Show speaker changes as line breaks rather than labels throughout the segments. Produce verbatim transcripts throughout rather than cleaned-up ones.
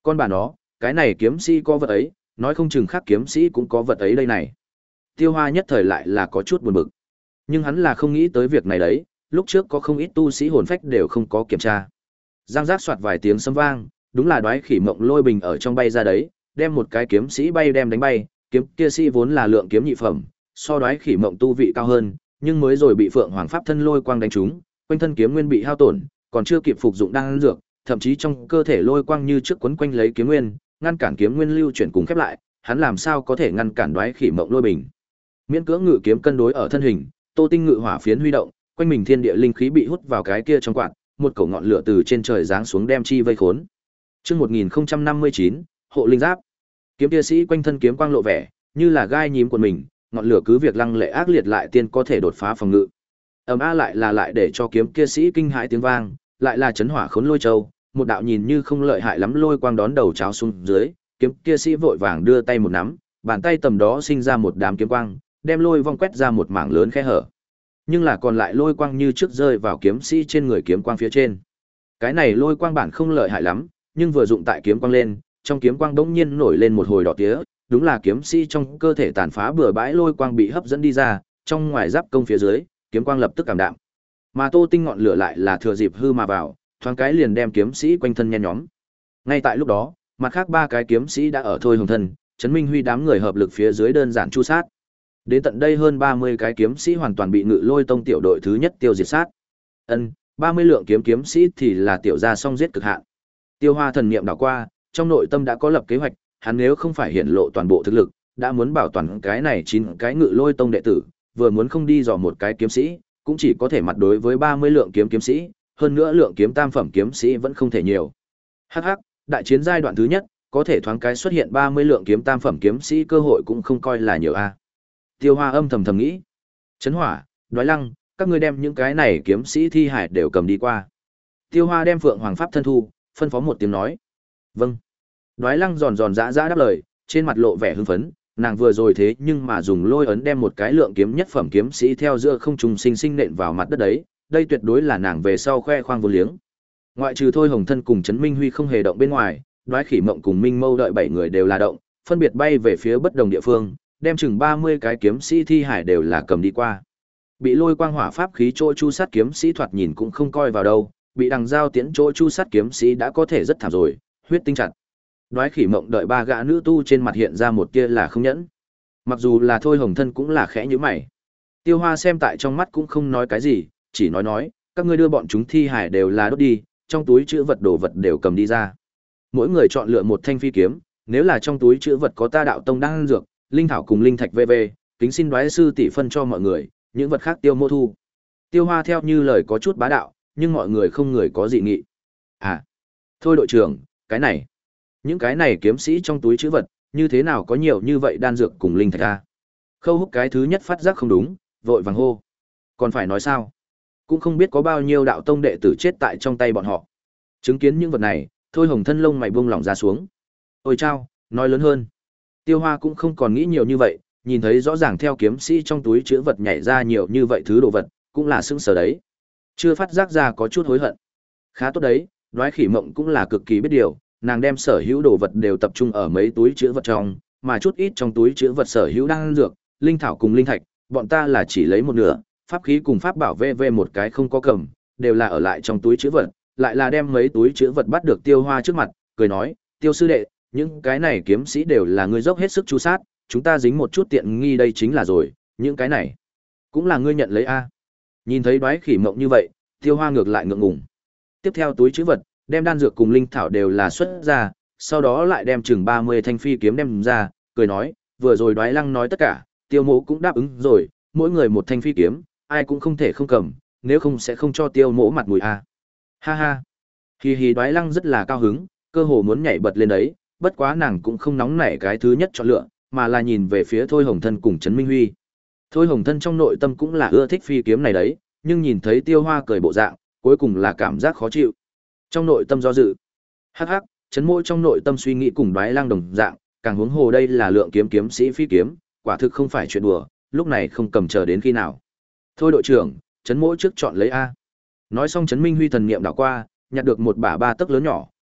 Con bà nó, cái này kiếm sĩ có vật ấy, nói không chừng khác kiếm sĩ cũng có vật ấy đây này. Tiêu Hoa nhất thời lại là có chút buồn bực. Nhưng hắn là không nghĩ tới việc này đấy, lúc trước có không ít tu sĩ hồn phách đều không có kiểm tra. Giang giác soạt vài tiếng sấm vang, đúng là đoái khỉ mộng lôi bình ở trong bay ra đấy, đem một cái kiếm sĩ bay đem đánh bay, kiếm kia sĩ vốn là lượng kiếm nhị phẩm, so đoái khỉ mộng tu vị cao hơn, nhưng mới rồi bị Phượng Hoàng Pháp thân lôi quang đánh trúng, quanh thân kiếm nguyên bị hao tổn, còn chưa kịp phục dụng đan dược, thậm chí trong cơ thể lôi quang như trước quấn quanh lấy kiếm nguyên, ngăn cản kiếm nguyên lưu chuyển cùng khép lại, hắn làm sao có thể ngăn cản đoái khỉ mộng lôi bình. Miễn cưỡng ngự kiếm cân đối ở thân hình, Tô Tinh ngự hỏa phiến huy động, quanh mình thiên địa linh khí bị hút vào cái kia trong quạt, một cổ ngọn lửa từ trên trời giáng xuống đem chi vây khốn. Chương một nghìn không trăm năm mươi chín, hộ linh giáp. Kiếm kia sĩ quanh thân kiếm quang lộ vẻ, như là gai nhím của mình, ngọn lửa cứ việc lăng lệ ác liệt lại tiên có thể đột phá phòng ngự. Ầm a lại là lại để cho kiếm kia sĩ kinh hãi tiếng vang, lại là chấn hỏa khốn lôi châu, một đạo nhìn như không lợi hại lắm lôi quang đón đầu cháo xuống dưới, kiếm kia sĩ vội vàng đưa tay một nắm, bàn tay tầm đó sinh ra một đám kiếm quang, đem lôi vong quét ra một mảng lớn khe hở. Nhưng là còn lại lôi quang như trước rơi vào kiếm sĩ trên người kiếm quang phía trên. Cái này lôi quang bản không lợi hại lắm, nhưng vừa dụng tại kiếm quang lên, trong kiếm quang bỗng nhiên nổi lên một hồi đỏ tía, đúng là kiếm sĩ trong cơ thể tàn phá bừa bãi lôi quang bị hấp dẫn đi ra, trong ngoài giáp công phía dưới, kiếm quang lập tức cảm đạm. Mà Tô Tinh ngọn lửa lại là thừa dịp hư mà vào, thoáng cái liền đem kiếm sĩ quanh thân nhen nhóm. Ngay tại lúc đó, mặt khác ba cái kiếm sĩ đã ở thôi hồng thân, Trấn Minh Huy đám người hợp lực phía dưới đơn giản chu sát. Đến tận đây hơn ba mươi cái kiếm sĩ hoàn toàn bị Ngự Lôi Tông tiểu đội thứ nhất tiêu diệt sát. Ân, ba mươi lượng kiếm kiếm sĩ thì là tiểu gia song giết cực hạn. Tiêu Hoa thần niệm đảo qua, trong nội tâm đã có lập kế hoạch, hắn nếu không phải hiện lộ toàn bộ thực lực, đã muốn bảo toàn cái này chín cái Ngự Lôi Tông đệ tử, vừa muốn không đi dò một cái kiếm sĩ, cũng chỉ có thể mặt đối với ba mươi lượng kiếm kiếm sĩ, hơn nữa lượng kiếm tam phẩm kiếm sĩ vẫn không thể nhiều. Hắc hắc, đại chiến giai đoạn thứ nhất, có thể thoáng cái xuất hiện ba mươi lượng kiếm tam phẩm kiếm sĩ cơ hội cũng không coi là nhiều a. Tiêu Hoa âm thầm thầm nghĩ. Chấn Hỏa, Đoái Lăng, các ngươi đem những cái này kiếm sĩ thi hải đều cầm đi qua. Tiêu Hoa đem Phượng Hoàng Pháp thân thu, phân phó một tiếng nói. Vâng. Đoái Lăng giòn giòn giã giã đáp lời, trên mặt lộ vẻ hưng phấn, nàng vừa rồi thế nhưng mà dùng lôi ấn đem một cái lượng kiếm nhất phẩm kiếm sĩ theo giữa không trung sinh sinh nện vào mặt đất đấy, đây tuyệt đối là nàng về sau khoe khoang vô liếng. Ngoại trừ thôi Hồng Thân cùng Trấn Minh Huy không hề động bên ngoài, Đoái Khỉ Mộng cùng Minh Mâu đợi bảy người đều là động, phân biệt bay về phía bất đồng địa phương, đem chừng ba mươi cái kiếm sĩ thi hải đều là cầm đi qua. Bị lôi quang hỏa pháp khí chỗ chu sát kiếm sĩ thoạt nhìn cũng không coi vào đâu, bị đằng dao tiễn chỗ chu sát kiếm sĩ đã có thể rất thảm rồi, huyết tinh chặt. Đoái Khỉ Mộng đợi ba gã nữ tu trên mặt hiện ra một tia là không nhẫn. Mặc dù là thôi Hồng Thân cũng là khẽ nhíu mày. Tiêu Hoa xem tại trong mắt cũng không nói cái gì, chỉ nói nói, các ngươi đưa bọn chúng thi hải đều là đốt đi, trong túi trữ vật đồ vật đều cầm đi ra. Mỗi người chọn lựa một thanh phi kiếm, nếu là trong túi trữ vật có ta đạo tông đang dược, linh thảo cùng linh thạch vê vê, kính xin Đoái sư tỷ phân cho mọi người, những vật khác tiêu mô thu. Tiêu Hoa theo như lời có chút bá đạo, nhưng mọi người không người có dị nghị. À, thôi đội trưởng, cái này, những cái này kiếm sĩ trong túi trữ vật, như thế nào có nhiều như vậy đan dược cùng linh thạch a? Khâu Húc cái thứ nhất phát giác không đúng, vội vàng hô. Còn phải nói sao? Cũng không biết có bao nhiêu đạo tông đệ tử chết tại trong tay bọn họ. Chứng kiến những vật này, thôi Hồng Thân lông mày buông lỏng ra xuống. Ôi chao, nói lớn hơn. Tiêu Hoa cũng không còn nghĩ nhiều như vậy, nhìn thấy rõ ràng theo kiếm sĩ trong túi trữ vật nhảy ra nhiều như vậy thứ đồ vật, cũng là sững sờ đấy. Chưa phát giác ra có chút hối hận. Khá tốt đấy, Đoái Khỉ Mộng cũng là cực kỳ biết điều, nàng đem sở hữu đồ vật đều tập trung ở mấy túi trữ vật trong, mà chút ít trong túi trữ vật sở hữu đang dược, linh thảo cùng linh thạch, bọn ta là chỉ lấy một nửa, pháp khí cùng pháp bảo vê vê một cái không có cầm, đều là ở lại trong túi trữ vật, lại là đem mấy túi trữ vật bắt được Tiêu Hoa trước mặt, cười nói, Tiêu sư đệ, những cái này kiếm sĩ đều là ngươi dốc hết sức chu sát, chúng ta dính một chút tiện nghi đây chính là rồi, những cái này cũng là ngươi nhận lấy a. Nhìn thấy Đoái Khỉ Mộng như vậy, Tiêu Hoa ngược lại ngượng ngùng. Tiếp theo túi trữ vật, đem đan dược cùng linh thảo đều là xuất ra, sau đó lại đem chừng ba mươi thanh phi kiếm đem ra, cười nói, vừa rồi Đoái Lăng nói tất cả, Tiêu Mỗ cũng đáp ứng rồi, mỗi người một thanh phi kiếm, ai cũng không thể không cầm, nếu không sẽ không cho Tiêu Mỗ mặt mũi a. Ha ha. Hi hi, Đoái Lăng rất là cao hứng, cơ hồ muốn nhảy bật lên đấy, bất quá nàng cũng không nóng nảy cái thứ nhất chọn lựa, mà là nhìn về phía Thôi Hồng Thân cùng Trấn Minh Huy. Thôi Hồng Thân trong nội tâm cũng là ưa thích phi kiếm này đấy, nhưng nhìn thấy Tiêu Hoa cười bộ dạng, cuối cùng là cảm giác khó chịu. Trong nội tâm do dự. Hắc hắc, Trấn Mỗ trong nội tâm suy nghĩ cùng Đoái Lăng đồng dạng, càng huống hồ đây là lượng kiếm kiếm sĩ phi kiếm, quả thực không phải chuyện đùa, lúc này không cầm chờ đến khi nào. Thôi đội trưởng, Trấn Mỗ trước chọn lấy a. Nói xong Trấn Minh Huy thần niệm đảo qua, nhặt được một bả ba tấc lớn nhỏ,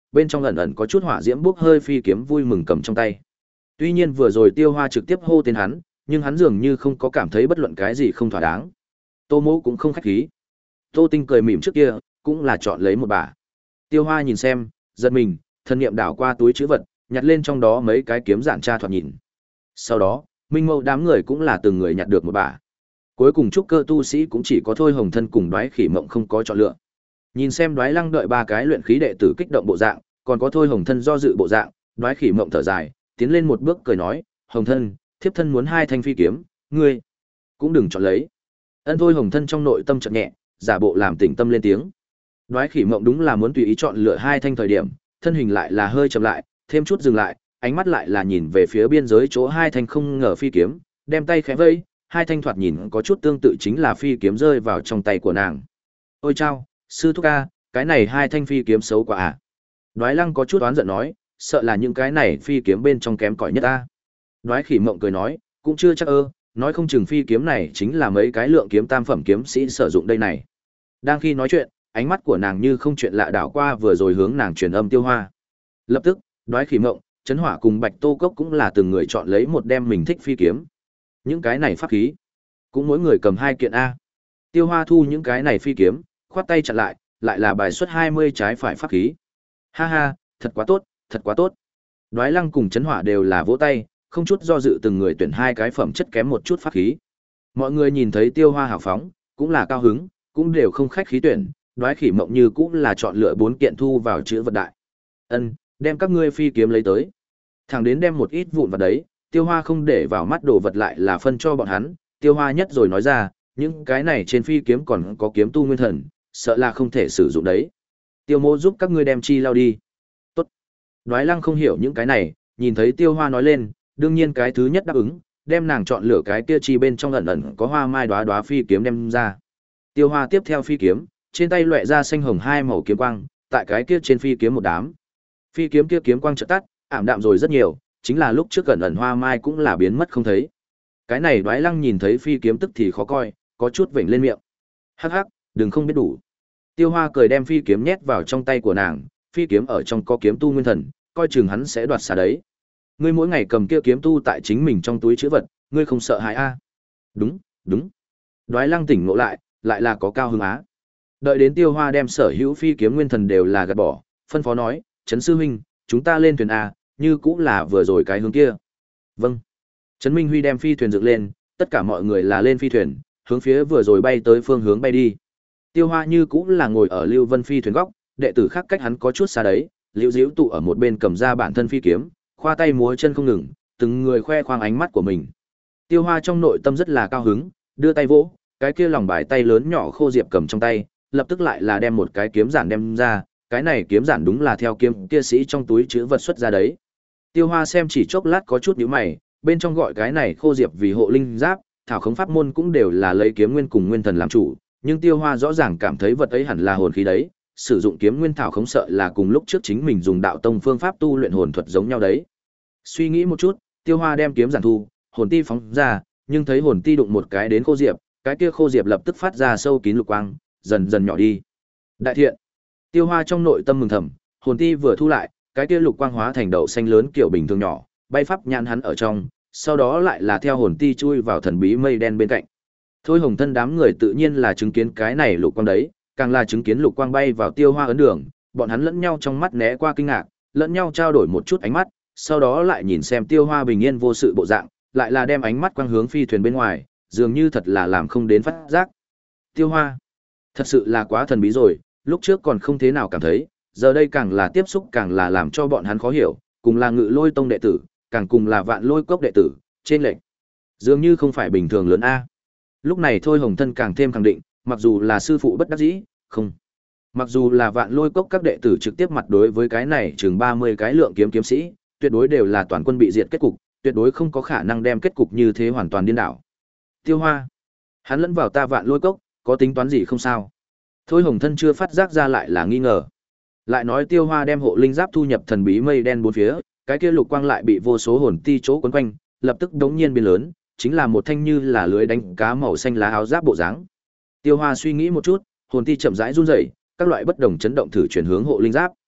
bên trong ẩn ẩn có chút hỏa diễm bốc hơi phi kiếm vui mừng cầm trong tay. Tuy nhiên vừa rồi Tiêu Hoa trực tiếp hô tên hắn, nhưng hắn dường như không có cảm thấy bất luận cái gì không thỏa đáng. Tô Mỗ cũng không khách khí. Tô Tinh cười mỉm trước kia, cũng là chọn lấy một bả. Tiêu Hoa nhìn xem, giật mình, thân niệm đảo qua túi trữ vật, nhặt lên trong đó mấy cái kiếm giản tra thoạt nhìn. Sau đó, Minh Mâu đám người cũng là từng người nhặt được một bả. Cuối cùng trúc cơ tu sĩ cũng chỉ có Thôi Hồng Thân cùng Đoái Khỉ Mộng không có chọn lựa. Nhìn xem Đoái Lăng đợi ba cái luyện khí đệ tử kích động bộ dạng, còn có Thôi Hồng Thân do dự bộ dạng, Đoái Khỉ Mộng thở dài, tiến lên một bước cười nói, "Hồng Thân, thiếp thân muốn hai thanh phi kiếm, ngươi cũng đừng chọn lấy." Ân Thôi Hồng Thân trong nội tâm chợt nhẹ, giả bộ làm tỉnh tâm lên tiếng. Đoái Khỉ Mộng đúng là muốn tùy ý chọn lựa hai thanh thời điểm, thân hình lại là hơi chậm lại, thêm chút dừng lại, ánh mắt lại là nhìn về phía biên giới chỗ hai thanh không ngờ phi kiếm, đem tay khẽ vẫy, hai thanh thoạt nhìn có chút tương tự chính là phi kiếm rơi vào trong tay của nàng. "Ôi chao, sư thúc ca, cái này hai thanh phi kiếm xấu quá à?" Đoái Lăng có chút oán giận nói, "Sợ là những cái này phi kiếm bên trong kém cỏi nhất ta." Đoái Khỉ Mộng cười nói, "Cũng chưa chắc ơ, nói không chừng phi kiếm này chính là mấy cái lượng kiếm tam phẩm kiếm sĩ sử dụng đây này." Đang khi nói chuyện, ánh mắt của nàng như không chuyện lạ đảo qua vừa rồi hướng nàng truyền âm Tiêu Hoa. Lập tức, Đoái Khỉ Mộng, Chấn Hỏa cùng Bạch Tô Cốc cũng là từng người chọn lấy một đem mình thích phi kiếm. Những cái này pháp khí, cũng mỗi người cầm hai kiện a. Tiêu Hoa thu những cái này phi kiếm, khoát tay chặn lại, lại là bài xuất hai mươi trái phải pháp khí. Ha ha, thật quá tốt, thật quá tốt. Đoái Lăng cùng Chấn Hỏa đều là vỗ tay, không chút do dự từng người tuyển hai cái phẩm chất kém một chút pháp khí. Mọi người nhìn thấy Tiêu Hoa hào phóng, cũng là cao hứng, cũng đều không khách khí tuyển, Đoái Khỉ Mộng như cũng là chọn lựa bốn kiện thu vào chữ vật đại. Ân, đem các ngươi phi kiếm lấy tới. Thằng đến đem một ít vụn vật đấy, Tiêu Hoa không để vào mắt đồ vật lại là phân cho bọn hắn, Tiêu Hoa nhất rồi nói ra, những cái này trên phi kiếm còn có kiếm tu nguyên thần, sợ là không thể sử dụng đấy. Tiêu Mô giúp các ngươi đem chi lao đi. Tốt. Đoái Lăng không hiểu những cái này, nhìn thấy Tiêu Hoa nói lên, đương nhiên cái thứ nhất đáp ứng, đem nàng chọn lựa cái kia chi bên trong ẩn ẩn có hoa mai đóa đóa phi kiếm đem ra. Tiêu Hoa tiếp theo phi kiếm, trên tay lóe ra xanh hồng hai màu kiếm quang, tại cái kia trên phi kiếm một đám. Phi kiếm kia kiếm quang chợt tắt, ảm đạm rồi rất nhiều, chính là lúc trước ẩn ẩn hoa mai cũng là biến mất không thấy. Cái này Đoái Lăng nhìn thấy phi kiếm tức thì khó coi, có chút vểnh lên miệng. Hắc hắc, đừng không biết đủ. Tiêu Hoa cười đem phi kiếm nhét vào trong tay của nàng, phi kiếm ở trong có kiếm tu nguyên thần, coi chừng hắn sẽ đoạt xá đấy. Ngươi mỗi ngày cầm kia kiếm tu tại chính mình trong túi trữ vật, ngươi không sợ hãi a? À? Đúng, đúng. Đoái Lăng tỉnh ngộ lại, lại là có cao hứng á. Đợi đến Tiêu Hoa đem sở hữu phi kiếm nguyên thần đều là gạt bỏ, phân phó nói, "Trấn sư huynh, chúng ta lên thuyền a, như cũng là vừa rồi cái hướng kia." Vâng. Trấn Minh Huy đem phi thuyền dựng lên, tất cả mọi người là lên phi thuyền, hướng phía vừa rồi bay tới phương hướng bay đi. Tiêu Hoa như cũng là ngồi ở Lưu Vân phi thuyền góc, đệ tử khác cách hắn có chút xa đấy, Liễu Diễu tụ ở một bên cầm ra bản thân phi kiếm, khoa tay múa chân không ngừng, từng người khoe khoang ánh mắt của mình. Tiêu Hoa trong nội tâm rất là cao hứng, đưa tay vỗ, cái kia lòng bài tay lớn nhỏ khô diệp cầm trong tay, lập tức lại là đem một cái kiếm giản đem ra, cái này kiếm giản đúng là theo kiếm kia sĩ trong túi chứa vật xuất ra đấy. Tiêu Hoa xem chỉ chốc lát có chút nhíu mày, bên trong gọi cái này khô diệp vì hộ linh giáp, thảo khống pháp môn cũng đều là lấy kiếm nguyên cùng nguyên thần làm chủ, nhưng Tiêu Hoa rõ ràng cảm thấy vật ấy hẳn là hồn khí đấy, sử dụng kiếm nguyên thảo khống sợ là cùng lúc trước chính mình dùng đạo tông phương pháp tu luyện hồn thuật giống nhau đấy. Suy nghĩ một chút, Tiêu Hoa đem kiếm giản thu, hồn ti phóng ra, nhưng thấy hồn ti đụng một cái đến khô diệp, cái kia khô diệp lập tức phát ra sâu kín lục quang, dần dần nhỏ đi. Đại thiện. Tiêu Hoa trong nội tâm mừng thầm, hồn ti vừa thu lại, cái kia lục quang hóa thành đậu xanh lớn kiểu bình thường nhỏ, bay pháp nhãn hắn ở trong, sau đó lại là theo hồn ti chui vào thần bí mây đen bên cạnh. Thôi Hồng Thân đám người tự nhiên là chứng kiến cái này lục quang đấy, càng là chứng kiến lục quang bay vào Tiêu Hoa ấn đường, bọn hắn lẫn nhau trong mắt né qua kinh ngạc, lẫn nhau trao đổi một chút ánh mắt, sau đó lại nhìn xem Tiêu Hoa bình yên vô sự bộ dạng, lại là đem ánh mắt quang hướng phi thuyền bên ngoài, dường như thật là làm không đến phát giác. Tiêu Hoa, thật sự là quá thần bí rồi, lúc trước còn không thế nào cảm thấy, giờ đây càng là tiếp xúc càng là làm cho bọn hắn khó hiểu, cùng là Ngự Lôi Tông đệ tử, càng cùng là Vạn Lôi Cốc đệ tử, trên lệnh, dường như không phải bình thường lớn a. Lúc này Thôi Hồng Thân càng thêm khẳng định, mặc dù là sư phụ bất đắc dĩ, không. Mặc dù là Vạn Lôi Cốc các đệ tử trực tiếp mặt đối với cái này chừng ba mươi cái lượng kiếm kiếm sĩ, tuyệt đối đều là toàn quân bị diệt kết cục, tuyệt đối không có khả năng đem kết cục như thế hoàn toàn điên đảo. Tiêu Hoa, hắn lẫn vào ta Vạn Lôi Cốc, có tính toán gì không sao? Thôi Hồng Thân chưa phát giác ra lại là nghi ngờ. Lại nói Tiêu Hoa đem hộ linh giáp thu nhập thần bí mây đen bốn phía, cái kia lục quang lại bị vô số hồn ti chỗ quấn quanh, lập tức đống nhiên biến lớn, chính là một thanh như là lưới đánh cá màu xanh lá áo giáp bộ dáng. Tiêu Hoa suy nghĩ một chút, hồn ti chậm rãi run rẩy, các loại bất đồng chấn động thử chuyển hướng hộ linh giáp.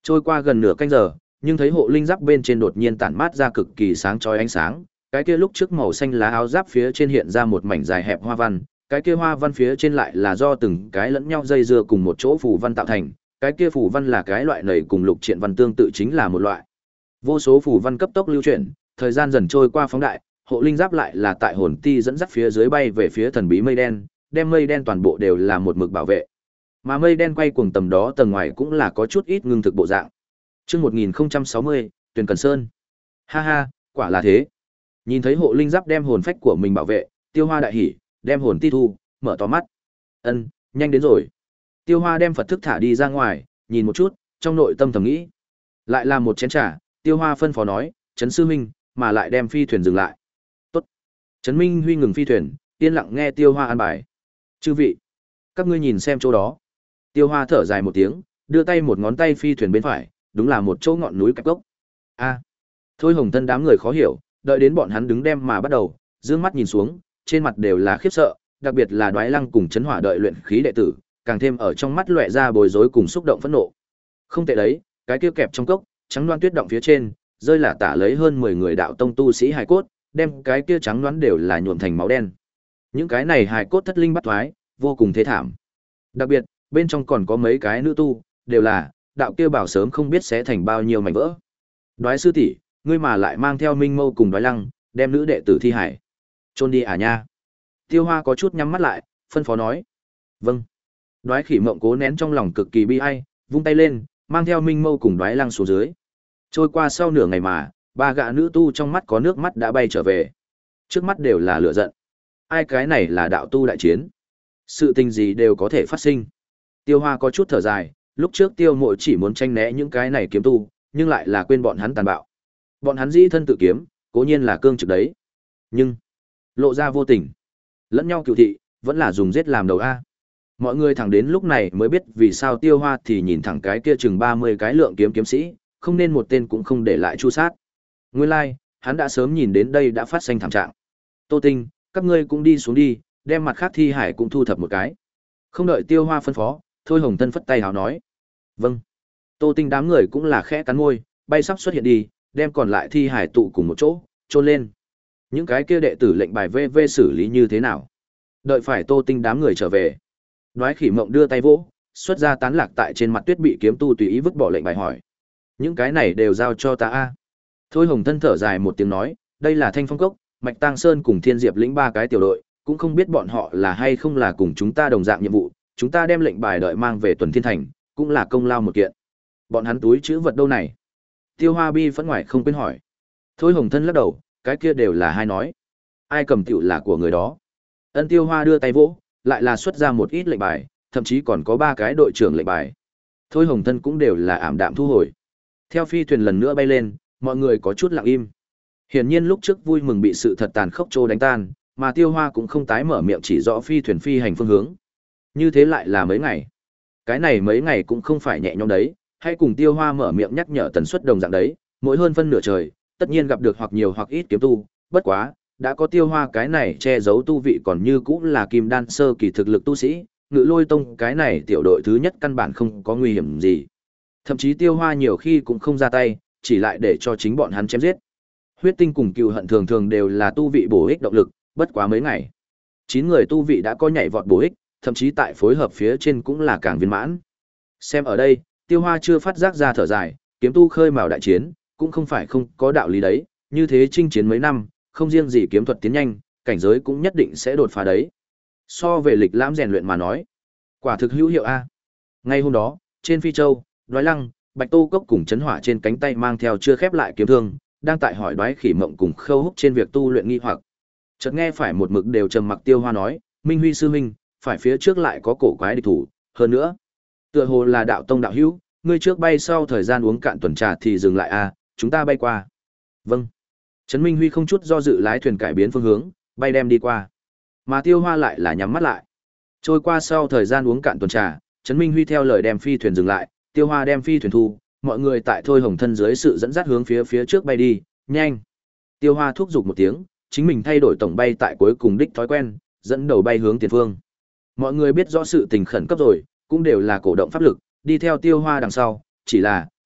Trôi qua gần nửa canh giờ, nhưng thấy hộ linh giáp bên trên đột nhiên tản mát ra cực kỳ sáng chói ánh sáng, cái kia lúc trước màu xanh lá áo giáp phía trên hiện ra một mảnh dài hẹp hoa văn, cái kia hoa văn phía trên lại là do từng cái lẫn nhau dây dưa cùng một chỗ phù văn tạo thành, cái kia phù văn là cái loại nảy cùng lục triện văn tương tự chính là một loại. Vô số phù văn cấp tốc lưu chuyển, thời gian dần trôi qua phóng đại, hộ linh giáp lại là tại hồn ti dẫn dắt phía dưới bay về phía thần bí mây đen, đem mây đen toàn bộ đều là một mực bảo vệ. Mà mây đen quay cuồng tầm đó tầng ngoài cũng là có chút ít ngưng thực bộ dạng. Chương một nghìn không trăm sáu mươi, Tuyền Cần Sơn. Ha ha, quả là thế. Nhìn thấy hộ linh giáp đem hồn phách của mình bảo vệ, Tiêu Hoa đại hỉ, đem hồn ti thu, mở to mắt. Ân, nhanh đến rồi. Tiêu Hoa đem Phật thức thả đi ra ngoài, nhìn một chút, trong nội tâm thầm nghĩ. Lại là một chén trà, Tiêu Hoa phân phó nói, Trấn sư huynh, mà lại đem phi thuyền dừng lại. Tốt. Trấn Minh Huy ngừng phi thuyền, yên lặng nghe Tiêu Hoa an bài. Chư vị, các ngươi nhìn xem chỗ đó. Tiêu Hoa thở dài một tiếng, đưa tay một ngón tay phi thuyền bên phải, đúng là một chỗ ngọn núi cạnh gốc. A. Thôi Hồng Thân đám người khó hiểu, đợi đến bọn hắn đứng đem mà bắt đầu, dương mắt nhìn xuống, trên mặt đều là khiếp sợ, đặc biệt là Đoái Lăng cùng Chấn Hỏa đợi luyện khí đệ tử, càng thêm ở trong mắt lóe ra bối rối cùng xúc động phẫn nộ. Không tệ đấy, cái kia kẹp trong cốc, trắng loan tuyết động phía trên, rơi là tả lấy hơn mười người đạo tông tu sĩ hài cốt, đem cái kia trắng loãng đều là nhuộm thành máu đen. Những cái này hài cốt thất linh bắt thoái, vô cùng thê thảm. Đặc biệt, bên trong còn có mấy cái nữ tu, đều là đạo kia bảo sớm không biết sẽ thành bao nhiêu mảnh vỡ. Đoái sư tỷ, ngươi mà lại mang theo Minh Mâu cùng Đoái Lăng, đem nữ đệ tử thi hải chôn đi à nha. Tiêu Hoa có chút nhắm mắt lại, phân phó nói. Vâng. Đoái Khỉ Mộng cố nén trong lòng cực kỳ bi ai, vung tay lên, mang theo Minh Mâu cùng Đoái Lăng xuống dưới. Trôi qua sau nửa ngày mà, ba gã nữ tu trong mắt có nước mắt đã bay trở về. Trước mắt đều là lửa giận. Ai cái này là đạo tu đại chiến? Sự tình gì đều có thể phát sinh. Tiêu Hoa có chút thở dài, lúc trước Tiêu Mộ chỉ muốn tranh né những cái này kiếm tu, nhưng lại là quên bọn hắn tàn bạo. Bọn hắn dĩ thân tự kiếm, cố nhiên là cương trực đấy. Nhưng, lộ ra vô tình. Lẫn nhau cựu thị, vẫn là dùng giết làm đầu A. Mọi người thẳng đến lúc này mới biết vì sao Tiêu Hoa thì nhìn thẳng cái kia chừng ba mươi cái lượng kiếm kiếm sĩ, không nên một tên cũng không để lại chu sát. Nguyên lai, like, hắn đã sớm nhìn đến đây đã phát sinh thảm trạng. Tô Tinh, các ngươi cũng đi xuống đi, đem mặt khác thi hải cũng thu thập một cái. Không đợi Tiêu Hoa phân phó, Thôi Hồng Thân phất tay hào nói. Vâng. Tô Tinh đám người cũng là khẽ cắn môi, bay sắp xuất hiện đi, đem còn lại thi hải tụ cùng một chỗ, chôn lên. Những cái kia đệ tử lệnh bài vê vê xử lý như thế nào? Đợi phải Tô Tinh đám người trở về. Đoái Khỉ Mộng đưa tay vỗ, xuất ra tán lạc tại trên mặt tuyết bị kiếm tu tùy ý vứt bỏ lệnh bài hỏi. Những cái này đều giao cho ta a. Thôi Hồng Thân thở dài một tiếng nói, đây là Thanh Phong Cốc, Mạch Tang Sơn cùng Thiên Diệp lĩnh ba cái tiểu đội, cũng không biết bọn họ là hay không là cùng chúng ta đồng dạng nhiệm vụ, chúng ta đem lệnh bài đợi mang về Tuần Thiên Thành, cũng là công lao một kiện. Bọn hắn túi chữ vật đâu này? Tiêu Hoa bi phẫn ngoài không quên hỏi. Thôi Hồng Thân lắc đầu, cái kia đều là hai nói. Ai cầm tiểu là của người đó. Ân Tiêu Hoa đưa tay vỗ, lại là xuất ra một ít lệnh bài, thậm chí còn có ba cái đội trưởng lệnh bài. Thôi Hồng Thân cũng đều là ảm đạm thu hồi. Theo phi thuyền lần nữa bay lên, mọi người có chút lặng im. Hiển nhiên lúc trước vui mừng bị sự thật tàn khốc trô đánh tan, mà Tiêu Hoa cũng không tái mở miệng chỉ rõ phi thuyền phi hành phương hướng. Như thế lại là mấy ngày. Cái này mấy ngày cũng không phải nhẹ nhõm đấy, hay cùng Tiêu Hoa mở miệng nhắc nhở tần suất đồng dạng đấy, mỗi hơn phân nửa trời, tất nhiên gặp được hoặc nhiều hoặc ít kiếm tu, bất quá, đã có Tiêu Hoa cái này che giấu tu vị còn như cũng là kim đan sơ kỳ thực lực tu sĩ, Ngự Lôi Tông cái này tiểu đội thứ nhất căn bản không có nguy hiểm gì. Thậm chí Tiêu Hoa nhiều khi cũng không ra tay, chỉ lại để cho chính bọn hắn chém giết. Huyết tinh cùng cừu hận thường thường đều là tu vị bổ ích động lực, bất quá mấy ngày, chín người tu vị đã có nhảy vọt bổ ích, thậm chí tại phối hợp phía trên cũng là càng viên mãn. Xem ở đây, Tiêu Hoa chưa phát giác ra thở dài, kiếm tu khơi mào đại chiến, cũng không phải không có đạo lý đấy, như thế chinh chiến mấy năm, không riêng gì kiếm thuật tiến nhanh, cảnh giới cũng nhất định sẽ đột phá đấy. So về lịch lãm rèn luyện mà nói, quả thực hữu hiệu a. Ngay hôm đó, trên Phi Châu, Đoái Lăng, Bạch Tô Cốc cùng Chấn Hỏa trên cánh tay mang theo chưa khép lại kiếm thương, đang tại hỏi Đoái Khỉ Mộng cùng Khâu Húc trên việc tu luyện nghi hoặc. Chợt nghe phải một mực đều trầm mặc Tiêu Hoa nói, Minh Huy sư huynh, phải phía trước lại có cổ quái địch thủ, hơn nữa, tựa hồ là đạo tông đạo hữu, ngươi trước bay sau thời gian uống cạn tuần trà thì dừng lại a, chúng ta bay qua. Vâng. Trấn Minh Huy không chút do dự lái thuyền cải biến phương hướng, bay đem đi qua. Mà Tiêu Hoa lại là nhắm mắt lại. Trôi qua sau thời gian uống cạn tuần trà, Trấn Minh Huy theo lời đem phi thuyền dừng lại, Tiêu Hoa đem phi thuyền thu, mọi người tại Thôi Hồng Thân dưới sự dẫn dắt hướng phía phía trước bay đi, nhanh. Tiêu Hoa thúc giục một tiếng, chính mình thay đổi tổng bay tại cuối cùng đích thói quen, dẫn đầu bay hướng tiền phương. Mọi người biết rõ sự tình khẩn cấp rồi, cũng đều là cổ động pháp lực, đi theo Tiêu Hoa đằng sau, chỉ là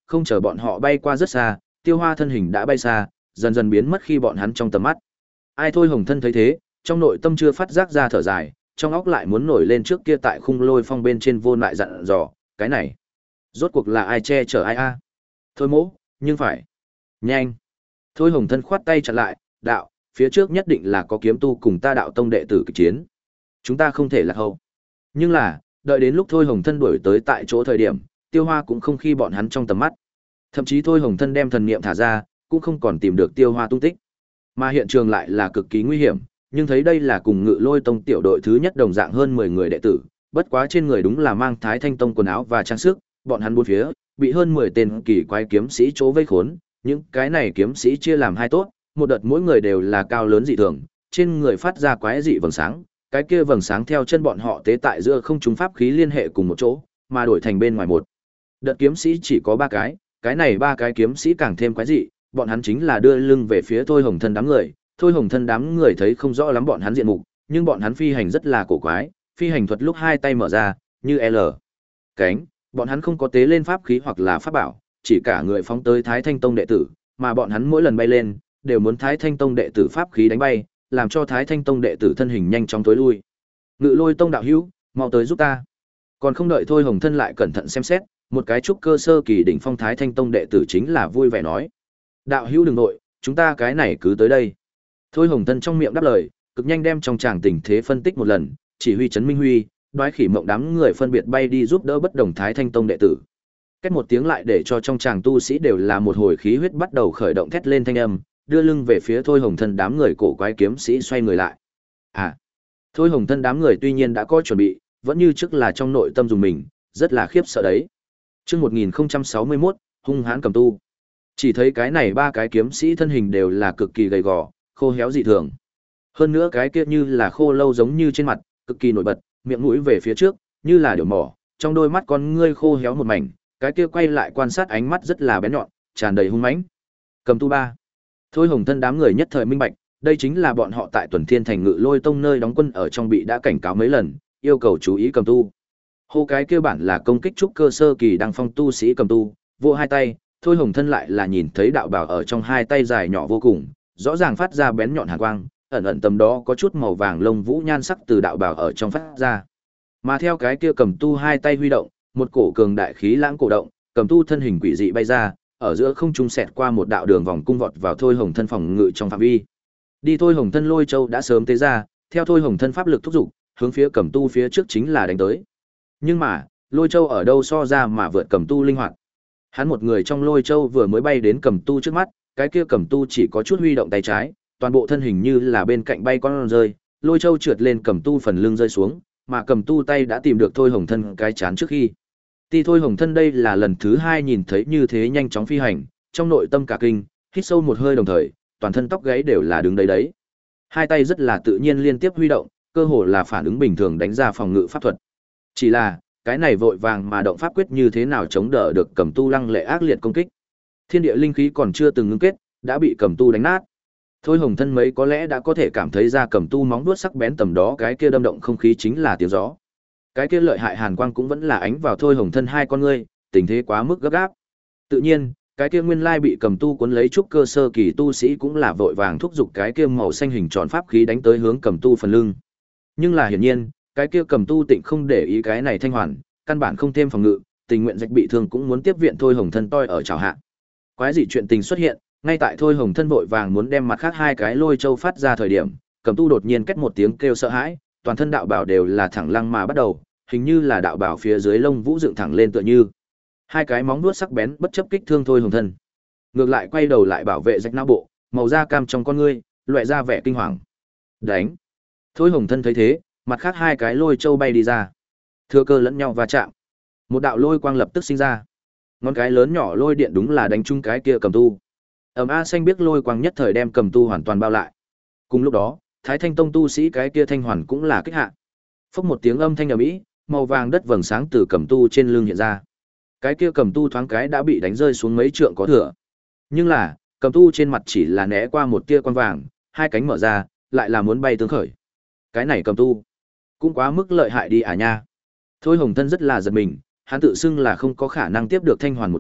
không chờ bọn họ bay qua rất xa, Tiêu Hoa thân hình đã bay xa, dần dần biến mất khi bọn hắn trong tầm mắt. Ai Thôi Hồng Thân thấy thế, trong nội tâm chưa phát giác ra thở dài, trong óc lại muốn nổi lên trước kia tại khung lôi phong bên trên vô lại dặn dò, cái này, rốt cuộc là ai che chở ai a? Thôi mỗ, nhưng phải. Nhanh. Thôi Hồng Thân khoát tay chặn lại, đạo, phía trước nhất định là có kiếm tu cùng ta đạo tông đệ tử kịch chiến. Chúng ta không thể lạc hậu. Nhưng là, đợi đến lúc Thôi Hồng Thân đuổi tới tại chỗ thời điểm, Tiêu Hoa cũng không khi bọn hắn trong tầm mắt. Thậm chí Thôi Hồng Thân đem thần niệm thả ra, cũng không còn tìm được Tiêu Hoa tung tích. Mà hiện trường lại là cực kỳ nguy hiểm, nhưng thấy đây là cùng Ngự Lôi Tông tiểu đội thứ nhất đồng dạng hơn mười người đệ tử, bất quá trên người đúng là mang Thái Thanh Tông quần áo và trang sức, bọn hắn bốn phía bị hơn mười tên kỳ quái kiếm sĩ chỗ vây khốn, những cái này kiếm sĩ chia làm hai tốt, một đợt mỗi người đều là cao lớn dị thường, trên người phát ra quái dị vầng sáng, cái kia vầng sáng theo chân bọn họ tế tại giữa không trung pháp khí liên hệ cùng một chỗ, mà đổi thành bên ngoài một. Đợt kiếm sĩ chỉ có ba cái, cái này ba cái kiếm sĩ càng thêm quái dị, bọn hắn chính là đưa lưng về phía Thôi Hồng Thân đám người, Thôi Hồng Thân đám người thấy không rõ lắm bọn hắn diện mục, nhưng bọn hắn phi hành rất là cổ quái, phi hành thuật lúc hai tay mở ra, như L cánh, bọn hắn không có tế lên pháp khí hoặc là pháp bảo, chỉ cả người phóng tới Thái Thanh Tông đệ tử, mà bọn hắn mỗi lần bay lên, đều muốn Thái Thanh Tông đệ tử pháp khí đánh bay, làm cho Thái Thanh Tông đệ tử thân hình nhanh chóng tối lui. Ngự Lôi Tông đạo hữu, mau tới giúp ta. Còn không đợi Thôi Hồng Thân lại cẩn thận xem xét, một cái trúc cơ sơ kỳ đỉnh phong Thái Thanh Tông đệ tử chính là vui vẻ nói: "Đạo hữu đừng nội, chúng ta cái này cứ tới đây." Thôi Hồng Thân trong miệng đáp lời, cực nhanh đem trong tràng tình thế phân tích một lần, chỉ huy Trấn Minh Huy, Đoái Khỉ Mộng đám người phân biệt bay đi giúp đỡ bất đồng Thái Thanh Tông đệ tử. Két một tiếng lại để cho trong tràng tu sĩ đều là một hồi khí huyết bắt đầu khởi động thét lên thanh âm, đưa lưng về phía Thôi Hồng Thân đám người cổ quái kiếm sĩ xoay người lại. À, Thôi Hồng Thân đám người tuy nhiên đã có chuẩn bị, vẫn như trước là trong nội tâm dùng mình, rất là khiếp sợ đấy. Chương một nghìn không trăm sáu mươi mốt, hung hãn cầm tu. Chỉ thấy cái này ba cái kiếm sĩ thân hình đều là cực kỳ gầy gò, khô héo dị thường. Hơn nữa cái kia như là khô lâu giống như trên mặt, cực kỳ nổi bật, miệng mũi về phía trước, như là điểu mỏ, trong đôi mắt con ngươi khô héo một mảnh, cái kia quay lại quan sát ánh mắt rất là bén nhọn, tràn đầy hung mãnh. Cầm tu ba. Thôi Hồng Thân đám người nhất thời minh bạch, đây chính là bọn họ tại Tuần Thiên Thành Ngự Lôi Tông nơi đóng quân ở trong bị đã cảnh cáo mấy lần, yêu cầu chú ý cầm tu. Hô cái kia bản là công kích trúc cơ sơ kỳ đăng phong tu sĩ cầm tu, vô hai tay, Thôi Hồng Thân lại là nhìn thấy đạo bào ở trong hai tay dài nhỏ vô cùng, rõ ràng phát ra bén nhọn hàn quang, ẩn ẩn tầm đó có chút màu vàng lông vũ nhan sắc từ đạo bào ở trong phát ra. Mà theo cái kia cầm tu hai tay huy động, một cổ cường đại khí lãng cổ động, cầm tu thân hình quỷ dị bay ra, ở giữa không trung xẹt qua một đạo đường vòng cung vọt vào Thôi Hồng Thân phòng ngự trong phạm vi. Đi Thôi Hồng Thân Lôi Châu đã sớm tế ra, theo Thôi Hồng Thân pháp lực thúc giục, hướng phía cầm tu phía trước chính là đánh tới. Nhưng mà, Lôi Châu ở đâu so ra mà vượt cầm tu linh hoạt. Hắn một người trong Lôi Châu vừa mới bay đến cầm tu trước mắt, cái kia cầm tu chỉ có chút huy động tay trái, toàn bộ thân hình như là bên cạnh bay con rơi, Lôi Châu trượt lên cầm tu phần lưng rơi xuống, mà cầm tu tay đã tìm được Thôi Hồng Thân cái chán trước khi. Ti Thôi Hồng Thân đây là lần thứ hai nhìn thấy như thế nhanh chóng phi hành, trong nội tâm cả kinh, hít sâu một hơi đồng thời, toàn thân tóc gáy đều là đứng đấy đấy. Hai tay rất là tự nhiên liên tiếp huy động, cơ hồ là phản ứng bình thường đánh ra phòng ngự pháp thuật. Chỉ là, cái này vội vàng mà động pháp quyết như thế nào chống đỡ được cầm tu lăng lệ ác liệt công kích. Thiên địa linh khí còn chưa từng ngưng kết, đã bị cầm tu đánh nát. Thôi Hồng Thân mấy có lẽ đã có thể cảm thấy ra cầm tu móng vuốt sắc bén tầm đó cái kia đâm động không khí chính là tiếng gió. Cái kia lợi hại hàn quang cũng vẫn là ánh vào Thôi Hồng Thân hai con ngươi, tình thế quá mức gấp gáp. Tự nhiên, cái kia nguyên lai bị cầm tu cuốn lấy trúc cơ sơ kỳ tu sĩ cũng là vội vàng thúc giục cái kia màu xanh hình tròn pháp khí đánh tới hướng cầm tu phần lưng. Nhưng là hiển nhiên, cái kia cầm tu tịnh không để ý cái này thanh hoàn, căn bản không thêm phòng ngự, tình nguyện rạch bị thương cũng muốn tiếp viện Thôi Hồng Thân toi ở chào hạ. Quái dị chuyện tình xuất hiện, ngay tại Thôi Hồng Thân vội vàng muốn đem mặt khác hai cái Lôi Châu phát ra thời điểm, cầm tu đột nhiên két một tiếng kêu sợ hãi, toàn thân đạo bảo đều là thẳng lăng mà bắt đầu, hình như là đạo bảo phía dưới lông vũ dựng thẳng lên tựa như hai cái móng vuốt sắc bén bất chấp kích thương Thôi Hồng Thân. Ngược lại quay đầu lại bảo vệ rạch não bộ, màu da cam trong con ngươi, loại ra vẻ kinh hoàng. Đánh! Thôi Hồng Thân thấy thế, mặt khác hai cái Lôi Châu bay đi ra, thừa cơ lẫn nhau va chạm, một đạo lôi quang lập tức sinh ra. Ngón cái lớn nhỏ lôi điện đúng là đánh trúng cái kia cầm tu. Ầm a xanh biết lôi quang nhất thời đem cầm tu hoàn toàn bao lại. Cùng lúc đó, Thái Thanh Tông tu sĩ cái kia thanh hoàn cũng là kích hạ. Phốc một tiếng âm thanh ầm ĩ, màu vàng đất vầng sáng từ cầm tu trên lưng hiện ra. Cái kia cầm tu thoáng cái đã bị đánh rơi xuống mấy trượng có thừa. Nhưng là, cầm tu trên mặt chỉ là né qua một tia quang vàng, hai cánh mở ra, lại là muốn bay tương khởi. Cái này cầm tu, cũng quá mức lợi hại đi à nha. Thôi Hồng Thân rất là giật mình, hắn tự xưng là không có khả năng tiếp được thanh hoàn một kích,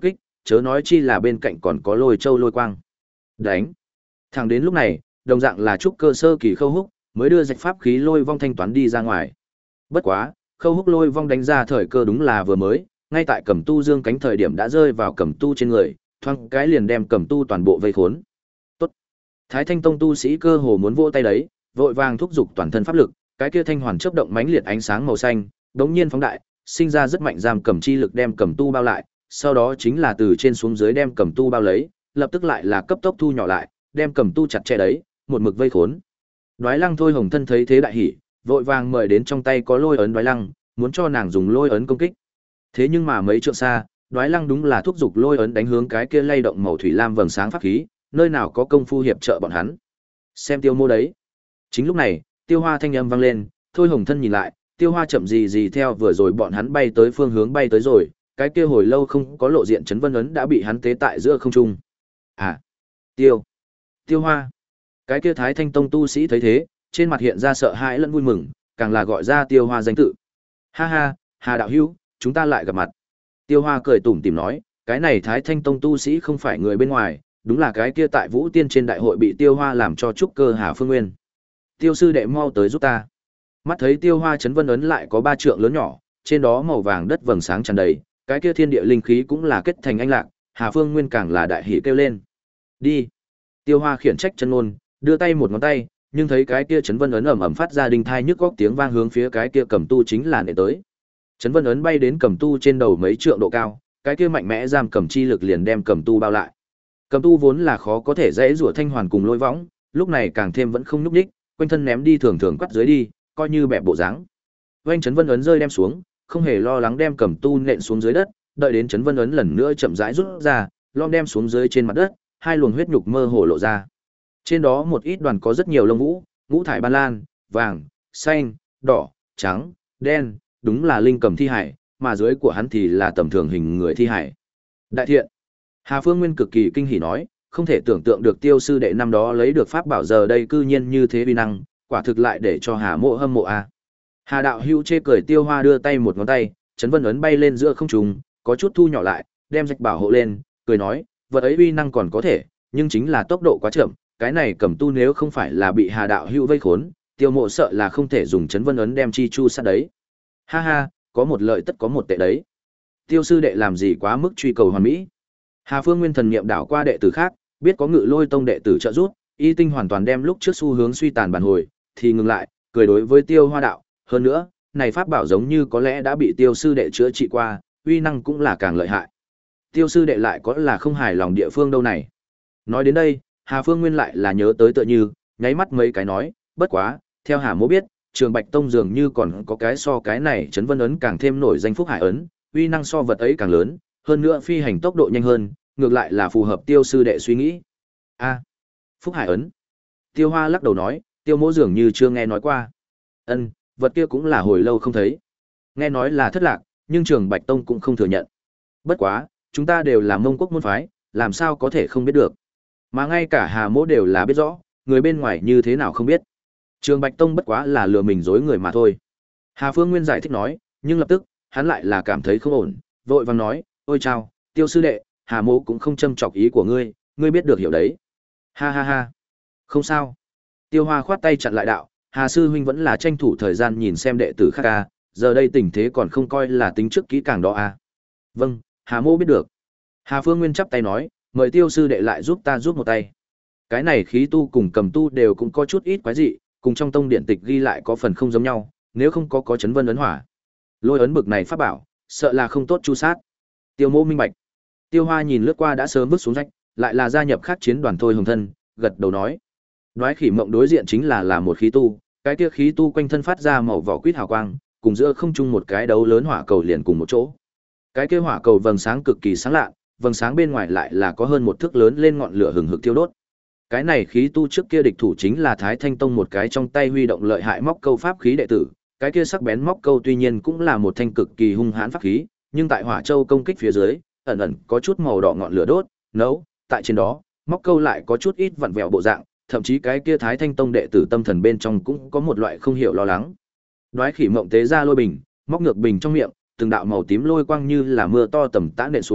chớ nói chi là bên cạnh còn có lôi châu lôi quang. Đánh. Thẳng đến lúc này, đồng dạng là trúc cơ sơ kỳ Khâu Húc, mới đưa rạch pháp khí lôi vong thanh toán đi ra ngoài. Bất quá, Khâu Húc lôi vong đánh ra thời cơ đúng là vừa mới, ngay tại Cẩm Tu dương cánh thời điểm đã rơi vào Cẩm Tu trên người, thoáng cái liền đem Cẩm Tu toàn bộ vây khốn. Tốt. Thái Thanh Tông tu sĩ cơ hồ muốn vỗ tay đấy, vội vàng thúc giục toàn thân pháp lực, cái kia thanh hoàn chớp động mãnh liệt ánh sáng màu xanh, đống nhiên phóng đại, sinh ra rất mạnh giam cầm chi lực đem Cẩm Tu bao lại, sau đó chính là từ trên xuống dưới đem Cẩm Tu bao lấy, lập tức lại là cấp tốc thu nhỏ lại, đem Cẩm Tu chặt chẽ đấy, một mực vây khốn. Đoái Lăng Thôi Hồng thân thấy thế đại hỉ, vội vàng mời đến trong tay có lôi ấn Đoái Lăng, muốn cho nàng dùng lôi ấn công kích. Thế nhưng mà mấy trượng xa, Đoái Lăng đúng là thúc giục lôi ấn đánh hướng cái kia lay động màu thủy lam vầng sáng pháp khí, nơi nào có công phu hiệp trợ bọn hắn. Xem Tiêu Mô đấy. Chính lúc này, Tiêu Hoa thanh âm vang lên, Thôi Hồng thân nhìn lại, Tiêu Hoa chậm gì gì theo vừa rồi bọn hắn bay tới phương hướng bay tới rồi, cái kia hồi lâu không có lộ diện chấn vân ấn đã bị hắn tế tại giữa không trung. À, Tiêu, Tiêu Hoa. Cái kia Thái Thanh Tông tu sĩ thấy thế, trên mặt hiện ra sợ hãi lẫn vui mừng, càng là gọi ra Tiêu Hoa danh tự. Ha ha, Hà đạo hữu, chúng ta lại gặp mặt. Tiêu Hoa cười tủm tỉm nói, cái này Thái Thanh Tông tu sĩ không phải người bên ngoài, đúng là cái kia tại Vũ Tiên trên đại hội bị Tiêu Hoa làm cho trúc cơ Hà Phương Nguyên. Tiêu sư đệ mau tới giúp ta. Mắt thấy Tiêu Hoa chấn vân ấn lại có ba trượng lớn nhỏ, trên đó màu vàng đất vầng sáng tràn đầy, cái kia thiên địa linh khí cũng là kết thành anh lạc, Hà Phương Nguyên càng là đại hỉ kêu lên. Đi. Tiêu Hoa khiển trách chân ngôn, đưa tay một ngón tay, nhưng thấy cái kia chấn vân ấn ầm ầm phát ra đinh thai nhức góc tiếng vang hướng phía cái kia Cầm Tu chính là nệ tới. Chấn vân ấn bay đến Cầm Tu trên đầu mấy trượng độ cao, cái kia mạnh mẽ giam cầm chi lực liền đem Cầm Tu bao lại. Cầm Tu vốn là khó có thể dễ rủa thanh hoàn cùng lôi võng, lúc này càng thêm vẫn không nhúc nhích, quanh thân ném đi thường thường quắt dưới đi, coi như bẹp bộ dáng. Oanh chấn vân ấn rơi đem xuống, không hề lo lắng đem Cầm Tu nện xuống dưới đất, đợi đến chấn vân ấn lần nữa chậm rãi rút ra, lom đem xuống dưới trên mặt đất, hai luồng huyết nhục mơ hồ lộ ra. Trên đó một ít đoàn có rất nhiều lông vũ, ngũ thải ban lan, vàng, xanh, đỏ, trắng, đen, đúng là linh cầm thi hải, mà dưới của hắn thì là tầm thường hình người thi hải. Đại thiện. Hà Phương Nguyên cực kỳ kinh hỉ nói, không thể tưởng tượng được Tiêu sư đệ năm đó lấy được pháp bảo giờ đây cư nhiên như thế uy năng, quả thực lại để cho Hà Mộ hâm mộ a. Hà đạo hữu chê cười Tiêu Hoa đưa tay một ngón tay, chấn vân ấn bay lên giữa không trung, có chút thu nhỏ lại, đem rạch bảo hộ lên, cười nói, vật ấy uy năng còn có thể, nhưng chính là tốc độ quá chậm, cái này Cầm Tu nếu không phải là bị Hà đạo hữu vây khốn, Tiêu Mộ sợ là không thể dùng chấn vân ấn đem chi chu sát đấy. Ha ha, có một lợi tất có một tệ đấy. Tiêu sư đệ làm gì quá mức truy cầu hoàn mỹ. Hà Phương Nguyên thần niệm đảo qua đệ tử khác, biết có Ngự Lôi Tông đệ tử trợ giúp, y tinh hoàn toàn đem lúc trước xu hướng suy tàn bản hồi, thì ngừng lại, cười đối với Tiêu Hoa đạo, hơn nữa, này pháp bảo giống như có lẽ đã bị Tiêu sư đệ chữa trị qua, uy năng cũng là càng lợi hại. Tiêu sư đệ lại có là không hài lòng địa phương đâu này. Nói đến đây, Hà Phương Nguyên lại là nhớ tới tựa như, nháy mắt mấy cái nói, bất quá, theo Hà Mỗ biết, Trường Bạch Tông dường như còn có cái so cái này chấn vân ấn càng thêm nổi danh Phúc Hải ấn, uy năng so vật ấy càng lớn, hơn nữa phi hành tốc độ nhanh hơn, ngược lại là phù hợp Tiêu sư đệ suy nghĩ. A, Phúc Hải ấn. Tiêu Hoa lắc đầu nói, Tiêu Mỗ dường như chưa nghe nói qua. Ân, vật kia cũng là hồi lâu không thấy. Nghe nói là thất lạc, nhưng Trường Bạch Tông cũng không thừa nhận. Bất quá, chúng ta đều là Mông Quốc môn phái, làm sao có thể không biết được. Mà ngay cả Hà Mỗ đều là biết rõ, người bên ngoài như thế nào không biết. Trường Bạch Tông bất quá là lừa mình dối người mà thôi. Hà Phương Nguyên giải thích nói, nhưng lập tức, hắn lại là cảm thấy không ổn, vội vàng nói, ôi chao, Tiêu sư đệ, Hà Mỗ cũng không châm chọc ý của ngươi, ngươi biết được hiểu đấy. Ha ha ha, không sao. Tiêu Hoa khoát tay chặn lại đạo, Hà sư huynh vẫn là tranh thủ thời gian nhìn xem đệ tử khác ca, giờ đây tình thế còn không coi là tính trước kỹ càng đó à. Vâng, Hà Mỗ biết được. Hà Phương Nguyên chắp tay nói, mời Tiêu sư đệ lại giúp ta giúp một tay. Cái này khí tu cùng cầm tu đều cũng có chút ít quái dị, cùng trong tông điện tịch ghi lại có phần không giống nhau, nếu không có có chấn vân ấn hỏa. Lôi ấn bực này pháp bảo, sợ là không tốt chu sát. Tiêu Mỗ minh bạch. Tiêu Hoa nhìn lướt qua đã sớm vứt xuống rách, lại là gia nhập khác chiến đoàn Thôi Hồng thân, gật đầu nói. Đoái Khỉ Mộng đối diện chính là là một khí tu, cái kia khí tu quanh thân phát ra màu vỏ quýt hào quang, cùng giữa không trung một cái đấu lớn hỏa cầu liền cùng một chỗ. Cái kia hỏa cầu vầng sáng cực kỳ sáng lạ, vầng sáng bên ngoài lại là có hơn một thước lớn lên ngọn lửa hừng hực thiêu đốt. Cái này khí tu trước kia địch thủ chính là Thái Thanh Tông một cái trong tay huy động lợi hại móc câu pháp khí đệ tử, cái kia sắc bén móc câu tuy nhiên cũng là một thanh cực kỳ hung hãn pháp khí, nhưng tại hỏa châu công kích phía dưới, ẩn ẩn có chút màu đỏ ngọn lửa đốt, nấu, tại trên đó, móc câu lại có chút ít vặn vẹo bộ dạng, thậm chí cái kia Thái Thanh Tông đệ tử tâm thần bên trong cũng có một loại không hiểu lo lắng. Đoái Khỉ Mộng tế ra lôi bình, móc ngược bình trong miệng, từng đạo màu tím lôi quang như là mưa to tầm tã nện xuống,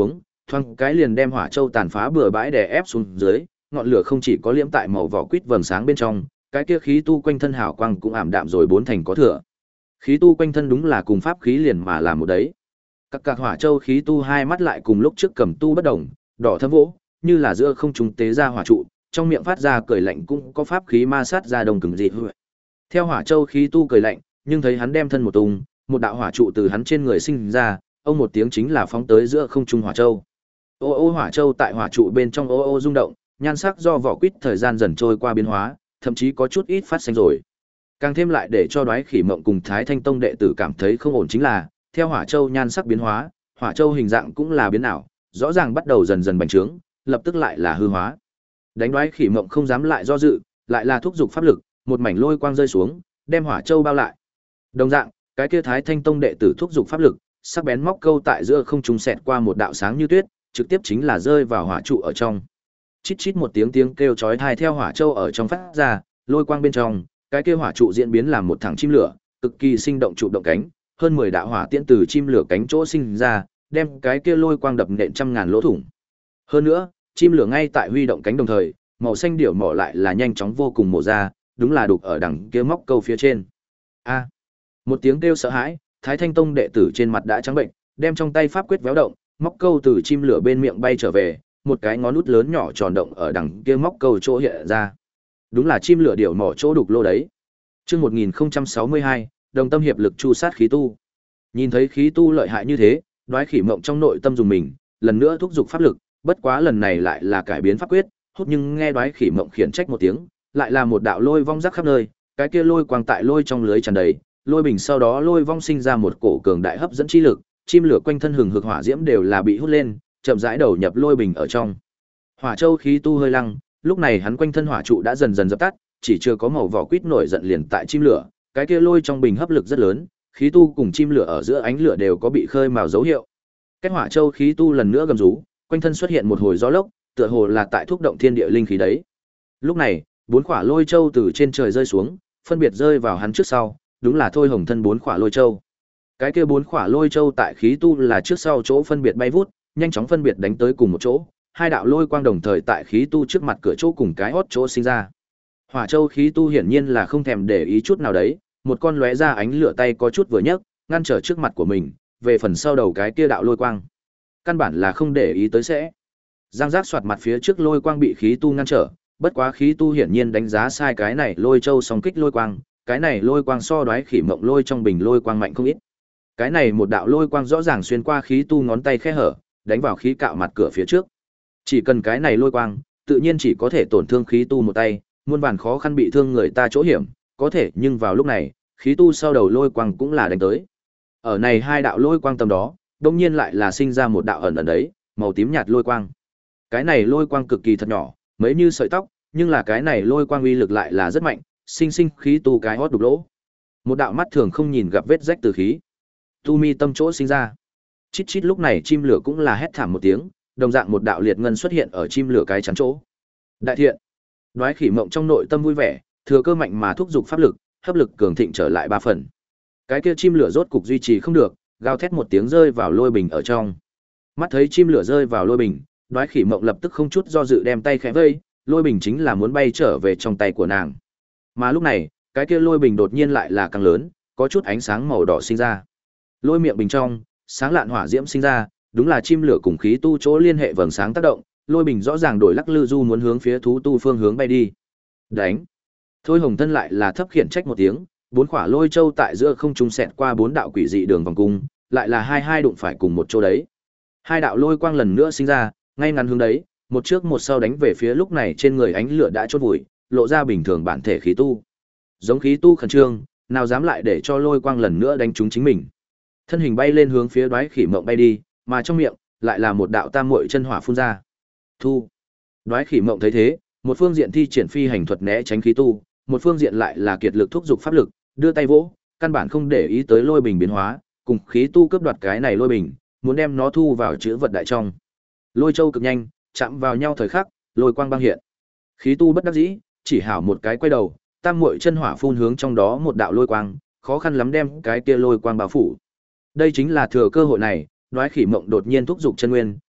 thoáng cái liền đem hỏa châu tàn phá bừa bãi đè ép xuống dưới, ngọn lửa không chỉ có liễm tại màu vỏ quýt vầng sáng bên trong, cái kia khí tu quanh thân hào quang cũng ảm đạm rồi bốn thành có thừa. Khí tu quanh thân đúng là cùng pháp khí liền mà làm một đấy. Các cạc hỏa châu khí tu hai mắt lại cùng lúc trước cầm tu bất động, đỏ thâm vỗ, như là giữa không trung tế ra hỏa trụ, trong miệng phát ra cười lạnh cũng có pháp khí ma sát ra đồng cứng dị hư. Theo hỏa châu khí tu cười lạnh, nhưng thấy hắn đem thân một tung, một đạo hỏa trụ từ hắn trên người sinh ra, ông một tiếng chính là phóng tới giữa không trung hỏa châu. Ô ô hỏa châu tại hỏa trụ bên trong ô ô rung động, nhan sắc do vỏ quýt thời gian dần trôi qua biến hóa, thậm chí có chút ít phát xanh rồi. Càng thêm lại để cho Đoái Khỉ Mộng cùng Thái Thanh Tông đệ tử cảm thấy không ổn chính là, theo hỏa châu nhan sắc biến hóa, hỏa châu hình dạng cũng là biến ảo, rõ ràng bắt đầu dần dần bành trướng, lập tức lại là hư hóa. Đánh Đoái Khỉ Mộng không dám lại do dự, lại là thúc giục pháp lực, một mảnh lôi quang rơi xuống, đem hỏa châu bao lại. Đồng dạng, cái kia Thái Thanh Tông đệ tử thúc giục pháp lực, sắc bén móc câu tại giữa không trung xẹt qua một đạo sáng như tuyết, trực tiếp chính là rơi vào hỏa trụ ở trong. Chít chít một tiếng tiếng kêu chói tai theo hỏa châu ở trong phát ra, lôi quang bên trong, cái kia hỏa trụ diễn biến làm một thằng chim lửa, cực kỳ sinh động trụ động cánh, hơn mười đạo hỏa tiễn từ chim lửa cánh chỗ sinh ra, đem cái kia lôi quang đập nện trăm ngàn lỗ thủng. Hơn nữa, chim lửa ngay tại huy động cánh đồng thời, màu xanh điểu mỏ lại là nhanh chóng vô cùng mổ ra, đúng là đục ở đằng kia móc câu phía trên. A! Một tiếng kêu sợ hãi, Thái Thanh Tông đệ tử trên mặt đã trắng bệnh, đem trong tay pháp quyết véo động, móc câu từ chim lửa bên miệng bay trở về, một cái ngón út lớn nhỏ tròn động ở đằng kia móc câu chỗ hiện ra. Đúng là chim lửa điểu mỏ chỗ đục lô đấy. Chương một nghìn không trăm sáu mươi hai, đồng tâm hiệp lực chu sát khí tu. Nhìn thấy khí tu lợi hại như thế, Đoái Khỉ Mộng trong nội tâm dùng mình, lần nữa thúc giục pháp lực, bất quá lần này lại là cải biến pháp quyết, hút nhưng nghe Đoái Khỉ Mộng khiển trách một tiếng, lại là một đạo lôi vong rắc khắp nơi, cái kia lôi quang tại lôi trong lưới tràn đầy, lôi bình sau đó lôi vong sinh ra một cổ cường đại hấp dẫn chi lực, chim lửa quanh thân hừng hực hỏa diễm đều là bị hút lên, chậm rãi đầu nhập lôi bình ở trong. Hỏa châu khí tu hơi lăng, lúc này hắn quanh thân hỏa trụ đã dần dần dập tắt, chỉ chưa có màu vỏ quýt nổi giận liền tại chim lửa, cái kia lôi trong bình hấp lực rất lớn, khí tu cùng chim lửa ở giữa ánh lửa đều có bị khơi mào dấu hiệu. Cách hỏa châu khí tu lần nữa gầm rú, quanh thân xuất hiện một hồi gió lốc, tựa hồ là tại thúc động thiên địa linh khí đấy. Lúc này, bốn quả lôi châu từ trên trời rơi xuống, phân biệt rơi vào hắn trước sau, đúng là thôi hồng thân bốn quả lôi châu. Cái kia bốn quả lôi châu tại khí tu là trước sau chỗ phân biệt bay vút, nhanh chóng phân biệt đánh tới cùng một chỗ, hai đạo lôi quang đồng thời tại khí tu trước mặt cửa chỗ cùng cái hót chỗ sinh ra. Hỏa châu khí tu hiển nhiên là không thèm để ý chút nào đấy, một con lóe ra ánh lửa tay có chút vừa nhấc, ngăn trở trước mặt của mình, về phần sau đầu cái kia đạo lôi quang. Căn bản là không để ý tới sẽ. Giang giác soạt mặt phía trước lôi quang bị khí tu ngăn trở, bất quá khí tu hiển nhiên đánh giá sai cái này lôi châu song kích lôi quang, cái này lôi quang so Đoái Khỉ Mộng lôi trong bình lôi quang mạnh không ít. Cái này một đạo lôi quang rõ ràng xuyên qua khí tu ngón tay khe hở, đánh vào khí cạo mặt cửa phía trước. Chỉ cần cái này lôi quang, tự nhiên chỉ có thể tổn thương khí tu một tay, muôn vàn khó khăn bị thương người ta chỗ hiểm, có thể nhưng vào lúc này, khí tu sau đầu lôi quang cũng là đánh tới. Ở này hai đạo lôi quang tầm đó, đột nhiên lại là sinh ra một đạo ẩn ẩn đấy, màu tím nhạt lôi quang. Cái này lôi quang cực kỳ thật nhỏ, mấy như sợi tóc, nhưng là cái này lôi quang uy lực lại là rất mạnh, sinh sinh khí tu cái hót đục lỗ. Một đạo mắt thường không nhìn gặp vết rách từ khí tu mi tâm chỗ sinh ra. Chít chít lúc này chim lửa cũng là hét thảm một tiếng, đồng dạng một đạo liệt ngân xuất hiện ở chim lửa cái chắn chỗ. Đại thiện. Đoái Khỉ Mộng trong nội tâm vui vẻ, thừa cơ mạnh mà thúc giục pháp lực, hấp lực cường thịnh trở lại ba phần. Cái kia chim lửa rốt cục duy trì không được, gào thét một tiếng rơi vào lôi bình ở trong. Mắt thấy chim lửa rơi vào lôi bình, Đoái Khỉ Mộng lập tức không chút do dự đem tay khẽ vây, lôi bình chính là muốn bay trở về trong tay của nàng. Mà lúc này, cái kia lôi bình đột nhiên lại là càng lớn, có chút ánh sáng màu đỏ sinh ra. Lôi miệng bình trong, sáng lạn hỏa diễm sinh ra, đúng là chim lửa cùng khí tu chỗ liên hệ vầng sáng tác động, lôi bình rõ ràng đổi lắc lư du muốn hướng phía thú tu phương hướng bay đi. Đánh. Thôi hồng thân lại là thấp khiển trách một tiếng, bốn quả lôi châu tại giữa không trung xẹt qua bốn đạo quỷ dị đường vòng cung, lại là hai hai đụng phải cùng một chỗ đấy. Hai đạo lôi quang lần nữa sinh ra, ngay ngắn hướng đấy, một trước một sau đánh về phía lúc này trên người ánh lửa đã chốt vùi, lộ ra bình thường bản thể khí tu. Giống khí tu khẩn trương, nào dám lại để cho lôi quang lần nữa đánh trúng chính mình. Thân hình bay lên hướng phía Đoái Khỉ Mộng bay đi, mà trong miệng lại là một đạo tam muội chân hỏa phun ra. Thu. Đoái Khỉ Mộng thấy thế, một phương diện thi triển phi hành thuật né tránh khí tu, một phương diện lại là kiệt lực thúc giục pháp lực, đưa tay vỗ, căn bản không để ý tới lôi bình biến hóa, cùng khí tu cướp đoạt cái này lôi bình, muốn đem nó thu vào chữ vật đại trong. Lôi châu cực nhanh, chạm vào nhau thời khắc, lôi quang băng hiện. Khí tu bất đắc dĩ, chỉ hảo một cái quay đầu, tam muội chân hỏa phun hướng trong đó một đạo lôi quang, khó khăn lắm đem cái kia lôi quang bao phủ. Đây chính là thừa cơ hội này, Đoái Khỉ Mộng đột nhiên thúc giục chân nguyên,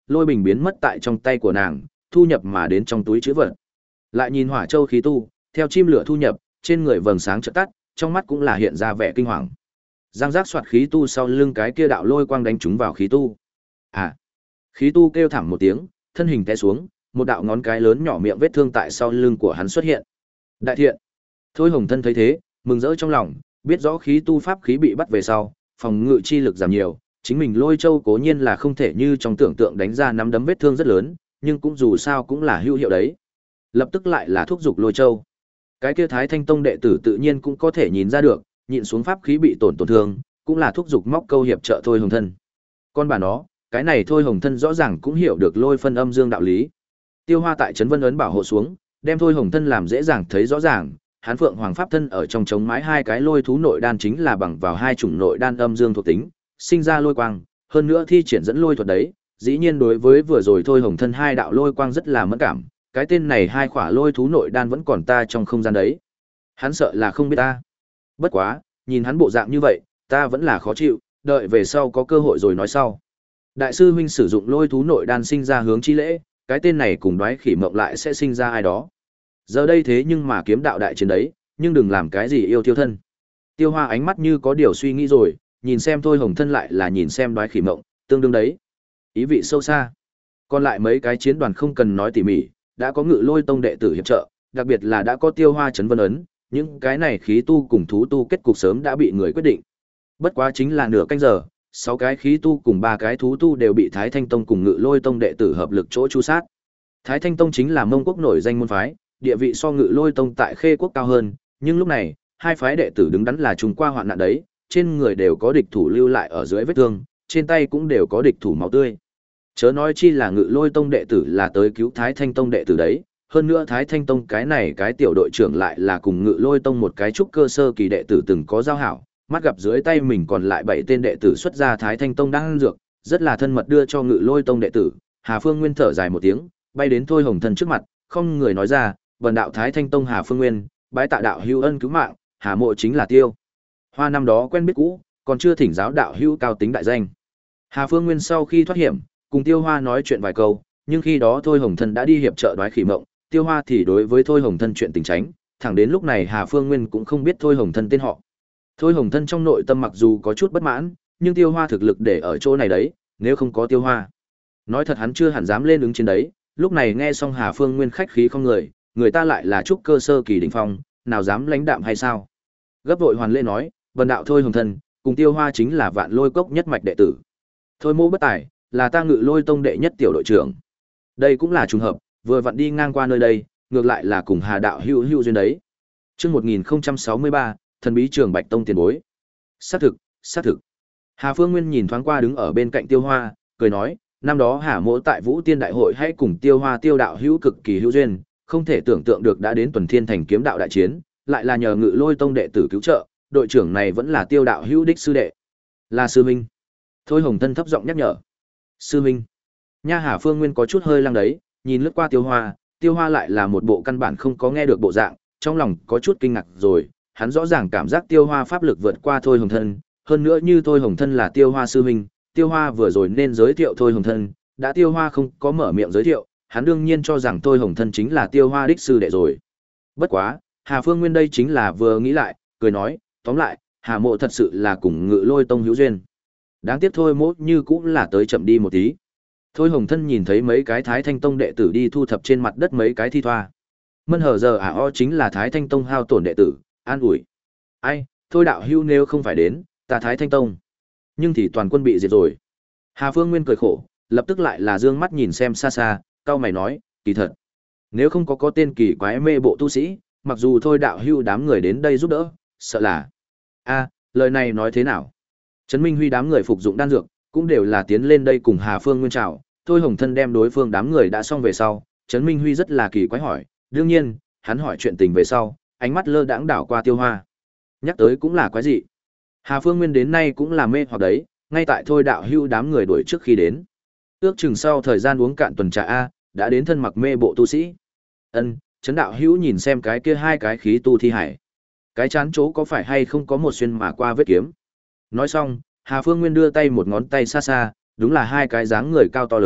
lôi bình biến mất tại trong tay của nàng, thu nhập mà đến trong túi trữ vật. Lại nhìn hỏa châu khí tu, theo chim lửa thu nhập, trên người vầng sáng chợt tắt, trong mắt cũng là hiện ra vẻ kinh hoàng. Giang giác soạt khí tu sau lưng cái kia đạo lôi quang đánh trúng vào khí tu. À! Khí tu kêu thảm một tiếng, thân hình té xuống, một đạo ngón cái lớn nhỏ miệng vết thương tại sau lưng của hắn xuất hiện. Đại thiện! Thôi Hồng Thân thấy thế, mừng rỡ trong lòng, biết rõ khí tu pháp khí bị bắt về sau, phòng ngự chi lực giảm nhiều, chính mình lôi châu cố nhiên là không thể như trong tưởng tượng đánh ra nắm đấm vết thương rất lớn, nhưng cũng dù sao cũng là hữu hiệu đấy. Lập tức lại là thúc giục lôi châu. Cái kia Thái Thanh Tông đệ tử tự nhiên cũng có thể nhìn ra được, nhịn xuống pháp khí bị tổn tổn thương, cũng là thúc giục móc câu hiệp trợ Thôi Hồng Thân. Con bà nó, cái này Thôi Hồng Thân rõ ràng cũng hiểu được lôi phân âm dương đạo lý. Tiêu Hoa tại trấn Vân ấn bảo hộ xuống, đem Thôi Hồng Thân làm dễ dàng thấy rõ ràng, Hán Phượng Hoàng pháp thân ở trong chống mái hai cái lôi thú nội đan chính là bằng vào hai chủng nội đan âm dương thuộc tính, sinh ra lôi quang, hơn nữa thi triển dẫn lôi thuật đấy, dĩ nhiên đối với vừa rồi Thôi Hồng Thân hai đạo lôi quang rất là mẫn cảm, cái tên này hai khỏa lôi thú nội đan vẫn còn ta trong không gian đấy. Hắn sợ là không biết ta. Bất quá, nhìn hắn bộ dạng như vậy, ta vẫn là khó chịu, đợi về sau có cơ hội rồi nói sau. Đại sư huynh sử dụng lôi thú nội đan sinh ra hướng chi lễ, cái tên này cùng đoái khỉ mộng lại sẽ sinh ra ai đó. Giờ đây thế nhưng mà kiếm đạo đại chiến đấy, nhưng đừng làm cái gì yêu tiêu thân. Tiêu Hoa ánh mắt như có điều suy nghĩ rồi, nhìn xem Thôi Hồng Thân lại là nhìn xem đoái khỉ mộng, tương đương đấy. Ý vị sâu xa. Còn lại mấy cái chiến đoàn không cần nói tỉ mỉ, đã có Ngự Lôi Tông đệ tử hiệp trợ, đặc biệt là đã có Tiêu Hoa trấn Vân ấn, những cái này khí tu cùng thú tu kết cục sớm đã bị người quyết định. Bất quá chính là nửa canh giờ, sáu cái khí tu cùng ba cái thú tu đều bị Thái Thanh Tông cùng Ngự Lôi Tông đệ tử hợp lực chỗ chu sát. Thái Thanh Tông chính là Mông Quốc nổi danh môn phái, địa vị so Ngự Lôi Tông tại Khê Quốc cao hơn, nhưng lúc này, hai phái đệ tử đứng đắn là trùng qua hoạn nạn đấy, trên người đều có địch thủ lưu lại ở dưới vết thương, trên tay cũng đều có địch thủ máu tươi. Chớ nói chi là Ngự Lôi Tông đệ tử là tới cứu Thái Thanh Tông đệ tử đấy, hơn nữa Thái Thanh Tông cái này cái tiểu đội trưởng lại là cùng Ngự Lôi Tông một cái trúc cơ sơ kỳ đệ tử từng có giao hảo, mắt gặp dưới tay mình còn lại bảy tên đệ tử xuất ra Thái Thanh Tông đang ăn dược, rất là thân mật đưa cho Ngự Lôi Tông đệ tử. Hà Phương Nguyên thở dài một tiếng, bay đến Thôi Hồng Thân trước mặt, không người nói ra, "Vân đạo Thái Thanh Tông Hà Phương Nguyên, bái tạ đạo hữu ân cứu mạng, Hà mộ chính là Tiêu Hoa năm đó quen biết cũ, còn chưa thỉnh giáo đạo hữu cao tính đại danh." Hà Phương Nguyên sau khi thoát hiểm, cùng Tiêu Hoa nói chuyện vài câu, nhưng khi đó Thôi Hồng Thân đã đi hiệp trợ đoái khỉ mộng, Tiêu Hoa thì đối với Thôi Hồng Thân chuyện tình tránh, thẳng đến lúc này Hà Phương Nguyên cũng không biết Thôi Hồng Thân tên họ. Thôi Hồng Thân trong nội tâm mặc dù có chút bất mãn, nhưng Tiêu Hoa thực lực để ở chỗ này đấy, nếu không có Tiêu Hoa, nói thật hắn chưa hẳn dám lên ứng chiến đấy. Lúc này nghe xong Hà Phương Nguyên khách khí không người, người ta lại là trúc cơ sơ kỳ đỉnh phong, nào dám lãnh đạm hay sao? Gấp vội hoàn lễ nói, "Vân đạo Thôi Hồng Thân, cùng Tiêu Hoa chính là Vạn Lôi Cốc nhất mạch đệ tử. Thôi mô bất tài, là ta Ngự Lôi Tông đệ nhất tiểu đội trưởng." Đây cũng là trùng hợp, vừa vặn đi ngang qua nơi đây, ngược lại là cùng Hà đạo hữu hữu duyên đấy. Chương một nghìn không trăm sáu mươi ba, thần bí Trường Bạch Tông tiền bối. Xác thực, xác thực. Hà Phương Nguyên nhìn thoáng qua đứng ở bên cạnh Tiêu Hoa, cười nói, năm đó Hà mỗ tại Vũ Tiên đại hội hay cùng Tiêu Hoa Tiêu đạo hữu cực kỳ hữu duyên, không thể tưởng tượng được đã đến Tuần Thiên Thành kiếm đạo đại chiến, lại là nhờ Ngự Lôi Tông đệ tử cứu trợ, đội trưởng này vẫn là Tiêu đạo hữu đích sư đệ. Là sư huynh. Thôi Hồng Thân thấp giọng nhắc nhở. Sư huynh. Nha Hà Phương Nguyên có chút hơi lăng đấy, nhìn lướt qua Tiêu Hoa, Tiêu Hoa lại là một bộ căn bản không có nghe được bộ dạng, trong lòng có chút kinh ngạc rồi, hắn rõ ràng cảm giác Tiêu Hoa pháp lực vượt qua Thôi Hồng Thân, hơn nữa như Thôi Hồng Thân là Tiêu Hoa sư huynh, Tiêu Hoa vừa rồi nên giới thiệu Thôi Hồng Thân, đã Tiêu Hoa không có mở miệng giới thiệu, hắn đương nhiên cho rằng Thôi Hồng Thân chính là Tiêu Hoa đích sư đệ rồi. Bất quá, Hà Phương Nguyên đây chính là vừa nghĩ lại, cười nói, tóm lại, Hà mộ thật sự là cùng Ngự Lôi Tông hữu duyên. Đáng tiếc thôi mốt như cũng là tới chậm đi một tí. Thôi Hồng Thân nhìn thấy mấy cái Thái Thanh Tông đệ tử đi thu thập trên mặt đất mấy cái thi thoa. Mân hờ giờ ả o chính là Thái Thanh Tông hao tổn đệ tử, an ủi. Ai, thôi đạo hưu nếu không phải đến, ta Thái Thanh Tông. Nhưng thì toàn quân bị diệt rồi. Hà Phương Nguyên cười khổ, lập tức lại là dương mắt nhìn xem xa xa, cao mày nói, kỳ thật. Nếu không có có tên kỳ quái mê bộ tu sĩ, mặc dù thôi đạo hưu đám người đến đây giúp đỡ, sợ là. A, lời này nói thế nào? Trấn Minh Huy đám người phục dụng đan dược, cũng đều là tiến lên đây cùng Hà Phương Nguyên chào. Thôi Hồng Thân đem đối phương đám người đã xong về sau, Trấn Minh Huy rất là kỳ quái hỏi, đương nhiên, hắn hỏi chuyện tình về sau, ánh mắt lơ đãng đảo qua Tiêu Hoa. Nhắc tới cũng là quái dị. Hà Phương Nguyên đến nay cũng là mê hoặc đấy, ngay tại thôi đạo hưu đám người đuổi trước khi đến. Ước chừng sau thời gian uống cạn tuần trà a, đã đến thân mặc mê bộ tu sĩ. Ân, Trấn đạo hữu nhìn xem cái kia hai cái khí tu thi hải. Cái chán chỗ có phải hay không có một xuyên mà qua vết kiếm. Nói xong, Hà Phương Nguyên đưa tay một ngón tay xa xa, đúng là hai cái dáng người cao to lớn,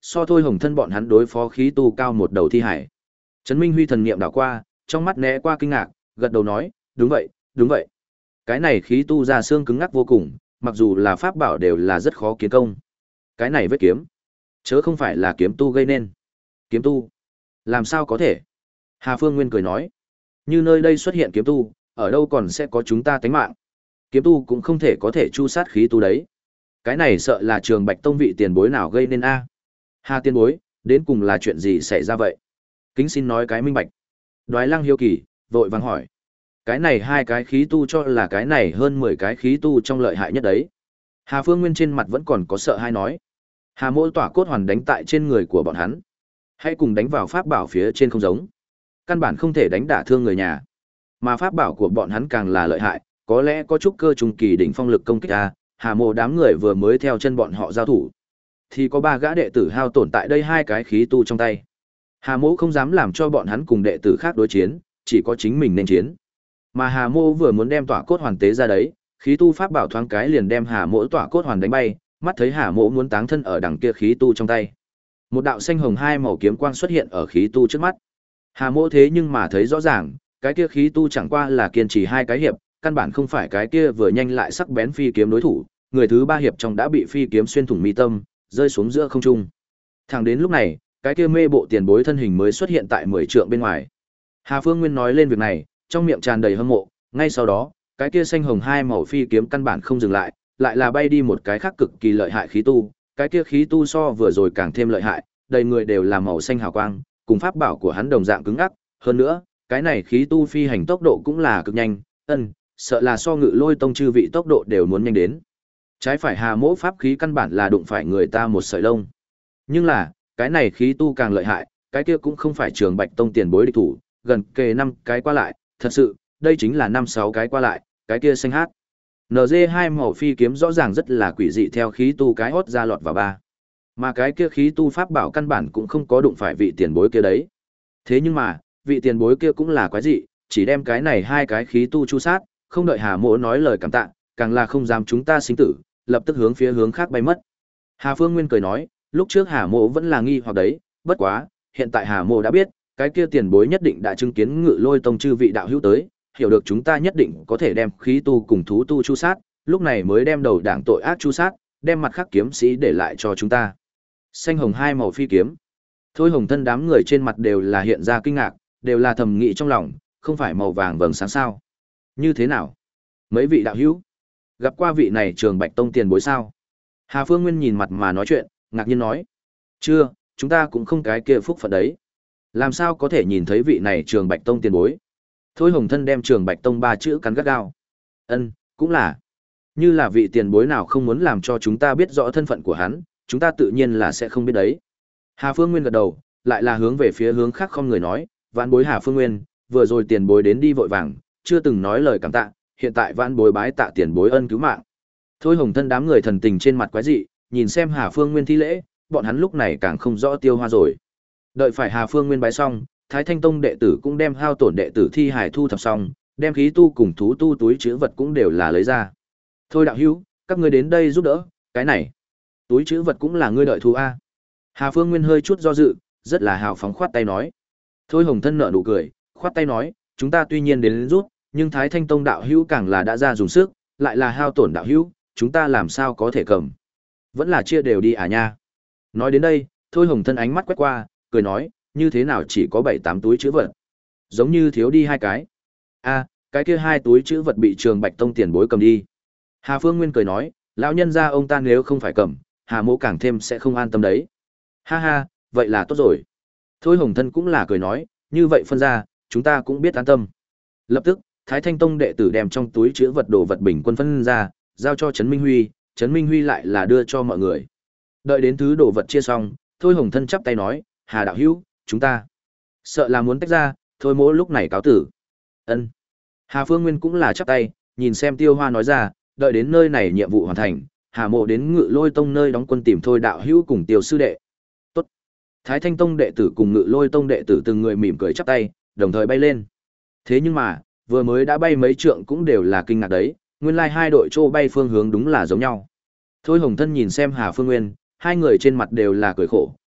so Thôi Hồng Thân bọn hắn đối phó khí tu cao một đầu thi hải. Trấn Minh Huy thần niệm đảo qua, trong mắt né qua kinh ngạc, gật đầu nói, đúng vậy, đúng vậy. Cái này khí tu ra xương cứng ngắc vô cùng, mặc dù là pháp bảo đều là rất khó kiến công. Cái này vết kiếm, chớ không phải là kiếm tu gây nên. Kiếm tu? Làm sao có thể? Hà Phương Nguyên cười nói, như nơi đây xuất hiện kiếm tu, ở đâu còn sẽ có chúng ta tánh mạng. Kiếm tu cũng không thể có thể chu sát khí tu đấy. Cái này sợ là Trường Bạch Tông vị tiền bối nào gây nên a? Hà tiền bối, đến cùng là chuyện gì xảy ra vậy? Kính xin nói cái minh bạch. Đoái Lăng hiếu kỳ, vội vàng hỏi. Cái này hai cái khí tu cho là cái này hơn mười cái khí tu trong lợi hại nhất đấy. Hà Phương Nguyên trên mặt vẫn còn có sợ hay nói. Hà Mỗ tỏa cốt hoàn đánh tại trên người của bọn hắn. Hãy cùng đánh vào pháp bảo phía trên không giống. Căn bản không thể đánh đả thương người nhà. Mà pháp bảo của bọn hắn càng là lợi hại, có lẽ có chút cơ trùng kỳ đỉnh phong lực công kích a. Hà Mỗ đám người vừa mới theo chân bọn họ giao thủ, thì có ba gã đệ tử hao tổn tại đây hai cái khí tu trong tay. Hà Mỗ không dám làm cho bọn hắn cùng đệ tử khác đối chiến, chỉ có chính mình nên chiến. Mà Hà Mỗ vừa muốn đem tỏa cốt hoàn tế ra đấy, khí tu pháp bảo thoáng cái liền đem Hà Mỗ tỏa cốt hoàn đánh bay, mắt thấy Hà Mỗ muốn táng thân ở đằng kia khí tu trong tay. Một đạo xanh hồng hai màu kiếm quang xuất hiện ở khí tu trước mắt. Hà Mỗ thế nhưng mà thấy rõ ràng, cái kia khí tu chẳng qua là kiên trì hai cái hiệp, căn bản không phải cái kia vừa nhanh lại sắc bén phi kiếm đối thủ, người thứ ba hiệp trong đã bị phi kiếm xuyên thủng mi tâm, rơi xuống giữa không trung. Thẳng đến lúc này, cái kia mê bộ tiền bối thân hình mới xuất hiện tại mười trượng bên ngoài. Hà Phương Nguyên nói lên việc này, trong miệng tràn đầy hâm mộ, ngay sau đó, cái kia xanh hồng hai màu phi kiếm căn bản không dừng lại, lại là bay đi một cái khác cực kỳ lợi hại khí tu, cái kia khí tu so vừa rồi càng thêm lợi hại, đầy người đều là màu xanh hào quang, cùng pháp bảo của hắn đồng dạng cứng ắc, hơn nữa, cái này khí tu phi hành tốc độ cũng là cực nhanh, ân, sợ là so Ngự Lôi Tông chư vị tốc độ đều muốn nhanh đến. Trái phải Hà Mỗ pháp khí căn bản là đụng phải người ta một sợi lông. Nhưng là, cái này khí tu càng lợi hại, cái kia cũng không phải Trường Bạch Tông tiền bối địch thủ, gần kề năm cái qua lại, thật sự, đây chính là năm sáu cái qua lại, cái kia xanh hát. en giê hai màu phi kiếm rõ ràng rất là quỷ dị theo khí tu cái hót ra lọt vào ba. Mà cái kia khí tu pháp bảo căn bản cũng không có đụng phải vị tiền bối kia đấy. Thế nhưng mà, vị tiền bối kia cũng là quái dị, chỉ đem cái này hai cái khí tu chu sát, không đợi Hà Mỗ nói lời cảm tạ, càng là không dám chúng ta sinh tử, lập tức hướng phía hướng khác bay mất. Hà Phương Nguyên cười nói, lúc trước Hà Mỗ vẫn là nghi hoặc đấy, bất quá, hiện tại Hà Mỗ đã biết, cái kia tiền bối nhất định đã chứng kiến Ngự Lôi Tông chư vị đạo hữu tới, hiểu được chúng ta nhất định có thể đem khí tu cùng thú tu chu sát, lúc này mới đem đầu đảng tội ác chu sát, đem mặt khác kiếm sĩ để lại cho chúng ta. Xanh hồng hai màu phi kiếm. Thôi Hồng Thân đám người trên mặt đều là hiện ra kinh ngạc, đều là thầm nghĩ trong lòng, không phải màu vàng vầng sáng sao? Như thế nào? Mấy vị đạo hữu gặp qua vị này Trường Bạch Tông tiền bối sao? Hà Phương Nguyên nhìn mặt mà nói chuyện, ngạc nhiên nói, chưa, chúng ta cũng không cái kia phúc phận đấy. Làm sao có thể nhìn thấy vị này Trường Bạch Tông tiền bối? Thôi Hồng Thân đem Trường Bạch Tông ba chữ cắn gắt gao. Ân, cũng là. Như là vị tiền bối nào không muốn làm cho chúng ta biết rõ thân phận của hắn, chúng ta tự nhiên là sẽ không biết đấy. Hà Phương Nguyên gật đầu, lại là hướng về phía hướng khác không người nói, vãn bối Hà Phương Nguyên, vừa rồi tiền bối đến đi vội vàng, chưa từng nói lời cảm tạ, hiện tại vãn bối bái tạ tiền bối ân cứu mạng. Thôi Hồng Thân đám người thần tình trên mặt quái dị, nhìn xem Hà Phương Nguyên thi lễ, bọn hắn lúc này càng không rõ tiêu hoa rồi. Đợi phải Hà Phương Nguyên bái xong, Thái Thanh Tông đệ tử cũng đem hao tổn đệ tử thi hài thu thập xong, đem khí tu cùng thú tu túi trữ vật cũng đều là lấy ra. Thôi đạo hữu, các ngươi đến đây giúp đỡ, cái này, túi trữ vật cũng là ngươi đợi thu a. Hà Phương Nguyên hơi chút do dự, rất là hào phóng khoát tay nói. Thôi Hồng Thân nở nụ cười, khoát tay nói, chúng ta tuy nhiên đến giúp, nhưng Thái Thanh Tông đạo hữu càng là đã ra dùng sức, lại là hao tổn đạo hữu, chúng ta làm sao có thể cầm. Vẫn là chia đều đi à nha. Nói đến đây, Thôi Hồng Thân ánh mắt quét qua, cười nói, như thế nào chỉ có bảy tám túi trữ vật. Giống như thiếu đi hai cái. A, cái kia hai túi trữ vật bị Trường Bạch Tông tiền bối cầm đi. Hà Phương Nguyên cười nói, lão nhân gia ông ta nếu không phải cầm, Hà Mỗ càng thêm sẽ không an tâm đấy. Ha ha, vậy là tốt rồi. Thôi Hồng Thân cũng là cười nói, như vậy phân ra, chúng ta cũng biết an tâm. Lập tức, Thái Thanh Tông đệ tử đem trong túi chứa vật đồ vật bình quân phân ra, giao cho Trấn Minh Huy, Trấn Minh Huy lại là đưa cho mọi người. Đợi đến thứ đồ vật chia xong, Thôi Hồng Thân chắp tay nói, Hà đạo hữu, chúng ta sợ là muốn tách ra, thôi Mỗ lúc này cáo tử. Ân. Hà Phương Nguyên cũng là chắp tay, nhìn xem Tiêu Hoa nói ra, đợi đến nơi này nhiệm vụ hoàn thành, Hà Mộ đến Ngự Lôi Tông nơi đóng quân tìm Thôi đạo hữu cùng Tiêu sư đệ. Tốt. Thái Thanh Tông đệ tử cùng Ngự Lôi Tông đệ tử từng người mỉm cười chắp tay, đồng thời bay lên. Thế nhưng mà, vừa mới đã bay mấy trượng cũng đều là kinh ngạc đấy, nguyên lai hai đội trô bay phương hướng đúng là giống nhau. Thôi Hồng Thân nhìn xem Hà Phương Nguyên, hai người trên mặt đều là cười khổ,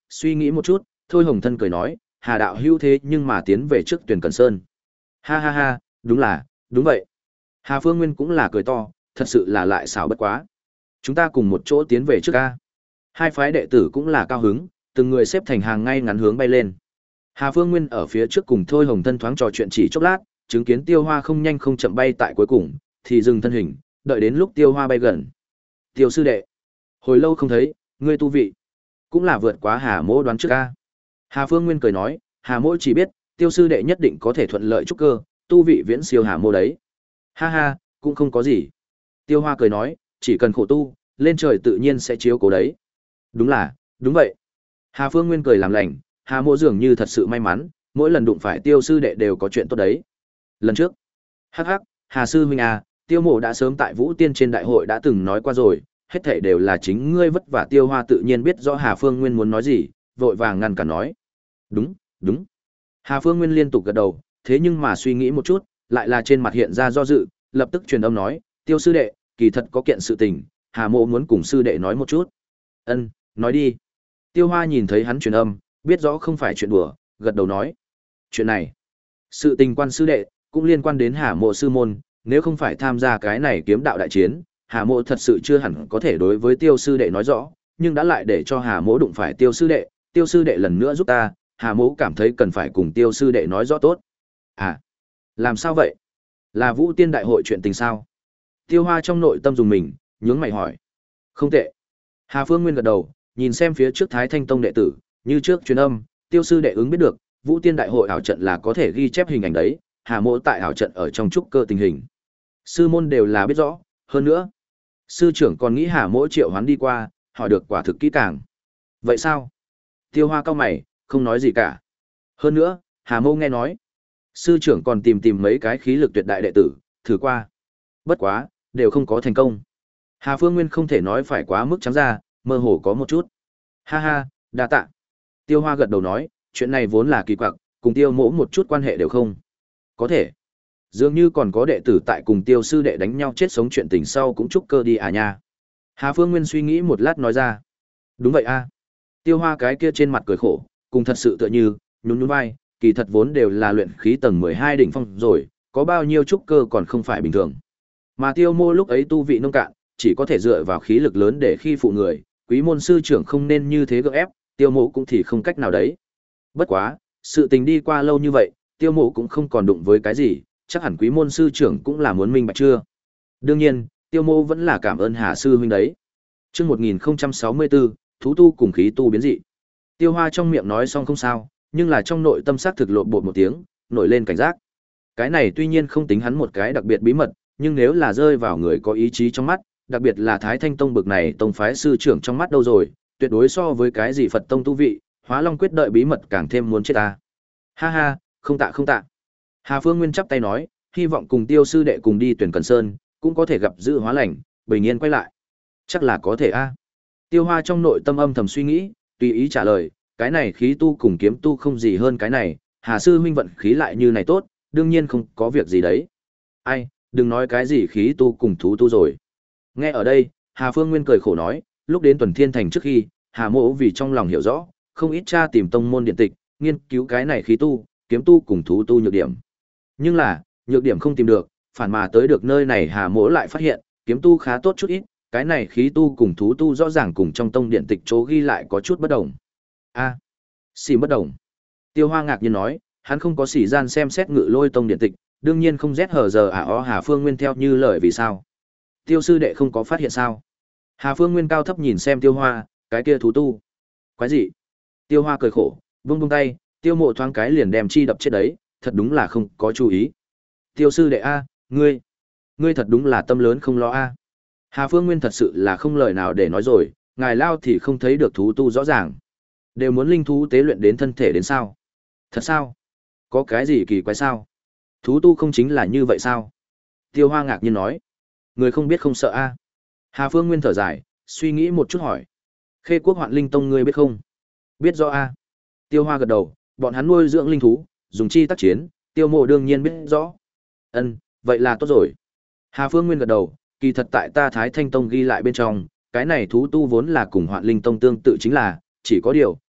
suy nghĩ một chút, Thôi Hồng Thân cười nói, Hà đạo hữu thế nhưng mà tiến về trước Tuyển Cẩn Sơn. Ha ha ha, đúng là, đúng vậy. Hà Phương Nguyên cũng là cười to, thật sự là lại xảo bất quá. Chúng ta cùng một chỗ tiến về trước ca. Hai phái đệ tử cũng là cao hứng, từng người xếp thành hàng ngay ngắn hướng bay lên. Hà Phương Nguyên ở phía trước cùng Thôi Hồng Thân thoáng trò chuyện chỉ chốc lát, chứng kiến Tiêu Hoa không nhanh không chậm bay tại cuối cùng, thì dừng thân hình, đợi đến lúc Tiêu Hoa bay gần. Tiêu sư đệ, hồi lâu không thấy, ngươi tu vị cũng là vượt quá Hà Mỗ đoán trước ca. Hà Phương Nguyên cười nói, Hà Mỗ chỉ biết, Tiêu sư đệ nhất định có thể thuận lợi trúc cơ, tu vị viễn siêu Hà Mỗ đấy. Ha ha, cũng không có gì. Tiêu Hoa cười nói, chỉ cần khổ tu, lên trời tự nhiên sẽ chiếu cố đấy. Đúng là, đúng vậy. Hà Phương Nguyên cười làm lành, Hà Mỗ dường như thật sự may mắn, mỗi lần đụng phải Tiêu sư đệ đều có chuyện tốt đấy. Lần trước, hắc hắc, Hà sư huynh à, Tiêu Mộ đã sớm tại Vũ Tiên trên đại hội đã từng nói qua rồi, hết thảy đều là chính ngươi vất vả. Tiêu Hoa tự nhiên biết rõ Hà Phương Nguyên muốn nói gì, vội vàng ngăn cản nói. Đúng, đúng. Hà Phương Nguyên liên tục gật đầu, thế nhưng mà suy nghĩ một chút, lại là trên mặt hiện ra do dự, lập tức truyền âm nói, Tiêu sư đệ, kỳ thật có kiện sự tình, Hà Mộ muốn cùng sư đệ nói một chút. Ân, nói đi. Tiêu Hoa nhìn thấy hắn truyền âm, biết rõ không phải chuyện đùa, gật đầu nói. Chuyện này, sự tình quan sư đệ, cũng liên quan đến Hà Mộ sư môn, nếu không phải tham gia cái này kiếm đạo đại chiến, Hà Mộ thật sự chưa hẳn có thể đối với Tiêu sư đệ nói rõ, nhưng đã lại để cho Hà Mộ đụng phải Tiêu sư đệ, Tiêu sư đệ lần nữa giúp ta, Hà Mộ cảm thấy cần phải cùng Tiêu sư đệ nói rõ tốt. À, làm sao vậy? Là Vũ Tiên đại hội chuyện tình sao? Tiêu Hoa trong nội tâm dùng mình, nhướng mày hỏi. Không tệ. Hà Phương Nguyên gật đầu, nhìn xem phía trước Thái Thanh Tông đệ tử, như trước truyền âm, Tiêu sư đệ ứng biết được, Vũ Tiên đại hội ảo trận là có thể ghi chép hình ảnh đấy, Hà Mộ tại ảo trận ở trong trúc cơ tình hình. Sư môn đều là biết rõ, hơn nữa, sư trưởng còn nghĩ Hà Mộ triệu hoán đi qua, hỏi được quả thực kỹ càng. Vậy sao? Tiêu Hoa cau mày, không nói gì cả. Hơn nữa, Hà Mộ nghe nói, sư trưởng còn tìm tìm mấy cái khí lực tuyệt đại đệ tử, thử qua. Bất quá, đều không có thành công. Hà Phương Nguyên không thể nói phải quá mức trắng ra, mơ hồ có một chút. Ha ha, đa tạ. Tiêu Hoa gật đầu nói, chuyện này vốn là kỳ quặc, cùng Tiêu Mỗ một chút quan hệ đều không. Có thể. Dường như còn có đệ tử tại cùng Tiêu sư đệ đánh nhau chết sống chuyện tình sau cũng chúc cơ đi à nha. Hà Phương Nguyên suy nghĩ một lát nói ra. Đúng vậy a. Tiêu Hoa cái kia trên mặt cười khổ, cùng thật sự tựa như, nhún nhún vai, kỳ thật vốn đều là luyện khí tầng mười hai đỉnh phong rồi, có bao nhiêu trúc cơ còn không phải bình thường. Mà Tiêu Mô lúc ấy tu vị nông cạn, chỉ có thể dựa vào khí lực lớn để khi phụ người, quý môn sư trưởng không nên như thế gượng ép, Tiêu Mộ cũng thì không cách nào đấy. Bất quá, sự tình đi qua lâu như vậy, Tiêu Mộ cũng không còn đụng với cái gì, chắc hẳn quý môn sư trưởng cũng là muốn minh bạch chưa. Đương nhiên, Tiêu Mộ vẫn là cảm ơn Hà sư huynh đấy. Chương một nghìn không trăm sáu mươi tư, thú tu cùng khí tu biến dị. Tiêu Hoa trong miệng nói xong không sao, nhưng là trong nội tâm xác thực lộn bột một tiếng, nổi lên cảnh giác. Cái này tuy nhiên không tính hắn một cái đặc biệt bí mật, nhưng nếu là rơi vào người có ý chí trong mắt, đặc biệt là Thái Thanh Tông bực này tông phái sư trưởng trong mắt đâu rồi, tuyệt đối so với cái gì Phật tông tu vị, Hóa Long quyết đợi bí mật càng thêm muốn chết ta. Ha ha, không tạ không tạ. Hà Phương Nguyên chắp tay nói, hy vọng cùng Tiêu sư đệ cùng đi Tuyển Cần Sơn, cũng có thể gặp dự hóa lành, bình yên quay lại. Chắc là có thể a. Tiêu Hoa trong nội tâm âm thầm suy nghĩ, tùy ý trả lời, cái này khí tu cùng kiếm tu không gì hơn cái này, Hà sư huynh vận khí lại như này tốt, đương nhiên không có việc gì đấy. Ai, đừng nói cái gì khí tu cùng thú tu rồi. Nghe ở đây, Hà Phương Nguyên cười khổ nói, lúc đến Tuần Thiên Thành trước khi, Hà Mộ vì trong lòng hiểu rõ, không ít tra tìm tông môn điện tịch, nghiên cứu cái này khí tu, kiếm tu cùng thú tu nhược điểm. Nhưng là, nhược điểm không tìm được, phản mà tới được nơi này Hà Mộ lại phát hiện, kiếm tu khá tốt chút ít, cái này khí tu cùng thú tu rõ ràng cùng trong tông điện tịch chỗ ghi lại có chút bất đồng. A, à, xì bất đồng. Tiêu Hoa ngạc nhiên nói, hắn không có xỉ gian xem xét Ngự Lôi tông điện tịch, đương nhiên không rét hở giờ à ó Hà Phương Nguyên theo như lời vì sao. Tiêu sư đệ không có phát hiện sao? Hà Phương Nguyên cao thấp nhìn xem Tiêu Hoa, cái kia thú tu. Quái gì? Tiêu Hoa cười khổ, vung vung tay, Tiêu Mộ thoáng cái liền đem chi đập chết đấy, thật đúng là không có chú ý. Tiêu sư đệ a, ngươi, ngươi thật đúng là tâm lớn không lo a. Hà Phương Nguyên thật sự là không lời nào để nói rồi, ngài lao thì không thấy được thú tu rõ ràng, đều muốn linh thú tế luyện đến thân thể đến sao? Thật sao? Có cái gì kỳ quái sao? Thú tu không chính là như vậy sao? Tiêu Hoa ngạc nhiên nói. Người không biết không sợ a. Hà Phương Nguyên thở dài, suy nghĩ một chút hỏi. Khê Quốc Hoạn Linh Tông ngươi biết không? Biết rõ a. Tiêu Hoa gật đầu, bọn hắn nuôi dưỡng linh thú, dùng chi tác chiến, Tiêu Mộ đương nhiên biết rõ. Ân, vậy là tốt rồi. Hà Phương Nguyên gật đầu, kỳ thật tại ta Thái Thanh Tông ghi lại bên trong, cái này thú tu vốn là cùng Hoạn Linh Tông tương tự chính là, chỉ có điều,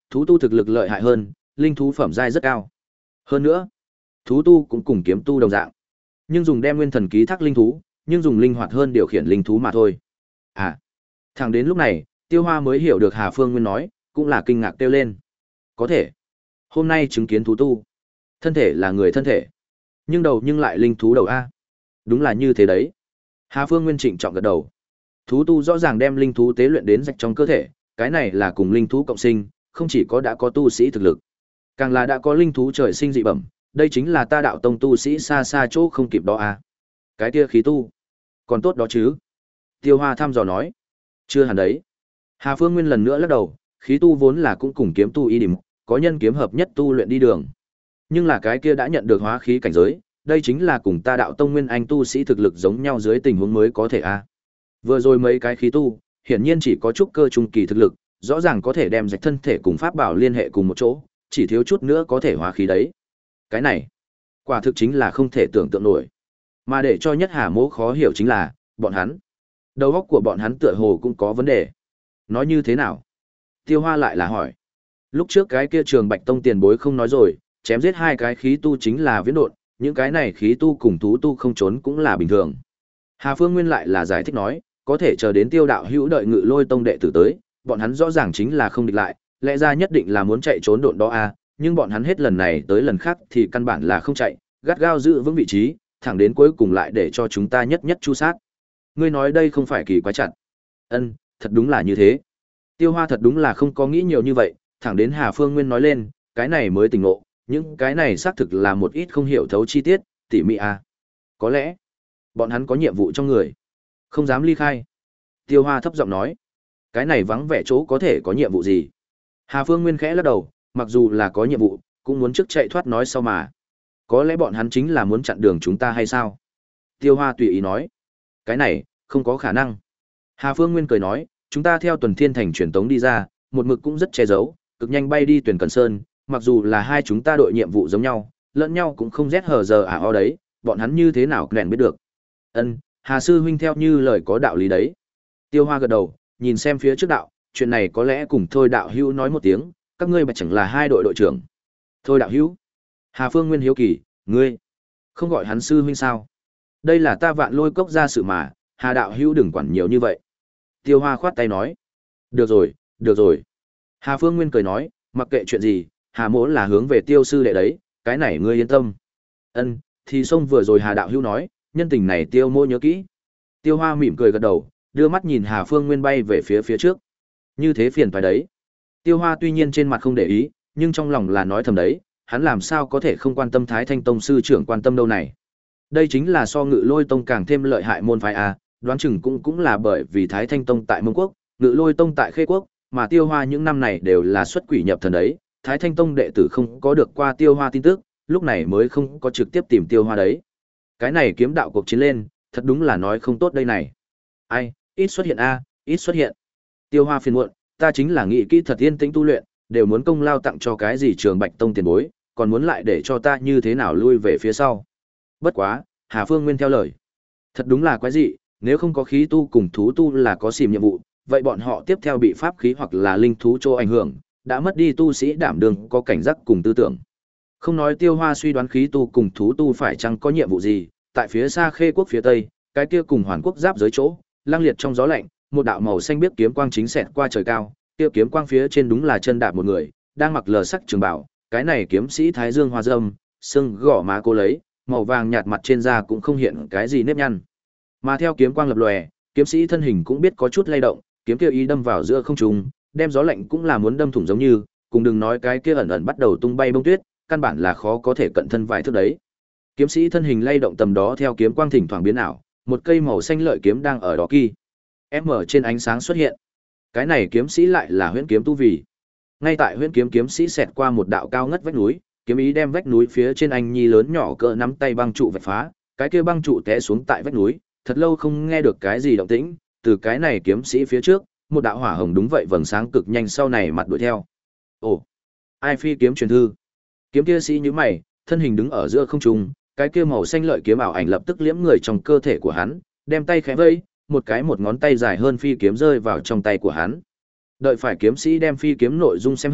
thú tu thực lực lợi hại hơn, linh thú phẩm giai rất cao. Hơn nữa, thú tu cũng cùng kiếm tu đồng dạng, nhưng dùng đem nguyên thần ký thác linh thú, nhưng dùng linh hoạt hơn điều khiển linh thú mà thôi. À, thẳng đến lúc này, Tiêu Hoa mới hiểu được Hà Phương Nguyên nói, cũng là kinh ngạc kêu lên. Có thể, hôm nay chứng kiến thú tu, thân thể là người thân thể, nhưng đầu nhưng lại linh thú đầu a. Đúng là như thế đấy. Hà Phương Nguyên trịnh trọng gật đầu. Thú tu rõ ràng đem linh thú tế luyện đến rạch trong cơ thể, cái này là cùng linh thú cộng sinh, không chỉ có đã có tu sĩ thực lực, càng là đã có linh thú trời sinh dị bẩm, đây chính là ta đạo tông tu sĩ xa xa chỗ không kịp đó a. Cái kia khí tu, còn tốt đó chứ? Tiêu Hoa thăm dò nói. Chưa hẳn đấy. Hà Phương Nguyên lần nữa lắc đầu, khí tu vốn là cũng cùng kiếm tu y điểm, có nhân kiếm hợp nhất tu luyện đi đường. Nhưng là cái kia đã nhận được hóa khí cảnh giới, đây chính là cùng ta đạo tông nguyên anh tu sĩ thực lực giống nhau dưới tình huống mới có thể a. Vừa rồi mấy cái khí tu, hiển nhiên chỉ có chút cơ trung kỳ thực lực, rõ ràng có thể đem rạch thân thể cùng pháp bảo liên hệ cùng một chỗ, chỉ thiếu chút nữa có thể hóa khí đấy. Cái này, quả thực chính là không thể tưởng tượng nổi. Mà để cho nhất Hà Mỗ khó hiểu chính là, bọn hắn, đầu óc của bọn hắn tựa hồ cũng có vấn đề. Nói như thế nào? Tiêu Hoa lại là hỏi. Lúc trước cái kia Trường Bạch Tông tiền bối không nói rồi, chém giết hai cái khí tu chính là viễn độn, những cái này khí tu cùng thú tu không trốn cũng là bình thường. Hà Phương Nguyên lại là giải thích nói, có thể chờ đến Tiêu đạo hữu đợi Ngự Lôi Tông đệ tử tới, bọn hắn rõ ràng chính là không địch lại, lẽ ra nhất định là muốn chạy trốn độn đó a, nhưng bọn hắn hết lần này tới lần khác thì căn bản là không chạy, gắt gao giữ vững vị trí, thẳng đến cuối cùng lại để cho chúng ta nhất nhất chu sát. Ngươi nói đây không phải kỳ quái chặt? Ân, thật đúng là như thế. Tiêu Hoa thật đúng là không có nghĩ nhiều như vậy, thẳng đến Hà Phương Nguyên nói lên, cái này mới tỉnh ngộ, những cái này xác thực là một ít không hiểu thấu chi tiết, tỉ mỉ à. Có lẽ, bọn hắn có nhiệm vụ trong người, không dám ly khai. Tiêu Hoa thấp giọng nói, cái này vắng vẻ chỗ có thể có nhiệm vụ gì? Hà Phương Nguyên khẽ lắc đầu, mặc dù là có nhiệm vụ, cũng muốn trước chạy thoát nói sau mà. Có lẽ bọn hắn chính là muốn chặn đường chúng ta hay sao? Tiêu Hoa tùy ý nói, cái này, không có khả năng. Hà Phương Nguyên cười nói, chúng ta theo Tuần Thiên Thành truyền tống đi ra, một mực cũng rất che giấu, cực nhanh bay đi Tuyển Cần Sơn, mặc dù là hai chúng ta đội nhiệm vụ giống nhau, lẫn nhau cũng không rét hờ giờ à o đấy, bọn hắn như thế nào lẻn biết được. Ân, Hà sư huynh theo như lời có đạo lý đấy. Tiêu Hoa gật đầu, nhìn xem phía trước đạo, chuyện này có lẽ cùng Thôi đạo hữu nói một tiếng, các ngươi mà chẳng là hai đội đội trưởng. Thôi đạo hữu. Hà Phương Nguyên hiếu kỳ, ngươi không gọi hắn sư huynh sao? Đây là ta Vạn Lôi Cốc ra sự mà, Hà đạo hữu đừng quản nhiều như vậy. Tiêu Hoa khoát tay nói, được rồi, được rồi. Hà Phương Nguyên cười nói, mặc kệ chuyện gì, Hà mỗ là hướng về Tiêu sư đệ đấy, cái này ngươi yên tâm. Ân, thì xong vừa rồi Hà đạo hữu nói, nhân tình này Tiêu mỗ nhớ kỹ. Tiêu Hoa mỉm cười gật đầu, đưa mắt nhìn Hà Phương Nguyên bay về phía phía trước. Như thế phiền phải đấy. Tiêu Hoa tuy nhiên trên mặt không để ý, nhưng trong lòng là nói thầm đấy, hắn làm sao có thể không quan tâm Thái Thanh Tông sư trưởng quan tâm đâu này. Đây chính là so Ngự Lôi Tông càng thêm lợi hại môn phái a, đoán chừng cũng cũng là bởi vì Thái Thanh Tông tại Mông Quốc, Ngự Lôi Tông tại Khê Quốc, mà Tiêu Hoa những năm này đều là xuất quỷ nhập thần đấy, Thái Thanh Tông đệ tử không có được qua Tiêu Hoa tin tức, lúc này mới không có trực tiếp tìm Tiêu Hoa đấy. Cái này kiếm đạo cuộc chiến lên, thật đúng là nói không tốt đây này. Ai, ít xuất hiện a, ít xuất hiện. Tiêu Hoa phiền muộn, ta chính là nghĩ kỹ thật yên tĩnh tu luyện, đều muốn công lao tặng cho cái gì Trường Bạch Tông tiền bối, còn muốn lại để cho ta như thế nào lui về phía sau. Bất quá, Hà Phương Nguyên theo lời. Thật đúng là quái dị, nếu không có khí tu cùng thú tu là có xìm nhiệm vụ, vậy bọn họ tiếp theo bị pháp khí hoặc là linh thú cho ảnh hưởng, đã mất đi tu sĩ đảm đường có cảnh giác cùng tư tưởng. Không nói Tiêu Hoa suy đoán khí tu cùng thú tu phải chăng có nhiệm vụ gì, tại phía xa Khê Quốc phía tây, cái kia cùng Hoàn Quốc giáp giới chỗ, lang liệt trong gió lạnh, một đạo màu xanh biếc kiếm quang chính xẹt qua trời cao, kia kiếm quang phía trên đúng là chân đạp một người, đang mặc lờ sắc trường bảo, cái này kiếm sĩ Thái Dương Hoa Dâm, sưng gỏ má cô lấy, màu vàng nhạt mặt trên da cũng không hiện cái gì nếp nhăn. Mà theo kiếm quang lập lòe, kiếm sĩ thân hình cũng biết có chút lay động, kiếm kia ý đâm vào giữa không trung, đem gió lạnh cũng là muốn đâm thủng giống như, cùng đừng nói cái kia ẩn ẩn bắt đầu tung bay bông tuyết, căn bản là khó có thể cận thân vài thước đấy. Kiếm sĩ thân hình lay động tầm đó theo kiếm quang thỉnh thoảng biến ảo, một cây màu xanh lợi kiếm đang ở đó kỳ. Em ở trên ánh sáng xuất hiện. Cái này kiếm sĩ lại là Huyễn Kiếm tu vì. Ngay tại Huyễn Kiếm kiếm sĩ xẹt qua một đạo cao ngất vách núi, kiếm ý đem vách núi phía trên anh nhi lớn nhỏ cỡ nắm tay băng trụ vạch phá, cái kia băng trụ té xuống tại vách núi, thật lâu không nghe được cái gì động tĩnh, từ cái này kiếm sĩ phía trước, một đạo hỏa hồng đúng vậy vầng sáng cực nhanh sau này mặt đuổi theo. Ồ, ai phi kiếm truyền thư? Kiếm kia sĩ nhíu mày, thân hình đứng ở giữa không trung, cái kia màu xanh lợi kiếm ảo ảnh lập tức liễm người trong cơ thể của hắn, đem tay khẽ vẫy, một cái một ngón tay dài hơn phi kiếm rơi vào trong tay của hắn. Đợi phải kiếm sĩ đem phi kiếm nội dung xem hết,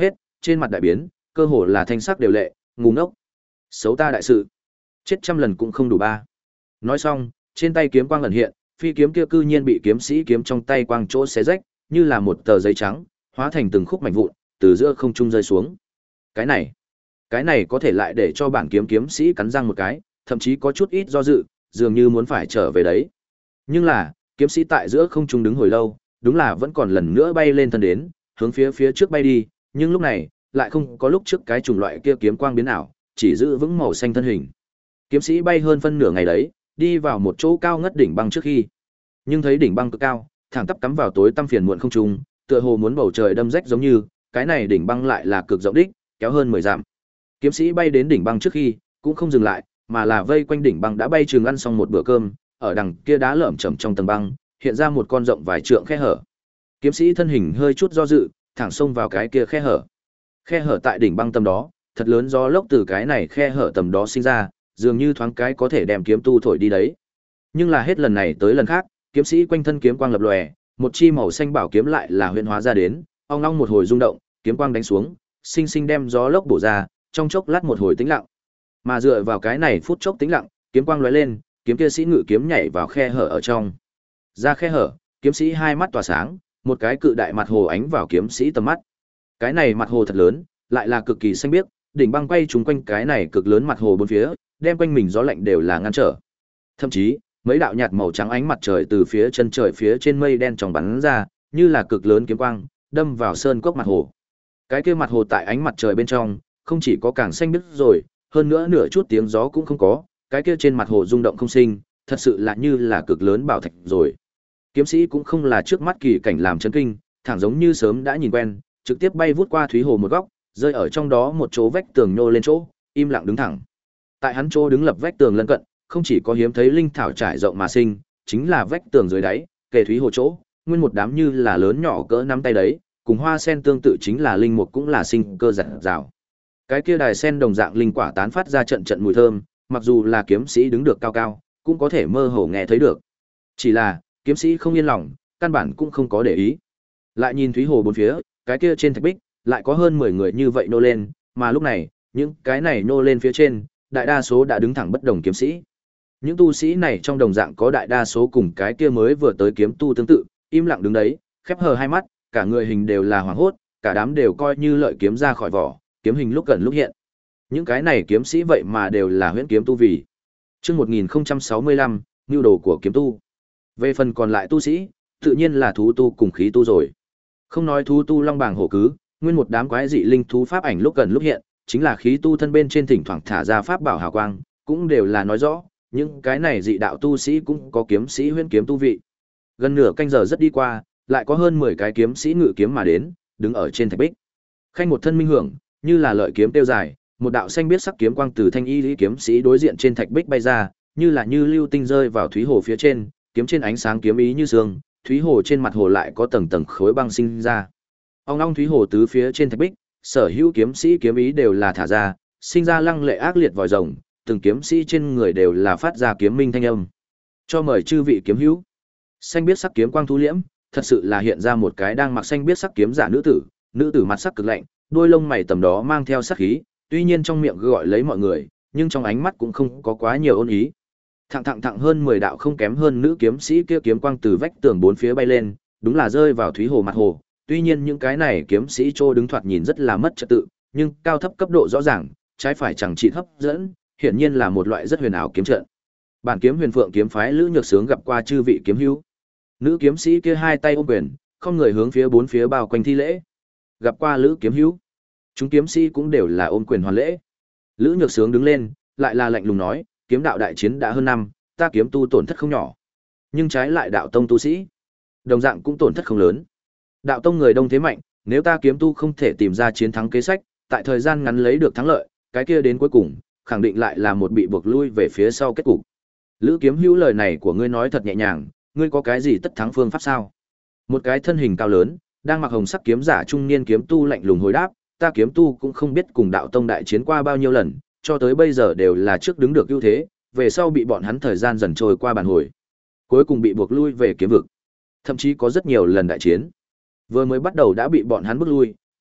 trên mặt đại biến, cơ hồ là thanh sắc đều lệ, ngu ngốc. Xấu ta đại sự, chết trăm lần cũng không đủ ba. Nói xong, trên tay kiếm quang lần hiện, phi kiếm kia cư nhiên bị kiếm sĩ kiếm trong tay quang chỗ xé rách, như là một tờ giấy trắng, hóa thành từng khúc mảnh vụn, từ giữa không trung rơi xuống. Cái này, cái này có thể lại để cho bản kiếm kiếm sĩ cắn răng một cái, thậm chí có chút ít do dự, dường như muốn phải trở về đấy. Nhưng là, kiếm sĩ tại giữa không trung đứng hồi lâu, đúng là vẫn còn lần nữa bay lên thân đến, hướng phía phía trước bay đi, nhưng lúc này, lại không có lúc trước cái chủng loại kia kiếm quang biến ảo, chỉ giữ vững màu xanh thân hình. Kiếm sĩ bay hơn phân nửa ngày đấy, đi vào một chỗ cao ngất đỉnh băng trước khi. Nhưng thấy đỉnh băng cực cao, thẳng tắp cắm vào tối tăm phiền muộn không trung, tựa hồ muốn bầu trời đâm rách giống như, cái này đỉnh băng lại là cực rộng đích, kéo hơn mười dặm. Kiếm sĩ bay đến đỉnh băng trước khi, cũng không dừng lại, mà là vây quanh đỉnh băng đã bay trường ăn xong một bữa cơm, ở đằng kia đá lởm chởm trong tầng băng, hiện ra một con rộng vài trượng khe hở. Kiếm sĩ thân hình hơi chút do dự, thẳng xông vào cái kia khe hở. Khe hở tại đỉnh băng tầm đó, thật lớn gió lốc từ cái này khe hở tầm đó sinh ra, dường như thoáng cái có thể đem kiếm tu thổi đi đấy. Nhưng là hết lần này tới lần khác, kiếm sĩ quanh thân kiếm quang lập lòe, một chi màu xanh bảo kiếm lại là huyễn hóa ra đến, ong ong một hồi rung động, kiếm quang đánh xuống, sinh sinh đem gió lốc bổ ra, trong chốc lát một hồi tĩnh lặng. Mà dựa vào cái này phút chốc tĩnh lặng, kiếm quang lóe lên, kiếm kia sĩ ngự kiếm nhảy vào khe hở ở trong. Ra khe hở, kiếm sĩ hai mắt tỏa sáng, một cái cự đại mặt hồ ánh vào kiếm sĩ tầm mắt. Cái này mặt hồ thật lớn, lại là cực kỳ xanh biếc, đỉnh băng quay trúng quanh cái này cực lớn mặt hồ bốn phía, đem quanh mình gió lạnh đều là ngăn trở. Thậm chí, mấy đạo nhạt màu trắng ánh mặt trời từ phía chân trời phía trên mây đen trong bắn ra, như là cực lớn kiếm quang, đâm vào sơn cốc mặt hồ. Cái kia mặt hồ tại ánh mặt trời bên trong, không chỉ có càng xanh biếc rồi, hơn nữa nửa chút tiếng gió cũng không có, cái kia trên mặt hồ rung động không sinh, thật sự là như là cực lớn bảo thạch rồi. Kiếm sĩ cũng không là trước mắt kỳ cảnh làm chấn kinh, thẳng giống như sớm đã nhìn quen, trực tiếp bay vút qua thúy hồ một góc, rơi ở trong đó một chỗ vách tường nhô lên chỗ, im lặng đứng thẳng. Tại hắn chỗ đứng lập vách tường lân cận, không chỉ có hiếm thấy linh thảo trải rộng mà sinh, chính là vách tường dưới đáy, kề thúy hồ chỗ, nguyên một đám như là lớn nhỏ cỡ nắm tay đấy, cùng hoa sen tương tự chính là linh mục cũng là sinh cơ giật rào. Cái kia đài sen đồng dạng linh quả tán phát ra trận trận mùi thơm, mặc dù là kiếm sĩ đứng được cao cao, cũng có thể mơ hồ nghe thấy được. Chỉ là, kiếm sĩ không yên lòng, căn bản cũng không có để ý. Lại nhìn thúy hồ bốn phía, cái kia trên thạch bích, lại có hơn mười người như vậy nô lên, mà lúc này, những cái này nô lên phía trên, đại đa số đã đứng thẳng bất đồng kiếm sĩ. Những tu sĩ này trong đồng dạng có đại đa số cùng cái kia mới vừa tới kiếm tu tương tự, im lặng đứng đấy, khép hờ hai mắt, cả người hình đều là hoảng hốt, cả đám đều coi như lợi kiếm ra khỏi vỏ, kiếm hình lúc gần lúc hiện. Những cái này kiếm sĩ vậy mà đều là huyễn kiếm tu vì. Chương một nghìn không trăm sáu mươi lăm, nhu đồ của kiếm tu. Về phần còn lại tu sĩ, tự nhiên là thú tu cùng khí tu rồi. Không nói thú tu long bàng hổ cứ, nguyên một đám quái dị linh thú pháp ảnh lúc gần lúc hiện, chính là khí tu thân bên trên thỉnh thoảng thả ra pháp bảo hào quang, cũng đều là nói rõ, những cái này dị đạo tu sĩ cũng có kiếm sĩ huyễn kiếm tu vị. Gần nửa canh giờ rất đi qua, lại có hơn mười cái kiếm sĩ ngự kiếm mà đến, đứng ở trên thạch bích. Khanh một thân minh hưởng, như là lợi kiếm tiêu dài, một đạo xanh biết sắc kiếm quang từ thanh y lý kiếm sĩ đối diện trên thạch bích bay ra, như là như lưu tinh rơi vào thúy hồ phía trên, kiếm trên ánh sáng kiếm ý như sương, thúy hồ trên mặt hồ lại có tầng tầng khối băng sinh ra. Ong ong thúy hồ tứ phía trên thạch bích, sở hữu kiếm sĩ kiếm ý đều là thả ra, sinh ra lăng lệ ác liệt vòi rồng, từng kiếm sĩ trên người đều là phát ra kiếm minh thanh âm. Cho mời chư vị kiếm hữu. Xanh biết sắc kiếm quang thu liễm, thật sự là hiện ra một cái đang mặc xanh biết sắc kiếm giả nữ tử, nữ tử mặt sắc cực lạnh, đôi lông mày tầm đó mang theo sắc khí, tuy nhiên trong miệng gọi lấy mọi người, nhưng trong ánh mắt cũng không có quá nhiều ôn ý. Thẳng thẳng thẳng hơn mười đạo không kém hơn nữ kiếm sĩ kia kiếm quang từ vách tường bốn phía bay lên, đúng là rơi vào thúy hồ mặt hồ. Tuy nhiên những cái này kiếm sĩ trô đứng thoạt nhìn rất là mất trật tự, nhưng cao thấp cấp độ rõ ràng, trái phải chẳng chỉ hấp dẫn, hiển nhiên là một loại rất huyền ảo kiếm trận. Bản kiếm Huyền Phượng kiếm phái Lữ Nhược Sướng gặp qua chư vị kiếm hữu. Nữ kiếm sĩ kia hai tay ôm quyền, không người hướng phía bốn phía bao quanh thi lễ. Gặp qua Lữ kiếm hữu. Chúng kiếm sĩ cũng đều là ôm quyền hoàn lễ. Lữ Nhược Sướng đứng lên, lại là lạnh lùng nói, kiếm đạo đại chiến đã hơn năm, ta kiếm tu tổn thất không nhỏ. Nhưng trái lại đạo tông tu sĩ, đồng dạng cũng tổn thất không lớn. Đạo tông người đông thế mạnh, nếu ta kiếm tu không thể tìm ra chiến thắng kế sách, tại thời gian ngắn lấy được thắng lợi, cái kia đến cuối cùng, khẳng định lại là một bị buộc lui về phía sau kết cục. Lữ kiếm hữu lời này của ngươi nói thật nhẹ nhàng, ngươi có cái gì tất thắng phương pháp sao? Một cái thân hình cao lớn, đang mặc hồng sắc kiếm giả trung niên kiếm tu lạnh lùng hồi đáp, ta kiếm tu cũng không biết cùng đạo tông đại chiến qua bao nhiêu lần, cho tới bây giờ đều là trước đứng được ưu thế, về sau bị bọn hắn thời gian dần trôi qua bàn hồi, cuối cùng bị buộc lui về kiếm vực. Thậm chí có rất nhiều lần đại chiến, vừa mới bắt đầu đã bị bọn hắn bước lui,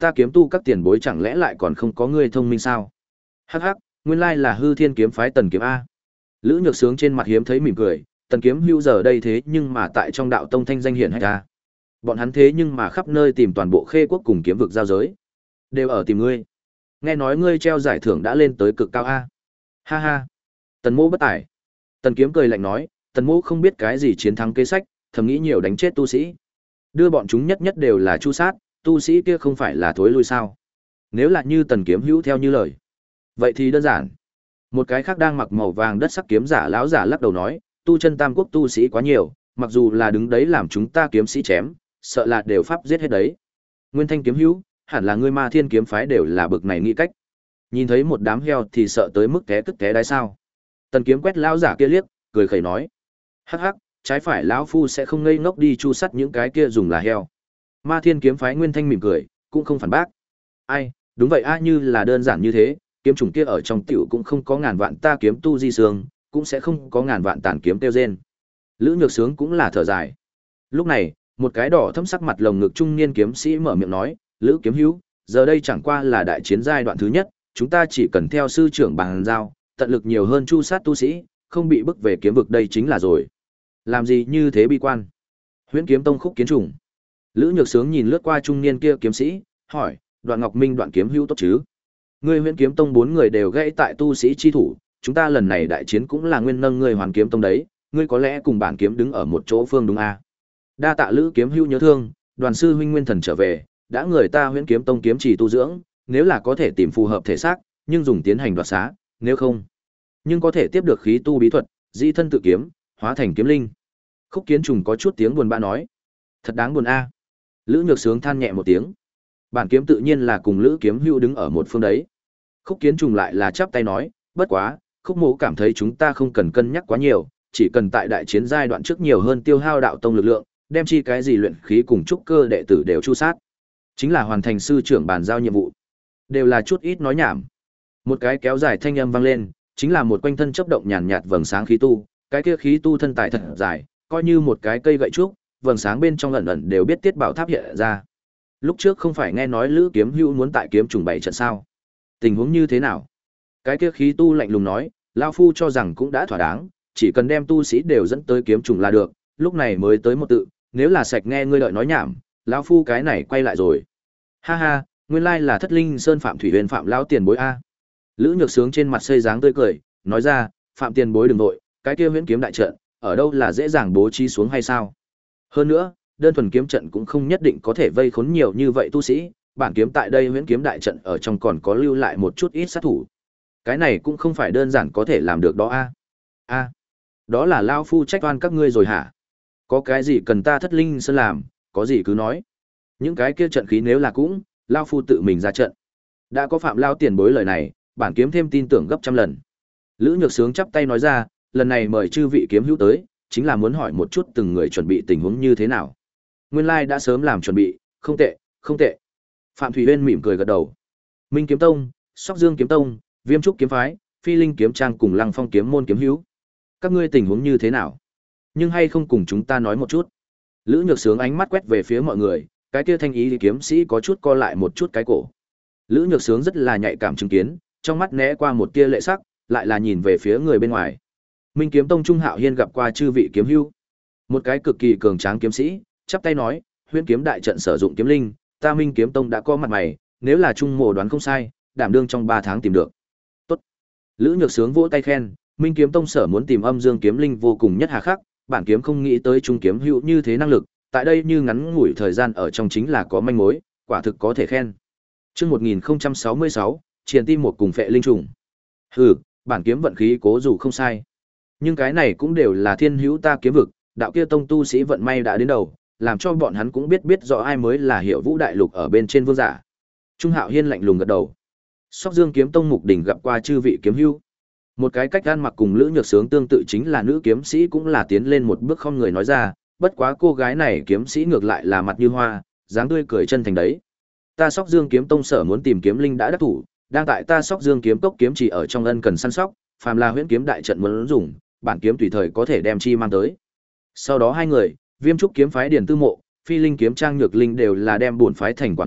ta kiếm tu các tiền bối chẳng lẽ lại còn không có ngươi thông minh sao? Hắc hắc, nguyên lai là Hư Thiên kiếm phái Tần Kiếm a. Lữ Nhược Sướng trên mặt hiếm thấy mỉm cười, Tần Kiếm hữu giờ đây thế nhưng mà tại trong đạo tông thanh danh hiển hách a. Bọn hắn thế nhưng mà khắp nơi tìm toàn bộ Khê quốc cùng kiếm vực giao giới, đều ở tìm ngươi. Nghe nói ngươi treo giải thưởng đã lên tới cực cao a. Ha ha. Tần Mỗ bất tài. Tần Kiếm cười lạnh nói, Tần Mỗ không biết cái gì chiến thắng kế sách, thầm nghĩ nhiều đánh chết tu sĩ. Đưa bọn chúng nhất nhất đều là chu sát, tu sĩ kia không phải là thối lui sao? Nếu là như Tần Kiếm hữu theo như lời, vậy thì đơn giản. Một cái khác đang mặc màu vàng đất sắc kiếm giả lão giả lắc đầu nói, tu chân tam quốc tu sĩ quá nhiều, mặc dù là đứng đấy làm chúng ta kiếm sĩ chém, sợ là đều pháp giết hết đấy. Nguyên Thanh kiếm hữu, hẳn là ngươi Ma Thiên kiếm phái đều là bực này nghĩ cách. Nhìn thấy một đám heo thì sợ tới mức té tức té đái sao? Tần Kiếm quét lão giả kia liếc, cười khẩy nói, hắc hắc, trái phải lão phu sẽ không ngây ngốc đi chu sắt những cái kia dùng là heo. Ma Thiên kiếm phái Nguyên Thanh mỉm cười, cũng không phản bác. Ai, đúng vậy a, như là đơn giản như thế, kiếm trùng kia ở trong tiểu cũng không có ngàn vạn ta kiếm tu di sương, cũng sẽ không có ngàn vạn tàn kiếm tiêu rên. Lữ Nhược Sướng cũng là thở dài. Lúc này, một cái đỏ thâm sắc mặt lồng ngực trung niên kiếm sĩ mở miệng nói, Lữ kiếm hữu, giờ đây chẳng qua là đại chiến giai đoạn thứ nhất, chúng ta chỉ cần theo sư trưởng bàn giao, tận lực nhiều hơn chu sát tu sĩ, không bị bức về kiếm vực đây chính là rồi. Làm gì như thế bi quan? Huyễn Kiếm Tông Khúc Kiến Trùng. Lữ Nhược Sướng nhìn lướt qua trung niên kia kiếm sĩ, hỏi, Đoạn Ngọc Minh Đoạn kiếm hữu tốt chứ? Ngươi Huyễn Kiếm Tông bốn người đều gãy tại tu sĩ chi thủ, chúng ta lần này đại chiến cũng là nguyên nâng ngươi Hoàn Kiếm Tông đấy, ngươi có lẽ cùng bản kiếm đứng ở một chỗ phương đúng a? Đa tạ Lữ kiếm hữu nhớ thương, Đoàn sư huynh nguyên thần trở về, đã người ta Huyễn Kiếm Tông kiếm trì tu dưỡng, nếu là có thể tìm phù hợp thể xác, nhưng dùng tiến hành đoạt xá, nếu không, nhưng có thể tiếp được khí tu bí thuật, di thân tự kiếm, hóa thành kiếm linh. Khúc Kiến Trùng có chút tiếng buồn bã nói, thật đáng buồn a. Lữ Nhược Sướng than nhẹ một tiếng. Bản kiếm tự nhiên là cùng Lữ kiếm hữu đứng ở một phương đấy. Khúc Kiến Trùng lại là chắp tay nói, bất quá, Khúc mỗ cảm thấy chúng ta không cần cân nhắc quá nhiều, chỉ cần tại đại chiến giai đoạn trước nhiều hơn tiêu hao đạo tông lực lượng, đem chi cái gì luyện khí cùng trúc cơ đệ tử đều chu sát, chính là hoàn thành sư trưởng bàn giao nhiệm vụ. Đều là chút ít nói nhảm. Một cái kéo dài thanh âm vang lên, chính là một quanh thân chớp động nhàn nhạt vầng sáng khí tu, cái kia khí tu thân tài thật dài, coi như một cái cây gậy trúc, vầng sáng bên trong ẩn ẩn đều biết tiết bảo tháp hiện ra. Lúc trước không phải nghe nói Lữ kiếm hữu muốn tại kiếm trùng bảy trận sao? Tình huống như thế nào? Cái kia khí tu lạnh lùng nói, lão phu cho rằng cũng đã thỏa đáng, chỉ cần đem tu sĩ đều dẫn tới kiếm trùng là được, lúc này mới tới một tự, nếu là sạch nghe ngươi đợi nói nhảm, lão phu cái này quay lại rồi. Ha ha, nguyên lai là Thất Linh Sơn Phạm Thủy Huyền Phạm lão tiền bối a. Lữ Nhược Sướng trên mặt xây dáng tươi cười, nói ra, Phạm tiền bối đừng vội, cái kia Huyễn Kiếm đại trận, ở đâu là dễ dàng bố trí xuống hay sao? Hơn nữa, đơn thuần kiếm trận cũng không nhất định có thể vây khốn nhiều như vậy tu sĩ, bản kiếm tại đây Huyễn Kiếm đại trận ở trong còn có lưu lại một chút ít sát thủ. Cái này cũng không phải đơn giản có thể làm được đó a. A, đó là lão phu trách oan các ngươi rồi hả? Có cái gì cần ta Thất Linh Sơn làm, có gì cứ nói. Những cái kia trận khí nếu là cũng, lão phu tự mình ra trận. Đã có Phạm lão tiền bối lời này, bản kiếm thêm tin tưởng gấp trăm lần. Lữ Nhược Sướng chắp tay nói ra, lần này mời chư vị kiếm hữu tới, chính là muốn hỏi một chút từng người chuẩn bị tình huống như thế nào. Nguyên lai đã sớm làm chuẩn bị, không tệ, không tệ. Phạm Thủy Uyên mỉm cười gật đầu. Minh Kiếm Tông, Sóc Dương Kiếm Tông, Viêm Trúc Kiếm Phái, Phi Linh Kiếm Trang cùng Lăng Phong Kiếm môn kiếm hữu. Các ngươi tình huống như thế nào? Nhưng hay không cùng chúng ta nói một chút. Lữ Nhược Sướng ánh mắt quét về phía mọi người, cái kia thanh ý kiếm sĩ có chút co lại một chút cái cổ. Lữ Nhược Sướng rất là nhạy cảm chứng kiến, trong mắt né qua một tia lệ sắc, lại là nhìn về phía người bên ngoài. Minh Kiếm Tông Trung Hạo Hiên gặp qua chư vị kiếm hữu. Một cái cực kỳ cường tráng kiếm sĩ, chắp tay nói, Huyễn Kiếm đại trận sử dụng kiếm linh, ta Minh Kiếm Tông đã có mặt mày, nếu là trung mộ đoán không sai, đảm đương trong ba tháng tìm được. Tốt. Lữ Nhược Sướng vỗ tay khen, Minh Kiếm Tông sở muốn tìm âm dương kiếm linh vô cùng nhất hà khắc, bản kiếm không nghĩ tới trung kiếm hữu như thế năng lực, tại đây như ngắn ngủi thời gian ở trong chính là có manh mối, quả thực có thể khen. Chương một nghìn không trăm sáu mươi sáu, Triền Tim một cùng phệ linh trùng. Hừ, bản kiếm vận khí cố dù không sai, nhưng cái này cũng đều là thiên hữu ta kiếm vực, đạo kia tông tu sĩ vận may đã đến đầu, làm cho bọn hắn cũng biết biết rõ ai mới là Hiệu Vũ đại lục ở bên trên vương giả. Trung Hạo Hiên lạnh lùng gật đầu. Sóc Dương Kiếm Tông Mục Đỉnh gặp qua chư vị kiếm hữu. Một cái cách ăn mặc cùng Lữ Nhược Sướng tương tự chính là nữ kiếm sĩ cũng là tiến lên một bước không người nói ra, bất quá cô gái này kiếm sĩ ngược lại là mặt như hoa, dáng tươi cười chân thành đấy. Ta Sóc Dương Kiếm Tông sở muốn tìm kiếm linh đã đắc thủ, đang tại ta Sóc Dương Kiếm Cốc kiếm chỉ ở trong ân cần săn sóc, phàm là Huyễn Kiếm đại trận muốn dùng, bản kiếm tùy thời có thể đem chi mang tới. Sau đó hai người, Viêm Trúc kiếm phái Điền Tư Mộ, Phi Linh kiếm Trang Nhược Linh đều là đem bổn phái thành quả nói,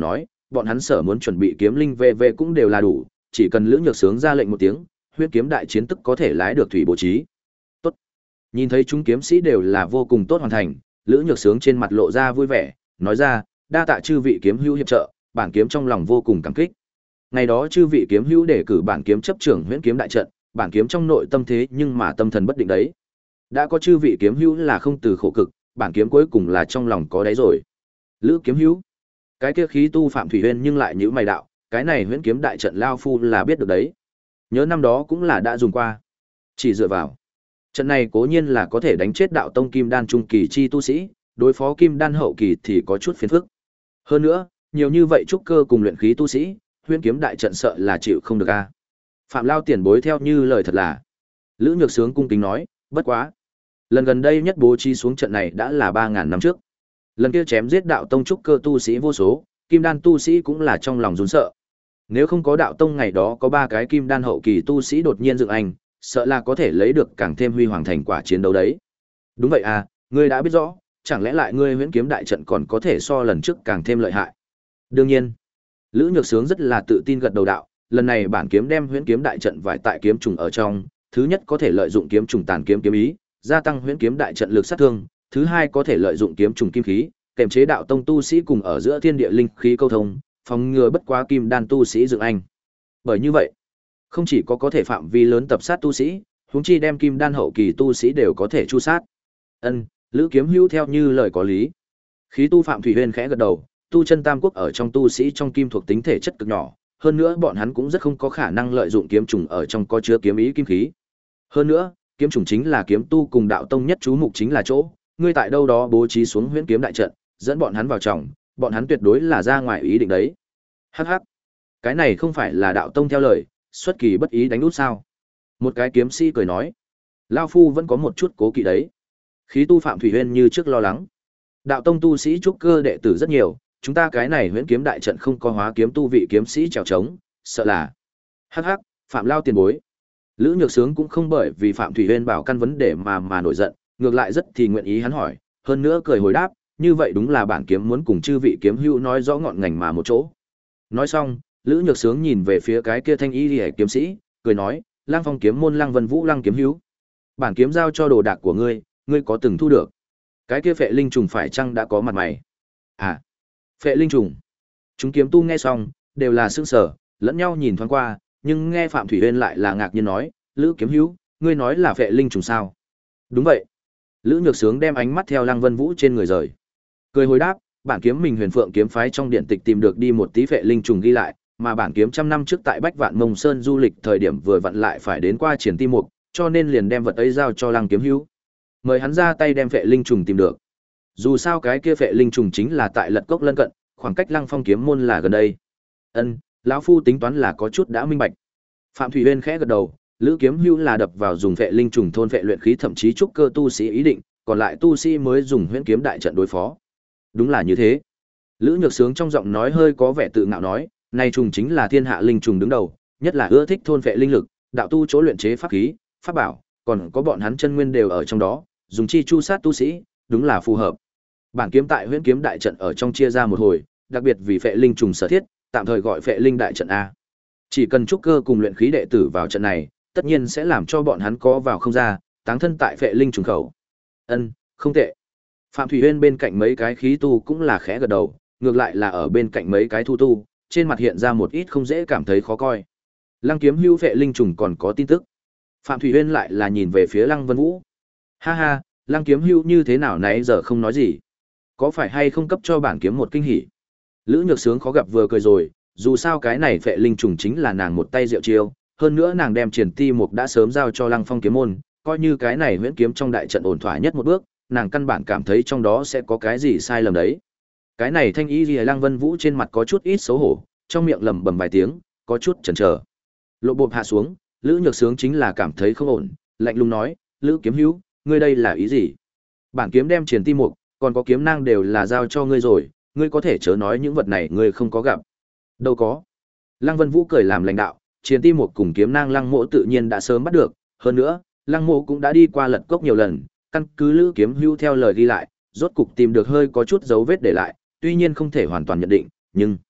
bọn hắn sở muốn chuẩn bị kiếm linh về về cũng đều là đủ, chỉ cần Lữ Nhược Sướng ra lệnh một tiếng, huyễn kiếm đại chiến tức có thể lái được thủy bố trí. Tốt. Nhìn thấy chúng kiếm sĩ đều là vô cùng tốt hoàn thành, Lữ Nhược Sướng trên mặt lộ ra vui vẻ, nói ra, đa tạ chư vị kiếm hữu hiệp trợ, bản kiếm trong lòng vô cùng cảm kích. Ngày đó chư vị kiếm hữu để cử bản kiếm chấp trưởng huyễn kiếm đại trận, bản kiếm trong nội tâm thế nhưng mà tâm thần bất định đấy. Đã có chư vị kiếm hữu là không từ khổ cực, bản kiếm cuối cùng là trong lòng có đáy rồi. Lữ kiếm hữu, cái kia khí tu Phạm Thủy Huyên nhưng lại nhíu mày đạo, cái này huyễn kiếm đại trận lao phu là biết được đấy. Nhớ năm đó cũng là đã dùng qua. Chỉ dựa vào trận này cố nhiên là có thể đánh chết đạo tông kim đan trung kỳ chi tu sĩ, đối phó kim đan hậu kỳ thì có chút phiền phức. Hơn nữa, nhiều như vậy trúc cơ cùng luyện khí tu sĩ, huyễn kiếm đại trận sợ là chịu không được a. Phạm Lao tiền bối theo như lời thật là. Lữ Nhược Sướng cung kính nói, bất quá. Lần gần đây nhất bố trí xuống trận này đã là ba ngàn năm trước. Lần kia chém giết đạo tông trúc cơ tu sĩ vô số, kim đan tu sĩ cũng là trong lòng run sợ. Nếu không có đạo tông ngày đó có ba cái kim đan hậu kỳ tu sĩ đột nhiên dựng anh, sợ là có thể lấy được càng thêm huy hoàng thành quả chiến đấu đấy. Đúng vậy à, ngươi đã biết rõ, chẳng lẽ lại ngươi huyễn kiếm đại trận còn có thể so lần trước càng thêm lợi hại. Đương nhiên, Lữ Nhược Sướng rất là tự tin gật đầu đạo, lần này bản kiếm đem huyễn kiếm đại trận vải tại kiếm trùng ở trong, thứ nhất có thể lợi dụng kiếm trùng tàn kiếm kiếm ý, gia tăng huyễn kiếm đại trận lực sát thương, thứ hai có thể lợi dụng kiếm trùng kim khí, kèm chế đạo tông tu sĩ cùng ở giữa thiên địa linh khí câu thông, phòng ngừa bất quá kim đan tu sĩ dựng anh. Bởi như vậy, không chỉ có có thể phạm vi lớn tập sát tu sĩ, huống chi đem kim đan hậu kỳ tu sĩ đều có thể chu sát. Ân, Lữ kiếm hữu theo như lời có lý. Khí tu Phạm Thủy Huyên khẽ gật đầu, tu chân tam quốc ở trong tu sĩ trong kim thuộc tính thể chất cực nhỏ, hơn nữa bọn hắn cũng rất không có khả năng lợi dụng kiếm trùng ở trong có chứa kiếm ý kim khí. Hơn nữa, kiếm trùng chính là kiếm tu cùng đạo tông nhất chú mục chính là chỗ, ngươi tại đâu đó bố trí xuống huyễn kiếm đại trận, dẫn bọn hắn vào trong, bọn hắn tuyệt đối là ra ngoài ý định đấy. Hắc hắc, cái này không phải là đạo tông theo lời, xuất kỳ bất ý đánh út sao? Một cái kiếm sĩ cười nói, lão phu vẫn có một chút cố kỵ đấy. Khí tu Phạm Thủy Huyên như trước lo lắng. Đạo tông tu sĩ trúc cơ đệ tử rất nhiều, chúng ta cái này huyễn kiếm đại trận không có hóa kiếm tu vị kiếm sĩ trèo trống, sợ là. Hắc hắc, Phạm Lao tiền bối. Lữ Nhược Sướng cũng không bởi vì Phạm Thủy Huyên bảo căn vấn đề mà mà nổi giận, ngược lại rất thì nguyện ý hắn hỏi, hơn nữa cười hồi đáp, như vậy đúng là bản kiếm muốn cùng chư vị kiếm hữu nói rõ ngọn ngành mà một chỗ. Nói xong, Lữ Nhược Sướng nhìn về phía cái kia thanh y liễu kiếm sĩ, cười nói, Lang Phong kiếm môn Lăng Vân Vũ Lăng kiếm hữu, bản kiếm giao cho đồ đạc của ngươi, ngươi có từng thu được? Cái kia phệ linh trùng phải chăng đã có mặt mày? À, phệ linh trùng. Chúng kiếm tu nghe xong, đều là sững sờ, lẫn nhau nhìn thoáng qua, nhưng nghe Phạm Thủy Huyên lại là ngạc nhiên nói, Lữ kiếm hữu, ngươi nói là phệ linh trùng sao? Đúng vậy. Lữ Nhược Sướng đem ánh mắt theo Lăng Vân Vũ trên người rời. Cười hồi đáp, bản kiếm mình Huyền Phượng kiếm phái trong điện tịch tìm được đi một tí phệ linh trùng ghi lại, mà bản kiếm trăm năm trước tại Bách Vạn Mông Sơn du lịch thời điểm vừa vặn lại phải đến qua Triển Ti Mục, cho nên liền đem vật ấy giao cho Lăng kiếm hữu. Mời hắn ra tay đem phệ linh trùng tìm được. Dù sao cái kia phệ linh trùng chính là tại Lật Cốc lân cận, khoảng cách Lăng Phong kiếm môn là gần đây. Ân, lão phu tính toán là có chút đã minh bạch. Phạm Thủy Uyên khẽ gật đầu, Lữ kiếm hữu là đập vào dùng phệ linh trùng thôn phệ luyện khí thậm chí trúc cơ tu sĩ ý định, còn lại tu sĩ mới dùng huyễn kiếm đại trận đối phó. Đúng là như thế. Lữ Nhược Sướng trong giọng nói hơi có vẻ tự ngạo nói, này trùng chính là thiên hạ linh trùng đứng đầu, nhất là ưa thích thôn phệ linh lực, đạo tu chỗ luyện chế pháp khí, pháp bảo, còn có bọn hắn chân nguyên đều ở trong đó, dùng chi chu sát tu sĩ, đúng là phù hợp. Bản kiếm tại huyễn kiếm đại trận ở trong chia ra một hồi, đặc biệt vì phệ linh trùng sở thiết, tạm thời gọi phệ linh đại trận a. Chỉ cần trúc cơ cùng luyện khí đệ tử vào trận này, tất nhiên sẽ làm cho bọn hắn có vào không ra, táng thân tại phệ linh trùng khẩu. Ân, không tệ. Phạm Thủy Uyên bên cạnh mấy cái khí tu cũng là khẽ gật đầu, ngược lại là ở bên cạnh mấy cái thu tu, trên mặt hiện ra một ít không dễ cảm thấy khó coi. Lăng kiếm hưu phệ linh trùng còn có tin tức. Phạm Thủy Uyên lại là nhìn về phía Lăng Vân Vũ. Ha ha, Lăng kiếm hưu như thế nào nãy giờ không nói gì? Có phải hay không cấp cho bản kiếm một kinh hỉ? Lữ Nhược Sướng khó gặp vừa cười rồi, dù sao cái này phệ linh trùng chính là nàng một tay diệu chiêu, hơn nữa nàng đem Triển Ti Mục đã sớm giao cho Lăng Phong kiếm môn, coi như cái này huyễn kiếm trong đại trận ổn thỏa nhất một bước, nàng căn bản cảm thấy trong đó sẽ có cái gì sai lầm đấy. Cái này thanh y liễu Lăng Vân Vũ trên mặt có chút ít xấu hổ, trong miệng lẩm bẩm vài tiếng, có chút chần chờ. Lộ bộp hạ xuống, Lữ Nhược Sướng chính là cảm thấy không ổn, lạnh lùng nói, Lữ kiếm hữu, ngươi đây là ý gì? Bản kiếm đem Triển Ti Mục, còn có kiếm nang đều là giao cho ngươi rồi, ngươi có thể chớ nói những vật này ngươi không có gặp. Đâu có. Lăng Vân Vũ cười làm lãnh đạo, Triển Ti Mục cùng kiếm nang Lăng Mộ tự nhiên đã sớm bắt được, hơn nữa, Lăng Mộ cũng đã đi qua Lật Cốc nhiều lần, căn cứ Lữ kiếm hữu theo lời ghi lại, rốt cục tìm được hơi có chút dấu vết để lại, tuy nhiên không thể hoàn toàn nhận định, nhưng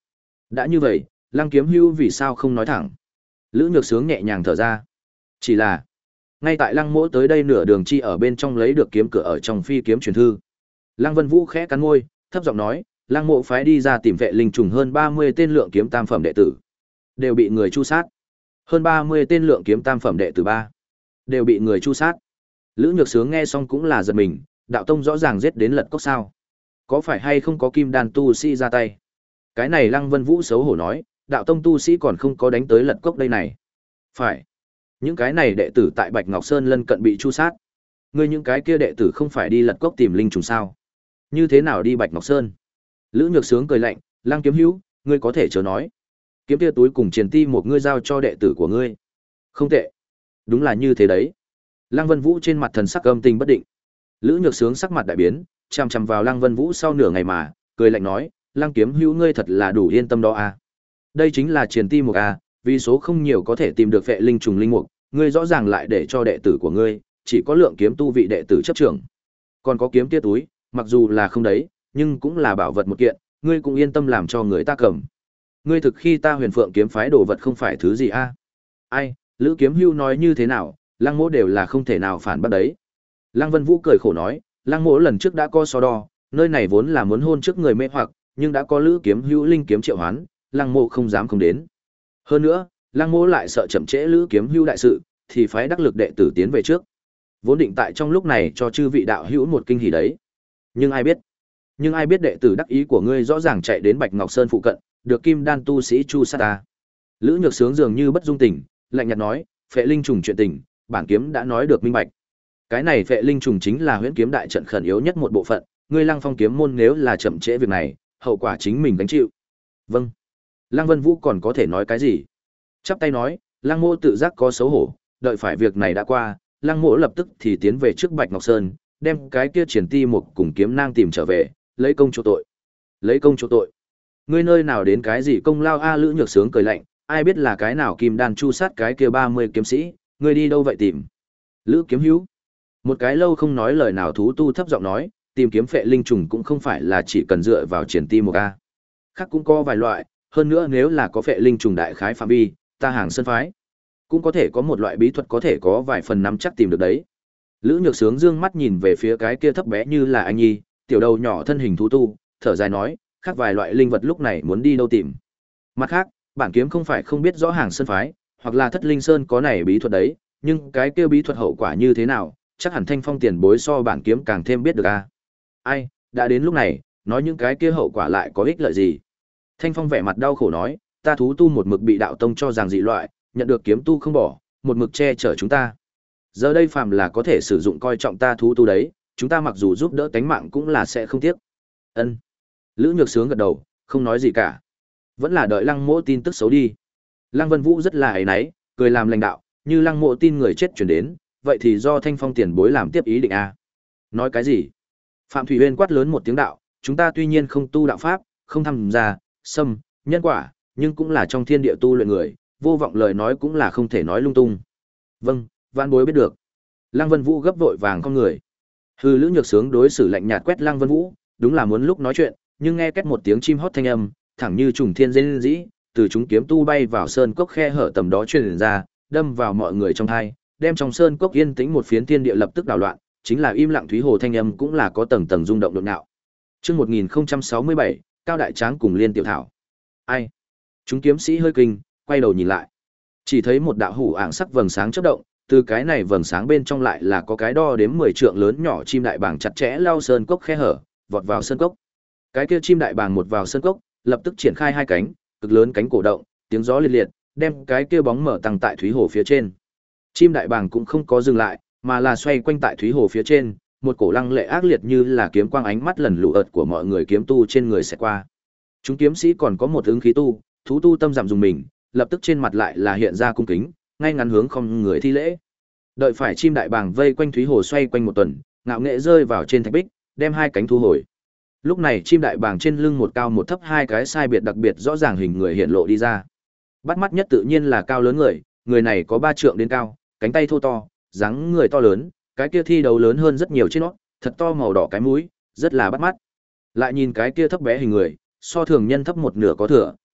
Đã như vậy, Lăng Kiếm Hưu vì sao không nói thẳng? Lữ Nhược Sướng nhẹ nhàng thở ra. Chỉ là, ngay tại Lăng Mỗ tới đây nửa đường chi ở bên trong lấy được kiếm cửa ở trong phi kiếm truyền thư. Lăng Vân Vũ khẽ cắn môi, thấp giọng nói, Lăng Mộ phái đi ra tìm vệ linh trùng hơn ba mươi tên lượng kiếm tam phẩm đệ tử, đều bị người chu sát. Hơn ba mươi tên lượng kiếm tam phẩm đệ tử ba, đều bị người chu sát. Lữ Nhược Sướng nghe xong cũng là giật mình, đạo tông rõ ràng giết đến lật cốc sao? Có phải hay không có kim đan tu sĩ ra tay? Cái này Lăng Vân Vũ xấu hổ nói, đạo tông tu sĩ còn không có đánh tới lật cốc đây này. Phải. Những cái này đệ tử tại Bạch Ngọc Sơn lân cận bị chu sát. Ngươi những cái kia đệ tử không phải đi lật cốc tìm linh trùng sao? Như thế nào đi Bạch Ngọc Sơn? Lữ Nhược Sướng cười lạnh, Lăng Kiếm Hữu, ngươi có thể chớ nói. Kiếm tia túi cùng truyền ti một ngươi giao cho đệ tử của ngươi. Không tệ. Đúng là như thế đấy. Lăng Vân Vũ trên mặt thần sắc âm tình bất định. Lữ Nhược Sướng sắc mặt đại biến, chằm chằm vào Lăng Vân Vũ sau nửa ngày mà, cười lạnh nói, Lăng Kiếm Hữu ngươi thật là đủ yên tâm đó à. Đây chính là truyền ti một à, vì số không nhiều có thể tìm được vệ linh trùng linh mục, ngươi rõ ràng lại để cho đệ tử của ngươi, chỉ có lượng kiếm tu vị đệ tử chấp trưởng. Còn có kiếm tia túi, mặc dù là không đấy, nhưng cũng là bảo vật một kiện, ngươi cũng yên tâm làm cho người ta cầm. Ngươi thực khi ta Huyền Phượng kiếm phái đồ vật không phải thứ gì a? À? Ai, Lữ Kiếm Hưu nói như thế nào, Lăng Mỗ đều là không thể nào phản bác đấy. Lăng Vân Vũ cười khổ nói, Lăng Mỗ lần trước đã có so đo, nơi này vốn là muốn hôn trước người mê hoặc, nhưng đã có Lữ Kiếm Hưu linh kiếm triệu hoán, Lăng Mỗ không dám không đến. Hơn nữa, Lăng Mỗ lại sợ chậm trễ Lữ Kiếm Hưu đại sự, thì phái đắc lực đệ tử tiến về trước. Vốn định tại trong lúc này cho chư vị đạo hữu một kinh hỉ đấy. Nhưng ai biết, nhưng ai biết đệ tử đắc ý của ngươi rõ ràng chạy đến Bạch Ngọc Sơn phụ cận, được kim đan tu sĩ chu sát ta. Lữ Nhược Sướng dường như bất dung tình, lạnh nhạt nói, phệ linh trùng chuyện tình, bản kiếm đã nói được minh bạch. Cái này phệ linh trùng chính là huyễn kiếm đại trận khẩn yếu nhất một bộ phận, ngươi Lăng Phong kiếm môn nếu là chậm trễ việc này, hậu quả chính mình gánh chịu. Vâng. Lăng Vân Vũ còn có thể nói cái gì? Chắp tay nói, Lăng Mỗ tự giác có xấu hổ, đợi phải việc này đã qua, Lăng Mỗ lập tức thì tiến về trước Bạch Ngọc Sơn, đem cái kia triển ti một cùng kiếm nang tìm trở về, lấy công chỗ tội. Lấy công chỗ tội. Ngươi nơi nào đến cái gì công lao a? Lữ Nhược Sướng cười lạnh, ai biết là cái nào kim đan chu sát cái kia ba mươi kiếm sĩ, ngươi đi đâu vậy tìm? Lữ Kiếm Hữu. Một cái lâu không nói lời nào thú tu thấp giọng nói, tìm kiếm phệ linh trùng cũng không phải là chỉ cần dựa vào triển ti một a. Khác cũng có vài loại, hơn nữa nếu là có phệ linh trùng đại khái phạm vi, ta hàng sơn phái cũng có thể có một loại bí thuật có thể có vài phần nắm chắc tìm được đấy. Lữ Nhược Sướng dương mắt nhìn về phía cái kia thấp bé như là anh nhi, tiểu đầu nhỏ thân hình thú tu, thở dài nói, khác vài loại linh vật lúc này muốn đi đâu tìm. Mặt khác, bản kiếm không phải không biết rõ hàng sơn phái, hoặc là thất linh sơn có này bí thuật đấy, nhưng cái kia bí thuật hậu quả như thế nào, chắc hẳn Thanh Phong tiền bối so bản kiếm càng thêm biết được a. Ai, đã đến lúc này, nói những cái kia hậu quả lại có ích lợi gì? Thanh Phong vẻ mặt đau khổ nói, ta thú tu một mực bị đạo tông cho rằng dị loại, nhận được kiếm tu không bỏ, một mực che chở chúng ta. Giờ đây phàm là có thể sử dụng coi trọng ta thú tu đấy, chúng ta mặc dù giúp đỡ tánh mạng cũng là sẽ không tiếc. Ân. Lữ Nhược Sướng gật đầu, không nói gì cả. Vẫn là đợi Lăng Mỗ tin tức xấu đi. Lăng Vân Vũ rất là áy náy, cười làm lãnh đạo, như Lăng Mỗ tin người chết chuyển đến, vậy thì do Thanh Phong tiền bối làm tiếp ý định a. Nói cái gì? Phạm Thủy Uyên quát lớn một tiếng đạo, chúng ta tuy nhiên không tu đạo pháp, không tham gia, xâm, nhân quả, nhưng cũng là trong thiên địa tu luyện người, vô vọng lời nói cũng là không thể nói lung tung. Vâng, vạn bối biết được. Lăng Vân Vũ gấp vội vàng con người. Hư Lữ Nhược Sướng đối xử lạnh nhạt quét Lăng Vân Vũ, đúng là muốn lúc nói chuyện, nhưng nghe két một tiếng chim hót thanh âm, thẳng như trùng thiên rên rĩ, từ chúng kiếm tu bay vào sơn cốc khe hở tầm đó truyền ra, đâm vào mọi người trong tai, đem trong sơn cốc yên tĩnh một phiến thiên địa lập tức đảo loạn, chính là im lặng thúy hồ thanh âm cũng là có tầng tầng rung động nhộn nhạo. Chương một nghìn không trăm sáu mươi bảy, Cao Đại Tráng cùng Liên Tiểu Thảo. Ai? Chúng kiếm sĩ hơi kinh, quay đầu nhìn lại. Chỉ thấy một đạo hủ ảng sắc vầng sáng chớp động, từ cái này vầng sáng bên trong lại là có cái đo đếm mười trượng lớn nhỏ chim đại bàng chặt chẽ lao sơn cốc khe hở, vọt vào sơn cốc. Cái kia chim đại bàng một vào sơn cốc, lập tức triển khai hai cánh, cực lớn cánh cổ động, tiếng gió liệt liệt, đem cái kia bóng mở tăng tại thúy hồ phía trên. Chim đại bàng cũng không có dừng lại, mà là xoay quanh tại thúy hồ phía trên, một cổ lăng lệ ác liệt như là kiếm quang ánh mắt lần lũ ợt của mọi người kiếm tu trên người sẽ qua. Chúng kiếm sĩ còn có một ứng khí tu, thú tu tâm giảm dùng mình, lập tức trên mặt lại là hiện ra cung kính, ngay ngắn hướng không người thi lễ. Đợi phải chim đại bàng vây quanh thúy hồ xoay quanh một tuần, ngạo nghệ rơi vào trên thạch bích, đem hai cánh thu hồi. Lúc này chim đại bàng trên lưng một cao một thấp hai cái sai biệt đặc biệt rõ ràng hình người hiện lộ đi ra. Bắt mắt nhất tự nhiên là cao lớn người, người này có ba trượng đến cao, cánh tay thô to, dáng người to lớn, cái kia thi đấu lớn hơn rất nhiều trên nó, thật to màu đỏ cái mũi, rất là bắt mắt. Lại nhìn cái kia thấp bé hình người, so thường nhân thấp một nửa có thừa,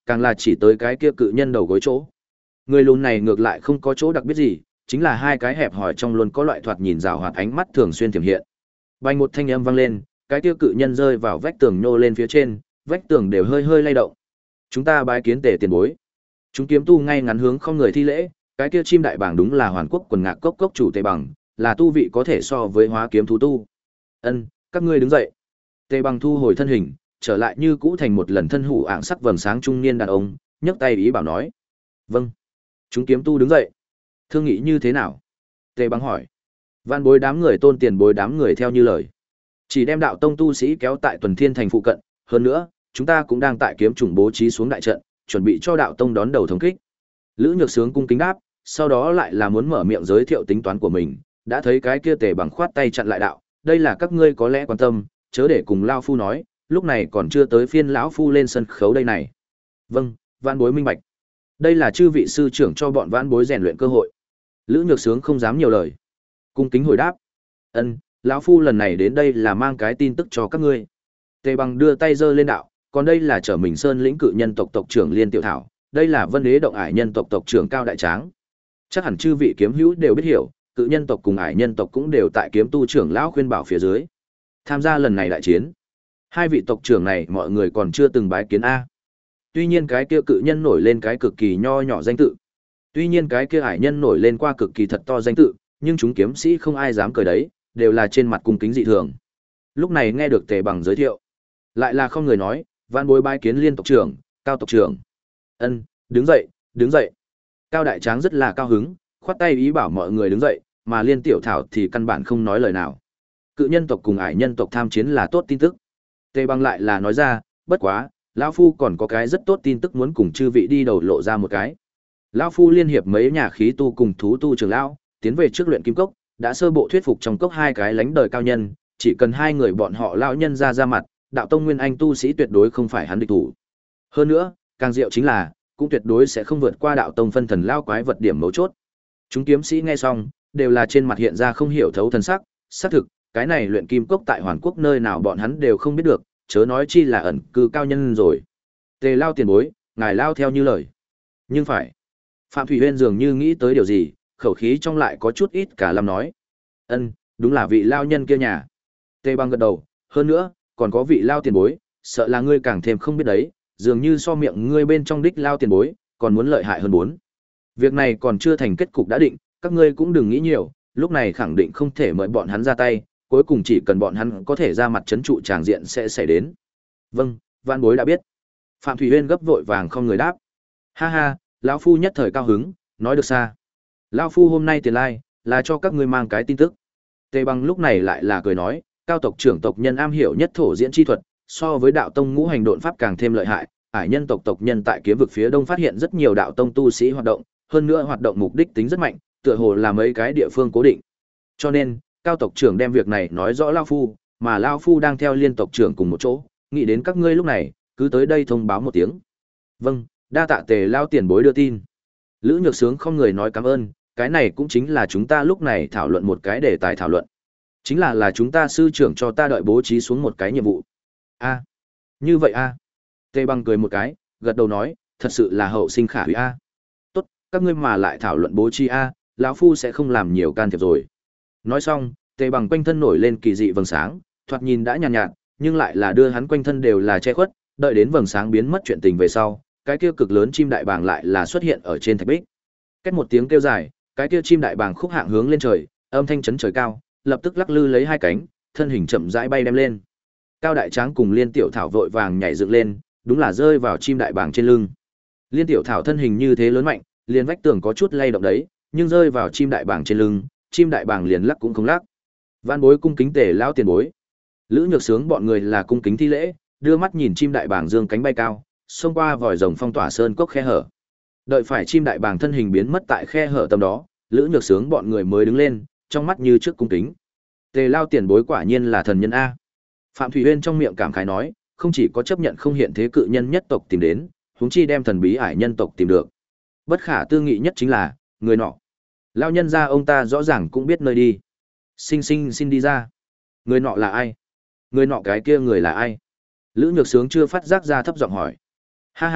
càng là chỉ tới cái kia cự nhân đầu gối chỗ. Người lùn này ngược lại không có chỗ đặc biệt gì, chính là hai cái hẹp hỏi trong luôn có loại thoạt nhìn rào hoạt ánh mắt thường xuyên tiềm hiện. Vang một thanh âm vang lên, cái kia cự nhân rơi vào vách tường nhô lên phía trên, vách tường đều hơi hơi lay động. Chúng ta bái kiến Tề tiền bối. Chúng kiếm tu ngay ngắn hướng không người thi lễ, cái kia chim đại bàng đúng là hoàn quốc quần ngạc cốc cốc chủ Tề Bằng, là tu vị có thể so với hóa kiếm thú tu. Ân, các ngươi đứng dậy. Tề Bằng thu hồi thân hình, trở lại như cũ thành một lần thân hủ ạng sắc vầng sáng trung niên đàn ông, nhấc tay ý bảo nói. Vâng. Chúng kiếm tu đứng dậy. Thương nghị như thế nào? Tề Bằng hỏi. Van bối đám người tôn tiền bối đám người theo như lời. Chỉ đem đạo tông tu sĩ kéo tại Tuần Thiên thành phụ cận, hơn nữa, chúng ta cũng đang tại kiếm trùng bố trí xuống đại trận, chuẩn bị cho đạo tông đón đầu thống kích. Lữ Nhược Sướng cung kính đáp, sau đó lại là muốn mở miệng giới thiệu tính toán của mình, đã thấy cái kia Tề Bằng khoát tay chặn lại đạo, đây là các ngươi có lẽ quan tâm, chớ để cùng lão phu nói, lúc này còn chưa tới phiên lão phu lên sân khấu đây này. Vâng, vãn bối minh bạch. Đây là chư vị sư trưởng cho bọn vãn bối rèn luyện cơ hội. Lữ Nhược Sướng không dám nhiều lời, cung kính hồi đáp. Ân, lão phu lần này đến đây là mang cái tin tức cho các ngươi. Tề Bằng đưa tay giơ lên đạo, còn đây là Trở Mình Sơn lĩnh cự nhân tộc tộc trưởng Liên Tiểu Thảo, đây là Vân Đế động ải nhân tộc tộc trưởng Cao Đại Tráng. Chắc hẳn chư vị kiếm hữu đều biết hiểu, cự nhân tộc cùng ải nhân tộc cũng đều tại kiếm tu trưởng lão khuyên bảo phía dưới. Tham gia lần này đại chiến. Hai vị tộc trưởng này mọi người còn chưa từng bái kiến a. Tuy nhiên cái kia cự nhân nổi lên cái cực kỳ nho nhỏ danh tự. Tuy nhiên cái kia ải nhân nổi lên qua cực kỳ thật to danh tự, nhưng chúng kiếm sĩ không ai dám cười đấy, đều là trên mặt cung kính dị thường. Lúc này nghe được Tề Bằng giới thiệu, lại là không người nói, vạn bối bái kiến Liên tộc trưởng, Cao tộc trưởng. Ân, đứng dậy, đứng dậy. Cao Đại Tráng rất là cao hứng, khoát tay ý bảo mọi người đứng dậy, mà Liên Tiểu Thảo thì căn bản không nói lời nào. Cự nhân tộc cùng ải nhân tộc tham chiến là tốt tin tức. Tề Bằng lại là nói ra, bất quá, lão phu còn có cái rất tốt tin tức muốn cùng chư vị đi đầu lộ ra một cái. Lão phu liên hiệp mấy nhà khí tu cùng thú tu trưởng lão, tiến về trước luyện kim cốc, đã sơ bộ thuyết phục trong cốc hai cái lánh đời cao nhân, chỉ cần hai người bọn họ lão nhân ra ra mặt, đạo tông nguyên anh tu sĩ tuyệt đối không phải hắn địch thủ. Hơn nữa, càng diệu chính là, cũng tuyệt đối sẽ không vượt qua đạo tông phân thần lao quái vật điểm mấu chốt. Chúng kiếm sĩ nghe xong, đều là trên mặt hiện ra không hiểu thấu thần sắc, xác thực, cái này luyện kim cốc tại Hoàn Quốc nơi nào bọn hắn đều không biết được, chớ nói chi là ẩn cư cao nhân rồi. Tề lao tiền bối, ngài lao theo như lời. Nhưng phải. Phạm Thủy Huyên dường như nghĩ tới điều gì, khẩu khí trong lại có chút ít cả lâm nói. Ân, đúng là vị lao nhân kia nhà. Tề Bằng gật đầu, hơn nữa, còn có vị lao tiền bối, sợ là ngươi càng thêm không biết đấy, dường như so miệng ngươi bên trong đích lao tiền bối, còn muốn lợi hại hơn bốn. Việc này còn chưa thành kết cục đã định, các ngươi cũng đừng nghĩ nhiều, lúc này khẳng định không thể mời bọn hắn ra tay, cuối cùng chỉ cần bọn hắn có thể ra mặt chấn trụ tràng diện sẽ xảy đến. Vâng, vạn bối đã biết. Phạm Thủy Huyên gấp vội vàng không người đáp. Ha ha, lão phu nhất thời cao hứng, nói được xa. Lão phu hôm nay tiền lai, là cho các ngươi mang cái tin tức. Tề Bằng lúc này lại là cười nói, Cao tộc trưởng tộc nhân am hiểu nhất thổ diễn chi thuật, so với đạo tông ngũ hành độn pháp càng thêm lợi hại. Ải nhân tộc tộc nhân tại kiếm vực phía đông phát hiện rất nhiều đạo tông tu sĩ hoạt động, hơn nữa hoạt động mục đích tính rất mạnh, tựa hồ là mấy cái địa phương cố định. Cho nên, Cao tộc trưởng đem việc này nói rõ lão phu, mà lão phu đang theo Liên tộc trưởng cùng một chỗ, nghĩ đến các ngươi lúc này, cứ tới đây thông báo một tiếng. Vâng, đa tạ Tề lao tiền bối đưa tin. Lữ Nhược Sướng không người nói cảm ơn, cái này cũng chính là chúng ta lúc này thảo luận một cái đề tài thảo luận. Chính là là chúng ta sư trưởng cho ta đợi bố trí xuống một cái nhiệm vụ. A, như vậy a. Tề Bằng cười một cái, gật đầu nói, thật sự là hậu sinh khả hủy a. Tốt, các ngươi mà lại thảo luận bố trí a, lão phu sẽ không làm nhiều can thiệp rồi. Nói xong, Tề Bằng quanh thân nổi lên kỳ dị vầng sáng, thoạt nhìn đã nhàn nhạt, nhạt, nhưng lại là đưa hắn quanh thân đều là che khuất, đợi đến vầng sáng biến mất chuyện tình về sau, cái kia cực lớn chim đại bàng lại là xuất hiện ở trên thạch bích. Két một tiếng kêu dài, cái kia chim đại bàng khúc hạng hướng lên trời, âm thanh chấn trời cao, lập tức lắc lư lấy hai cánh, thân hình chậm rãi bay đem lên. Cao Đại Tráng cùng Liên Tiểu Thảo vội vàng nhảy dựng lên, đúng là rơi vào chim đại bàng trên lưng. Liên Tiểu Thảo thân hình như thế lớn mạnh, liền vách tường có chút lay động đấy, nhưng rơi vào chim đại bàng trên lưng, chim đại bàng liền lắc cũng không lắc. Vạn bối cung kính Tề lão tiền bối. Lữ Nhược Sướng bọn người là cung kính thi lễ, đưa mắt nhìn chim đại bàng dương cánh bay cao, xông qua vòi rồng phong tỏa sơn cốc khe hở. Đợi phải chim đại bàng thân hình biến mất tại khe hở tầm đó, Lữ Nhược Sướng bọn người mới đứng lên, trong mắt như trước cung kính. Tề lao tiền bối quả nhiên là thần nhân a. Phạm Thủy Uyên trong miệng cảm khái nói, không chỉ có chấp nhận không hiện thế cự nhân nhất tộc tìm đến, huống chi đem thần bí ải nhân tộc tìm được. Bất khả tư nghị nhất chính là, người nọ. Lao nhân gia ông ta rõ ràng cũng biết nơi đi. Sinh sinh xin đi ra. Người nọ là ai? Người nọ cái kia người là ai? Lữ Nhược Sướng chưa phát giác ra thấp giọng hỏi. Ha ha,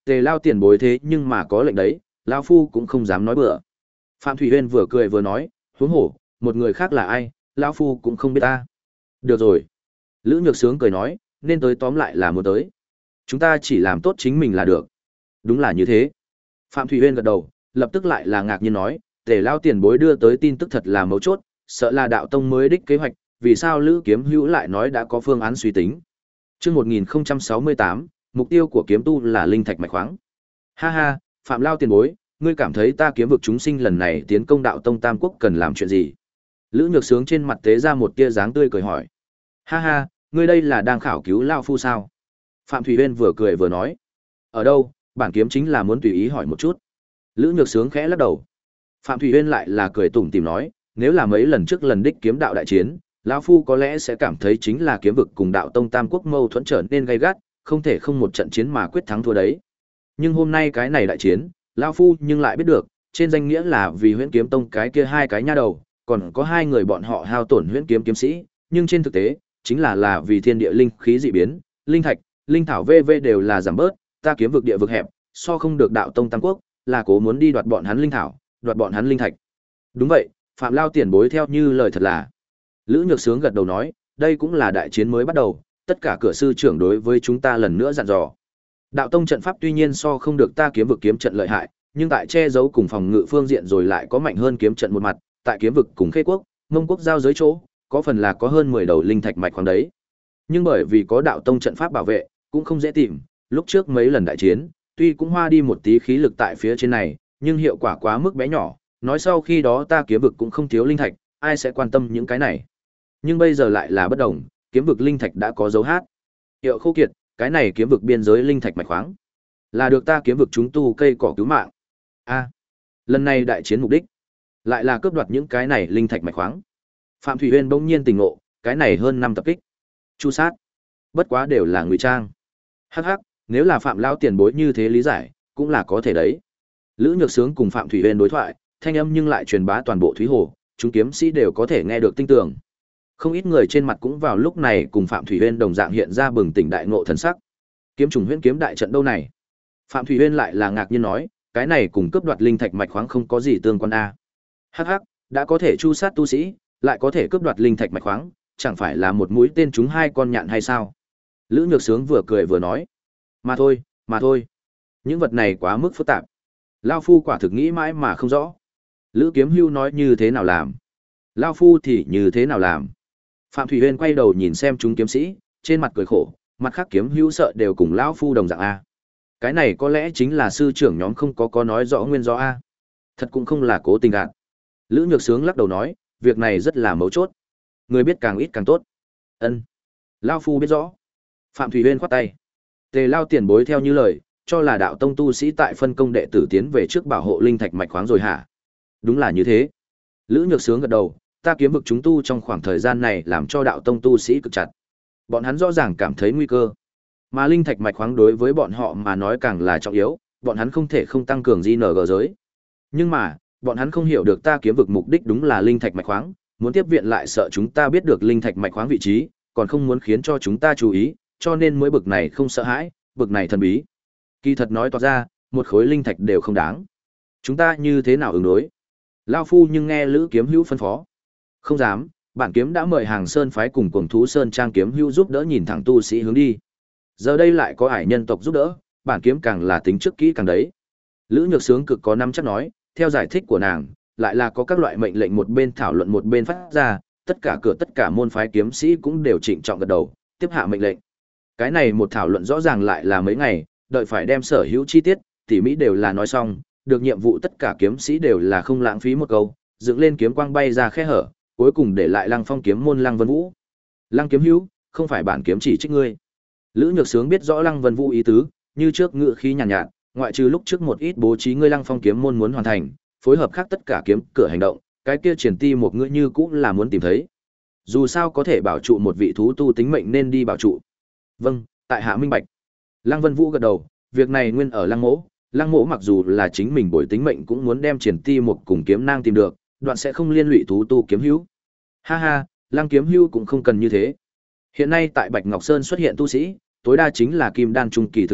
Tề Lao tiền bối thế nhưng mà có lệnh đấy, lão phu cũng không dám nói bừa. Phạm Thủy Uyên vừa cười vừa nói, huống hổ, một người khác là ai, lão phu cũng không biết ta. Được rồi. Lữ Nhược Sướng cười nói, nên tới tóm lại là muốn tới. Chúng ta chỉ làm tốt chính mình là được. Đúng là như thế. Phạm Thủy Uyên gật đầu, lập tức lại là ngạc nhiên nói, Tề Lao tiền bối đưa tới tin tức thật là mấu chốt, sợ là đạo tông mới đích kế hoạch, vì sao Lữ Kiếm Hữu lại nói đã có phương án suy tính. Chương một nghìn không trăm sáu mươi tám, mục tiêu của kiếm tu là linh thạch mạch khoáng. Ha ha, Phạm Lao tiền bối, ngươi cảm thấy ta kiếm vực chúng sinh lần này tiến công đạo tông Tam Quốc cần làm chuyện gì? Lữ Nhược Sướng trên mặt tế ra một tia dáng tươi cười hỏi. Ha ha, ngươi đây là đang khảo cứu Lao phu sao? Phạm Thủy Uyên vừa cười vừa nói. Ở đâu, bản kiếm chính là muốn tùy ý hỏi một chút. Lữ Nhược Sướng khẽ lắc đầu. Phạm Thủy Uyên lại là cười tủm tỉm nói, nếu là mấy lần trước lần đích kiếm đạo đại chiến, lão phu có lẽ sẽ cảm thấy chính là kiếm vực cùng đạo tông Tam Quốc mâu thuẫn trở nên gay gắt, không thể không một trận chiến mà quyết thắng thua đấy. Nhưng hôm nay cái này đại chiến, lão phu nhưng lại biết được, trên danh nghĩa là vì Huyễn Kiếm Tông cái kia hai cái nha đầu, còn có hai người bọn họ hao tổn Huyễn Kiếm kiếm sĩ, nhưng trên thực tế, chính là là vì thiên địa linh khí dị biến, linh thạch, linh thảo vê vê đều là giảm bớt, ta kiếm vực địa vực hẹp, so không được đạo tông Tam Quốc, là cố muốn đi đoạt bọn hắn linh thảo, đoạt bọn hắn linh thạch. Đúng vậy, Phạm Lao tiền bối theo như lời thật là. Lữ Nhược Sướng gật đầu nói, đây cũng là đại chiến mới bắt đầu, tất cả cửa sư trưởng đối với chúng ta lần nữa dặn dò. Đạo tông trận pháp tuy nhiên so không được ta kiếm vực kiếm trận lợi hại, nhưng tại che giấu cùng phòng ngự phương diện rồi lại có mạnh hơn kiếm trận một mặt, tại kiếm vực cùng Khê quốc, Mông quốc giao giới chỗ, có phần là có hơn mười đầu linh thạch mạch khoáng đấy. Nhưng bởi vì có đạo tông trận pháp bảo vệ, cũng không dễ tìm, lúc trước mấy lần đại chiến, tuy cũng hoa đi một tí khí lực tại phía trên này, nhưng hiệu quả quá mức bé nhỏ, nói sau khi đó ta kiếm vực cũng không thiếu linh thạch, ai sẽ quan tâm những cái này. Nhưng bây giờ lại là bất đồng, kiếm vực linh thạch đã có dấu hát. Hiệu Khô Kiệt, cái này kiếm vực biên giới linh thạch mạch khoáng, là được ta kiếm vực chúng tu cây cỏ cứu mạng. A, lần này đại chiến mục đích lại là cướp đoạt những cái này linh thạch mạch khoáng. Phạm Thủy Uyên bỗng nhiên tỉnh ngộ, cái này hơn năm tập kích, chu sát, bất quá đều là ngụy trang. Hắc hắc, nếu là Phạm lão tiền bối như thế lý giải, cũng là có thể đấy. Lữ Nhược Sướng cùng Phạm Thủy Uyên đối thoại, thanh âm nhưng lại truyền bá toàn bộ Thúy Hồ, chúng kiếm sĩ đều có thể nghe được tinh tường. Không ít người trên mặt cũng vào lúc này cùng Phạm Thủy Uyên đồng dạng hiện ra bừng tỉnh đại ngộ thần sắc. Kiếm trùng huyễn kiếm đại trận đâu này? Phạm Thủy Uyên lại là ngạc nhiên nói, cái này cùng cướp đoạt linh thạch mạch khoáng không có gì tương quan a. Hắc hắc, đã có thể chu sát tu sĩ, lại có thể cướp đoạt linh thạch mạch khoáng, chẳng phải là một mũi tên trúng hai con nhạn hay sao? Lữ Nhược Sướng vừa cười vừa nói, mà thôi, mà thôi, những vật này quá mức phức tạp, lao phu quả thực nghĩ mãi mà không rõ. Lữ Kiếm Hưu nói như thế nào làm, lao phu thì như thế nào làm. Phạm Thủy Uyên quay đầu nhìn xem chúng kiếm sĩ, trên mặt cười khổ, mặt khác kiếm hữu sợ đều cùng lão phu đồng dạng a. Cái này có lẽ chính là sư trưởng nhóm không có có nói rõ nguyên do a. Thật cũng không là cố tình gạt. Lữ Nhược Sướng lắc đầu nói, việc này rất là mấu chốt. Người biết càng ít càng tốt. Ân, lão phu biết rõ. Phạm Thủy Uyên khoát tay. Tề Lao tiền bối theo như lời, cho là đạo tông tu sĩ tại phân công đệ tử tiến về trước bảo hộ linh thạch mạch khoáng rồi hả? Đúng là như thế. Lữ Nhược Sướng gật đầu, ta kiếm vực chúng tu trong khoảng thời gian này làm cho đạo tông tu sĩ cực chặt. Bọn hắn rõ ràng cảm thấy nguy cơ. Mà linh thạch mạch khoáng đối với bọn họ mà nói càng là trọng yếu, bọn hắn không thể không tăng cường gi en giê giới. Nhưng mà, bọn hắn không hiểu được ta kiếm vực mục đích đúng là linh thạch mạch khoáng, muốn tiếp viện lại sợ chúng ta biết được linh thạch mạch khoáng vị trí, còn không muốn khiến cho chúng ta chú ý, cho nên mới bực này không sợ hãi, bực này thần bí. Kỳ thật nói toạc ra, một khối linh thạch đều không đáng. Chúng ta như thế nào ứng đối? Lao phu nhưng nghe Lữ Kiếm Hữu phân phó. Không dám, bản kiếm đã mời Hàng Sơn phái cùng Cuồng Thú Sơn Trang kiếm hữu giúp đỡ nhìn thẳng tu sĩ hướng đi. Giờ đây lại có ải nhân tộc giúp đỡ, bản kiếm càng là tính trước kỹ càng đấy. Lữ Nhược Sướng cực có nắm chắc nói, theo giải thích của nàng, lại là có các loại mệnh lệnh một bên thảo luận một bên phát ra, tất cả cửa tất cả môn phái kiếm sĩ cũng đều trịnh trọng gật đầu, tiếp hạ mệnh lệnh. Cái này một thảo luận rõ ràng lại là mấy ngày, đợi phải đem sở hữu chi tiết, tỉ mỹ đều là nói xong, được nhiệm vụ tất cả kiếm sĩ đều là không lãng phí một câu, dựng lên kiếm quang bay ra khe hở, cuối cùng để lại Lăng Phong kiếm môn Lăng Vân Vũ. Lăng kiếm hữu, không phải bản kiếm chỉ trích ngươi. Lữ Nhược Sướng biết rõ Lăng Vân Vũ ý tứ, như trước ngựa khí nhàn nhạt, nhạt, ngoại trừ lúc trước một ít bố trí ngươi Lăng Phong kiếm môn muốn hoàn thành, phối hợp khác tất cả kiếm cửa hành động, cái kia triển ti một ngươi như cũng là muốn tìm thấy. Dù sao có thể bảo trụ một vị thú tu tính mệnh nên đi bảo trụ. Vâng, tại hạ minh bạch. Lăng Vân Vũ gật đầu, việc này nguyên ở Lăng Mỗ, Lăng Mỗ mặc dù là chính mình bồi tính mệnh cũng muốn đem triển ti một cùng kiếm nang tìm được, đoạn sẽ không liên lụy thú tu kiếm hữu. Ha ha, Lăng kiếm hữu cũng không cần như thế. Hiện nay tại Bạch Ngọc Sơn xuất hiện tu sĩ, tối đa chính là kim đan trung kỳ thực lực,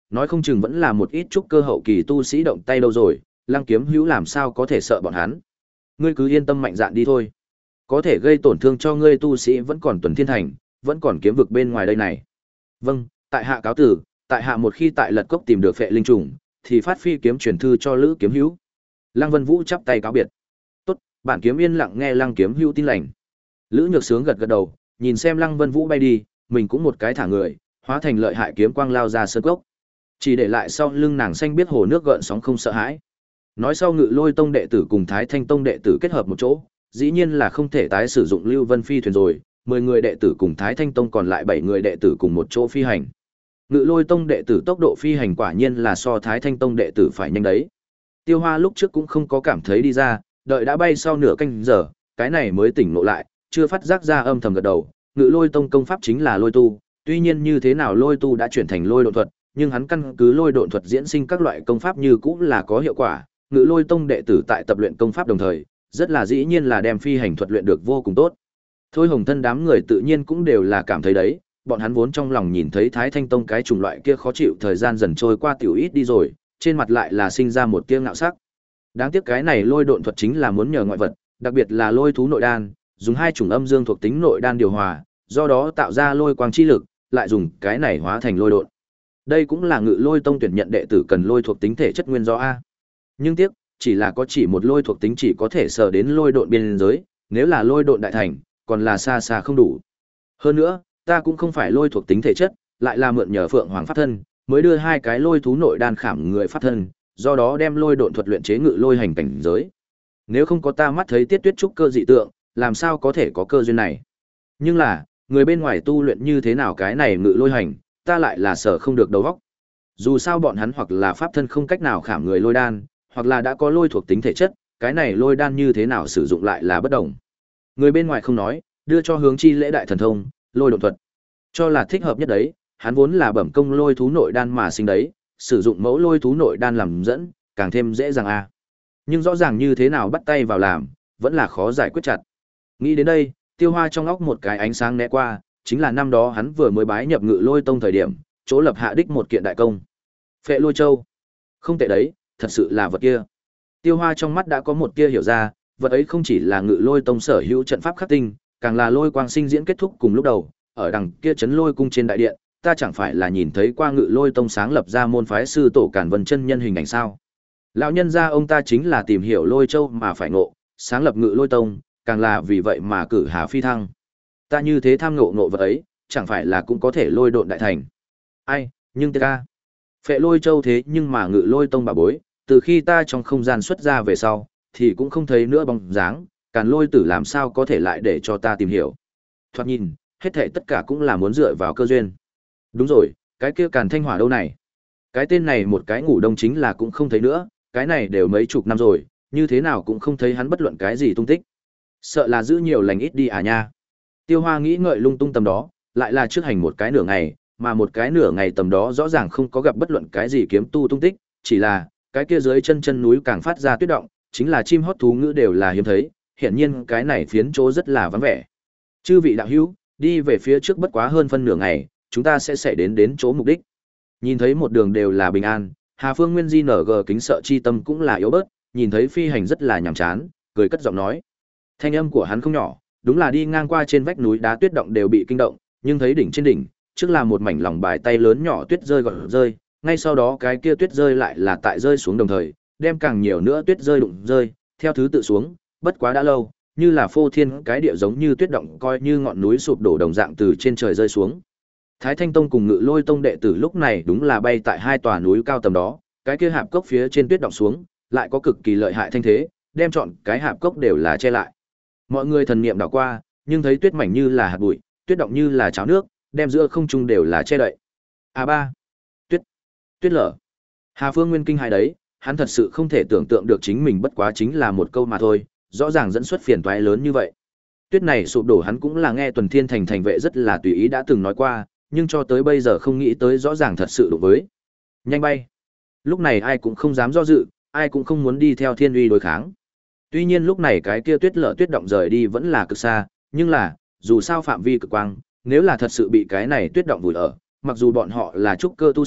nói không chừng vẫn là một ít trúc cơ hậu kỳ tu sĩ động tay đâu rồi, Lăng Kiếm Hữu làm sao có thể sợ bọn hắn. Ngươi cứ yên tâm mạnh dạn đi thôi. Có thể gây tổn thương cho ngươi tu sĩ vẫn còn tuần thiên thành, vẫn còn kiếm vực bên ngoài đây này. Vâng, tại hạ cáo tử, tại hạ một khi tại Lật Cốc tìm được phệ linh trùng, thì phát phi kiếm truyền thư cho Lữ Kiếm Hữu. Lăng Vân Vũ chắp tay cáo biệt. Tốt, bản kiếm yên lặng nghe Lăng Kiếm Hữu tin lành. Lữ Nhược Sướng gật gật đầu, nhìn xem Lăng Vân Vũ bay đi, mình cũng một cái thả người, hóa thành lợi hại kiếm quang lao ra sơn cốc. Chỉ để lại sau lưng nàng xanh biết hồ nước gợn sóng không sợ hãi. Nói sau Ngự Lôi Tông đệ tử cùng Thái Thanh Tông đệ tử kết hợp một chỗ, dĩ nhiên là không thể tái sử dụng Lưu Vân Phi thuyền rồi, mười người đệ tử cùng Thái Thanh Tông còn lại bảy người đệ tử cùng một chỗ phi hành. Ngự Lôi Tông đệ tử tốc độ phi hành quả nhiên là so Thái Thanh Tông đệ tử phải nhanh đấy. Tiêu Hoa lúc trước cũng không có cảm thấy đi ra, đợi đã bay sau nửa canh giờ, cái này mới tỉnh ngộ lại, chưa phát giác ra âm thầm gật đầu, Ngự Lôi Tông công pháp chính là lôi tu, tuy nhiên như thế nào lôi tu đã chuyển thành lôi độn thuật, nhưng hắn căn cứ lôi độn thuật diễn sinh các loại công pháp như cũng là có hiệu quả. Ngự Lôi Tông đệ tử tại tập luyện công pháp đồng thời, rất là dĩ nhiên là đem phi hành thuật luyện được vô cùng tốt. Thôi Hồng Thân đám người tự nhiên cũng đều là cảm thấy đấy, bọn hắn vốn trong lòng nhìn thấy Thái Thanh Tông cái chủng loại kia khó chịu thời gian dần trôi qua tiểu ít đi rồi, trên mặt lại là sinh ra một tia ngạo sắc. Đáng tiếc cái này lôi độn thuật chính là muốn nhờ ngoại vật, đặc biệt là lôi thú nội đan, dùng hai chủng âm dương thuộc tính nội đan điều hòa, do đó tạo ra lôi quang chi lực, lại dùng cái này hóa thành lôi độn. Đây cũng là Ngự Lôi Tông tuyển nhận đệ tử cần lôi thuộc tính thể chất nguyên do a. Nhưng tiếc, chỉ là có chỉ một lôi thuộc tính chỉ có thể sở đến lôi độn biên giới, nếu là lôi độn đại thành, còn là xa xa không đủ. Hơn nữa, ta cũng không phải lôi thuộc tính thể chất, lại là mượn nhờ Phượng Hoàng pháp thân, mới đưa hai cái lôi thú nội đan khảm người pháp thân, do đó đem lôi độn thuật luyện chế ngự lôi hành cảnh giới. Nếu không có ta mắt thấy Tiết Tuyết trúc cơ dị tượng, làm sao có thể có cơ duyên này? Nhưng là, người bên ngoài tu luyện như thế nào cái này ngự lôi hành, ta lại là sở không được đầu óc. Dù sao bọn hắn hoặc là pháp thân không cách nào khảm người lôi đan, hoặc là đã có lôi thuộc tính thể chất, cái này lôi đan như thế nào sử dụng lại là bất đồng. Người bên ngoài không nói, đưa cho hướng chi lễ đại thần thông, lôi độn thuật. Cho là thích hợp nhất đấy, hắn vốn là bẩm công lôi thú nội đan mà sinh đấy, sử dụng mẫu lôi thú nội đan làm dẫn, càng thêm dễ dàng a. Nhưng rõ ràng như thế nào bắt tay vào làm, vẫn là khó giải quyết chặt. Nghĩ đến đây, Tiêu Hoa trong óc một cái ánh sáng né qua, chính là năm đó hắn vừa mới bái nhập Ngự Lôi Tông thời điểm, chỗ lập hạ đích một kiện đại công. Phệ Lôi Châu. Không tệ đấy, thật sự là vật kia. Tiêu Hoa trong mắt đã có một tia hiểu ra, vật ấy không chỉ là Ngự Lôi Tông sở hữu trận pháp khắc tinh, càng là lôi quang sinh diễn kết thúc cùng lúc đầu, ở đằng kia trấn lôi cung trên đại điện, ta chẳng phải là nhìn thấy qua Ngự Lôi Tông sáng lập ra môn phái sư tổ Cản Vân chân nhân hình ảnh sao? Lão nhân gia ông ta chính là tìm hiểu Lôi Châu mà phải ngộ, sáng lập Ngự Lôi Tông, càng là vì vậy mà cử Hà Phi thăng. Ta như thế tham ngộ ngộ vật ấy, chẳng phải là cũng có thể lôi độn đại thành. Ai, nhưng ta Phệ Lôi Châu thế nhưng mà Ngự Lôi Tông bà bối, từ khi ta trong không gian xuất ra về sau, thì cũng không thấy nữa bóng dáng, Càn Lôi Tử làm sao có thể lại để cho ta tìm hiểu. Thoạt nhìn, hết thảy tất cả cũng là muốn dựa vào cơ duyên. Đúng rồi, cái kia Càn Thanh Hỏa đâu này? Cái tên này một cái ngủ đông chính là cũng không thấy nữa, cái này đều mấy chục năm rồi, như thế nào cũng không thấy hắn bất luận cái gì tung tích. Sợ là giữ nhiều lành ít đi à nha. Tiêu Hoa nghĩ ngợi lung tung tầm đó, lại là trước hành một cái nửa ngày, mà một cái nửa ngày tầm đó rõ ràng không có gặp bất luận cái gì kiếm tu tung tích, chỉ là cái kia dưới chân chân núi càng phát ra tuyết động, chính là chim hót thú ngữ đều là hiếm thấy, hiển nhiên cái này phiến chỗ rất là vắng vẻ. Chư vị đạo hữu, đi về phía trước bất quá hơn phân nửa ngày, chúng ta sẽ sẽ đến đến chỗ mục đích. Nhìn thấy một đường đều là bình an, Hà Phương Nguyên Di nở gờ kính sợ chi tâm cũng là yếu bớt, nhìn thấy phi hành rất là nhàm chán, cười cất giọng nói. Thanh âm của hắn không nhỏ, đúng là đi ngang qua trên vách núi đá tuyết động đều bị kinh động, nhưng thấy đỉnh trên đỉnh, trước là một mảnh lòng bài tay lớn nhỏ tuyết rơi gọt rơi, ngay sau đó cái kia tuyết rơi lại là tại rơi xuống đồng thời, đem càng nhiều nữa tuyết rơi đụng rơi, theo thứ tự xuống, bất quá đã lâu, như là phô thiên cái địa giống như tuyết động coi như ngọn núi sụp đổ đồng dạng từ trên trời rơi xuống. Thái Thanh Tông cùng Ngự Lôi Tông đệ tử lúc này đúng là bay tại hai tòa núi cao tầm đó, cái kia hạp cốc phía trên tuyết động xuống, lại có cực kỳ lợi hại thanh thế, đem chọn cái hạp cốc đều là che lại. Mọi người thần niệm đảo qua, nhưng thấy tuyết mảnh như là hạt bụi, tuyết động như là cháo nước, đem giữa không trung đều là che đậy. A ba, tuyết, tuyết lở. Hà Phương Nguyên kinh hãi đấy, hắn thật sự không thể tưởng tượng được chính mình bất quá chính là một câu mà thôi, rõ ràng dẫn xuất phiền toái lớn như vậy. Tuyết này sụp đổ hắn cũng là nghe Tuần Thiên Thành thành vệ rất là tùy ý đã từng nói qua, nhưng cho tới bây giờ không nghĩ tới rõ ràng thật sự đụng với. Nhanh bay. Lúc này ai cũng không dám do dự, ai cũng không muốn đi theo Thiên Uy đối kháng. Tuy nhiên lúc này cái kia tuyết lở tuyết động rời đi vẫn là cực xa, nhưng là, dù sao phạm vi cực quang, nếu là thật sự bị cái này tuyết động vùi ở, mặc dù bọn họ là trúc cơ tu sĩ,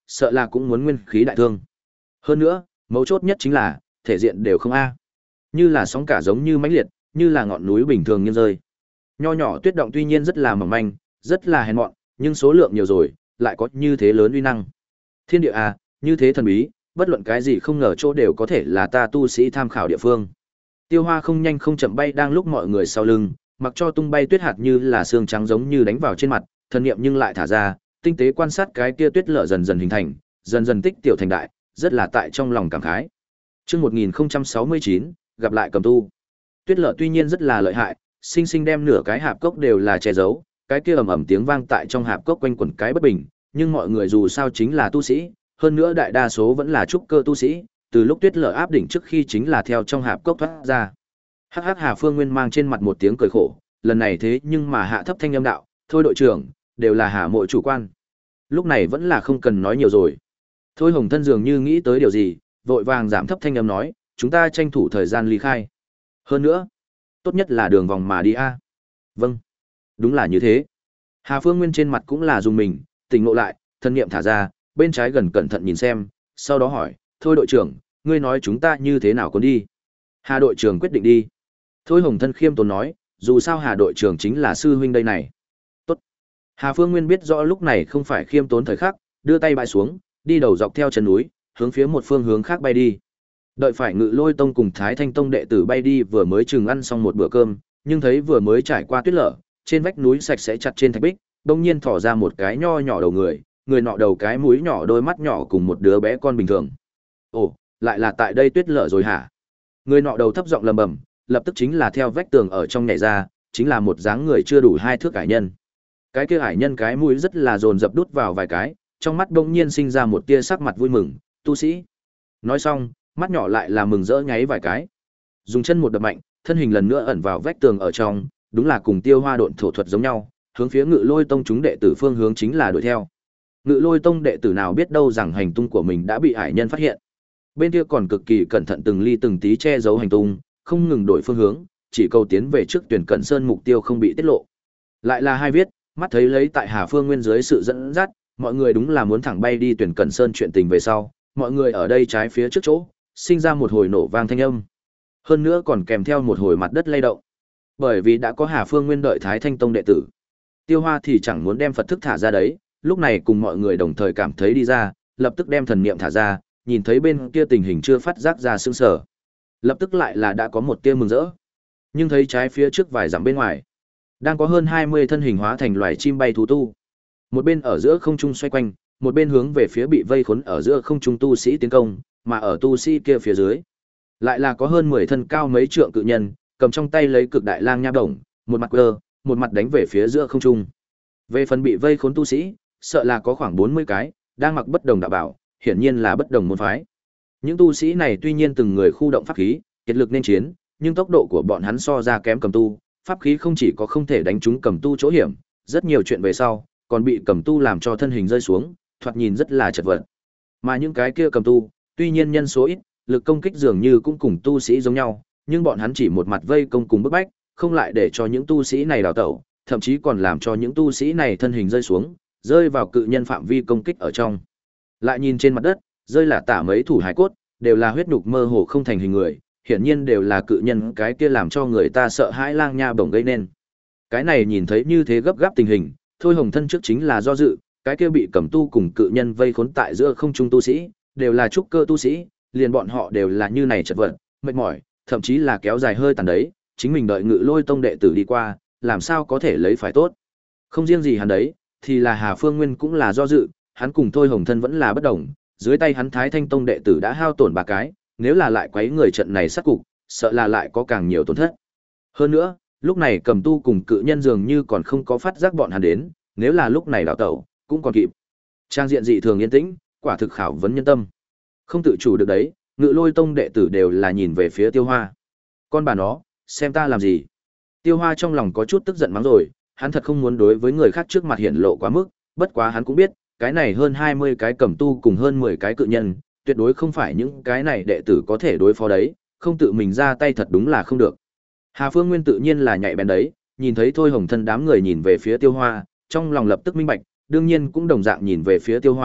sợ là cũng muốn nguyên khí đại thương. Hơn nữa, mấu chốt nhất chính là, thể diện đều không a. Như là sóng cả giống như mãnh liệt, như là ngọn núi bình thường nghiêng rơi. Nho nhỏ tuyết động tuy nhiên rất là mỏng manh, rất là hèn mọn, nhưng số lượng nhiều rồi, lại có như thế lớn uy năng. Thiên địa à, như thế thần bí, bất luận cái gì không ngờ chỗ đều có thể là ta tu sĩ tham khảo địa phương. Tiêu Hoa không nhanh không chậm bay đang lúc mọi người sau lưng, mặc cho tung bay tuyết hạt như là xương trắng giống như đánh vào trên mặt, thần niệm nhưng lại thả ra, tinh tế quan sát cái kia tuyết lở dần dần hình thành, dần dần tích tiểu thành đại, rất là tại trong lòng cảm khái. Chương một nghìn không trăm sáu mươi chín, gặp lại Cầm Tu. Tuyết lở tuy nhiên rất là lợi hại, sinh sinh đem nửa cái hạp cốc đều là che giấu, cái kia ầm ầm tiếng vang tại trong hạp cốc quanh quẩn cái bất bình, nhưng mọi người dù sao chính là tu sĩ, hơn nữa đại đa số vẫn là trúc cơ tu sĩ, từ lúc tuyết lở áp đỉnh trước khi chính là theo trong hạp cốc thoát ra. Hắc Hắc Hà Phương Nguyên mang trên mặt một tiếng cười khổ, lần này thế nhưng mà hạ thấp thanh âm đạo, thôi đội trưởng, đều là Hà Mộ chủ quan. Lúc này vẫn là không cần nói nhiều rồi. Thôi Hồng Thân dường như nghĩ tới điều gì, vội vàng giảm thấp thanh âm nói, chúng ta tranh thủ thời gian ly khai. Hơn nữa, tốt nhất là đường vòng mà đi a. Vâng, đúng là như thế. Hà Phương Nguyên trên mặt cũng là dùng mình, tỉnh ngộ lại, thân niệm thả ra, bên trái gần cẩn thận nhìn xem, sau đó hỏi, thôi đội trưởng, ngươi nói chúng ta như thế nào còn đi? Hà đội trưởng quyết định đi. Thôi Hồng Thân khiêm tốn nói, dù sao Hà đội trưởng chính là sư huynh đây này. Tốt. Hà Phương Nguyên biết rõ lúc này không phải khiêm tốn thời khắc, đưa tay bãi xuống, đi đầu dọc theo chân núi, hướng phía một phương hướng khác bay đi. Đợi phải Ngự Lôi Tông cùng Thái Thanh Tông đệ tử bay đi vừa mới chừng ăn xong một bữa cơm, nhưng thấy vừa mới trải qua tuyết lở, trên vách núi sạch sẽ chặt trên thạch bích, bỗng nhiên thỏ ra một cái nho nhỏ đầu người, người nọ đầu cái mũi nhỏ đôi mắt nhỏ cùng một đứa bé con bình thường. Ồ, lại là tại đây tuyết lở rồi hả? Người nọ đầu thấp giọng lầm bầm, lập tức chính là theo vách tường ở trong nhảy ra, chính là một dáng người chưa đủ hai thước hải nhân. Cái kia hải nhân cái mũi rất là dồn dập đút vào vài cái, trong mắt bỗng nhiên sinh ra một tia sắc mặt vui mừng, tu sĩ. Nói xong, mắt nhỏ lại là mừng rỡ nháy vài cái. Dùng chân một đập mạnh, thân hình lần nữa ẩn vào vách tường ở trong, đúng là cùng Tiêu Hoa độn thổ thuật giống nhau, hướng phía Ngự Lôi Tông chúng đệ tử phương hướng chính là đuổi theo. Ngự Lôi Tông đệ tử nào biết đâu rằng hành tung của mình đã bị hải nhân phát hiện. Bên kia còn cực kỳ cẩn thận từng ly từng tí che giấu hành tung, không ngừng đổi phương hướng, chỉ cầu tiến về trước Tuyển Cẩn Sơn mục tiêu không bị tiết lộ. Lại là hai viết, mắt thấy lấy tại Hà Phương Nguyên dưới sự dẫn dắt, mọi người đúng là muốn thẳng bay đi Tuyển Cẩn Sơn chuyện tình về sau, mọi người ở đây trái phía trước chỗ, sinh ra một hồi nổ vang thanh âm. Hơn nữa còn kèm theo một hồi mặt đất lay động. Bởi vì đã có Hà Phương Nguyên đợi Thái Thanh Tông đệ tử. Tiêu Hoa thì chẳng muốn đem Phật thức thả ra đấy, lúc này cùng mọi người đồng thời cảm thấy đi ra, lập tức đem thần niệm thả ra, nhìn thấy bên kia tình hình chưa phát giác ra sững sờ. Lập tức lại là đã có một tia mừng rỡ. Nhưng thấy trái phía trước vài dặm bên ngoài, đang có hơn hai mươi thân hình hóa thành loài chim bay thú tu. Một bên ở giữa không trung xoay quanh, một bên hướng về phía bị vây khốn ở giữa không trung tu sĩ tiến công, mà ở tu sĩ kia phía dưới, lại là có hơn mười thân cao mấy trượng cự nhân, cầm trong tay lấy cực đại lang nha đồng, một mặt quơ, một mặt đánh về phía giữa không trung. Về phần bị vây khốn tu sĩ, sợ là có khoảng bốn mươi cái, đang mặc bất đồng đạo bảo, hiển nhiên là bất đồng môn phái. Những tu sĩ này tuy nhiên từng người khu động pháp khí, kiệt lực nên chiến, nhưng tốc độ của bọn hắn so ra kém cầm tu, pháp khí không chỉ có không thể đánh trúng cầm tu chỗ hiểm, rất nhiều chuyện về sau, còn bị cầm tu làm cho thân hình rơi xuống, thoạt nhìn rất là chật vật. Mà những cái kia cầm tu, tuy nhiên nhân số ít, lực công kích dường như cũng cùng tu sĩ giống nhau, nhưng bọn hắn chỉ một mặt vây công cùng bức bách, không lại để cho những tu sĩ này đào tẩu, thậm chí còn làm cho những tu sĩ này thân hình rơi xuống, rơi vào cự nhân phạm vi công kích ở trong. Lại nhìn trên mặt đất, rơi là tả mấy thủ hải cốt, đều là huyết nhục mơ hồ không thành hình người, hiển nhiên đều là cự nhân cái kia làm cho người ta sợ hãi lang nha bổng gây nên. Cái này nhìn thấy như thế gấp gáp tình hình, Thôi Hồng Thân trước chính là do dự, cái kia bị cầm tu cùng cự nhân vây khốn tại giữa không trung tu sĩ, đều là trúc cơ tu sĩ, liền bọn họ đều là như này chật vật, mệt mỏi, thậm chí là kéo dài hơi tàn đấy, chính mình đợi Ngự Lôi Tông đệ tử đi qua, làm sao có thể lấy phải tốt. Không riêng gì hắn đấy, thì là Hà Phương Nguyên cũng là do dự, hắn cùng Thôi Hồng Thân vẫn là bất đồng, dưới tay hắn Thái Thanh Tông đệ tử đã hao tổn ba cái, nếu là lại quấy người trận này sát cục, sợ là lại có càng nhiều tổn thất. Hơn nữa, lúc này cầm tu cùng cự nhân dường như còn không có phát giác bọn hắn đến, nếu là lúc này đào tẩu, cũng còn kịp. Trang diện dị thường yên tĩnh, quả thực khảo vấn nhân tâm. Không tự chủ được đấy, Ngự Lôi Tông đệ tử đều là nhìn về phía Tiêu Hoa. Con bà nó, xem ta làm gì? Tiêu Hoa trong lòng có chút tức giận mắng rồi, hắn thật không muốn đối với người khác trước mặt hiện lộ quá mức, bất quá hắn cũng biết, cái này hơn hai mươi cái cầm tu cùng hơn mười cái cự nhân, tuyệt đối không phải những cái này đệ tử có thể đối phó đấy, không tự mình ra tay thật đúng là không được. Hà Phương Nguyên tự nhiên là nhạy bén đấy, nhìn thấy Thôi Hồng Thân đám người nhìn về phía Tiêu Hoa, trong lòng lập tức minh bạch, đương nhiên cũng đồng dạng nhìn về phía Tiêu Hoa,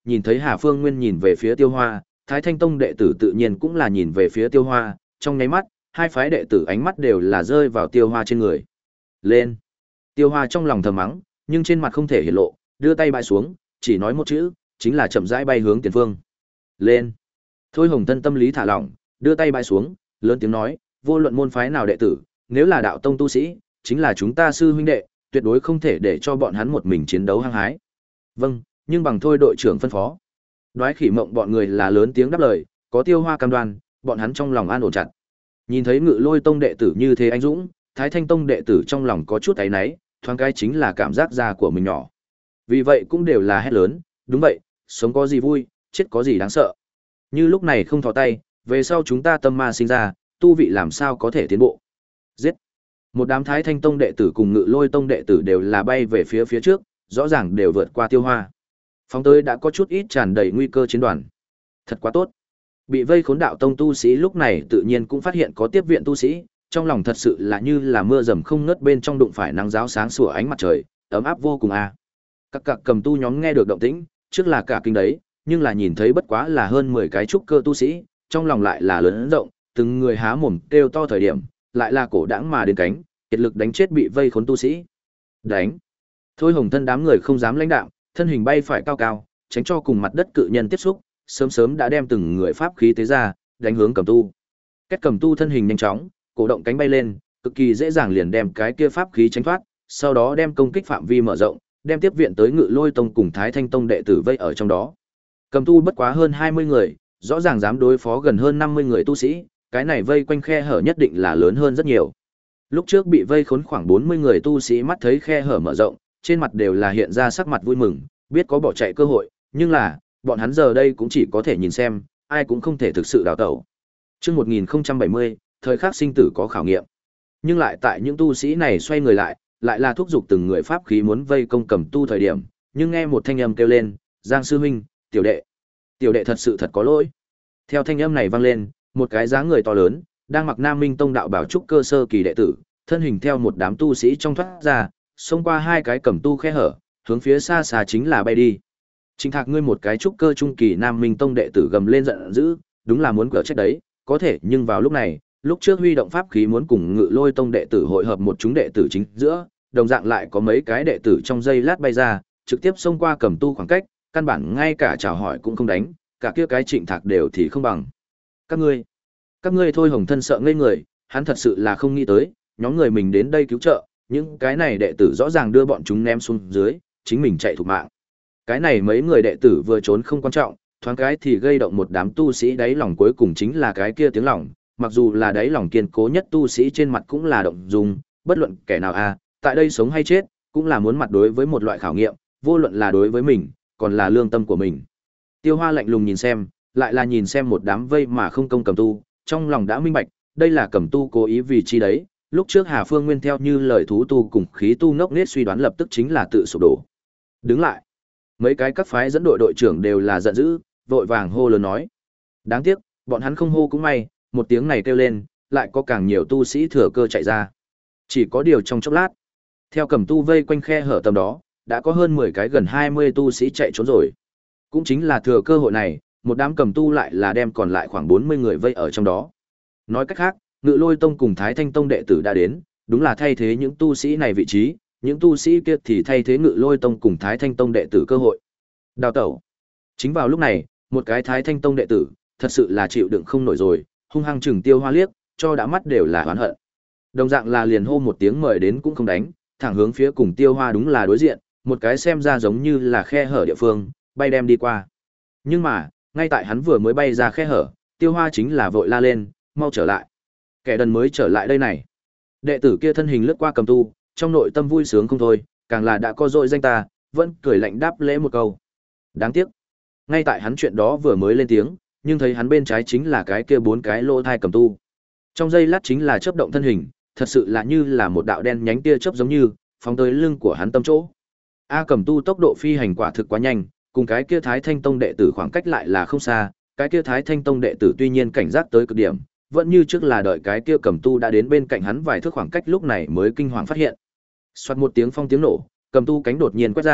nhìn thấy Hà Phương Nguyên nhìn về phía Tiêu Hoa, Thái Thanh Tông đệ tử tự nhiên cũng là nhìn về phía Tiêu Hoa, trong nháy mắt, hai phái đệ tử ánh mắt đều là rơi vào Tiêu Hoa trên người. Lên! Tiêu Hoa trong lòng thầm mắng, nhưng trên mặt không thể hiển lộ, đưa tay bãi xuống, chỉ nói một chữ, chính là chậm rãi bay hướng tiền phương. Lên! Thôi Hồng Thân tâm lý thả lỏng, đưa tay bãi xuống, lớn tiếng nói, vô luận môn phái nào đệ tử, nếu là đạo tông tu sĩ, chính là chúng ta sư huynh đệ, tuyệt đối không thể để cho bọn hắn một mình chiến đấu hăng hái. Vâng, nhưng bằng thôi đội trưởng phân phó. Đoái Khỉ Mộng bọn người là lớn tiếng đáp lời, có Tiêu Hoa cam đoan, bọn hắn trong lòng an ổn chặt. Nhìn thấy Ngự Lôi Tông đệ tử như thế anh dũng, Thái Thanh Tông đệ tử trong lòng có chút áy náy, thoáng cái chính là cảm giác già của mình nhỏ. Vì vậy cũng đều là hét lớn, đúng vậy, sống có gì vui, chết có gì đáng sợ. Như lúc này không thò tay, về sau chúng ta tâm ma sinh ra, tu vị làm sao có thể tiến bộ. Giết! Một đám Thái Thanh Tông đệ tử cùng Ngự Lôi Tông đệ tử đều là bay về phía phía trước, rõ ràng đều vượt qua Tiêu Hoa. Phóng tới đã có chút ít tràn đầy nguy cơ chiến đoàn. Thật quá tốt. Bị vây khốn đạo tông tu sĩ lúc này tự nhiên cũng phát hiện có tiếp viện tu sĩ, trong lòng thật sự là như là mưa dầm không ngớt bên trong đụng phải nắng giáo sáng sủa ánh mặt trời, ấm áp vô cùng a. Các cặc cầm tu nhóm nghe được động tĩnh, trước là cả kinh đấy, nhưng là nhìn thấy bất quá là hơn mười cái trúc cơ tu sĩ, trong lòng lại là lớn rộng, từng người há mồm kêu to thời điểm, lại là cổ đãng mà đến cánh, kiệt lực đánh chết bị vây khốn tu sĩ. Đánh! Thôi Hồng Thân đám người không dám lãnh đạo, thân hình bay phải cao cao, tránh cho cùng mặt đất cự nhân tiếp xúc, sớm sớm đã đem từng người pháp khí tế ra, đánh hướng cầm tu. Kết cầm tu thân hình nhanh chóng, cổ động cánh bay lên, cực kỳ dễ dàng liền đem cái kia pháp khí tránh thoát, sau đó đem công kích phạm vi mở rộng, đem tiếp viện tới Ngự Lôi Tông cùng Thái Thanh Tông đệ tử vây ở trong đó. Cầm tu bất quá hơn hai mươi người, rõ ràng dám đối phó gần hơn năm mươi người tu sĩ, cái này vây quanh khe hở nhất định là lớn hơn rất nhiều. Lúc trước bị vây khốn khoảng bốn mươi người tu sĩ mắt thấy khe hở mở rộng, trên mặt đều là hiện ra sắc mặt vui mừng, biết có bỏ chạy cơ hội, nhưng là, bọn hắn giờ đây cũng chỉ có thể nhìn xem, ai cũng không thể thực sự đào tẩu. Trước một nghìn không trăm bảy mươi, thời khắc sinh tử có khảo nghiệm. Nhưng lại tại những tu sĩ này xoay người lại, lại là thúc giục từng người pháp khí muốn vây công cầm tu thời điểm, nhưng nghe một thanh âm kêu lên, Giang sư huynh, tiểu đệ. Tiểu đệ thật sự thật có lỗi. Theo thanh âm này vang lên, một cái dáng người to lớn, đang mặc Nam Minh Tông đạo bảo trúc cơ sơ kỳ đệ tử, thân hình theo một đám tu sĩ trong thoát ra, xông qua hai cái cầm tu khe hở, hướng phía xa xa chính là bay đi. Trình Thạc ngươi một cái trúc cơ trung kỳ Nam Minh Tông đệ tử gầm lên giận dữ, đúng là muốn cỡ trách đấy, có thể nhưng vào lúc này, lúc trước huy động pháp khí muốn cùng Ngự Lôi Tông đệ tử hội hợp một chúng đệ tử chính giữa, đồng dạng lại có mấy cái đệ tử trong giây lát bay ra, trực tiếp xông qua cầm tu khoảng cách, căn bản ngay cả chào hỏi cũng không đánh, cả kia cái Trịnh Thạc đều thì không bằng. Các ngươi, các ngươi Thôi Hồng Thân sợ ngây người, hắn thật sự là không nghĩ tới, nhóm người mình đến đây cứu trợ, những cái này đệ tử rõ ràng đưa bọn chúng ném xuống dưới, chính mình chạy thục mạng. Cái này mấy người đệ tử vừa trốn không quan trọng, thoáng cái thì gây động một đám tu sĩ đáy lòng, cuối cùng chính là cái kia tiếng lòng, mặc dù là đáy lòng kiên cố nhất tu sĩ trên mặt cũng là động dung, bất luận kẻ nào a, tại đây sống hay chết, cũng là muốn mặt đối với một loại khảo nghiệm, vô luận là đối với mình, còn là lương tâm của mình. Tiêu Hoa lạnh lùng nhìn xem, lại là nhìn xem một đám vây mà không công cầm tu, trong lòng đã minh bạch, đây là cầm tu cố ý vì chi đấy. Lúc trước Hà Phương Nguyên theo như lời thú tu cùng khí tu ngốc nghếch suy đoán lập tức chính là tự sụp đổ. Đứng lại. Mấy cái các phái dẫn đội đội trưởng đều là giận dữ, vội vàng hô lớn nói. Đáng tiếc, bọn hắn không hô cũng may, một tiếng này kêu lên, lại có càng nhiều tu sĩ thừa cơ chạy ra. Chỉ có điều trong chốc lát, theo cầm tu vây quanh khe hở tầm đó, đã có hơn mười cái gần hai mươi tu sĩ chạy trốn rồi. Cũng chính là thừa cơ hội này, một đám cầm tu lại là đem còn lại khoảng bốn mươi người vây ở trong đó. Nói cách khác, Ngự Lôi Tông cùng Thái Thanh Tông đệ tử đã đến, đúng là thay thế những tu sĩ này vị trí, những tu sĩ kia thì thay thế Ngự Lôi Tông cùng Thái Thanh Tông đệ tử cơ hội. Đào tẩu. Chính vào lúc này, một cái Thái Thanh Tông đệ tử, thật sự là chịu đựng không nổi rồi, hung hăng chừng Tiêu Hoa liếc, cho đã mắt đều là oán hận. Đồng dạng là liền hô một tiếng mời đến cũng không đánh, thẳng hướng phía cùng Tiêu Hoa đúng là đối diện, một cái xem ra giống như là khe hở địa phương, bay đem đi qua. Nhưng mà, ngay tại hắn vừa mới bay ra khe hở, Tiêu Hoa chính là vội la lên, mau trở lại. Kẻ đần mới trở lại đây này. Đệ tử kia thân hình lướt qua cầm tu, trong nội tâm vui sướng không thôi, càng là đã có dội danh ta, vẫn cười lạnh đáp lễ một câu. Đáng tiếc, ngay tại hắn chuyện đó vừa mới lên tiếng, nhưng thấy hắn bên trái chính là cái kia bốn cái lỗ thai cầm tu. Trong giây lát chính là chớp động thân hình, thật sự là như là một đạo đen nhánh tia chớp giống như phóng tới lưng của hắn tâm chỗ. A cầm tu tốc độ phi hành quả thực quá nhanh, cùng cái kia Thái Thanh Tông đệ tử khoảng cách lại là không xa, cái kia Thái Thanh Tông đệ tử tuy nhiên cảnh giác tới cực điểm, vẫn như trước là đợi cái kia cầm tu đã đến bên cạnh hắn vài thước khoảng cách lúc này mới kinh hoàng phát hiện. Soạt một tiếng phong tiếng nổ, cầm tu cánh đột nhiên quét ra,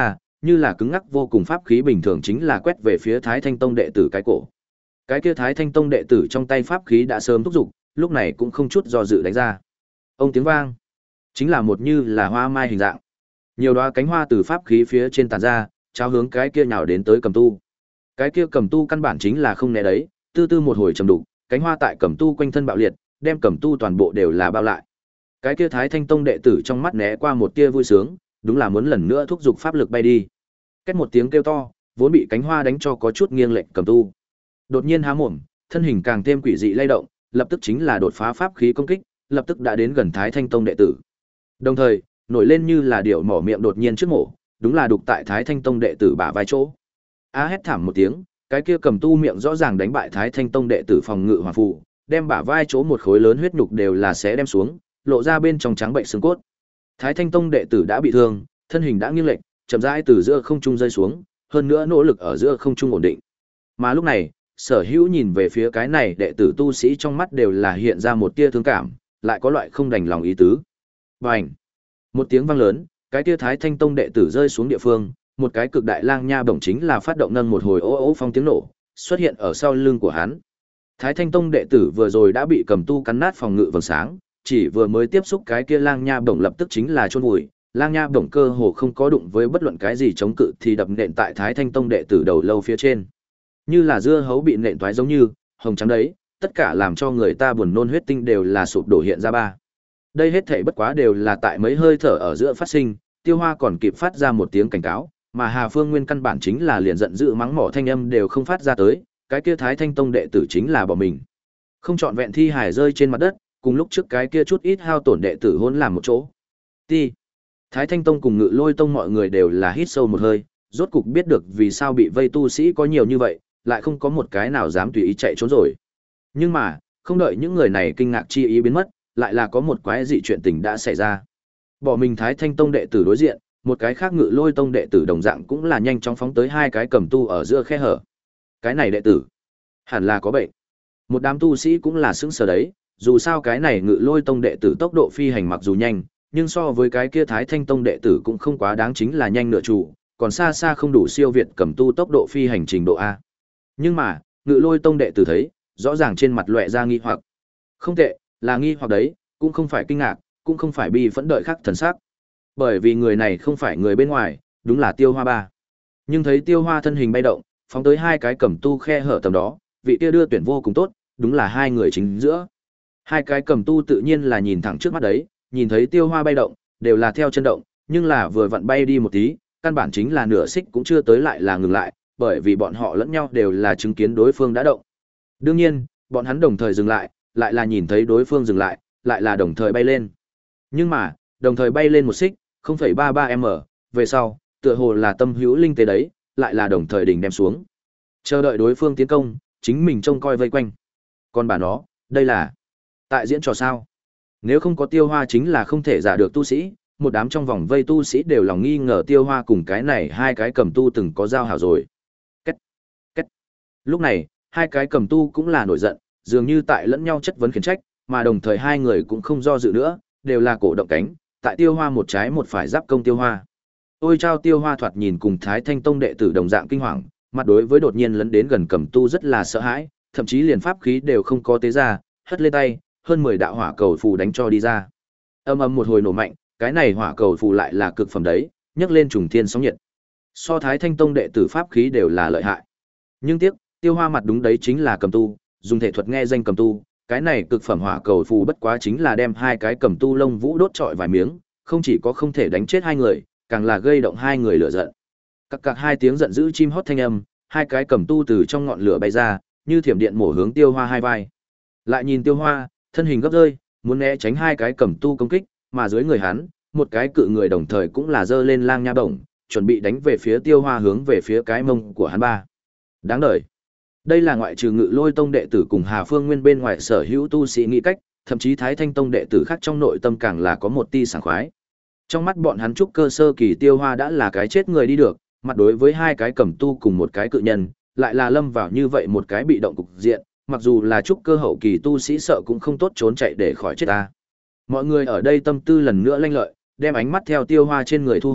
như là cứng ngắc vô cùng pháp khí bình thường chính là quét về phía Thái Thanh Tông đệ tử cái cổ. Cái kia Thái Thanh Tông đệ tử trong tay pháp khí đã sớm thúc giục, lúc này cũng không chút do dự đánh ra. Ông tiếng vang, chính là một như là hoa mai hình dạng. Nhiều đóa cánh hoa từ pháp khí phía trên tản ra, trao hướng cái kia nhào đến tới cầm tu. Cái kia cầm tu căn bản chính là không né đấy, tư tư một hồi trầm đục, cánh hoa tại cầm tu quanh thân bạo liệt, đem cầm tu toàn bộ đều là bao lại. Cái kia Thái Thanh Tông đệ tử trong mắt né qua một tia vui sướng, đúng là muốn lần nữa thúc giục pháp lực bay đi. Két một tiếng kêu to, vốn bị cánh hoa đánh cho có chút nghiêng lệch cầm tu. Đột nhiên há mồm, thân hình càng thêm quỷ dị lay động, lập tức chính là đột phá pháp khí công kích, lập tức đã đến gần Thái Thanh Tông đệ tử. Đồng thời, nổi lên như là điệu mỏ miệng đột nhiên trước mổ, đúng là đục tại Thái Thanh Tông đệ tử bả vai chỗ. A hét thảm một tiếng, cái kia cầm tu miệng rõ ràng đánh bại Thái Thanh Tông đệ tử phòng ngự hoàng phù, đem bả vai chỗ một khối lớn huyết nhục đều là sẽ đem xuống, lộ ra bên trong trắng bệnh xương cốt. Thái Thanh Tông đệ tử đã bị thương, thân hình đã nghiêng lệch, chậm rãi từ giữa không trung rơi xuống, hơn nữa nỗ lực ở giữa không trung ổn định. Mà lúc này, Sở Hữu nhìn về phía cái này đệ tử tu sĩ trong mắt đều là hiện ra một tia thương cảm, lại có loại không đành lòng ý tứ. Bành! Một tiếng vang lớn, cái tia Thái Thanh Tông đệ tử rơi xuống địa phương, một cái cực đại lang nha bổng chính là phát động nâng một hồi ố ố phong tiếng nổ, xuất hiện ở sau lưng của hắn. Thái Thanh Tông đệ tử vừa rồi đã bị cầm tu cắn nát phòng ngự vầng sáng, chỉ vừa mới tiếp xúc cái kia lang nha bổng lập tức chính là chôn vùi, lang nha bổng cơ hồ không có đụng với bất luận cái gì chống cự thì đập nện tại Thái Thanh Tông đệ tử đầu lâu phía trên. Như là dưa hấu bị nện toái giống như, hồng trắng đấy, tất cả làm cho người ta buồn nôn huyết tinh đều là sụp đổ hiện ra ba. Đây hết thảy bất quá đều là tại mấy hơi thở ở giữa phát sinh, Tiêu Hoa còn kịp phát ra một tiếng cảnh cáo, mà Hà Phương Nguyên căn bản chính là liền giận dữ mắng mỏ thanh âm đều không phát ra tới, cái kia Thái Thanh Tông đệ tử chính là bỏ mình. Không trọn vẹn thi hài rơi trên mặt đất, cùng lúc trước cái kia chút ít hao tổn đệ tử hỗn làm một chỗ. Ti. Thái Thanh Tông cùng Ngự Lôi Tông mọi người đều là hít sâu một hơi, rốt cục biết được vì sao bị vây tu sĩ có nhiều như vậy, lại không có một cái nào dám tùy ý chạy trốn rồi. Nhưng mà, không đợi những người này kinh ngạc chi ý biến mất, lại là có một quái dị chuyện tình đã xảy ra. Bỏ mình Thái Thanh Tông đệ tử đối diện, một cái khác Ngự Lôi Tông đệ tử đồng dạng cũng là nhanh chóng phóng tới hai cái cầm tu ở giữa khe hở. Cái này đệ tử, hẳn là có bệnh. Một đám tu sĩ cũng là sững sờ đấy, dù sao cái này Ngự Lôi Tông đệ tử tốc độ phi hành mặc dù nhanh, nhưng so với cái kia Thái Thanh Tông đệ tử cũng không quá đáng chính là nhanh nửa chủ, còn xa xa không đủ siêu việt cầm tu tốc độ phi hành trình độ A. Nhưng mà, Ngự Lôi Tông đệ tử thấy, rõ ràng trên mặt lóe ra nghi hoặc. Không tệ, là nghi hoặc đấy, cũng không phải kinh ngạc, cũng không phải bi phẫn đợi khắc thần sắc. Bởi vì người này không phải người bên ngoài, đúng là Tiêu Hoa ba. Nhưng thấy Tiêu Hoa thân hình bay động, phóng tới hai cái cầm tu khe hở tầm đó, vị kia đưa tuyển vô cùng tốt, đúng là hai người chính giữa. Hai cái cầm tu tự nhiên là nhìn thẳng trước mắt đấy, nhìn thấy Tiêu Hoa bay động, đều là theo chân động, nhưng là vừa vặn bay đi một tí, căn bản chính là nửa xích cũng chưa tới lại là ngừng lại, bởi vì bọn họ lẫn nhau đều là chứng kiến đối phương đã động. Đương nhiên, bọn hắn đồng thời dừng lại, lại là nhìn thấy đối phương dừng lại, lại là đồng thời bay lên. Nhưng mà, đồng thời bay lên một xích, không phẩy ba ba m, về sau, tựa hồ là tâm hữu linh tế đấy, lại là đồng thời đỉnh đem xuống. Chờ đợi đối phương tiến công, chính mình trông coi vây quanh. Còn bà nó, đây là tại diễn trò sao? Nếu không có Tiêu Hoa chính là không thể giả được tu sĩ, một đám trong vòng vây tu sĩ đều lòng nghi ngờ Tiêu Hoa cùng cái này hai cái cầm tu từng có giao hảo rồi. Kết, kết. Lúc này, hai cái cầm tu cũng là nổi giận, dường như tại lẫn nhau chất vấn khiển trách, mà đồng thời hai người cũng không do dự nữa, đều là cổ động cánh, tại Tiêu Hoa một trái một phải giáp công Tiêu Hoa. Ôi chao, Tiêu Hoa thoạt nhìn cùng Thái Thanh Tông đệ tử đồng dạng kinh hoàng, mặt đối với đột nhiên lấn đến gần cầm tu rất là sợ hãi, thậm chí liền pháp khí đều không có tế ra, hất lên tay, hơn mười đạo hỏa cầu phù đánh cho đi ra. Âm ầm một hồi nổ mạnh, cái này hỏa cầu phù lại là cực phẩm đấy, nhấc lên trùng thiên sóng nhiệt. So Thái Thanh Tông đệ tử pháp khí đều là lợi hại. Nhưng tiếc, Tiêu Hoa mặt đúng đấy chính là cầm tu, dùng thể thuật nghe danh cầm tu, cái này cực phẩm hỏa cầu phù bất quá chính là đem hai cái cầm tu lông vũ đốt trọi vài miếng, không chỉ có không thể đánh chết hai người, càng là gây động hai người lửa giận. Cặc cặc hai tiếng giận dữ chim hót thanh âm, hai cái cầm tu từ trong ngọn lửa bay ra, như thiểm điện mổ hướng Tiêu Hoa hai vai. Lại nhìn Tiêu Hoa, thân hình gấp rơi, muốn né tránh hai cái cầm tu công kích, mà dưới người hắn, một cái cự người đồng thời cũng là giơ lên lang nha bổng, chuẩn bị đánh về phía Tiêu Hoa hướng về phía cái mông của hắn ba. Đáng đời. Đây là ngoại trừ Ngự Lôi Tông đệ tử cùng Hà Phương Nguyên bên ngoài sở hữu tu sĩ nghĩ cách, thậm chí Thái Thanh Tông đệ tử khác trong nội tâm càng là có một tia sảng khoái. Trong mắt bọn hắn trúc cơ sơ kỳ Tiêu Hoa đã là cái chết người đi được, mặt đối với hai cái cầm tu cùng một cái cự nhân, lại là lâm vào như vậy một cái bị động cục diện, mặc dù là trúc cơ hậu kỳ tu sĩ sợ cũng không tốt trốn chạy để khỏi chết ta. Mọi người ở đây tâm tư lần nữa lanh lợi, đem ánh mắt theo Tiêu Hoa trên người thu hồi,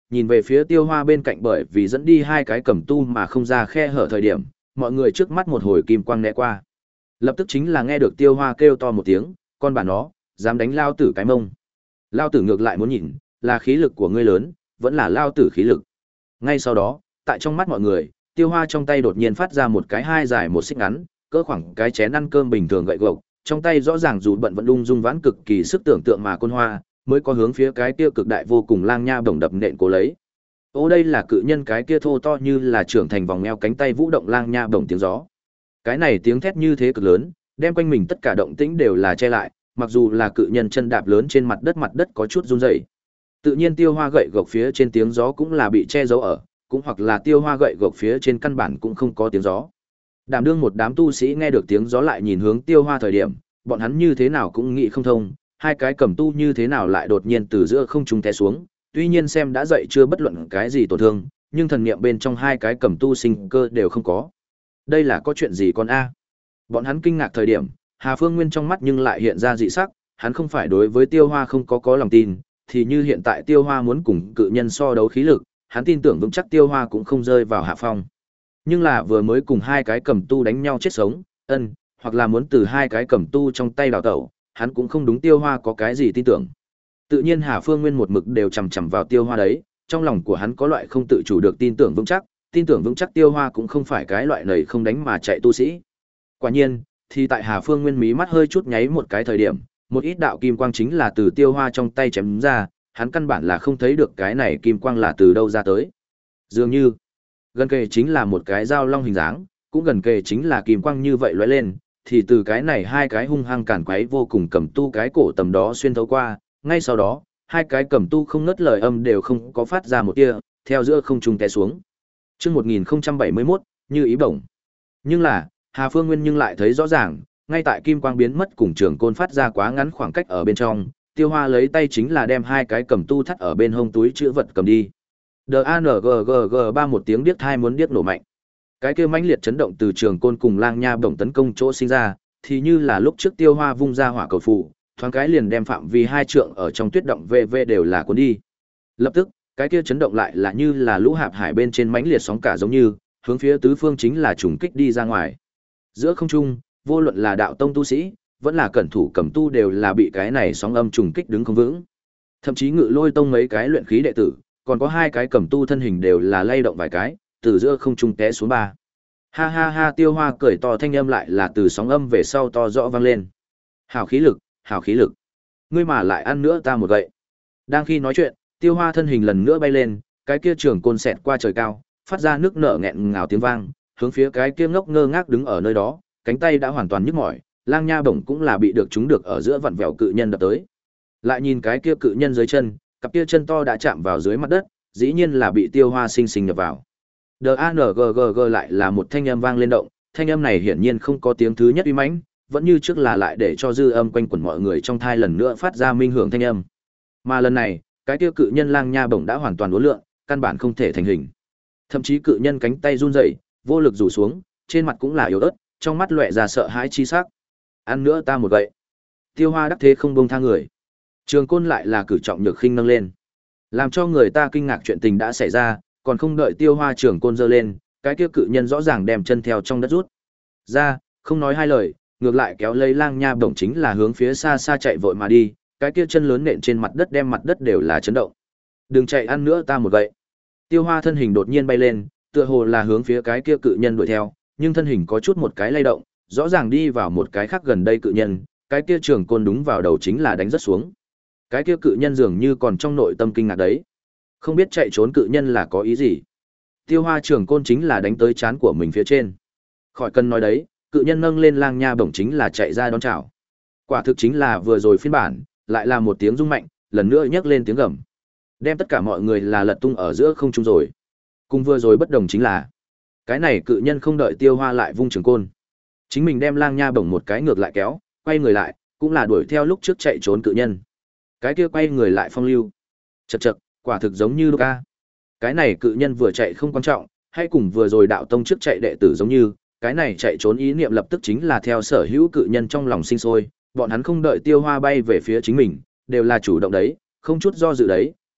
nhìn về phía tiêu hoa bên cạnh bởi vì dẫn đi hai cái cầm tu mà không ra khe hở thời điểm, mọi người trước mắt một hồi kim quang né qua. Lập tức chính là nghe được tiêu hoa kêu to một tiếng, con bà nó, dám đánh lao tử cái mông. Lao tử ngược lại muốn nhìn, là khí lực của ngươi lớn, vẫn là lao tử khí lực. Ngay sau đó, tại trong mắt mọi người, tiêu hoa trong tay đột nhiên phát ra một cái hai dài một xích ngắn, cỡ khoảng cái chén ăn cơm bình thường gậy gộc, trong tay rõ ràng dù bận vẫn đung dung vãn cực kỳ sức tưởng tượng mà côn hoa, mới có hướng phía cái kia cực đại vô cùng lang nha bổng đập nện cố lấy. Ô đây là cự nhân cái kia thô to như là trưởng thành vòng eo cánh tay vũ động lang nha bổng tiếng gió. Cái này tiếng thét như thế cực lớn, đem quanh mình tất cả động tĩnh đều là che lại, mặc dù là cự nhân chân đạp lớn trên mặt đất mặt đất có chút run rẩy. Tự nhiên tiêu hoa gậy gộc phía trên tiếng gió cũng là bị che giấu ở, cũng hoặc là tiêu hoa gậy gộc phía trên căn bản cũng không có tiếng gió. Đảm đương một đám tu sĩ nghe được tiếng gió lại nhìn hướng tiêu hoa thời điểm, bọn hắn như thế nào cũng nghĩ không thông, hai cái cầm tu như thế nào lại đột nhiên từ giữa không trung té xuống, tuy nhiên xem đã dậy chưa bất luận cái gì tổn thương, nhưng thần niệm bên trong hai cái cầm tu sinh cơ đều không có. Đây là có chuyện gì con a? Bọn hắn kinh ngạc thời điểm, Hà Phương Nguyên trong mắt nhưng lại hiện ra dị sắc, hắn không phải đối với Tiêu Hoa không có có lòng tin, thì như hiện tại Tiêu Hoa muốn cùng cự nhân so đấu khí lực, hắn tin tưởng vững chắc Tiêu Hoa cũng không rơi vào hạ phong. Nhưng là vừa mới cùng hai cái cầm tu đánh nhau chết sống, ân, hoặc là muốn từ hai cái cầm tu trong tay đào tẩu, hắn cũng không đúng Tiêu Hoa có cái gì tin tưởng. Tự nhiên Hà Phương Nguyên một mực đều chằm chằm vào Tiêu Hoa đấy, trong lòng của hắn có loại không tự chủ được tin tưởng vững chắc, tin tưởng vững chắc Tiêu Hoa cũng không phải cái loại nầy không đánh mà chạy tu sĩ. Quả nhiên, thì tại Hà Phương Nguyên mí mắt hơi chút nháy một cái thời điểm, một ít đạo kim quang chính là từ Tiêu Hoa trong tay chém ra, hắn căn bản là không thấy được cái này kim quang là từ đâu ra tới. Dường như, gần kề chính là một cái dao long hình dáng, cũng gần kề chính là kim quang như vậy lóe lên, thì từ cái này hai cái hung hăng cản quấy vô cùng cầm tu cái cổ tầm đó xuyên thấu qua, ngay sau đó, hai cái cầm tu không ngớt lời âm đều không có phát ra một tia, theo giữa không trung té xuống. Chương một nghìn không trăm bảy mươi mốt, như ý bổng. Nhưng là, Hà Phương Nguyên nhưng lại thấy rõ ràng, ngay tại kim quang biến mất cùng trường côn phát ra quá ngắn khoảng cách ở bên trong, Tiêu Hoa lấy tay chính là đem hai cái cầm tu thắt ở bên hông túi chữ vật cầm đi. D A N G G G ba một tiếng điếc thai muốn điếc nổ mạnh. Cái kia mãnh liệt chấn động từ trường côn cùng lang nha bổng tấn công chỗ sinh ra, thì như là lúc trước Tiêu Hoa vung ra hỏa cầu phù, thoáng cái liền đem phạm vi hai trượng ở trong tuyết động vê vê đều là cuốn đi. Lập tức, cái kia chấn động lại là như là lũ hạp hải bên trên mãnh liệt sóng cả giống như, hướng phía tứ phương chính là trùng kích đi ra ngoài. Giữa không trung, vô luận là đạo tông tu sĩ, vẫn là cẩn thủ cầm tu đều là bị cái này sóng âm trùng kích đứng không vững. Thậm chí Ngự Lôi tông mấy cái luyện khí đệ tử, còn có hai cái cầm tu thân hình đều là lay động vài cái, từ giữa không trung té xuống ba. Ha ha ha, Tiêu Hoa cười to thanh âm lại là từ sóng âm về sau to rõ vang lên. Hào khí lực, hào khí lực. Ngươi mà lại ăn nữa ta một gậy. Đang khi nói chuyện, Tiêu Hoa thân hình lần nữa bay lên, cái kia trường côn xẹt qua trời cao, phát ra nước nở nghẹn ngào tiếng vang, hướng phía cái kia ngốc ngơ ngác đứng ở nơi đó, cánh tay đã hoàn toàn nhức mỏi, lang nha bổng cũng là bị được chúng được ở giữa vặn vẹo cự nhân đập tới. Lại nhìn cái kia cự nhân dưới chân, cặp kia chân to đã chạm vào dưới mặt đất, dĩ nhiên là bị Tiêu Hoa sinh sinh nhập vào. D A N G G G lại là một thanh âm vang lên động, thanh âm này hiển nhiên không có tiếng thứ nhất uy mãnh, vẫn như trước là lại để cho dư âm quanh quẩn mọi người trong thai lần nữa phát ra minh hưởng thanh âm. Mà lần này, cái kia cự nhân lang nha bổng đã hoàn toàn uốn lượn, căn bản không thể thành hình. Thậm chí cự nhân cánh tay run rẩy, vô lực rủ xuống, trên mặt cũng là yếu ớt, trong mắt lóe ra sợ hãi chi sắc. Ăn nữa ta một gậy. Tiêu Hoa đắc thế không buông tha người. Trường côn lại là cử trọng nhược khinh nâng lên. Làm cho người ta kinh ngạc chuyện tình đã xảy ra, còn không đợi Tiêu Hoa trường côn giơ lên, cái kia cự nhân rõ ràng đem chân theo trong đất rút ra, không nói hai lời, ngược lại kéo lấy lang nha bổng chính là hướng phía xa xa chạy vội mà đi, cái kia chân lớn nện trên mặt đất đem mặt đất đều là chấn động. Đừng chạy, ăn nữa ta một gậy. Tiêu Hoa thân hình đột nhiên bay lên, tựa hồ là hướng phía cái kia cự nhân đuổi theo, nhưng thân hình có chút một cái lay động, rõ ràng đi vào một cái khác gần đây cự nhân, cái kia trường côn đúng vào đầu chính là đánh rất xuống. Cái kia cự nhân dường như còn trong nội tâm kinh ngạc đấy, không biết chạy trốn cự nhân là có ý gì. Tiêu Hoa trường côn chính là đánh tới trán của mình phía trên. Khỏi cần nói đấy, cự nhân nâng lên lang nha bổng chính là chạy ra đón chào. Quả thực chính là vừa rồi phiên bản, lại là một tiếng rung mạnh, lần nữa nhấc lên tiếng gầm, đem tất cả mọi người là lật tung ở giữa không trung rồi. Cùng vừa rồi bất đồng chính là, cái này cự nhân không đợi Tiêu Hoa lại vung trường côn, chính mình đem lang nha bổng một cái ngược lại kéo, quay người lại, cũng là đuổi theo lúc trước chạy trốn cự nhân. Cái kia quay người lại phong lưu, chật chật, quả thực giống như Luka. Cái này cự nhân vừa chạy không quan trọng, hay cùng vừa rồi đạo tông trước chạy đệ tử giống như, cái này chạy trốn ý niệm lập tức chính là theo sở hữu cự nhân trong lòng sinh sôi, bọn hắn không đợi Tiêu Hoa bay về phía chính mình, đều là chủ động đấy, không chút do dự đấy,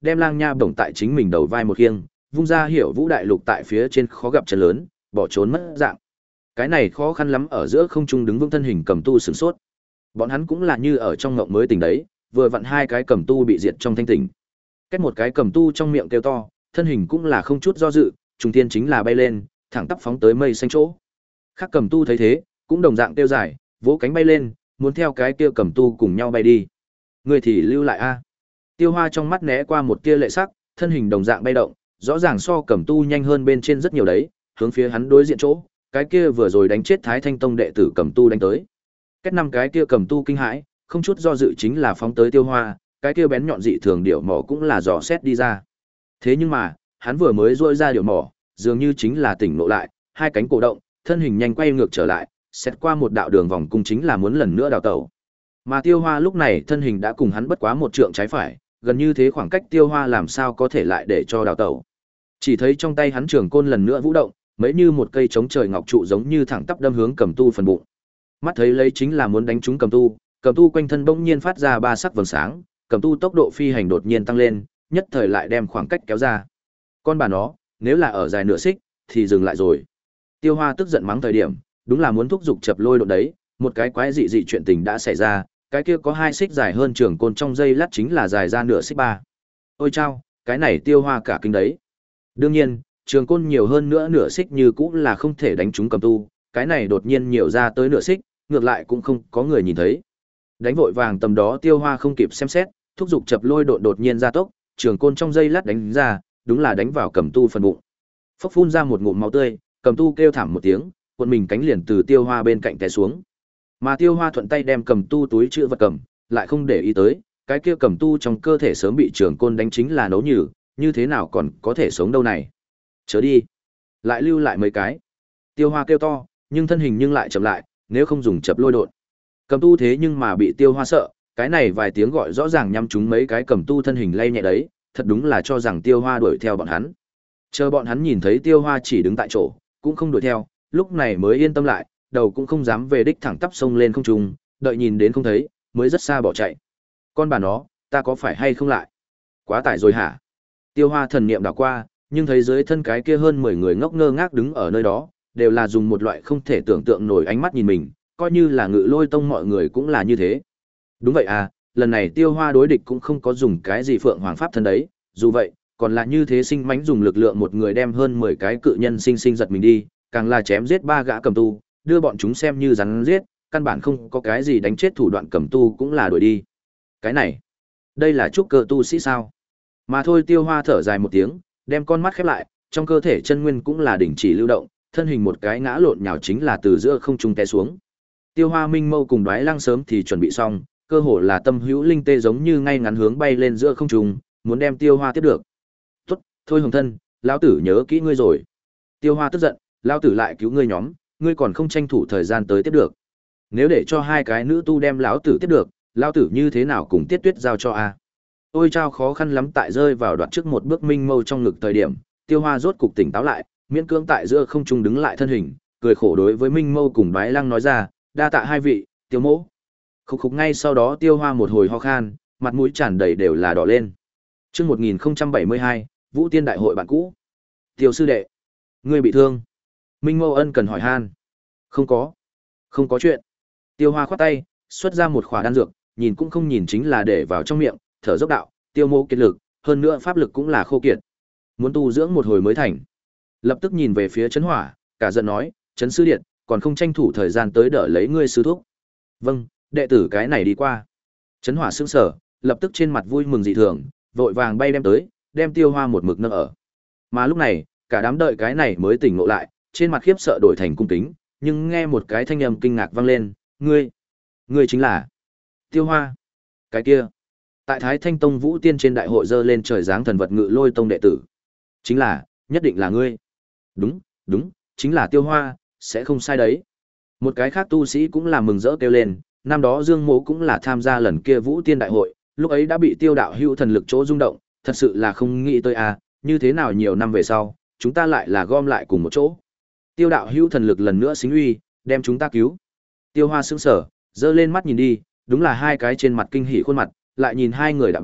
đem Lang Nha bổng tại chính mình đầu vai một khiêng, vung ra Hiểu Vũ đại lục tại phía trên khó gặp chân lớn, bỏ trốn mất dạng. Cái này khó khăn lắm ở giữa không trung đứng vững thân hình cầm tu sửng sốt. Bọn hắn cũng là như ở trong ngộng mới tỉnh đấy, vừa vặn hai cái cầm tu bị diệt trong thanh tỉnh. Cách một cái cầm tu trong miệng kêu to, thân hình cũng là không chút do dự, trùng tiên chính là bay lên, thẳng tắp phóng tới mây xanh chỗ. Khác cầm tu thấy thế, cũng đồng dạng kêu dài, vỗ cánh bay lên, muốn theo cái kia cầm tu cùng nhau bay đi. Người thì lưu lại a. Tiêu Hoa trong mắt né qua một tia lệ sắc, thân hình đồng dạng bay động, rõ ràng so cầm tu nhanh hơn bên trên rất nhiều đấy, hướng phía hắn đối diện chỗ, cái kia vừa rồi đánh chết Thái Thanh Tông đệ tử cầm tu đánh tới. Kết năm cái kia cầm tu kinh hãi, không chút do dự chính là phóng tới Tiêu Hoa, cái kia bén nhọn dị thường điểu mỏ cũng là dò xét đi ra. Thế nhưng mà, hắn vừa mới duỗi ra điểu mỏ, dường như chính là tỉnh ngộ lại, hai cánh cổ động, thân hình nhanh quay ngược trở lại, xét qua một đạo đường vòng cung chính là muốn lần nữa đào tẩu. Mà Tiêu Hoa lúc này thân hình đã cùng hắn bất quá một trượng trái phải, gần như thế khoảng cách Tiêu Hoa làm sao có thể lại để cho đào tẩu. Chỉ thấy trong tay hắn trường côn lần nữa vũ động, mấy như một cây chống trời ngọc trụ giống như thẳng tắp đâm hướng cầm tu phần bụng. Mắt thấy lấy chính là muốn đánh trúng cầm tu, cầm tu quanh thân bỗng nhiên phát ra ba sắc vầng sáng, cầm tu tốc độ phi hành đột nhiên tăng lên, nhất thời lại đem khoảng cách kéo ra. Con bà nó, nếu là ở dài nửa xích thì dừng lại rồi. Tiêu Hoa tức giận mắng thời điểm, đúng là muốn thúc giục chập lôi độ đấy, một cái quái dị dị chuyện tình đã xảy ra, cái kia có hai xích dài hơn trường côn trong dây lát chính là dài ra nửa xích ba. Ôi chao, cái này Tiêu Hoa cả kinh đấy. Đương nhiên, trường côn nhiều hơn nữa nửa xích như cũng là không thể đánh trúng cầm tu, cái này đột nhiên nhiều ra tới nửa xích, ngược lại cũng không có người nhìn thấy. Đánh vội vàng tầm đó Tiêu Hoa không kịp xem xét, thúc giục chập lôi độ đột nhiên ra tốc, trường côn trong dây lát đánh ra, đúng là đánh vào cầm tu phần bụng. Phốc phun ra một ngụm máu tươi, cầm tu kêu thảm một tiếng, cuộn mình cánh liền từ Tiêu Hoa bên cạnh té xuống. Mà Tiêu Hoa thuận tay đem cầm tu túi chứa vật cầm, lại không để ý tới, cái kia cầm tu trong cơ thể sớm bị trường côn đánh chính là nấu nhừ, như thế nào còn có thể sống đâu này. Chớ đi, lại lưu lại mấy cái. Tiêu Hoa kêu to, nhưng thân hình nhưng lại chậm lại, nếu không dùng chập lôi đột. Cầm tu thế nhưng mà bị Tiêu Hoa sợ, cái này vài tiếng gọi rõ ràng nhắm trúng mấy cái cầm tu thân hình lay nhẹ đấy, thật đúng là cho rằng Tiêu Hoa đuổi theo bọn hắn. Chờ bọn hắn nhìn thấy Tiêu Hoa chỉ đứng tại chỗ, cũng không đuổi theo, lúc này mới yên tâm lại, đầu cũng không dám về đích thẳng tắp sông lên không trung, đợi nhìn đến không thấy, mới rất xa bỏ chạy. Con bà nó, ta có phải hay không lại? Quá tải rồi hả? Tiêu Hoa thần niệm đảo qua, nhưng thấy dưới thân cái kia hơn mười người ngốc ngơ ngác đứng ở nơi đó, đều là dùng một loại không thể tưởng tượng nổi ánh mắt nhìn mình, coi như là Ngự Lôi Tông mọi người cũng là như thế. Đúng vậy à, lần này Tiêu Hoa đối địch cũng không có dùng cái gì Phượng Hoàng pháp thân đấy, dù vậy, còn là như thế sinh mãnh dùng lực lượng một người đem hơn mười cái cự nhân sinh sinh giật mình đi, càng là chém giết ba gã cầm tu, đưa bọn chúng xem như rắn giết, căn bản không có cái gì đánh chết thủ đoạn cầm tu cũng là đuổi đi. Cái này, đây là trúc cơ tu sĩ sao? Mà thôi Tiêu Hoa thở dài một tiếng, đem con mắt khép lại, trong cơ thể chân nguyên cũng là đình chỉ lưu động, thân hình một cái ngã lộn nhào chính là từ giữa không trung té xuống. Tiêu Hoa Minh Mâu cùng Đoái Lăng sớm thì chuẩn bị xong, cơ hồ là tâm hữu linh tê giống như ngay ngắn hướng bay lên giữa không trung, muốn đem Tiêu Hoa tiếp được. "Tốt, thôi Hồng Thân, lão tử nhớ kỹ ngươi rồi." Tiêu Hoa tức giận, "Lão tử lại cứu ngươi nhóm, ngươi còn không tranh thủ thời gian tới tiếp được. Nếu để cho hai cái nữ tu đem lão tử tiếp được, lão tử như thế nào cùng Tiết Tuyết giao cho a?" Ôi chao, khó khăn lắm tại rơi vào đoạn trước một bước Minh Mâu trong ngực thời điểm, Tiêu Hoa rốt cục tỉnh táo lại, miễn cưỡng tại giữa không trung đứng lại thân hình, cười khổ đối với Minh Mâu cùng Đoái Lăng nói ra, "Đa tạ hai vị, Tiêu mỗ." Khục khục ngay sau đó Tiêu Hoa một hồi ho khan, mặt mũi tràn đầy đều là đỏ lên. Chương một nghìn không trăm bảy mươi hai, Vũ Tiên đại hội bạn cũ. "Tiêu sư đệ, ngươi bị thương?" Minh Mâu ân cần hỏi han. "Không có, không có chuyện." Tiêu Hoa khoát tay, xuất ra một khỏa đan dược, nhìn cũng không nhìn chính là để vào trong miệng, thở dốc đạo, "Tiêu mô kiệt lực, hơn nữa pháp lực cũng là khô kiệt, muốn tu dưỡng một hồi mới thành." Lập tức nhìn về phía Trấn Hỏa, cả giận nói, "Trấn sư điện, còn không tranh thủ thời gian tới đỡ lấy ngươi sư thúc." "Vâng, đệ tử cái này đi qua." Trấn Hỏa sững sờ, lập tức trên mặt vui mừng dị thường, vội vàng bay đem tới, đem Tiêu Hoa một mực nâng ở. Mà lúc này, cả đám đợi cái này mới tỉnh ngộ lại, trên mặt khiếp sợ đổi thành cung kính, nhưng nghe một cái thanh âm kinh ngạc vang lên, "Ngươi, ngươi chính là Tiêu Hoa?" Cái kia, tại Thái Thanh Tông Vũ Tiên trên đại hội dơ lên trời giáng thần vật Ngự Lôi Tông đệ tử. "Chính là, nhất định là ngươi." "Đúng, đúng, chính là Tiêu Hoa, sẽ không sai đấy." Một cái khác tu sĩ cũng là mừng rỡ kêu lên, năm đó Dương Mỗ cũng là tham gia lần kia Vũ Tiên đại hội, lúc ấy đã bị Tiêu đạo hữu thần lực chỗ rung động, thật sự là không nghĩ tới à, như thế nào nhiều năm về sau, chúng ta lại là gom lại cùng một chỗ. Tiêu đạo hữu thần lực lần nữa xính uy, đem chúng ta cứu. Tiêu Hoa sững sờ, giơ lên mắt nhìn đi, đúng là hai cái trên mặt kinh hỉ khuôn mặt, lại nhìn hai người đã bảo,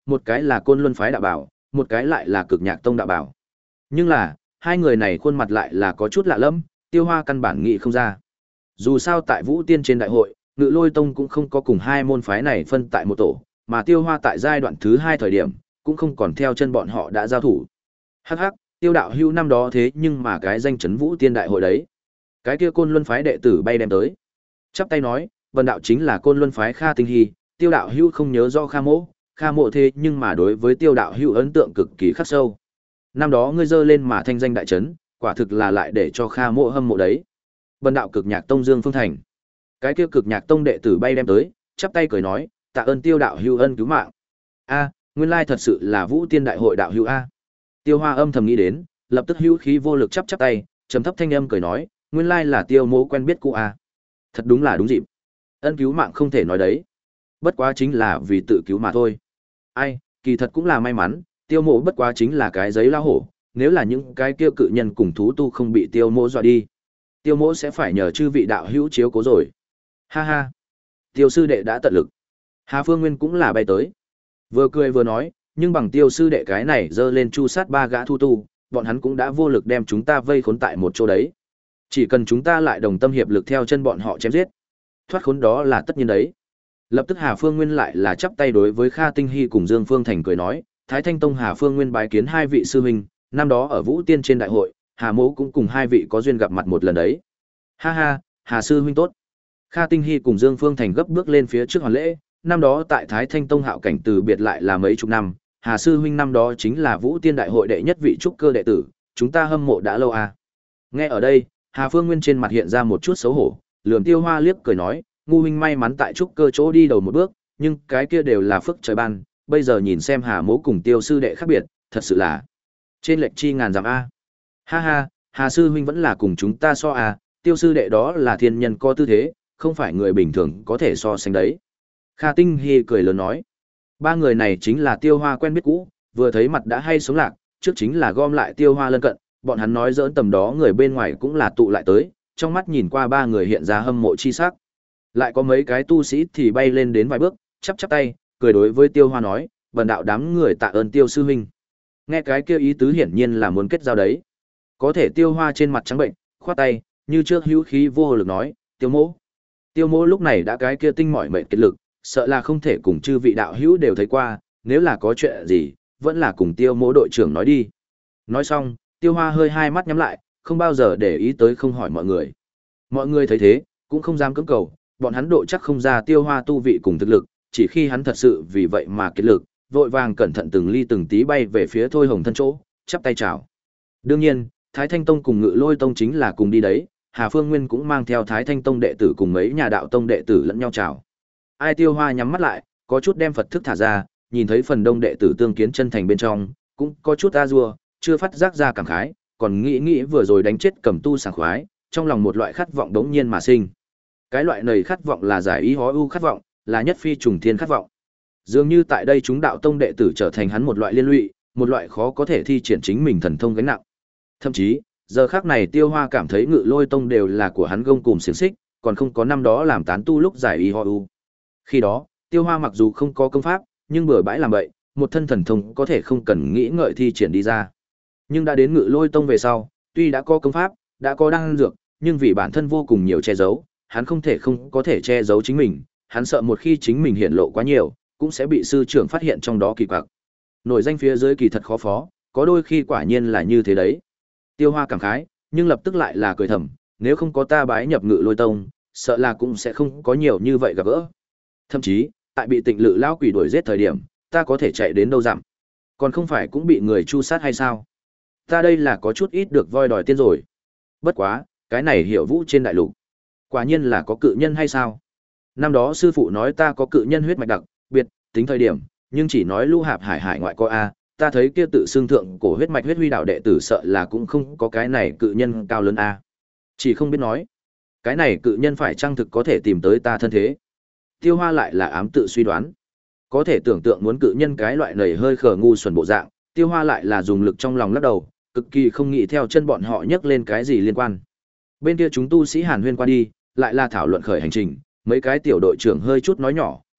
một cái là Côn Luân phái đạo bảo, một cái lại là Cực Nhạc tông đạo bảo. Nhưng là, hai người này khuôn mặt lại là có chút lạ lẫm, Tiêu Hoa căn bản nghĩ không ra. Dù sao tại Vũ Tiên trên đại hội, Ngự Lôi tông cũng không có cùng hai môn phái này phân tại một tổ, mà Tiêu Hoa tại giai đoạn thứ hai thời điểm, cũng không còn theo chân bọn họ đã giao thủ. Hắc hắc, Tiêu đạo hưu năm đó thế nhưng mà cái danh chấn Vũ Tiên đại hội đấy. Cái kia Côn Luân phái đệ tử bay đem tới. Chắp tay nói, vân đạo chính là Côn Luân phái Kha Tinh Hy, Tiêu đạo hưu không nhớ do Kha Mỗ, Kha Mộ thế nhưng mà đối với Tiêu đạo hưu ấn tượng cực kỳ khắc sâu. Năm đó ngươi dơ lên mà thanh danh đại chấn, quả thực là lại để cho Kha Mộ hâm mộ đấy. Vân đạo Cực Nhạc tông Dương Phương Thành. Cái kia Cực Nhạc tông đệ tử bay đem tới, chắp tay cười nói, tạ ơn Tiêu đạo hưu ân cứu mạng. A, nguyên lai thật sự là Vũ Tiên đại hội đạo hưu a. Tiêu Hoa âm thầm nghĩ đến, lập tức hữu khí vô lực chắp chắp tay, trầm thấp thanh âm cười nói, nguyên lai là Tiêu Mỗ quen biết cũ a. Thật đúng là đúng dịp. Ân cứu mạng không thể nói đấy. Bất quá chính là vì tự cứu mà thôi. Ai, kỳ thật cũng là may mắn, Tiêu Mỗ bất quá chính là cái giấy lao hổ, nếu là những cái kia cự nhân cùng thú tu không bị Tiêu Mỗ dọa đi, Tiêu Mỗ sẽ phải nhờ chư vị đạo hữu chiếu cố rồi. Ha ha. Tiêu sư đệ đã tận lực. Hà Phương Nguyên cũng là bay tới. Vừa cười vừa nói, nhưng bằng Tiêu sư đệ cái này dơ lên chu sát ba gã thu tu, bọn hắn cũng đã vô lực đem chúng ta vây khốn tại một chỗ đấy. Chỉ cần chúng ta lại đồng tâm hiệp lực theo chân bọn họ chém giết, thoát khốn đó là tất nhiên đấy. Lập tức Hà Phương Nguyên lại là chắp tay đối với Kha Tinh Hy cùng Dương Phương Thành cười nói, Thái Thanh Tông Hà Phương Nguyên bái kiến hai vị sư huynh, năm đó ở Vũ Tiên trên đại hội, Hà Mỗ cũng cùng hai vị có duyên gặp mặt một lần đấy. Ha ha, Hà sư huynh tốt. Kha Tinh Hy cùng Dương Phương Thành gấp bước lên phía trước hoàn lễ, năm đó tại Thái Thanh Tông hạo cảnh từ biệt lại là mấy chục năm, Hà sư huynh năm đó chính là Vũ Tiên đại hội đệ nhất vị trúc cơ đệ tử, chúng ta hâm mộ đã lâu à. Nghe ở đây, Hà Phương Nguyên trên mặt hiện ra một chút xấu hổ, lườm Tiêu Hoa liếc cười nói, ngu huynh may mắn tại trúc cơ chỗ đi đầu một bước, nhưng cái kia đều là phước trời ban, bây giờ nhìn xem Hà Mỗ cùng Tiêu sư đệ khác biệt, thật sự là trên lệch chi ngàn dặm a. Ha ha, Hà sư huynh vẫn là cùng chúng ta so a, Tiêu sư đệ đó là thiên nhân có tư thế, không phải người bình thường có thể so sánh đấy. Kha Tinh Hy cười lớn nói, ba người này chính là Tiêu Hoa quen biết cũ, vừa thấy mặt đã hay sống lạc, trước chính là gom lại Tiêu Hoa lân cận, bọn hắn nói giỡn tầm đó người bên ngoài cũng là tụ lại tới, trong mắt nhìn qua ba người hiện ra hâm mộ chi sắc. Lại có mấy cái tu sĩ thì bay lên đến vài bước, chắp chắp tay, cười đối với Tiêu Hoa nói, bần đạo đám người tạ ơn Tiêu sư huynh. Nghe cái kia ý tứ hiển nhiên là muốn kết giao đấy. Có thể Tiêu Hoa trên mặt trắng bệnh, khoát tay, như trước hữu khí vô lực nói, Tiêu Mỗ. Tiêu Mỗ lúc này đã cái kia tinh mỏi mệt kết lực, sợ là không thể cùng chư vị đạo hữu đều thấy qua, nếu là có chuyện gì, vẫn là cùng Tiêu Mỗ đội trưởng nói đi. Nói xong, Tiêu Hoa hơi hai mắt nhắm lại, không bao giờ để ý tới không hỏi mọi người. Mọi người thấy thế, cũng không dám cưỡng cầu, bọn hắn độ chắc không ra Tiêu Hoa tu vị cùng thực lực, chỉ khi hắn thật sự vì vậy mà kết lực, vội vàng cẩn thận từng ly từng tí bay về phía Thôi Hồng thân chỗ, chắp tay chào. Đương nhiên, Thái Thanh Tông cùng Ngự Lôi Tông chính là cùng đi đấy, Hà Phương Nguyên cũng mang theo Thái Thanh Tông đệ tử cùng mấy nhà đạo tông đệ tử lẫn nhau chào. Ai Tiêu Hoa nhắm mắt lại, có chút đem Phật thức thả ra, nhìn thấy phần đông đệ tử tương kiến chân thành bên trong, cũng có chút a dua, chưa phát giác ra cảm khái, còn nghĩ nghĩ vừa rồi đánh chết Cầm Tu sảng khoái, trong lòng một loại khát vọng đống nhiên mà sinh. Cái loại này khát vọng là giải ý hó ưu khát vọng, là nhất phi trùng thiên khát vọng. Dường như tại đây chúng đạo tông đệ tử trở thành hắn một loại liên lụy, một loại khó có thể thi triển chính mình thần thông gánh nặng. Thậm chí, giờ khắc này Tiêu Hoa cảm thấy Ngự Lôi Tông đều là của hắn gông cùm xiềng xích, còn không có năm đó làm tán tu lúc giải ý hó ưu. Khi đó, Tiêu Hoa mặc dù không có công pháp, nhưng bừa bãi làm bậy, một thân thần thông có thể không cần nghĩ ngợi thi triển đi ra. Nhưng đã đến Ngự Lôi Tông về sau, tuy đã có công pháp, đã có đan dược, nhưng vì bản thân vô cùng nhiều che giấu, hắn không thể không có thể che giấu chính mình, hắn sợ một khi chính mình hiện lộ quá nhiều, cũng sẽ bị sư trưởng phát hiện trong đó kỳ quặc. Nổi danh phía dưới kỳ thật khó phó, có đôi khi quả nhiên là như thế đấy. Tiêu Hoa cảm khái, nhưng lập tức lại là cười thầm, nếu không có ta bái nhập Ngự Lôi Tông, sợ là cũng sẽ không có nhiều như vậy gặp gỡ. Thậm chí, tại bị Tịnh Lự lão quỷ đuổi giết thời điểm, ta có thể chạy đến đâu dặm, còn không phải cũng bị người chu sát hay sao? Ta đây là có chút ít được voi đòi tiên rồi. Bất quá, cái này hiểu vũ trên đại lục, quả nhiên là có cự nhân hay sao? Năm đó sư phụ nói ta có cự nhân huyết mạch đặc biệt, tính thời điểm, nhưng chỉ nói Lưu Hạp Hải hải ngoại có a, ta thấy kia tự xương thượng cổ huyết mạch huyết huy đạo đệ tử sợ là cũng không có cái này cự nhân cao lớn a. Chỉ không biết nói, cái này cự nhân phải chăng thực có thể tìm tới ta thân thế. Tiêu Hoa lại là ám tự suy đoán. Có thể tưởng tượng muốn cự nhân cái loại này hơi khờ ngu xuẩn bộ dạng, Tiêu Hoa lại là dùng lực trong lòng lắc đầu, cực kỳ không nghĩ theo chân bọn họ nhắc lên cái gì liên quan. Bên kia chúng tu sĩ Hàn Huyên qua đi, lại là thảo luận khởi hành trình, mấy cái tiểu đội trưởng hơi chút nói nhỏ,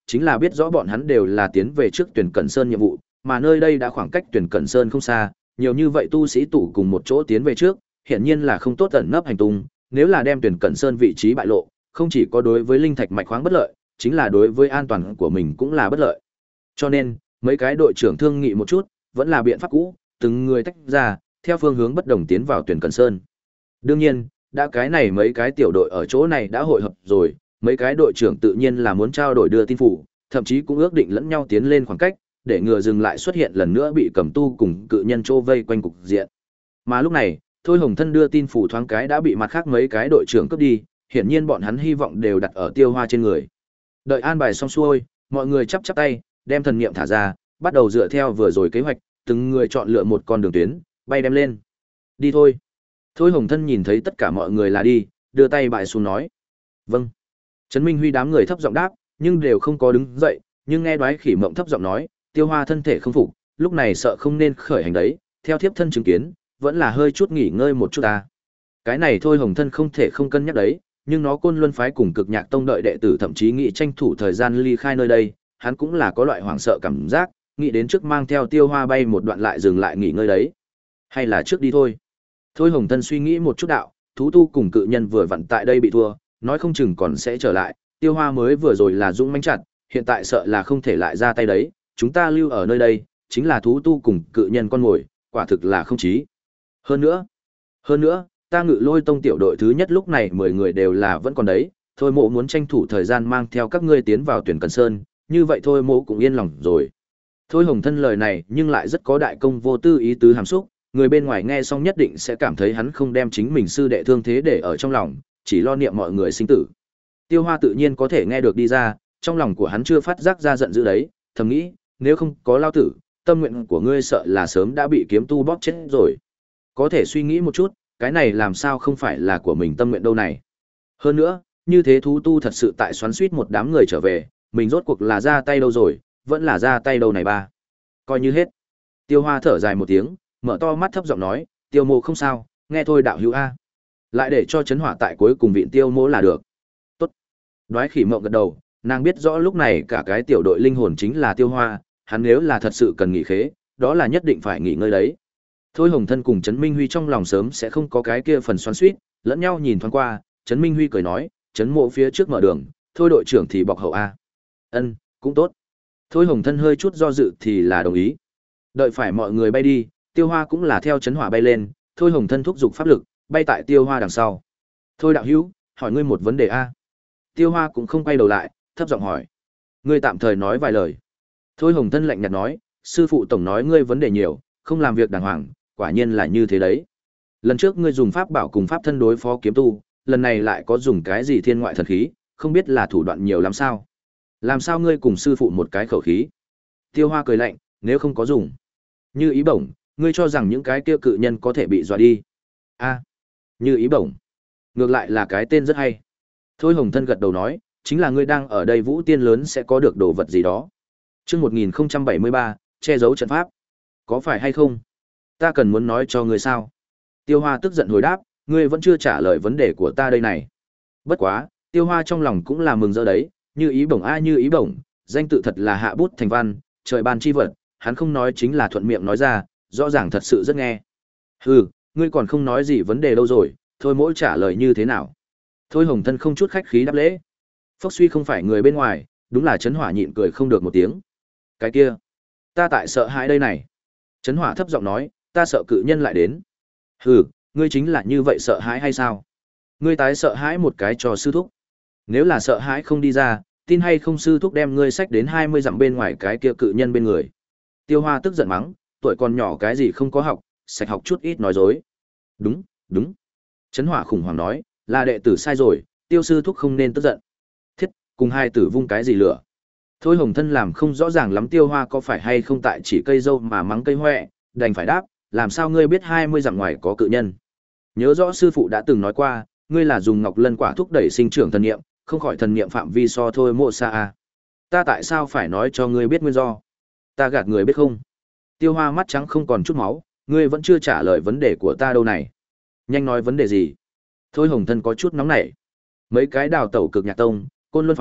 chính là biết rõ bọn hắn đều là tiến về trước Tuyển Cẩn Sơn nhiệm vụ, mà nơi đây đã khoảng cách Tuyển Cẩn Sơn không xa, nhiều như vậy tu sĩ tụ cùng một chỗ tiến về trước, hiển nhiên là không tốt ẩn nấp hành tung, nếu là đem Tuyển Cẩn Sơn vị trí bại lộ, không chỉ có đối với linh thạch mạch khoáng bất lợi, chính là đối với an toàn của mình cũng là bất lợi. Cho nên, mấy cái đội trưởng thương nghị một chút, vẫn là biện pháp cũ, từng người tách ra, theo phương hướng bất đồng tiến vào Tuyển Cẩn Sơn. Đương nhiên, đã cái này mấy cái tiểu đội ở chỗ này đã hội hợp rồi, mấy cái đội trưởng tự nhiên là muốn trao đổi đưa tin phủ, thậm chí cũng ước định lẫn nhau tiến lên khoảng cách, để ngừa dừng lại xuất hiện lần nữa bị cầm tu cùng cự nhân trô vây quanh cục diện. Mà lúc này, Thôi Hồng Thân đưa tin phủ thoáng cái đã bị mặt khác mấy cái đội trưởng cướp đi, hiển nhiên bọn hắn hy vọng đều đặt ở Tiêu Hoa trên người. Đợi an bài xong xuôi, mọi người chắp chắp tay, đem thần niệm thả ra, bắt đầu dựa theo vừa rồi kế hoạch, từng người chọn lựa một con đường tuyến, bay đem lên. Đi thôi. Thôi Hồng Thân nhìn thấy tất cả mọi người là đi, đưa tay bại xuống nói. Vâng. Trấn Minh Huy đám người thấp giọng đáp, nhưng đều không có đứng dậy, nhưng nghe Đoái Khỉ Mộng thấp giọng nói, Tiêu Hoa thân thể không phục, lúc này sợ không nên khởi hành đấy, theo thiếp thân chứng kiến, vẫn là hơi chút nghỉ ngơi một chút ta. Cái này Thôi Hồng Thân không thể không cân nhắc đấy, nhưng nó Côn Luân phái cùng Cực Nhạc Tông đợi đệ tử thậm chí nghĩ tranh thủ thời gian ly khai nơi đây, hắn cũng là có loại hoảng sợ cảm giác, nghĩ đến trước mang theo Tiêu Hoa bay một đoạn lại dừng lại nghỉ ngơi đấy. Hay là trước đi thôi. Thôi Hồng Thân suy nghĩ một chút đạo, thú tu cùng cự nhân vừa vặn tại đây bị thua, nói không chừng còn sẽ trở lại, Tiêu Hoa mới vừa rồi là dũng mãnh chặt, hiện tại sợ là không thể lại ra tay đấy, chúng ta lưu ở nơi đây, chính là thú tu cùng cự nhân con mồi, quả thực là không chí. Hơn nữa, hơn nữa, ta Ngự Lôi Tông tiểu đội thứ nhất lúc này mười người đều là vẫn còn đấy, thôi mộ muốn tranh thủ thời gian mang theo các ngươi tiến vào Tuyển Cẩn Sơn, như vậy thôi mộ cũng yên lòng rồi. Thôi Hồng Thân lời này nhưng lại rất có đại công vô tư ý tứ hàm xúc, người bên ngoài nghe xong nhất định sẽ cảm thấy hắn không đem chính mình sư đệ thương thế để ở trong lòng, chỉ lo niệm mọi người sinh tử. Tiêu Hoa tự nhiên có thể nghe được đi ra, trong lòng của hắn chưa phát giác ra giận dữ đấy, thầm nghĩ, nếu không có lao tử, tâm nguyện của ngươi sợ là sớm đã bị kiếm tu bóp chết rồi. Có thể suy nghĩ một chút, cái này làm sao không phải là của mình tâm nguyện đâu này. Hơn nữa, như thế thú tu thật sự tại xoắn suýt một đám người trở về, mình rốt cuộc là ra tay đâu rồi, vẫn là ra tay đâu này ba. Coi như hết. Tiêu Hoa thở dài một tiếng, mở to mắt thấp giọng nói, Tiêu Mộ không sao, nghe thôi đạo hữu a. Lại để cho chấn hỏa tại cuối cùng viện Tiêu Mộ là được. Tốt. Đoái Khỉ Mộng gật đầu, nàng biết rõ lúc này cả cái tiểu đội linh hồn chính là Tiêu Hoa, hắn nếu là thật sự cần nghỉ khế, đó là nhất định phải nghỉ ngơi đấy. Thôi Hồng Thân cùng Trấn Minh Huy trong lòng sớm sẽ không có cái kia phần xoắn xuýt, lẫn nhau nhìn thoáng qua, Trấn Minh Huy cười nói, Trấn Mộ phía trước mở đường, thôi đội trưởng thì bọc hậu a. Ân, cũng tốt. Thôi Hồng Thân hơi chút do dự thì là đồng ý. Đợi phải mọi người bay đi, Tiêu Hoa cũng là theo chấn hỏa bay lên, Thôi Hồng Thân thúc giục pháp lực, bay tại Tiêu Hoa đằng sau. Thôi đạo hữu, hỏi ngươi một vấn đề a. Tiêu Hoa cũng không quay đầu lại, thấp giọng hỏi. Ngươi tạm thời nói vài lời. Thôi Hồng Thân lạnh nhạt nói, sư phụ tổng nói ngươi vấn đề nhiều, không làm việc đàng hoàng, quả nhiên là như thế đấy. Lần trước ngươi dùng pháp bảo cùng pháp thân đối phó kiếm tu, lần này lại có dùng cái gì thiên ngoại thần khí, không biết là thủ đoạn nhiều lắm sao? Làm sao ngươi cùng sư phụ một cái khẩu khí? Tiêu Hoa cười lạnh, nếu không có dùng. Như ý bổng, ngươi cho rằng những cái kia cự nhân có thể bị dọa đi? A, như ý bổng. Ngược lại là cái tên rất hay. Thôi Hồng Thân gật đầu nói, chính là ngươi đang ở đây Vũ Tiên lớn sẽ có được đồ vật gì đó. Chương một nghìn không trăm bảy mươi ba, che giấu trận pháp. Có phải hay không? Ta cần muốn nói cho ngươi sao? Tiêu Hoa tức giận hồi đáp, ngươi vẫn chưa trả lời vấn đề của ta đây này. Bất quá, Tiêu Hoa trong lòng cũng là mừng rỡ đấy, như ý bổng a như ý bổng, danh tự thật là hạ bút thành văn, trời ban chi vật, hắn không nói chính là thuận miệng nói ra, rõ ràng thật sự rất nghe. Hừ, ngươi còn không nói gì vấn đề đâu rồi, thôi mỗi trả lời như thế nào? Thôi Hồng Thân không chút khách khí đáp lễ. Phốc Suy không phải người bên ngoài, đúng là Chấn Hỏa nhịn cười không được một tiếng. Cái kia, ta tại sợ hãi đây này. Chấn Hỏa thấp giọng nói, ta sợ cự nhân lại đến. Hừ, ngươi chính là như vậy sợ hãi hay sao? Ngươi tái sợ hãi một cái cho sư thúc. Nếu là sợ hãi không đi ra, tin hay không sư thúc đem ngươi sách đến hai mươi dặm bên ngoài cái kia cự nhân bên người. Tiêu Hoa tức giận mắng, tuổi còn nhỏ cái gì không có học, sạch học chút ít nói dối. Đúng, đúng. Chấn Hỏa khủng hoảng nói, là đệ tử sai rồi, Tiêu sư thúc không nên tức giận. Thiết, cùng hai tử vung cái gì lửa. Thôi Hồng Thân làm không rõ ràng lắm Tiêu Hoa có phải hay không tại chỉ cây dâu mà mắng cây hoẹ, đành phải đáp, làm sao ngươi biết hai mươi dặm ngoài có cự nhân? Nhớ rõ sư phụ đã từng nói qua, ngươi là dùng ngọc lân quả thúc đẩy sinh trưởng thần niệm, không khỏi thần niệm phạm vi so thôi mộ xa a. Ta tại sao phải nói cho ngươi biết nguyên do? Ta gạt người biết không? Tiêu Hoa mắt trắng không còn chút máu, ngươi vẫn chưa trả lời vấn đề của ta đâu này. Nhanh nói vấn đề gì? Thôi Hồng Thân có chút nóng nảy. Mấy cái đào tẩu Cực Nhạc Tông, Côn Luân phái,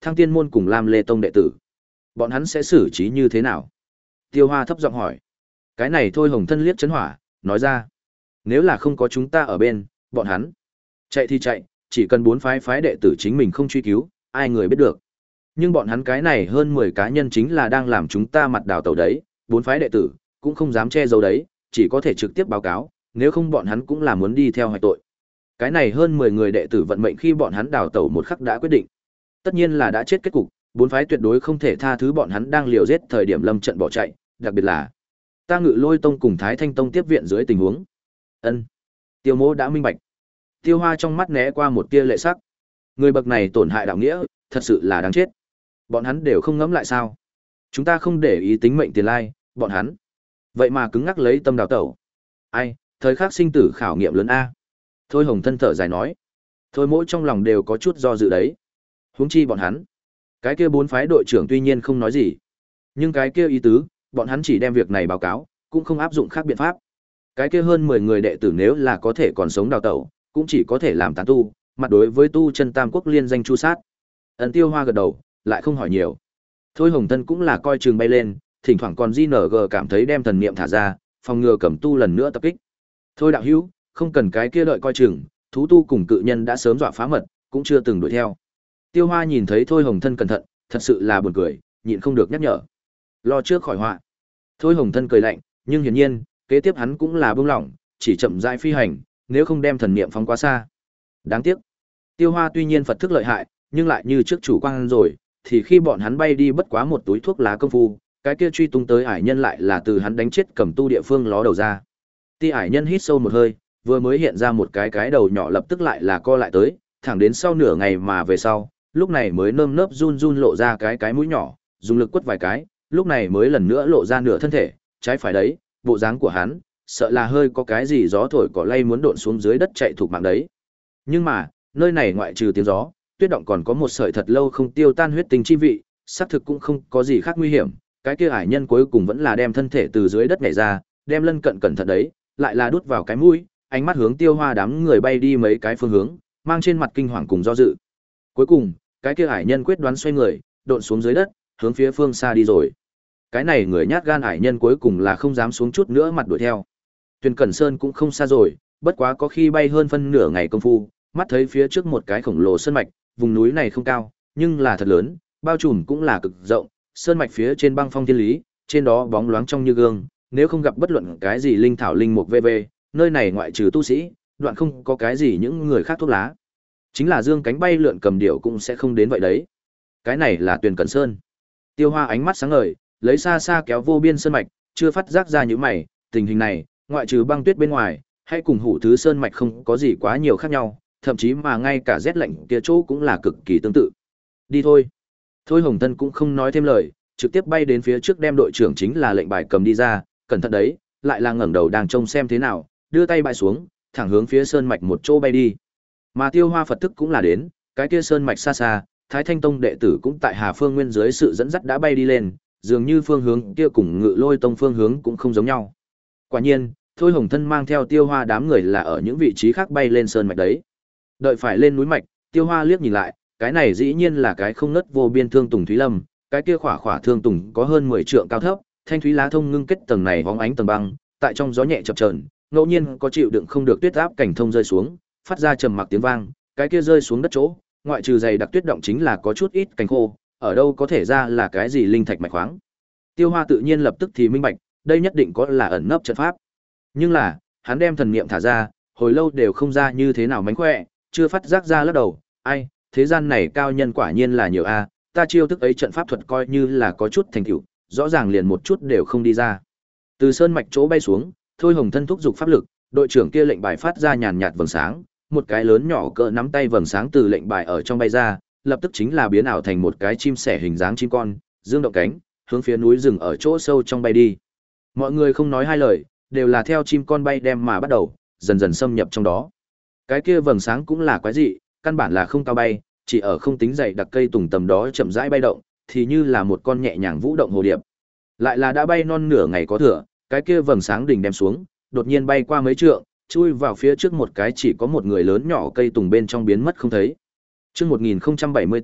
Thăng Tiên môn cùng Lam Lê tông đệ tử. Bọn hắn sẽ xử trí như thế nào? Tiêu Hoa thấp giọng hỏi. Cái này thôi Hồng Thân liếc chấn hỏa, nói ra. Nếu là không có chúng ta ở bên, bọn hắn chạy thì chạy, chỉ cần bốn phái phái đệ tử chính mình không truy cứu, ai người biết được. Nhưng bọn hắn cái này hơn mười cá nhân chính là đang làm chúng ta mặt đào tẩu đấy, bốn phái đệ tử cũng không dám che giấu đấy, chỉ có thể trực tiếp báo cáo, nếu không bọn hắn cũng là muốn đi theo hoạch tội. Cái này hơn mười người đệ tử vận mệnh khi bọn hắn đào tẩu một khắc đã quyết định. Tất nhiên là đã chết kết cục, bốn phái tuyệt đối không thể tha thứ bọn hắn đang liều giết thời điểm lâm trận bỏ chạy, đặc biệt là ta Ngự Lôi tông cùng Thái Thanh tông tiếp viện dưới tình huống. Ân. Tiêu Mỗ đã minh bạch. Tiêu Hoa trong mắt né qua một tia lệ sắc. Người bậc này tổn hại đạo nghĩa, thật sự là đáng chết. Bọn hắn đều không ngẫm lại sao? Chúng ta không để ý tính mệnh tiền lai, bọn hắn vậy mà cứng ngắc lấy tâm đào tẩu. Ai, thời khắc sinh tử khảo nghiệm lớn a. Thôi Hồng Thân thở dài nói. Thôi mỗi trong lòng đều có chút do dự đấy. Huống chi bọn hắn. Cái kia bốn phái đội trưởng tuy nhiên không nói gì. Nhưng cái kia ý tứ, bọn hắn chỉ đem việc này báo cáo, cũng không áp dụng khác biện pháp. Cái kia hơn mười người đệ tử nếu là có thể còn sống đào tẩu, cũng chỉ có thể làm tán tu, mặt đối với tu chân tam quốc liên danh chu sát. Ấn Tiêu Hoa gật đầu, lại không hỏi nhiều. Thôi Hồng Thân cũng là coi chừng bay lên, thỉnh thoảng còn giê en giê cảm thấy đem thần niệm thả ra, phòng ngừa Cẩm Tu lần nữa tập kích. Thôi đạo hữu, không cần cái kia đợi coi chừng, thú tu cùng cự nhân đã sớm dọa phá mật, cũng chưa từng đuổi theo. Tiêu Hoa nhìn thấy Thôi Hồng Thân cẩn thận, thật sự là buồn cười, nhịn không được nhắc nhở. Lo trước khỏi họa. Thôi Hồng Thân cười lạnh, nhưng hiển nhiên, kế tiếp hắn cũng là buông lỏng, chỉ chậm rãi phi hành, nếu không đem thần niệm phóng quá xa. Đáng tiếc. Tiêu Hoa tuy nhiên Phật thức lợi hại, nhưng lại như trước chủ quan rồi, thì khi bọn hắn bay đi bất quá một túi thuốc lá công phu, cái kia truy tung tới ải nhân lại là từ hắn đánh chết Cẩm Tu địa phương ló đầu ra. Ti ải nhân hít sâu một hơi, vừa mới hiện ra một cái cái đầu nhỏ lập tức lại là co lại tới, thẳng đến sau nửa ngày mà về sau, lúc này mới nơm nớp run run lộ ra cái cái mũi nhỏ, dùng lực quất vài cái, lúc này mới lần nữa lộ ra nửa thân thể, trái phải đấy, bộ dáng của hắn, sợ là hơi có cái gì gió thổi cỏ lay muốn độn xuống dưới đất chạy thuộc mạng đấy. Nhưng mà, nơi này ngoại trừ tiếng gió, tuyết động còn có một sợi thật lâu không tiêu tan huyết tinh chi vị, xác thực cũng không có gì khác nguy hiểm, cái kia ải nhân cuối cùng vẫn là đem thân thể từ dưới đất nhảy ra, đem lân cận cẩn thận đấy, lại là đút vào cái mũi, ánh mắt hướng Tiêu Hoa đám người bay đi mấy cái phương hướng, mang trên mặt kinh hoàng cùng do dự. Cuối cùng, cái kia ải nhân quyết đoán xoay người, độn xuống dưới đất, hướng phía phương xa đi rồi. Cái này người nhát gan ải nhân cuối cùng là không dám xuống chút nữa mặt đuổi theo. Tuyền Cẩn Sơn cũng không xa rồi, bất quá có khi bay hơn phân nửa ngày công phu, mắt thấy phía trước một cái khổng lồ sơn mạch, vùng núi này không cao, nhưng là thật lớn, bao trùm cũng là cực rộng, sơn mạch phía trên băng phong thiên lý, trên đó bóng loáng trong như gương, nếu không gặp bất luận cái gì linh thảo linh mục vv, nơi này ngoại trừ tu sĩ, đoạn không có cái gì những người khác thuốc lá. Chính là dương cánh bay lượn cầm điểu cũng sẽ không đến vậy đấy. Cái này là Tuyền Cẩn Sơn. Tiêu Hoa ánh mắt sáng ngời, lấy xa xa kéo vô biên sơn mạch, chưa phát giác ra những mày, tình hình này, ngoại trừ băng tuyết bên ngoài, hay cùng hủ thứ sơn mạch không có gì quá nhiều khác nhau, thậm chí mà ngay cả rét lạnh kia chỗ cũng là cực kỳ tương tự. Đi thôi. Thôi Hồng Thân cũng không nói thêm lời, trực tiếp bay đến phía trước đem đội trưởng chính là lệnh bài cầm đi ra, cẩn thận đấy, lại là ngẩng đầu đang trông xem thế nào, đưa tay bại xuống, thẳng hướng phía sơn mạch một chỗ bay đi. Mà Tiêu Hoa Phật thức cũng là đến, cái kia sơn mạch xa xa, Thái Thanh Tông đệ tử cũng tại Hà Phương Nguyên dưới sự dẫn dắt đã bay đi lên, dường như phương hướng kia cùng Ngự Lôi Tông phương hướng cũng không giống nhau. Quả nhiên, Thôi Hồng Thân mang theo Tiêu Hoa đám người là ở những vị trí khác bay lên sơn mạch đấy. Đợi phải lên núi mạch, Tiêu Hoa liếc nhìn lại, cái này dĩ nhiên là cái không nứt vô biên thương tùng thúy lâm, cái kia khỏa khỏa thương tùng có hơn mười trượng cao thấp, thanh thúy lá thông ngưng kết tầng này bóng ánh tầng băng, tại trong gió nhẹ chập chờn, ngẫu nhiên có chịu đựng không được tuyết áp cảnh thông rơi xuống, phát ra trầm mặc tiếng vang, cái kia rơi xuống đất chỗ, ngoại trừ dày đặc tuyết động chính là có chút ít cánh khô, ở đâu có thể ra là cái gì linh thạch mạch khoáng. Tiêu Hoa tự nhiên lập tức thì minh bạch, đây nhất định có là ẩn nấp trận pháp. Nhưng là, hắn đem thần niệm thả ra, hồi lâu đều không ra như thế nào mánh khỏe, chưa phát giác ra lắc đầu, ai, thế gian này cao nhân quả nhiên là nhiều a, ta chiêu thức ấy trận pháp thuật coi như là có chút thành tựu, rõ ràng liền một chút đều không đi ra. Từ sơn mạch chỗ bay xuống, Thôi Hồng Thân thúc giục pháp lực, đội trưởng kia lệnh bài phát ra nhàn nhạt vầng sáng, một cái lớn nhỏ cỡ nắm tay vầng sáng từ lệnh bài ở trong bay ra, lập tức chính là biến ảo thành một cái chim sẻ hình dáng chim con, dương động cánh, hướng phía núi rừng ở chỗ sâu trong bay đi. Mọi người không nói hai lời, đều là theo chim con bay đem mà bắt đầu, dần dần xâm nhập trong đó. Cái kia vầng sáng cũng là quái dị, căn bản là không cao bay, chỉ ở không tính dày đặc cây tùng tầm đó chậm rãi bay động, thì như là một con nhẹ nhàng vũ động hồ điệp. Lại là đã bay non nửa ngày có thừa, cái kia vầng sáng đỉnh đem xuống, đột nhiên bay qua mấy trượng, chui vào phía trước một cái chỉ có một người lớn nhỏ cây tùng bên trong biến mất không thấy. Chương một nghìn không trăm bảy mươi bốn,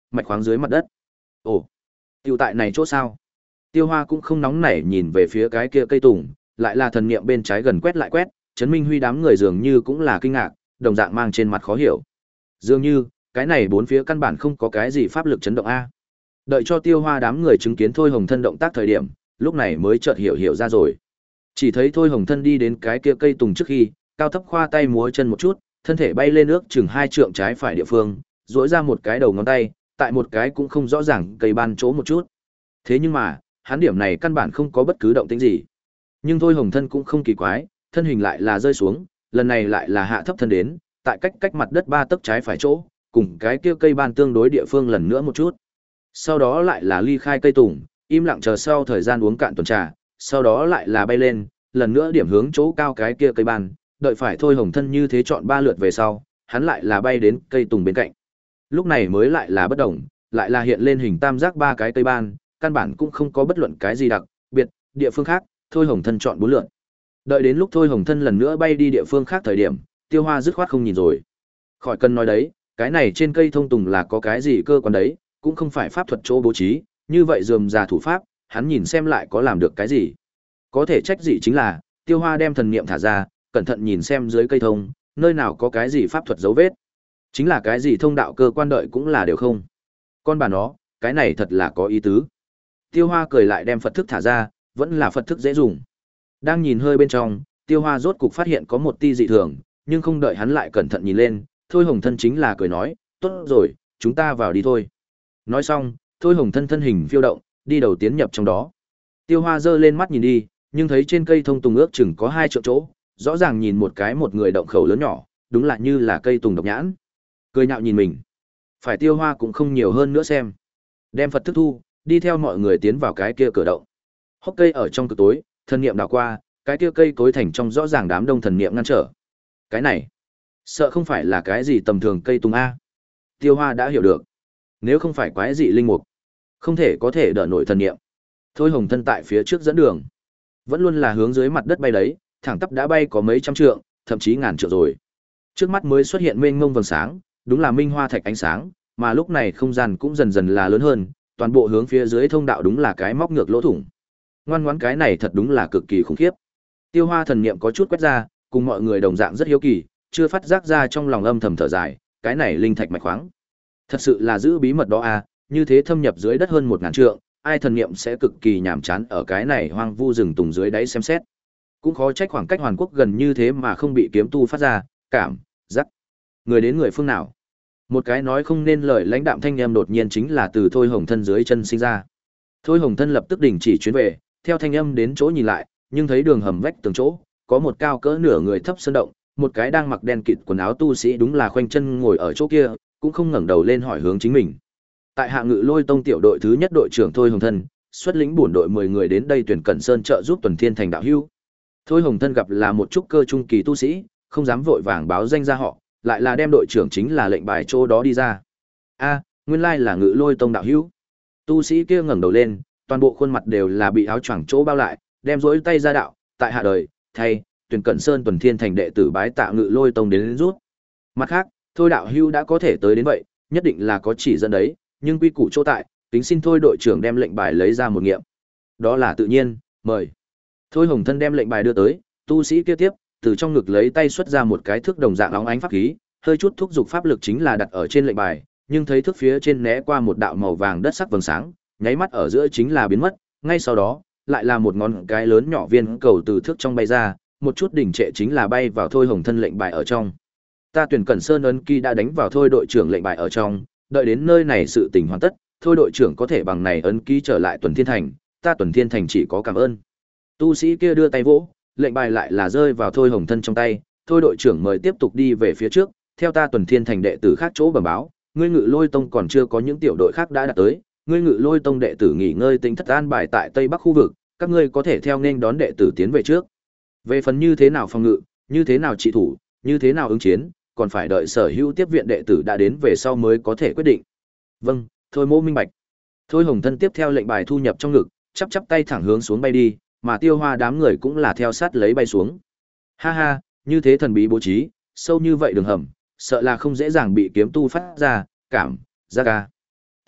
mạch khoáng dưới mặt đất. Ồ, tiêu tại này chỗ sao? Tiêu Hoa cũng không nóng nảy nhìn về phía cái kia cây tùng, lại là thần niệm bên trái gần quét lại quét, Trấn Minh Huy đám người dường như cũng là kinh ngạc, đồng dạng mang trên mặt khó hiểu. Dường như, cái này bốn phía căn bản không có cái gì pháp lực chấn động a. Đợi cho Tiêu Hoa đám người chứng kiến Thôi Hồng Thân động tác thời điểm, lúc này mới chợt hiểu hiểu ra rồi. Chỉ thấy Thôi Hồng Thân đi đến cái kia cây tùng trước khi, cao thấp khoa tay múa chân một chút, thân thể bay lên ước chừng hai trượng trái phải địa phương, duỗi ra một cái đầu ngón tay, tại một cái cũng không rõ ràng cây ban chỗ một chút. Thế nhưng mà, hắn điểm này căn bản không có bất cứ động tĩnh gì. Nhưng Thôi Hồng Thân cũng không kỳ quái, thân hình lại là rơi xuống, lần này lại là hạ thấp thân đến, tại cách cách mặt đất ba tấc trái phải chỗ, cùng cái kia cây ban tương đối địa phương lần nữa một chút. Sau đó lại là ly khai cây tùng, im lặng chờ sau thời gian uống cạn tuần trà, sau đó lại là bay lên, lần nữa điểm hướng chỗ cao cái kia cây ban, đợi phải Thôi Hồng Thân như thế chọn ba lượt về sau, hắn lại là bay đến cây tùng bên cạnh. Lúc này mới lại là bất động, lại là hiện lên hình tam giác ba cái cây ban, căn bản cũng không có bất luận cái gì đặc biệt, địa phương khác, Thôi Hồng Thân chọn bốn lượt. Đợi đến lúc Thôi Hồng Thân lần nữa bay đi địa phương khác thời điểm, Tiêu Hoa dứt khoát không nhìn rồi. Khỏi cần nói đấy, cái này trên cây thông tùng là có cái gì cơ quan đấy, cũng không phải pháp thuật chỗ bố trí, như vậy rườm rà thủ pháp, hắn nhìn xem lại có làm được cái gì. Có thể trách gì chính là, Tiêu Hoa đem thần niệm thả ra, cẩn thận nhìn xem dưới cây thông, nơi nào có cái gì pháp thuật dấu vết. Chính là cái gì thông đạo cơ quan đợi cũng là đều không. Con bà nó, cái này thật là có ý tứ. Tiêu Hoa cười lại đem Phật thức thả ra, vẫn là Phật thức dễ dùng. Đang nhìn hơi bên trong, Tiêu Hoa rốt cục phát hiện có một tia dị thường, nhưng không đợi hắn lại cẩn thận nhìn lên, Thôi Hồng Thân chính là cười nói, tốt rồi, chúng ta vào đi thôi. Nói xong, Thôi Hồng Thân thân hình phiêu động, đi đầu tiến nhập trong đó. Tiêu Hoa giơ lên mắt nhìn đi, nhưng thấy trên cây thông tùng ước chừng có hai triệu chỗ, rõ ràng nhìn một cái một người động khẩu lớn nhỏ, đúng là như là cây tùng độc nhãn. Cười nhạo nhìn mình. Phải Tiêu Hoa cũng không nhiều hơn nữa xem. Đem Phật thức thu, đi theo mọi người tiến vào cái kia cửa động. Hốc cây ở trong cực tối, thần niệm đảo qua, cái kia cây cối thành trong rõ ràng đám đông thần niệm ngăn trở. Cái này, sợ không phải là cái gì tầm thường cây tùng a. Tiêu Hoa đã hiểu được. Nếu không phải quái dị linh mục, không thể có thể đỡ nổi thần niệm. Thôi Hồng Thân tại phía trước dẫn đường, vẫn luôn là hướng dưới mặt đất bay đấy, thẳng tắp đã bay có mấy trăm trượng, thậm chí ngàn trượng rồi. Trước mắt mới xuất hiện mênh mông vầng sáng, đúng là minh hoa thạch ánh sáng, mà lúc này không gian cũng dần dần là lớn hơn, toàn bộ hướng phía dưới thông đạo đúng là cái móc ngược lỗ thủng. Ngoan ngoãn cái này thật đúng là cực kỳ khủng khiếp. Tiêu Hoa thần niệm có chút quét ra, cùng mọi người đồng dạng rất hiếu kỳ, chưa phát giác ra trong lòng âm thầm thở dài, cái này linh thạch mạch khoáng, thật sự là giữ bí mật đó à, như thế thâm nhập dưới đất hơn một ngàn trượng, ai thần niệm sẽ cực kỳ nhàm chán ở cái này hoang vu rừng tùng dưới đáy xem xét. Cũng khó trách khoảng cách Hoàn Quốc gần như thế mà không bị kiếm tu phát ra, cảm giác người đến người phương nào. Một cái nói không nên lời lãnh đạm thanh âm đột nhiên chính là từ Thôi Hồng Thân dưới chân sinh ra. Thôi Hồng Thân lập tức đình chỉ chuyến về, theo thanh âm đến chỗ nhìn lại, nhưng thấy đường hầm vách tường chỗ, có một cao cỡ nửa người thấp sơn động, một cái đang mặc đen kịt quần áo tu sĩ đúng là khoanh chân ngồi ở chỗ kia, cũng không ngẩng đầu lên hỏi hướng chính mình. Tại Hạ Ngự Lôi Tông tiểu đội thứ nhất đội trưởng Thôi Hồng Thân, xuất lĩnh bổn đội mười người đến đây tuyển Cẩn Sơn trợ giúp Tuần Thiên Thành đạo hữu. Thôi Hồng Thân gặp là một trúc cơ trung kỳ tu sĩ, không dám vội vàng báo danh ra họ, lại là đem đội trưởng chính là lệnh bài chỗ đó đi ra. A, nguyên lai là Ngự Lôi Tông đạo hữu. Tu sĩ kia ngẩng đầu lên, toàn bộ khuôn mặt đều là bị áo choàng chỗ bao lại, đem rỗi tay ra đạo, tại hạ đời, thay, tuyển Cẩn Sơn Tuần Thiên Thành đệ tử bái tạ Ngự Lôi Tông đến, đến rút. Mặt khác, Thôi đạo hữu đã có thể tới đến vậy, nhất định là có chỉ dẫn đấy, nhưng quy củ chỗ tại, tính xin Thôi đội trưởng đem lệnh bài lấy ra một nghiệm. Đó là tự nhiên, mời. Thôi Hồng Thân đem lệnh bài đưa tới, tu sĩ kia tiếp, từ trong ngực lấy tay xuất ra một cái thước đồng dạng óng ánh pháp khí, hơi chút thúc giục pháp lực chính là đặt ở trên lệnh bài, nhưng thấy thước phía trên né qua một đạo màu vàng đất sắc vầng sáng, nháy mắt ở giữa chính là biến mất, ngay sau đó, lại là một ngón cái lớn nhỏ viên cầu từ thước trong bay ra, một chút đỉnh trệ chính là bay vào Thôi Hồng Thân lệnh bài ở trong. Ta tuyển Cẩn Sơn ấn ký đã đánh vào Thôi đội trưởng lệnh bài ở trong, đợi đến nơi này sự tình hoàn tất, Thôi đội trưởng có thể bằng này ấn ký trở lại Tuần Thiên Thành, ta Tuần Thiên Thành chỉ có cảm ơn. Tu sĩ kia đưa tay vỗ, lệnh bài lại là rơi vào Thôi Hồng Thân trong tay, Thôi đội trưởng mời tiếp tục đi về phía trước, theo ta Tuần Thiên Thành đệ tử khác chỗ bẩm báo, ngươi Ngự Lôi Tông còn chưa có những tiểu đội khác đã đạt tới, ngươi Ngự Lôi Tông đệ tử nghỉ ngơi tính thất an bài tại Tây Bắc khu vực, các ngươi có thể theo nên đón đệ tử tiến về trước. Về phần như thế nào phòng ngự, như thế nào trị thủ, như thế nào ứng chiến, còn phải đợi sở hữu tiếp viện đệ tử đã đến về sau mới có thể quyết định. Vâng, Thôi mô minh bạch. Thôi Hồng Thân tiếp theo lệnh bài thu nhập trong ngực, chắp chắp tay thẳng hướng xuống bay đi, mà Tiêu Hoa đám người cũng là theo sát lấy bay xuống. Ha ha, như thế thần bí bố trí, sâu như vậy đường hầm, sợ là không dễ dàng bị kiếm tu phát ra, cảm giác ca.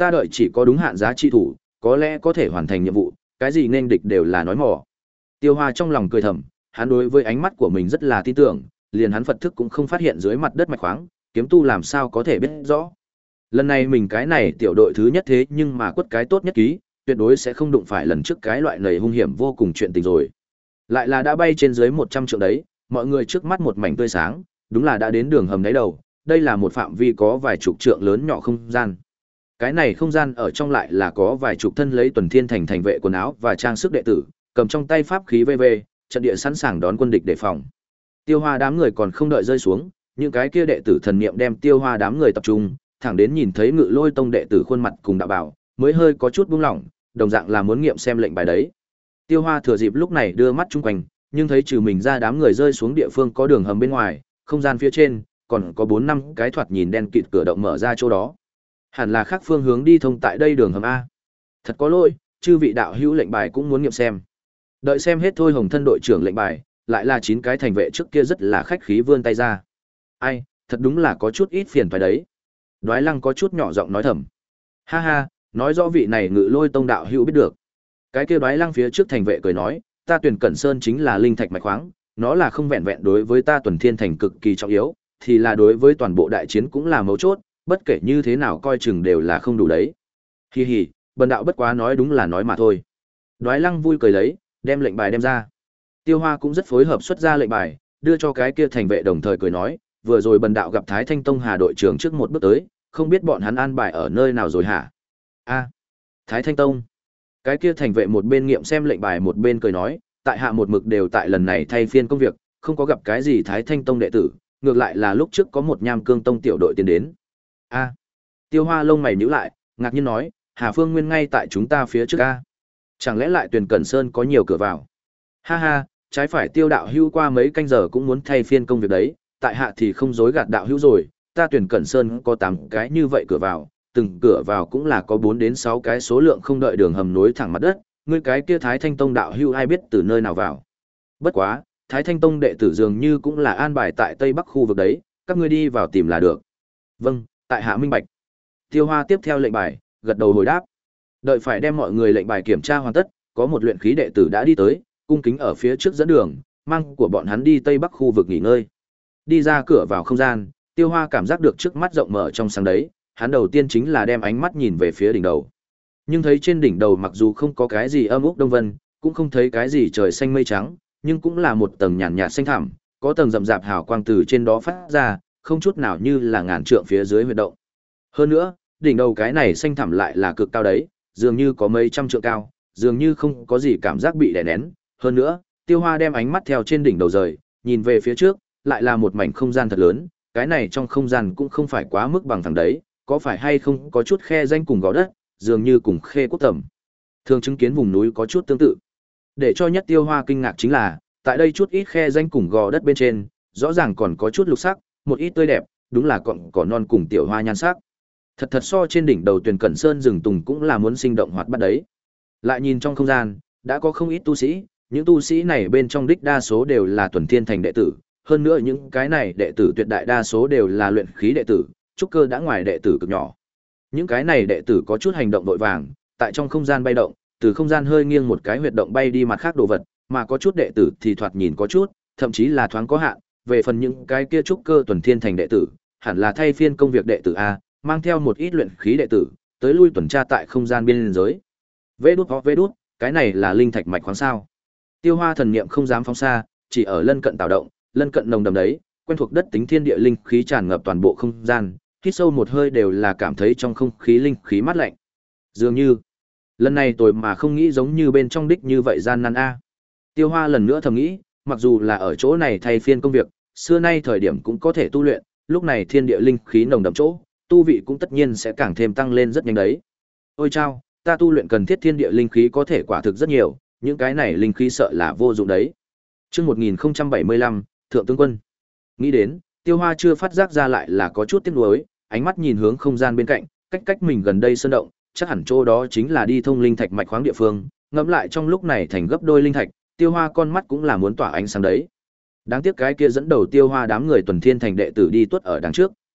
Ta đợi chỉ có đúng hạn giá trị thủ, có lẽ có thể hoàn thành nhiệm vụ, cái gì nên địch đều là nói mỏ. Tiêu Hoa trong lòng cười thầm, hắn đối với ánh mắt của mình rất là tin tưởng, liền hắn Phật thức cũng không phát hiện dưới mặt đất mạch khoáng, kiếm tu làm sao có thể biết rõ. Lần này mình cái này tiểu đội thứ nhất thế nhưng mà quất cái tốt nhất ký, tuyệt đối sẽ không đụng phải lần trước cái loại nầy hung hiểm vô cùng chuyện tình rồi. Lại là đã bay trên dưới một trăm trượng đấy, mọi người trước mắt một mảnh tươi sáng, đúng là đã đến đường hầm đáy đầu, đây là một phạm vi có vài chục trượng lớn nhỏ không gian. Cái này không gian ở trong lại là có vài chục thân lấy tuần thiên thành thành vệ quần áo và trang sức đệ tử, cầm trong tay pháp khí vê vê, trận địa sẵn sàng đón quân địch đề phòng. Tiêu Hoa đám người còn không đợi rơi xuống, những cái kia đệ tử thần niệm đem Tiêu Hoa đám người tập trung, thẳng đến nhìn thấy Ngự Lôi tông đệ tử khuôn mặt cùng đạo bảo, mới hơi có chút buông lỏng, đồng dạng là muốn nghiệm xem lệnh bài đấy. Tiêu Hoa thừa dịp lúc này đưa mắt chung quanh, nhưng thấy trừ mình ra đám người rơi xuống địa phương có đường hầm bên ngoài, không gian phía trên còn có bốn năm cái thoạt nhìn đen kịt cửa động mở ra chỗ đó. Hẳn là khác phương hướng đi thông tại đây đường hầm a. Thật có lỗi, chư vị đạo hữu lệnh bài cũng muốn nghiệm xem. Đợi xem hết thôi, Hồng Thân đội trưởng lệnh bài, lại là chín cái thành vệ trước kia rất là khách khí vươn tay ra. Ai, thật đúng là có chút ít phiền phải đấy. Đoái Lăng có chút nhỏ giọng nói thầm. Ha ha, nói rõ vị này Ngự Lôi tông đạo hữu biết được. Cái kia Đoái Lăng phía trước thành vệ cười nói, ta Tuyển Cẩn Sơn chính là linh thạch mạch khoáng, nó là không vẹn vẹn đối với ta Tuần Thiên thành cực kỳ trọng yếu, thì là đối với toàn bộ đại chiến cũng là mấu chốt, bất kể như thế nào coi chừng đều là không đủ đấy. Hi hi, bần đạo bất quá nói đúng là nói mà thôi. Đoái Lăng vui cười lấy, đem lệnh bài đem ra. Tiêu Hoa cũng rất phối hợp xuất ra lệnh bài, đưa cho cái kia thành vệ đồng thời cười nói, vừa rồi bần đạo gặp Thái Thanh Tông Hà đội trưởng trước một bước tới, không biết bọn hắn an bài ở nơi nào rồi hả? A, Thái Thanh Tông. Cái kia thành vệ một bên nghiệm xem lệnh bài một bên cười nói, tại hạ một mực đều tại lần này thay phiên công việc, không có gặp cái gì Thái Thanh Tông đệ tử, ngược lại là lúc trước có một Nham Cương Tông tiểu đội tiến đến. A. Tiêu Hoa lông mày nhíu lại, ngạc nhiên nói, Hà Phương Nguyên ngay tại chúng ta phía trước a. Chẳng lẽ lại Tuyền Cẩn Sơn có nhiều cửa vào? Ha ha, trái phải Tiêu đạo hữu qua mấy canh giờ cũng muốn thay phiên công việc đấy, tại hạ thì không dối gạt đạo hữu rồi, ta Tuyền Cẩn Sơn có tám cái như vậy cửa vào, từng cửa vào cũng là có bốn đến sáu cái số lượng không đợi đường hầm nối thẳng mặt đất, ngươi cái kia Thái Thanh Tông đạo hữu ai biết từ nơi nào vào. Bất quá, Thái Thanh Tông đệ tử dường như cũng là an bài tại Tây Bắc khu vực đấy, các ngươi đi vào tìm là được. Vâng, tại hạ minh bạch. Tiêu Hoa tiếp theo lệnh bài, gật đầu hồi đáp. Đợi phải đem mọi người lệnh bài kiểm tra hoàn tất, có một luyện khí đệ tử đã đi tới, cung kính ở phía trước dẫn đường, mang của bọn hắn đi Tây Bắc khu vực nghỉ ngơi. Đi ra cửa vào không gian, Tiêu Hoa cảm giác được trước mắt rộng mở trong sáng đấy, hắn đầu tiên chính là đem ánh mắt nhìn về phía đỉnh đầu. Nhưng thấy trên đỉnh đầu mặc dù không có cái gì âm úc đông vân, cũng không thấy cái gì trời xanh mây trắng, nhưng cũng là một tầng nhàn nhạt xanh thẳm, có tầng rậm rạp hào quang từ trên đó phát ra, không chút nào như là ngàn trượng phía dưới huyệt động. Hơn nữa, đỉnh đầu cái này xanh thẳm lại là cực cao đấy, dường như có mấy trăm trượng cao, dường như không có gì cảm giác bị đè nén. Hơn nữa, Tiêu Hoa đem ánh mắt theo trên đỉnh đầu rời, nhìn về phía trước, lại là một mảnh không gian thật lớn, cái này trong không gian cũng không phải quá mức bằng phẳng đấy, có phải hay không có chút khe danh cùng gò đất, dường như cùng Khê Quốc Tầm thường chứng kiến vùng núi có chút tương tự. Để cho nhất Tiêu Hoa kinh ngạc chính là, tại đây chút ít khe danh cùng gò đất bên trên, rõ ràng còn có chút lục sắc, một ít tươi đẹp, đúng là cọng cỏ non cùng tiểu hoa nhan sắc. Thật thật so trên đỉnh đầu Tuyền Cẩn Sơn rừng tùng cũng là muốn sinh động hoạt bát đấy. Lại nhìn trong không gian, đã có không ít tu sĩ, những tu sĩ này bên trong đích đa số đều là Tuần Thiên thành đệ tử, hơn nữa những cái này đệ tử tuyệt đại đa số đều là luyện khí đệ tử, trúc cơ đã ngoài đệ tử cực nhỏ. Những cái này đệ tử có chút hành động vội vàng, tại trong không gian bay động, từ không gian hơi nghiêng một cái huyệt động bay đi mặt khác đồ vật, mà có chút đệ tử thì thoạt nhìn có chút, thậm chí là thoáng có hạn, về phần những cái kia trúc cơ Tuần Thiên thành đệ tử, hẳn là thay phiên công việc đệ tử a, mang theo một ít luyện khí đệ tử, tới lui tuần tra tại không gian biên giới. Vê đút hoặc vê đút, cái này là linh thạch mạch khoáng sao? Tiêu Hoa thần niệm không dám phóng xa, chỉ ở lân cận tạo động, lân cận nồng đầm đấy, quen thuộc đất tính thiên địa linh khí tràn ngập toàn bộ không gian, hít sâu một hơi đều là cảm thấy trong không khí linh khí mát lạnh. Dường như, lần này tôi mà không nghĩ giống như bên trong đích như vậy gian nan a. Tiêu Hoa lần nữa thầm nghĩ, mặc dù là ở chỗ này thay phiên công việc, xưa nay thời điểm cũng có thể tu luyện, lúc này thiên địa linh khí nồng đậm chỗ, tu vị cũng tất nhiên sẽ càng thêm tăng lên rất nhanh đấy. Ôi chao, ta tu luyện cần thiết thiên địa linh khí có thể quả thực rất nhiều, những cái này linh khí sợ là vô dụng đấy. Chương một nghìn không trăm bảy mươi lăm, Thượng tướng quân. Nghĩ đến, Tiêu Hoa chưa phát giác ra lại là có chút tiếc nuối, ánh mắt nhìn hướng không gian bên cạnh, cách cách mình gần đây sơn động, chắc hẳn chỗ đó chính là đi thông linh thạch mạch khoáng địa phương, ngẫm lại trong lúc này thành gấp đôi linh thạch, Tiêu Hoa con mắt cũng là muốn tỏa ánh sáng đấy. Đáng tiếc cái kia dẫn đầu Tiêu Hoa đám người Tuần Thiên thành đệ tử đi tuốt ở đằng trước,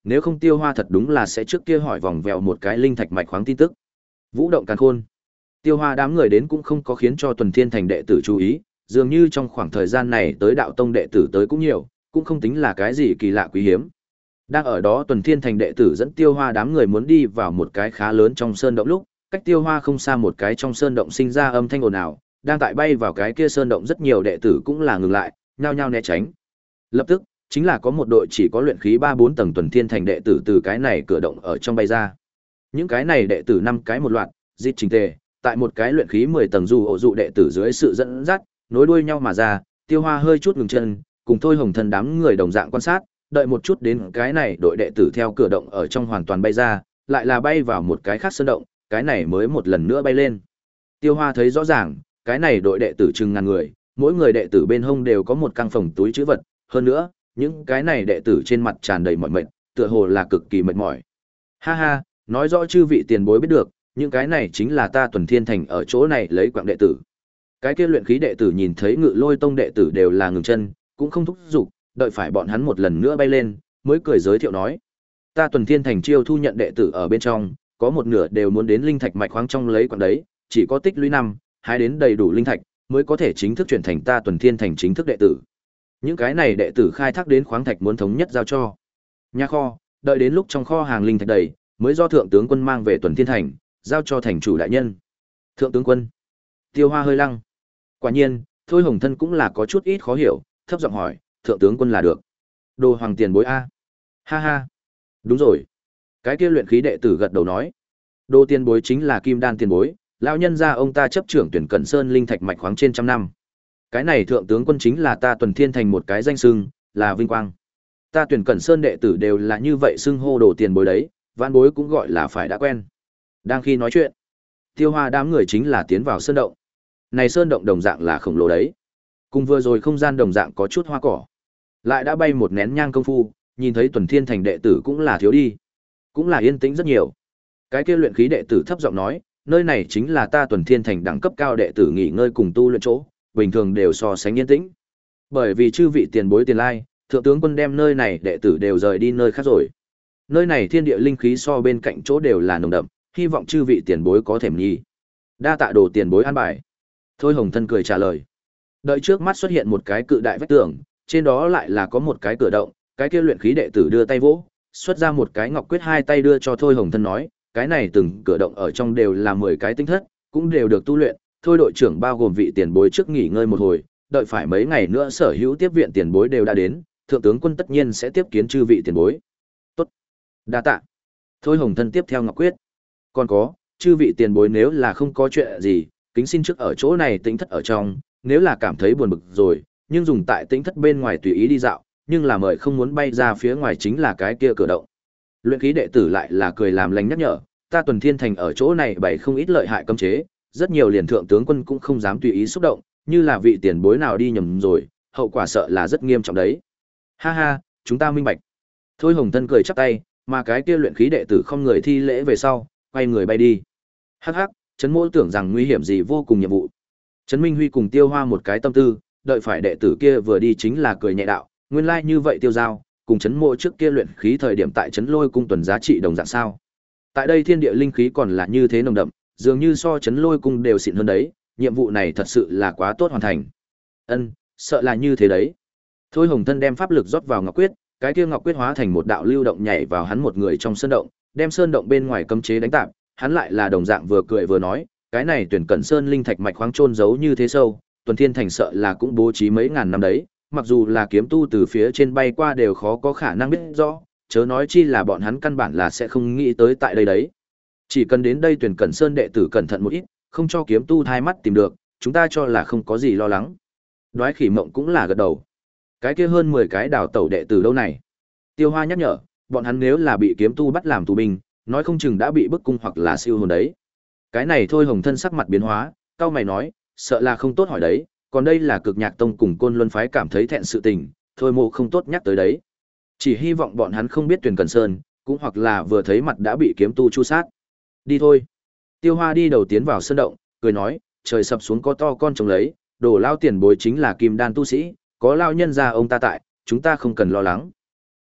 nếu không Tiêu Hoa thật đúng là sẽ trước kia hỏi vòng vèo một cái linh thạch mạch khoáng tin tức. Vũ động càn khôn. Tiêu Hoa đám người đến cũng không có khiến cho Tuần Thiên Thành đệ tử chú ý, dường như trong khoảng thời gian này tới đạo tông đệ tử tới cũng nhiều, cũng không tính là cái gì kỳ lạ quý hiếm. Đang ở đó Tuần Thiên Thành đệ tử dẫn Tiêu Hoa đám người muốn đi vào một cái khá lớn trong sơn động lúc, cách Tiêu Hoa không xa một cái trong sơn động sinh ra âm thanh ồn ào, đang tại bay vào cái kia sơn động rất nhiều đệ tử cũng là ngừng lại, nhao nhao né tránh. Lập tức, chính là có một đội chỉ có luyện khí ba bốn tầng Tuần Thiên Thành đệ tử từ cái này cửa động ở trong bay ra. Những cái này đệ tử năm cái một loạt, dịch trình tề, tại một cái luyện khí mười tầng dù ổ dụ đệ tử dưới sự dẫn dắt, nối đuôi nhau mà ra, Tiêu Hoa hơi chút ngừng chân, cùng Thôi Hồng Thần đám người đồng dạng quan sát, đợi một chút đến cái này đội đệ tử theo cửa động ở trong hoàn toàn bay ra, lại là bay vào một cái khác sơn động, cái này mới một lần nữa bay lên. Tiêu Hoa thấy rõ ràng, cái này đội đệ tử chừng ngàn người, mỗi người đệ tử bên hông đều có một căng phòng túi trữ vật, hơn nữa, những cái này đệ tử trên mặt tràn đầy mỏi mệt, tựa hồ là cực kỳ mệt mỏi. Ha ha, nói rõ chư vị tiền bối biết được, những cái này chính là ta Tuần Thiên Thành ở chỗ này lấy quạng đệ tử. Cái kia luyện khí đệ tử nhìn thấy Ngự Lôi Tông đệ tử đều là ngừng chân, cũng không thúc giục, đợi phải bọn hắn một lần nữa bay lên, mới cười giới thiệu nói: "Ta Tuần Thiên Thành chiêu thu nhận đệ tử ở bên trong, có một nửa đều muốn đến linh thạch mạch khoáng trong lấy quạng đấy, chỉ có tích lũy năm, hái đến đầy đủ linh thạch, mới có thể chính thức chuyển thành ta Tuần Thiên Thành chính thức đệ tử. Những cái này đệ tử khai thác đến khoáng thạch muốn thống nhất giao cho nhà kho, đợi đến lúc trong kho hàng linh thạch đầy, mới do thượng tướng quân mang về Tuần Thiên Thành, giao cho thành chủ đại nhân." Thượng tướng quân? Tiêu Hoa hơi lăng. Quả nhiên, Thôi Hồng Thân cũng là có chút ít khó hiểu, thấp giọng hỏi: "Thượng tướng quân là được Đồ Hoàng tiền bối a?" Ha ha, đúng rồi. Cái kia luyện khí đệ tử gật đầu nói: "Đồ tiền bối chính là Kim Đan tiền bối, lão nhân gia ông ta chấp trưởng Tuyển Cẩn Sơn linh thạch mạch khoáng trên trăm năm. Cái này thượng tướng quân chính là ta Tuần Thiên Thành một cái danh xưng, là vinh quang. Ta Tuyển Cẩn Sơn đệ tử đều là như vậy xưng hô Đồ tiền bối đấy, vãn bối cũng gọi là phải đã quen." Đang khi nói chuyện, Tiêu Hoa đám người chính là tiến vào sơn động. Này sơn động đồng dạng là khổng lồ đấy. Cùng vừa rồi không gian đồng dạng có chút hoa cỏ. Lại đã bay một nén nhang công phu, nhìn thấy Tuần Thiên Thành đệ tử cũng là thiếu đi, cũng là yên tĩnh rất nhiều. Cái kia luyện khí đệ tử thấp giọng nói: "Nơi này chính là ta Tuần Thiên Thành đẳng cấp cao đệ tử nghỉ ngơi cùng tu luyện chỗ, bình thường đều so sánh yên tĩnh. Bởi vì chư vị tiền bối tiền lai, thượng tướng quân đem nơi này đệ tử đều rời đi nơi khác rồi. Nơi này thiên địa linh khí so bên cạnh chỗ đều là nồng đậm, hy vọng chư vị tiền bối có thèm nhi. Đa tạ Đồ tiền bối an bài." Thôi Hồng Thân cười trả lời. Đợi trước mắt xuất hiện một cái cự đại vách tường, trên đó lại là có một cái cửa động, cái kia luyện khí đệ tử đưa tay vỗ, xuất ra một cái ngọc quyết, hai tay đưa cho Thôi Hồng Thân nói: "Cái này từng cửa động ở trong đều là mười cái tinh thất, cũng đều được tu luyện, thôi đội trưởng bao gồm vị tiền bối trước nghỉ ngơi một hồi, đợi phải mấy ngày nữa sở hữu tiếp viện tiền bối đều đã đến, thượng tướng quân tất nhiên sẽ tiếp kiến chư vị tiền bối." "Tốt, đa tạ." Thôi Hồng Thân tiếp theo ngọc quyết. "Còn có, chư vị tiền bối nếu là không có chuyện gì, kính xin trước ở chỗ này tĩnh thất ở trong, nếu là cảm thấy buồn bực rồi, nhưng dùng tại tĩnh thất bên ngoài tùy ý đi dạo, nhưng là mời không muốn bay ra phía ngoài chính là cái kia cửa động." Luyện khí đệ tử lại là cười làm lành nhắc nhở: "Ta Tuần Thiên Thành ở chỗ này bày không ít lợi hại cấm chế, rất nhiều liền thượng tướng quân cũng không dám tùy ý xúc động, như là vị tiền bối nào đi nhầm rồi, hậu quả sợ là rất nghiêm trọng đấy." "Ha ha, chúng ta minh bạch." Thôi Hồng Thân cười chắp tay, mà cái kia luyện khí đệ tử không người thi lễ về sau, quay người bay đi. Hắc hắc, Trấn Mỗ tưởng rằng nguy hiểm gì vô cùng nhiệm vụ. Trấn Minh Huy cùng Tiêu Hoa một cái tâm tư, đợi phải đệ tử kia vừa đi chính là cười nhẹ đạo: "Nguyên lai like như vậy Tiêu Giao, cùng Trấn Mỗ trước kia luyện khí thời điểm tại Trấn Lôi cung tuần giá trị đồng dạng sao? Tại đây thiên địa linh khí còn là như thế nồng đậm, dường như so Trấn Lôi cung đều xịn hơn đấy, nhiệm vụ này thật sự là quá tốt hoàn thành." "Ân, sợ là như thế đấy." Thôi Hồng Thân đem pháp lực rót vào ngọc quyết, cái kia ngọc quyết hóa thành một đạo lưu động nhảy vào hắn một người trong sơn động, đem sơn động bên ngoài cấm chế đánh tạm, hắn lại là đồng dạng vừa cười vừa nói: "Cái này Tuyển Cẩn Sơn linh thạch mạch khoáng chôn giấu như thế sâu, Tuần Thiên Thành sợ là cũng bố trí mấy ngàn năm đấy, mặc dù là kiếm tu từ phía trên bay qua đều khó có khả năng biết rõ, chớ nói chi là bọn hắn căn bản là sẽ không nghĩ tới tại đây đấy. Chỉ cần đến đây Tuyển Cẩn Sơn đệ tử cẩn thận một ít, không cho kiếm tu thai mắt tìm được, chúng ta cho là không có gì lo lắng." Đoái Khỉ Mộng cũng là gật đầu. Cái kia hơn mười cái đào tẩu đệ tử đâu này? Tiêu Hoa nhắc nhở, bọn hắn nếu là bị kiếm tu bắt làm tù binh, nói không chừng đã bị bức cung hoặc là siêu hồn đấy. Cái này Thôi Hồng Thân sắc mặt biến hóa, cau mày nói: "Sợ là không tốt hỏi đấy, còn đây là Cực Nhạc Tông cùng Côn Luân phái cảm thấy thẹn sự tình, thôi mộ không tốt nhắc tới đấy. Chỉ hy vọng bọn hắn không biết Tuyển Cẩn Sơn, cũng hoặc là vừa thấy mặt đã bị kiếm tu chu sát. Đi thôi." Tiêu Hoa đi đầu tiến vào sơn động, cười nói: "Trời sập xuống có to con trông lấy, Đồ lao tiền bối chính là kim đan tu sĩ, có lao nhân gia ông ta tại, chúng ta không cần lo lắng."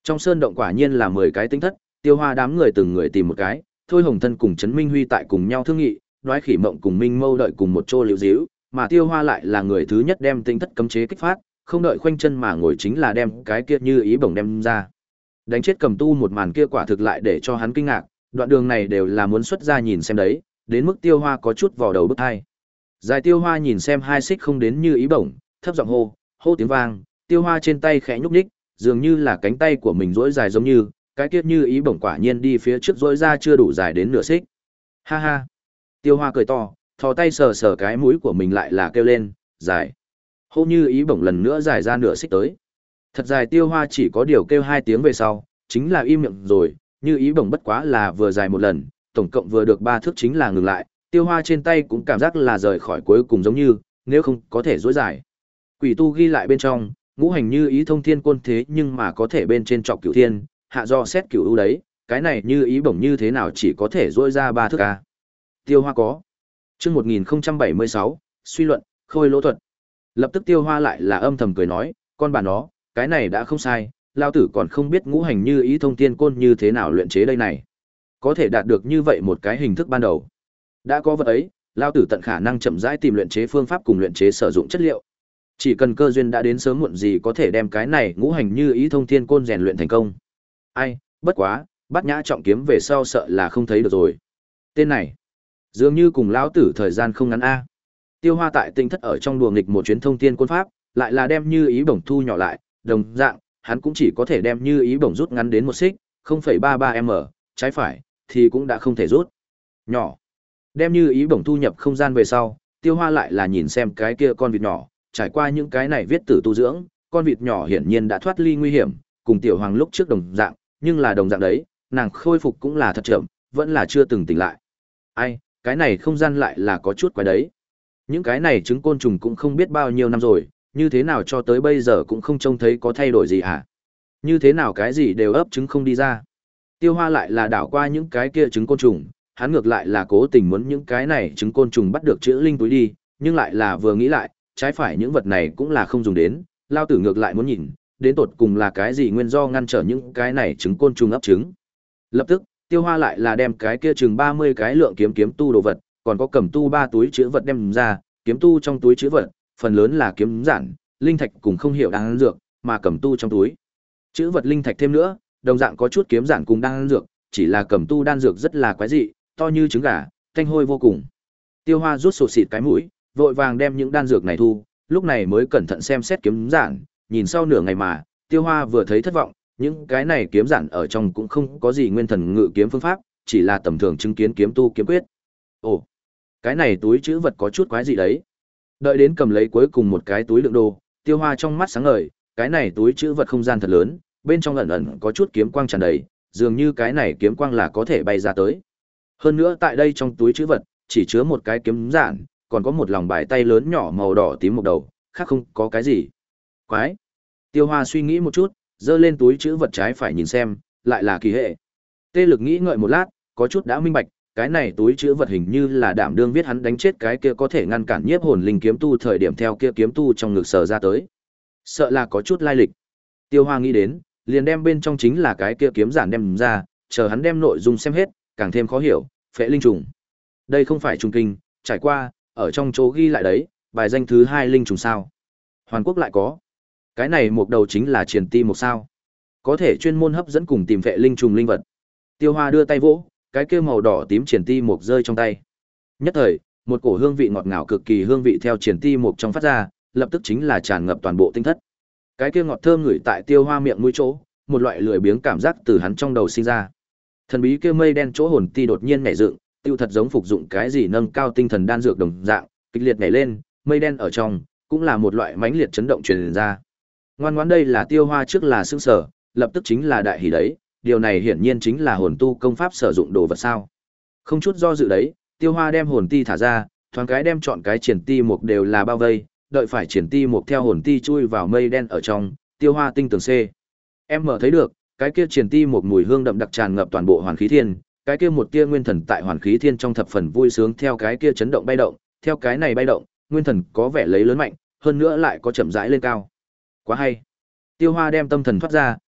Trong sơn động quả nhiên là mười cái tinh thất, Tiêu Hoa đám người từng người tìm một cái, Thôi Hồng Thân cùng Trấn Minh Huy tại cùng nhau thương nghị, Đoái Khỉ Mộng cùng Minh Mâu đợi cùng một chỗ liễu díu, mà Tiêu Hoa lại là người thứ nhất đem tinh thất cấm chế kích phát, không đợi khoanh chân mà ngồi chính là đem cái kia như ý bổng đem ra. Đánh chết Cầm Tu một màn kia quả thực lại để cho hắn kinh ngạc, đoạn đường này đều là muốn xuất ra nhìn xem đấy, đến mức Tiêu Hoa có chút vò đầu bứt tai. Dài Tiêu Hoa nhìn xem hai xích không đến như ý bổng, thấp giọng hô, hô tiếng vang, Tiêu Hoa trên tay khẽ nhúc nhích, dường như là cánh tay của mình rỗi dài giống như, cái kiết như ý bổng quả nhiên đi phía trước rỗi ra chưa đủ dài đến nửa xích. Ha ha. Tiêu Hoa cười to, thò tay sờ sờ cái mũi của mình lại là kêu lên, dài. Hô như ý bổng lần nữa dài ra nửa xích tới. Thật dài Tiêu Hoa chỉ có điều kêu hai tiếng về sau, chính là im miệng rồi, như ý bổng bất quá là vừa dài một lần, tổng cộng vừa được ba thước chính là ngừng lại, Tiêu Hoa trên tay cũng cảm giác là rời khỏi cuối cùng giống như, nếu không có thể dối dài. Quỷ tu ghi lại bên trong, ngũ hành như ý thông thiên côn thế nhưng mà có thể bên trên trọc cửu thiên, hạ do xét cửu ưu đấy, cái này như ý bổng như thế nào chỉ có thể dối ra ba thước ca. Tiêu Hoa có. Chương một nghìn không trăm bảy mươi sáu, suy luận, khôi lỗ thuật. Lập tức Tiêu Hoa lại là âm thầm cười nói, con bà nó, cái này đã không sai, lao tử còn không biết ngũ hành như ý thông thiên côn như thế nào luyện chế đây này. Có thể đạt được như vậy một cái hình thức ban đầu. Đã có vật ấy, lao tử tận khả năng chậm rãi tìm luyện chế phương pháp cùng luyện chế sử dụng chất liệu. Chỉ cần cơ duyên đã đến sớm muộn gì có thể đem cái này ngũ hành như ý thông thiên côn rèn luyện thành công. Ai, bất quá, Bát Nhã trọng kiếm về sau sợ là không thấy được rồi. Tên này, dường như cùng lão tử thời gian không ngắn a. Tiêu Hoa tại tinh thất ở trong đùa nghịch một chuyến thông thiên côn pháp, lại là đem như ý bổng thu nhỏ lại, đồng dạng, hắn cũng chỉ có thể đem như ý bổng rút ngắn đến một xích, không phẩy ba ba m, trái phải thì cũng đã không thể rút. Nhỏ. Đem như ý bổng thu nhập không gian về sau, Tiêu Hoa lại là nhìn xem cái kia con vịt nhỏ, trải qua những cái này viết tử tu dưỡng, con vịt nhỏ hiển nhiên đã thoát ly nguy hiểm, cùng tiểu hoàng lúc trước đồng dạng, nhưng là đồng dạng đấy, nàng khôi phục cũng là thật chậm, vẫn là chưa từng tỉnh lại. Ai, cái này không gian lại là có chút quái đấy. Những cái này trứng côn trùng cũng không biết bao nhiêu năm rồi, như thế nào cho tới bây giờ cũng không trông thấy có thay đổi gì hả? Như thế nào cái gì đều ấp trứng không đi ra. Tiêu Hoa lại là đảo qua những cái kia trứng côn trùng, hắn ngược lại là cố tình muốn những cái này trứng côn trùng bắt được chữ linh túi đi, nhưng lại là vừa nghĩ lại, trái phải những vật này cũng là không dùng đến, lao tử ngược lại muốn nhìn, đến tột cùng là cái gì nguyên do ngăn trở những cái này trứng côn trùng ấp trứng. Lập tức, Tiêu Hoa lại là đem cái kia chừng ba mươi cái lượng kiếm kiếm tu đồ vật, còn có cầm tu ba túi chứa vật đem ra, kiếm tu trong túi chứa vật, phần lớn là kiếm giản, linh thạch cùng không hiểu đan dược, mà cầm tu trong túi chứa vật linh thạch thêm nữa, đồng dạng có chút kiếm giản cùng đan dược, chỉ là cầm tu đan dược rất là quái dị, to như trứng gà, thanh hôi vô cùng. Tiêu Hoa rút sột xịt cái mũi, vội vàng đem những đan dược này thu, lúc này mới cẩn thận xem xét kiếm giản, nhìn sau nửa ngày mà, Tiêu Hoa vừa thấy thất vọng, những cái này kiếm giản ở trong cũng không có gì nguyên thần ngự kiếm phương pháp, chỉ là tầm thường chứng kiến kiếm tu kiếm quyết. Ồ, cái này túi trữ vật có chút quái gì đấy. Đợi đến cầm lấy cuối cùng một cái túi đựng đồ, Tiêu Hoa trong mắt sáng ngời, cái này túi trữ vật không gian thật lớn, bên trong ẩn ẩn có chút kiếm quang tràn đầy, dường như cái này kiếm quang là có thể bay ra tới. Hơn nữa tại đây trong túi trữ vật, chỉ chứa một cái kiếm giản, còn có một lòng bài tay lớn nhỏ màu đỏ tím một đầu, khác không có cái gì. Quái. Tiêu Hoa suy nghĩ một chút, giơ lên túi trữ vật trái phải nhìn xem, lại là kỳ hệ. Tê Lực nghĩ ngợi một lát, có chút đã minh bạch, cái này túi trữ vật hình như là đảm đương viết hắn đánh chết cái kia có thể ngăn cản nhiếp hồn linh kiếm tu thời điểm theo kia kiếm tu trong ngực sờ ra tới. Sợ là có chút lai lịch. Tiêu Hoa nghĩ đến, liền đem bên trong chính là cái kia kiếm giản đem ra, chờ hắn đem nội dung xem hết, càng thêm khó hiểu, phệ linh trùng. Đây không phải trùng kinh, trải qua, ở trong chỗ ghi lại đấy, bài danh thứ hai linh trùng sao. Hoàn Quốc lại có. Cái này một đầu chính là triển ti một sao. Có thể chuyên môn hấp dẫn cùng tìm phệ linh trùng linh vật. Tiêu Hoa đưa tay vỗ, cái kia màu đỏ tím triển ti một rơi trong tay. Nhất thời, một cổ hương vị ngọt ngào cực kỳ hương vị theo triển ti một trong phát ra, lập tức chính là tràn ngập toàn bộ tinh thất. Cái kia ngọt thơm ngửi tại Tiêu Hoa miệng mũi chỗ, một loại lười biếng cảm giác từ hắn trong đầu sinh ra. Thần bí kia mây đen chỗ hồn ti đột nhiên nhảy dựng, tiêu thật giống phục dụng cái gì nâng cao tinh thần đan dược đồng dạng, kịch liệt nhảy lên, mây đen ở trong cũng là một loại mãnh liệt chấn động truyền ra. Ngoan ngoãn đây là Tiêu Hoa trước là sững sở, lập tức chính là đại hỉ đấy, điều này hiển nhiên chính là hồn tu công pháp sử dụng đồ vật sao? Không chút do dự đấy, Tiêu Hoa đem hồn ti thả ra, thoáng cái đem chọn cái triển ti mục đều là bao vây, đợi phải triển ti mục theo hồn ti chui vào mây đen ở trong, Tiêu Hoa tinh tường C. Em mở thấy được, cái kia triển ti một mùi hương đậm đặc tràn ngập toàn bộ hoàn khí thiên, cái kia một tia nguyên thần tại hoàn khí thiên trong thập phần vui sướng theo cái kia chấn động bay động, theo cái này bay động, nguyên thần có vẻ lấy lớn mạnh, hơn nữa lại có chậm rãi lên cao. Quá hay. Tiêu Hoa đem tâm thần thoát ra,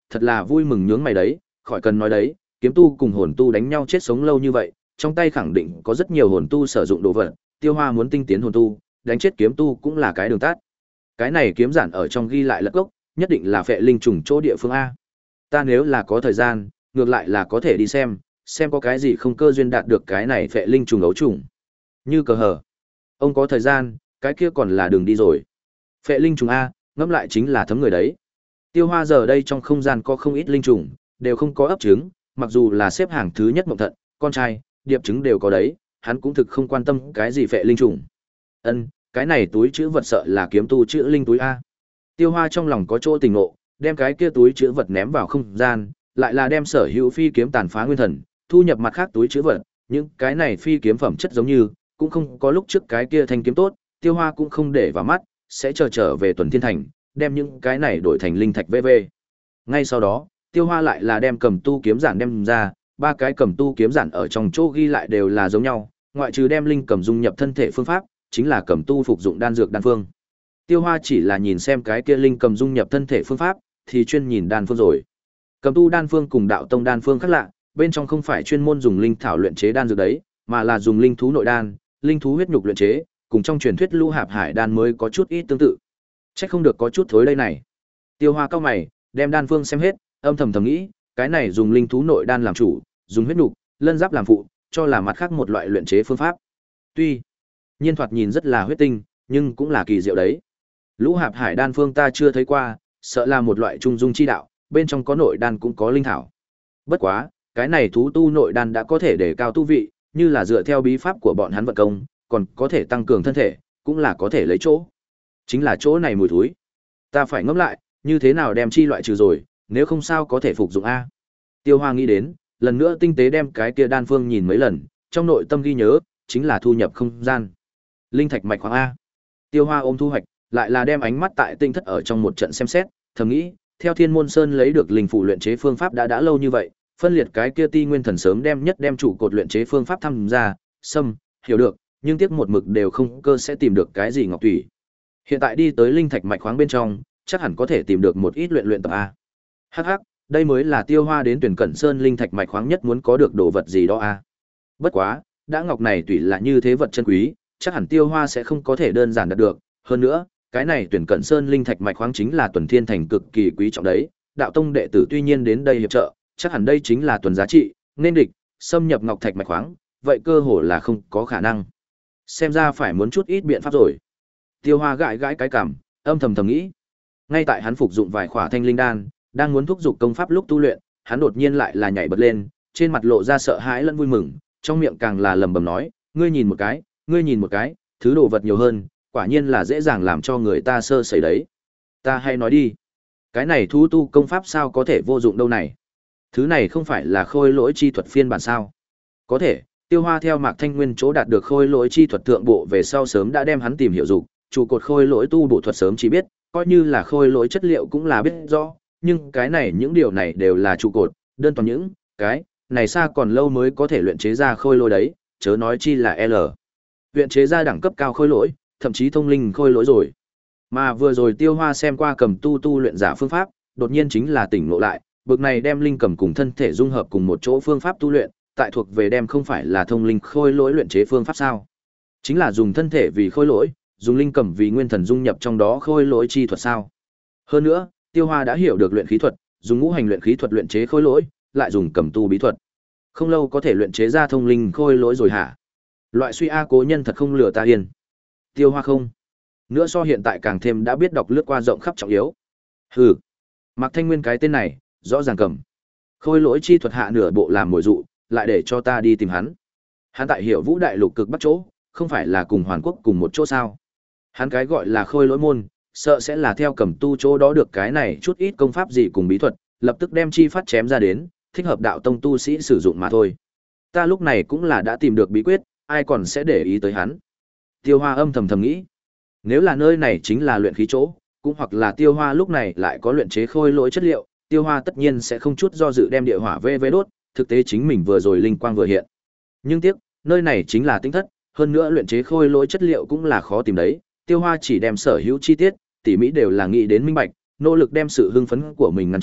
thật là vui mừng nhướng mày đấy, khỏi cần nói đấy, kiếm tu cùng hồn tu đánh nhau chết sống lâu như vậy, trong tay khẳng định có rất nhiều hồn tu sử dụng đồ vật, Tiêu Hoa muốn tinh tiến hồn tu, đánh chết kiếm tu cũng là cái đường tắt. Cái này kiếm giản ở trong ghi lại lật gốc, nhất định là phệ linh trùng chỗ địa phương a. Ta nếu là có thời gian, ngược lại là có thể đi xem, xem có cái gì không cơ duyên đạt được cái này phệ linh trùng ấu trùng. Như cờ hở. Ông có thời gian, cái kia còn là đường đi rồi. Phệ linh trùng a, ngẫm lại chính là thấm người đấy. Tiêu Hoa giờ đây trong không gian có không ít linh trùng, đều không có ấp trứng, mặc dù là xếp hàng thứ nhất mộng thận, con trai, điệp trứng đều có đấy, hắn cũng thực không quan tâm cái gì phệ linh trùng. Ân, cái này túi chữ vật sợ là kiếm tu chữ linh túi a. Tiêu Hoa trong lòng có chỗ tình ngộ, đem cái kia túi chữ vật ném vào không gian, lại là đem sở hữu phi kiếm tàn phá nguyên thần, thu nhập mặt khác túi chữ vật, những cái này phi kiếm phẩm chất giống như, cũng không có lúc trước cái kia thanh kiếm tốt, Tiêu Hoa cũng không để vào mắt, sẽ chờ trở về Tuần Thiên Thành, đem những cái này đổi thành linh thạch vê vê. Ngay sau đó, Tiêu Hoa lại là đem cầm tu kiếm giản đem ra, ba cái cầm tu kiếm giản ở trong chỗ ghi lại đều là giống nhau, ngoại trừ đem linh cầm dung nhập thân thể phương pháp, chính là cầm tu phục dụng đan dược đan phương. Tiêu Hoa chỉ là nhìn xem cái kia linh cầm dung nhập thân thể phương pháp, thì chuyên nhìn đan phương rồi. Cầm tu đan phương cùng đạo tông đan phương khác lạ, bên trong không phải chuyên môn dùng linh thảo luyện chế đan dược đấy, mà là dùng linh thú nội đan, linh thú huyết nhục luyện chế, cùng trong truyền thuyết Lũ Hạp Hải đan mới có chút ít tương tự. Chắc không được có chút thối đây này. Tiêu Hoa cao mày, đem đan phương xem hết, âm thầm thầm nghĩ, cái này dùng linh thú nội đan làm chủ, dùng huyết nhục, lân giáp làm phụ, cho là mặt khác một loại luyện chế phương pháp. Tuy nhiên thoạt nhìn rất là huyết tinh, nhưng cũng là kỳ diệu đấy. Lũ Hạp Hải đan phương ta chưa thấy qua, sợ là một loại trung dung chi đạo, bên trong có nội đan cũng có linh thảo. Bất quá, cái này thú tu nội đan đã có thể để cao tu vị, như là dựa theo bí pháp của bọn hắn vận công, còn có thể tăng cường thân thể, cũng là có thể lấy chỗ. Chính là chỗ này mùi thúi. Ta phải ngẫm lại, như thế nào đem chi loại trừ rồi, nếu không sao có thể phục dụng a. Tiêu Hoa nghĩ đến, lần nữa tinh tế đem cái kia đan phương nhìn mấy lần, trong nội tâm ghi nhớ, chính là thu nhập không gian. Linh thạch mạch khoáng a. Tiêu Hoa ôm thu hoạch, lại là đem ánh mắt tại tinh thất ở trong một trận xem xét, thầm nghĩ, theo Thiên Môn Sơn lấy được linh phụ luyện chế phương pháp đã đã lâu như vậy, phân liệt cái kia ti nguyên thần sớm đem nhất đem chủ cột luyện chế phương pháp tham ra, xâm, hiểu được, nhưng tiếc một mực đều không cơ sẽ tìm được cái gì ngọc thủy. Hiện tại đi tới linh thạch mạch khoáng bên trong, chắc hẳn có thể tìm được một ít luyện luyện tập a. Hắc hắc, đây mới là Tiêu Hoa đến Tuyển Cẩn Sơn linh thạch mạch khoáng nhất muốn có được đồ vật gì đó a. Bất quá, đã ngọc này tùy là như thế vật chân quý, chắc hẳn Tiêu Hoa sẽ không có thể đơn giản đạt được, hơn nữa, cái này Tuyển Cẩn Sơn linh thạch mạch khoáng chính là Tuần Thiên Thành cực kỳ quý trọng đấy, đạo tông đệ tử tuy nhiên đến đây hiệp trợ, chắc hẳn đây chính là tuần giá trị, nên địch, xâm nhập ngọc thạch mạch khoáng, vậy cơ hồ là không có khả năng. Xem ra phải muốn chút ít biện pháp rồi. Tiêu Hoa gãi gãi cái cằm, âm thầm thầm nghĩ. Ngay tại hắn phục dụng vài khỏa thanh linh đan, đang muốn thúc dục công pháp lúc tu luyện, hắn đột nhiên lại là nhảy bật lên, trên mặt lộ ra sợ hãi lẫn vui mừng, trong miệng càng là lẩm bẩm nói, ngươi nhìn một cái, ngươi nhìn một cái, thứ đồ vật nhiều hơn, quả nhiên là dễ dàng làm cho người ta sơ sẩy đấy. Ta hay nói đi, cái này thú tu công pháp sao có thể vô dụng đâu này? Thứ này không phải là khôi lỗi chi thuật phiên bản sao? Có thể, Tiêu Hoa theo Mạc Thanh Nguyên chỗ đạt được khôi lỗi chi thuật thượng bộ về sau sớm đã đem hắn tìm hiểu dục, trụ cột khôi lỗi tu bổ thuật sớm chỉ biết, coi như là khôi lỗi chất liệu cũng là biết rõ, nhưng cái này những điều này đều là trụ cột, đơn toàn những cái này xa còn lâu mới có thể luyện chế ra khôi lỗi đấy, chớ nói chi là L. Luyện chế ra đẳng cấp cao khôi lỗi, thậm chí thông linh khôi lỗi rồi. Mà vừa rồi Tiêu Hoa xem qua cầm tu tu luyện giả phương pháp, đột nhiên chính là tỉnh ngộ lại, bực này đem linh cầm cùng thân thể dung hợp cùng một chỗ phương pháp tu luyện, tại thuộc về đem không phải là thông linh khôi lỗi luyện chế phương pháp sao? Chính là dùng thân thể vì khôi lỗi, dùng linh cầm vì nguyên thần dung nhập trong đó khôi lỗi chi thuật sao? Hơn nữa, Tiêu Hoa đã hiểu được luyện khí thuật, dùng ngũ hành luyện khí thuật luyện chế khôi lỗi, lại dùng cầm tu bí thuật. Không lâu có thể luyện chế ra thông linh khôi lỗi rồi hả? Loại suy a cố nhân thật không lừa ta yên. Tiêu Hoa không. Nữa so hiện tại càng thêm đã biết đọc lướt qua rộng khắp trọng yếu. Hừ. Mạc Thanh Nguyên cái tên này, rõ ràng cầm. Khôi lỗi chi thuật hạ nửa bộ làm mồi dụ, lại để cho ta đi tìm hắn. Hắn tại Hiểu Vũ đại lục cực bắc chỗ, không phải là cùng Hoàn Quốc cùng một chỗ sao? Hắn cái gọi là khôi lỗi môn, sợ sẽ là theo cầm tu chỗ đó được cái này chút ít công pháp gì cùng bí thuật, lập tức đem chi phát chém ra đến, thích hợp đạo tông tu sĩ sử dụng mà thôi. Ta lúc này cũng là đã tìm được bí quyết, ai còn sẽ để ý tới hắn. Tiêu Hoa âm thầm thầm nghĩ, nếu là nơi này chính là luyện khí chỗ, cũng hoặc là Tiêu Hoa lúc này lại có luyện chế khôi lỗi chất liệu, Tiêu Hoa tất nhiên sẽ không chút do dự đem địa hỏa vê vê đốt, thực tế chính mình vừa rồi linh quang vừa hiện. Nhưng tiếc, nơi này chính là tinh thất, hơn nữa luyện chế khôi lỗi chất liệu cũng là khó tìm đấy, Tiêu Hoa chỉ đem sở hữu chi tiết, tỉ mỹ đều là nghĩ đến minh bạch, nỗ lực đem sự hưng phấn của mình ngăn chặn,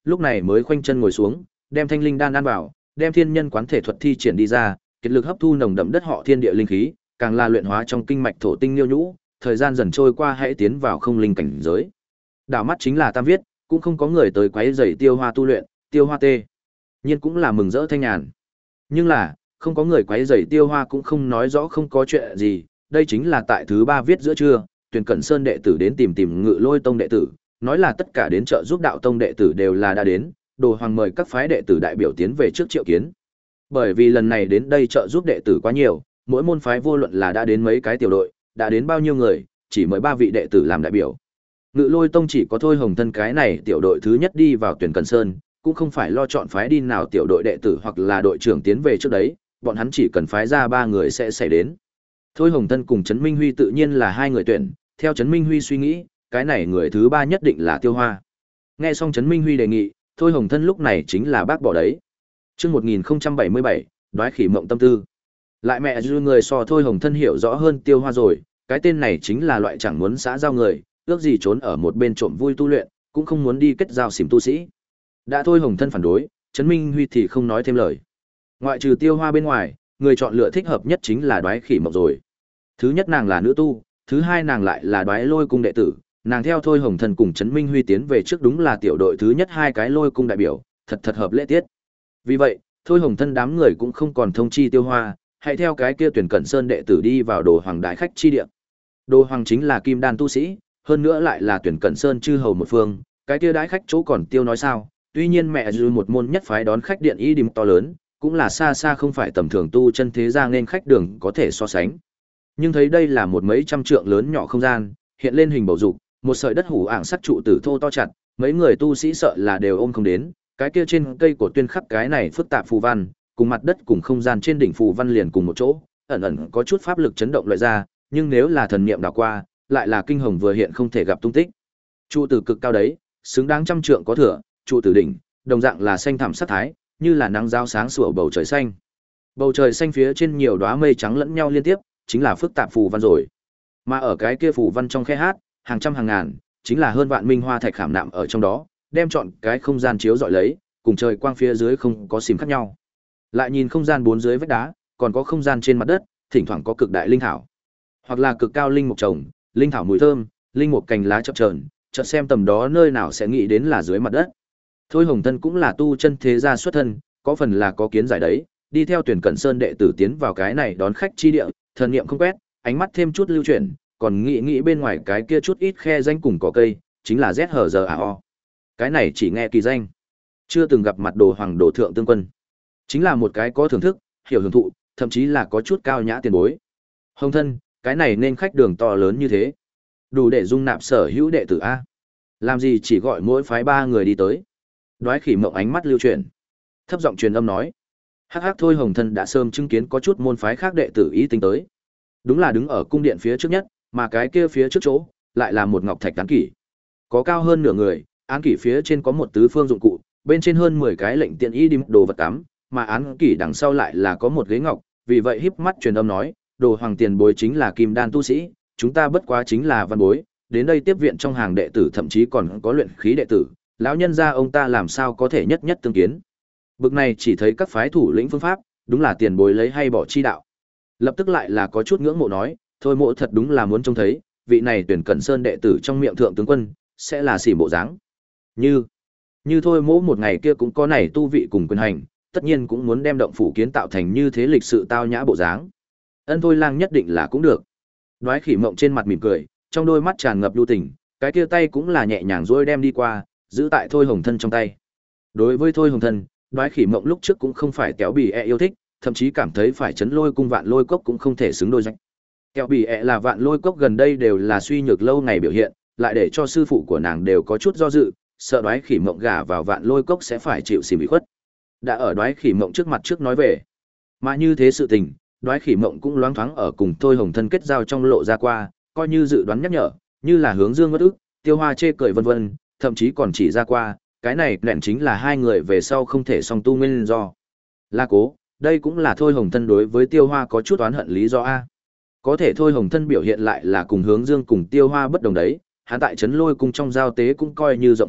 lúc này mới khoanh chân ngồi xuống, đem thanh linh đan ăn vào, đem thiên nhân quán thể thuật thi triển đi ra, kết lực hấp thu nồng đậm đất họ thiên địa linh khí, càng là luyện hóa trong kinh mạch thổ tinh liêu nhũ, thời gian dần trôi qua hãy tiến vào không linh cảnh giới. Đảo mắt chính là tam viết, cũng không có người tới quấy rầy Tiêu Hoa tu luyện, Tiêu Hoa tê nhiên cũng là mừng rỡ thanh nhàn. Nhưng là, không có người quấy rầy Tiêu Hoa cũng không nói rõ không có chuyện gì, đây chính là tại thứ ba viết giữa trưa, Tuyển Cẩn Sơn đệ tử đến tìm tìm Ngự Lôi tông đệ tử, nói là tất cả đến trợ giúp đạo tông đệ tử đều là đã đến, Đồ Hoàng mời các phái đệ tử đại biểu tiến về trước triệu kiến. Bởi vì lần này đến đây trợ giúp đệ tử quá nhiều, mỗi môn phái vô luận là đã đến mấy cái tiểu đội, đã đến bao nhiêu người, chỉ mời ba vị đệ tử làm đại biểu. Ngự Lôi tông chỉ có Thôi Hồng Thân cái này tiểu đội thứ nhất đi vào Tuyển Cẩn Sơn, cũng không phải lo chọn phái đi nào tiểu đội đệ tử hoặc là đội trưởng tiến về trước đấy, bọn hắn chỉ cần phái ra ba người sẽ xảy đến. Thôi Hồng Thân cùng Trấn Minh Huy tự nhiên là hai người tuyển, theo Trấn Minh Huy suy nghĩ, cái này người thứ ba nhất định là Tiêu Hoa. Nghe xong Trấn Minh Huy đề nghị, Thôi Hồng Thân lúc này chính là bác bỏ đấy. Chương một nghìn không trăm bảy mươi bảy, Đoái Khỉ Mộng tâm tư. Lại mẹ dư người so Thôi Hồng Thân hiểu rõ hơn Tiêu Hoa rồi, cái tên này chính là loại chẳng muốn xã giao người, ước gì trốn ở một bên trộm vui tu luyện, cũng không muốn đi kết giao xỉm tu sĩ. Đã Thôi Hồng Thân phản đối, Trấn Minh Huy thì không nói thêm lời. Ngoại trừ Tiêu Hoa bên ngoài, người chọn lựa thích hợp nhất chính là Đoái Khỉ Mộng rồi. Thứ nhất nàng là nữ tu, thứ hai nàng lại là Đoái Lôi cung đệ tử, nàng theo Thôi Hồng Thân cùng Trấn Minh Huy tiến về trước đúng là tiểu đội thứ nhất hai cái Lôi cung đại biểu, thật thật hợp lễ tiết. Vì vậy, Thôi Hồng Thân đám người cũng không còn thông chi Tiêu Hoa, hãy theo cái kia Tuyển Cẩn Sơn đệ tử đi vào Đồ Hoàng đại khách chi địa. Đồ Hoàng chính là kim đan tu sĩ, hơn nữa lại là Tuyển Cẩn Sơn chư hầu một phương, cái kia đãi khách chỗ còn tiêu nói sao? Tuy nhiên mẹ dư một môn nhất phái đón khách điện y điểm to lớn, cũng là xa xa không phải tầm thường tu chân thế gia nên khách đường có thể so sánh. Nhưng thấy đây là một mấy trăm trượng lớn nhỏ không gian, hiện lên hình bầu dục, một sợi đất hủ ảng sắc trụ tử thô to chặt, mấy người tu sĩ sợ là đều ôm không đến, cái kia trên cây cổ tuyên khắc cái này phức tạp phù văn, cùng mặt đất cùng không gian trên đỉnh phù văn liền cùng một chỗ, ẩn ẩn có chút pháp lực chấn động loại ra, nhưng nếu là thần niệm đảo qua, lại là kinh hồng vừa hiện không thể gặp tung tích. Trụ tử cực cao đấy, xứng đáng trăm trượng có thừa, trụ tử đỉnh, đồng dạng là xanh thẳm sắc thái, như là nắng giao sáng sủa bầu trời xanh. Bầu trời xanh phía trên nhiều đóa mây trắng lẫn nhau liên tiếp, chính là phức tạp phù văn rồi. Mà ở cái kia phù văn trong khe hát, hàng trăm hàng ngàn, chính là hơn vạn minh hoa thạch khảm nạm ở trong đó, đem chọn cái không gian chiếu rọi lấy, cùng trời quang phía dưới không có xìm khác nhau. Lại nhìn không gian bốn dưới vách đá, còn có không gian trên mặt đất, thỉnh thoảng có cực đại linh thảo, hoặc là cực cao linh mục trồng, linh thảo mùi thơm, linh mục cành lá chập chờn, chợt xem tầm đó nơi nào sẽ nghĩ đến là dưới mặt đất. Thôi Hồng Thân cũng là tu chân thế gia xuất thân, có phần là có kiến giải đấy, đi theo Tuyển Cẩn Sơn đệ tử tiến vào cái này đón khách chi địa, thần niệm không quét, ánh mắt thêm chút lưu chuyển, còn nghĩ nghĩ bên ngoài cái kia chút ít khe danh cùng cỏ cây, chính là Z hở giờ à o. Cái này chỉ nghe kỳ danh, chưa từng gặp mặt Đồ Hoàng Đồ thượng tương quân, chính là một cái có thưởng thức, hiểu hưởng thụ, thậm chí là có chút cao nhã tiền bối. Hồng Thân, cái này nên khách đường to lớn như thế, đủ để dung nạp sở hữu đệ tử a. Làm gì chỉ gọi mỗi phái ba người đi tới? Đoái Khỉ Mộng ánh mắt lưu chuyển, thấp giọng truyền âm nói: "Hắc hắc Thôi Hồng Thân đã sớm chứng kiến có chút môn phái khác đệ tử ý tính tới. Đúng là đứng ở cung điện phía trước nhất, mà cái kia phía trước chỗ lại là một ngọc thạch án kỷ, có cao hơn nửa người, án kỷ phía trên có một tứ phương dụng cụ, bên trên hơn mười cái lệnh tiện y đi đồ vật cắm, mà án kỷ đằng sau lại là có một ghế ngọc, vì vậy híp mắt truyền âm nói: Đồ Hoàng tiền bối chính là kim đan tu sĩ, chúng ta bất quá chính là văn bối, đến đây tiếp viện trong hàng đệ tử thậm chí còn có luyện khí đệ tử, lão nhân gia ông ta làm sao có thể nhất nhất tương kiến. Bực này chỉ thấy các phái thủ lĩnh phương pháp, đúng là tiền bối lấy hay bỏ chi đạo." Lập tức lại là có chút ngưỡng mộ nói: "Thôi mộ thật đúng là muốn trông thấy, vị này Tuyển Cẩn Sơn đệ tử trong miệng thượng tướng quân, sẽ là xỉ bộ dáng. Như, như thôi mỗ một ngày kia cũng có này tu vị cùng quyền hành, tất nhiên cũng muốn đem động phủ kiến tạo thành như thế lịch sự tao nhã bộ dáng." Ân Thôi Lang nhất định là cũng được. Đoái Khỉ Mộng trên mặt mỉm cười, trong đôi mắt tràn ngập lưu tình, cái kia tay cũng là nhẹ nhàng duỗi đem đi qua, giữ tại Thôi Hồng Thân trong tay. Đối với Thôi Hồng Thân, Đoái Khỉ Mộng lúc trước cũng không phải kéo bì e yêu thích, thậm chí cảm thấy phải chấn lôi cung vạn lôi cốc cũng không thể xứng đôi danh. Kéo bì e là vạn lôi cốc gần đây đều là suy nhược lâu ngày biểu hiện, lại để cho sư phụ của nàng đều có chút do dự, sợ Đoái Khỉ Mộng gả vào vạn lôi cốc sẽ phải chịu xỉ bị khuất. Đã ở Đoái Khỉ Mộng trước mặt trước nói về, mà như thế sự tình, Đoái Khỉ Mộng cũng loáng thoáng ở cùng Thôi Hồng Thân kết giao trong lộ ra qua, coi như dự đoán nhắc nhở, như là hướng dương ngất ức, Tiêu Hoa chê cười vân vân, thậm chí còn chỉ ra qua, cái này nện chính là hai người về sau không thể song tu nguyên do. La cố, đây cũng là Thôi Hồng Thân đối với Tiêu Hoa có chút oán hận lý do a. Có thể Thôi Hồng Thân biểu hiện lại là cùng hướng dương cùng Tiêu Hoa bất đồng đấy, hắn tại trấn lôi cung trong giao tế cũng coi như rộng khắp,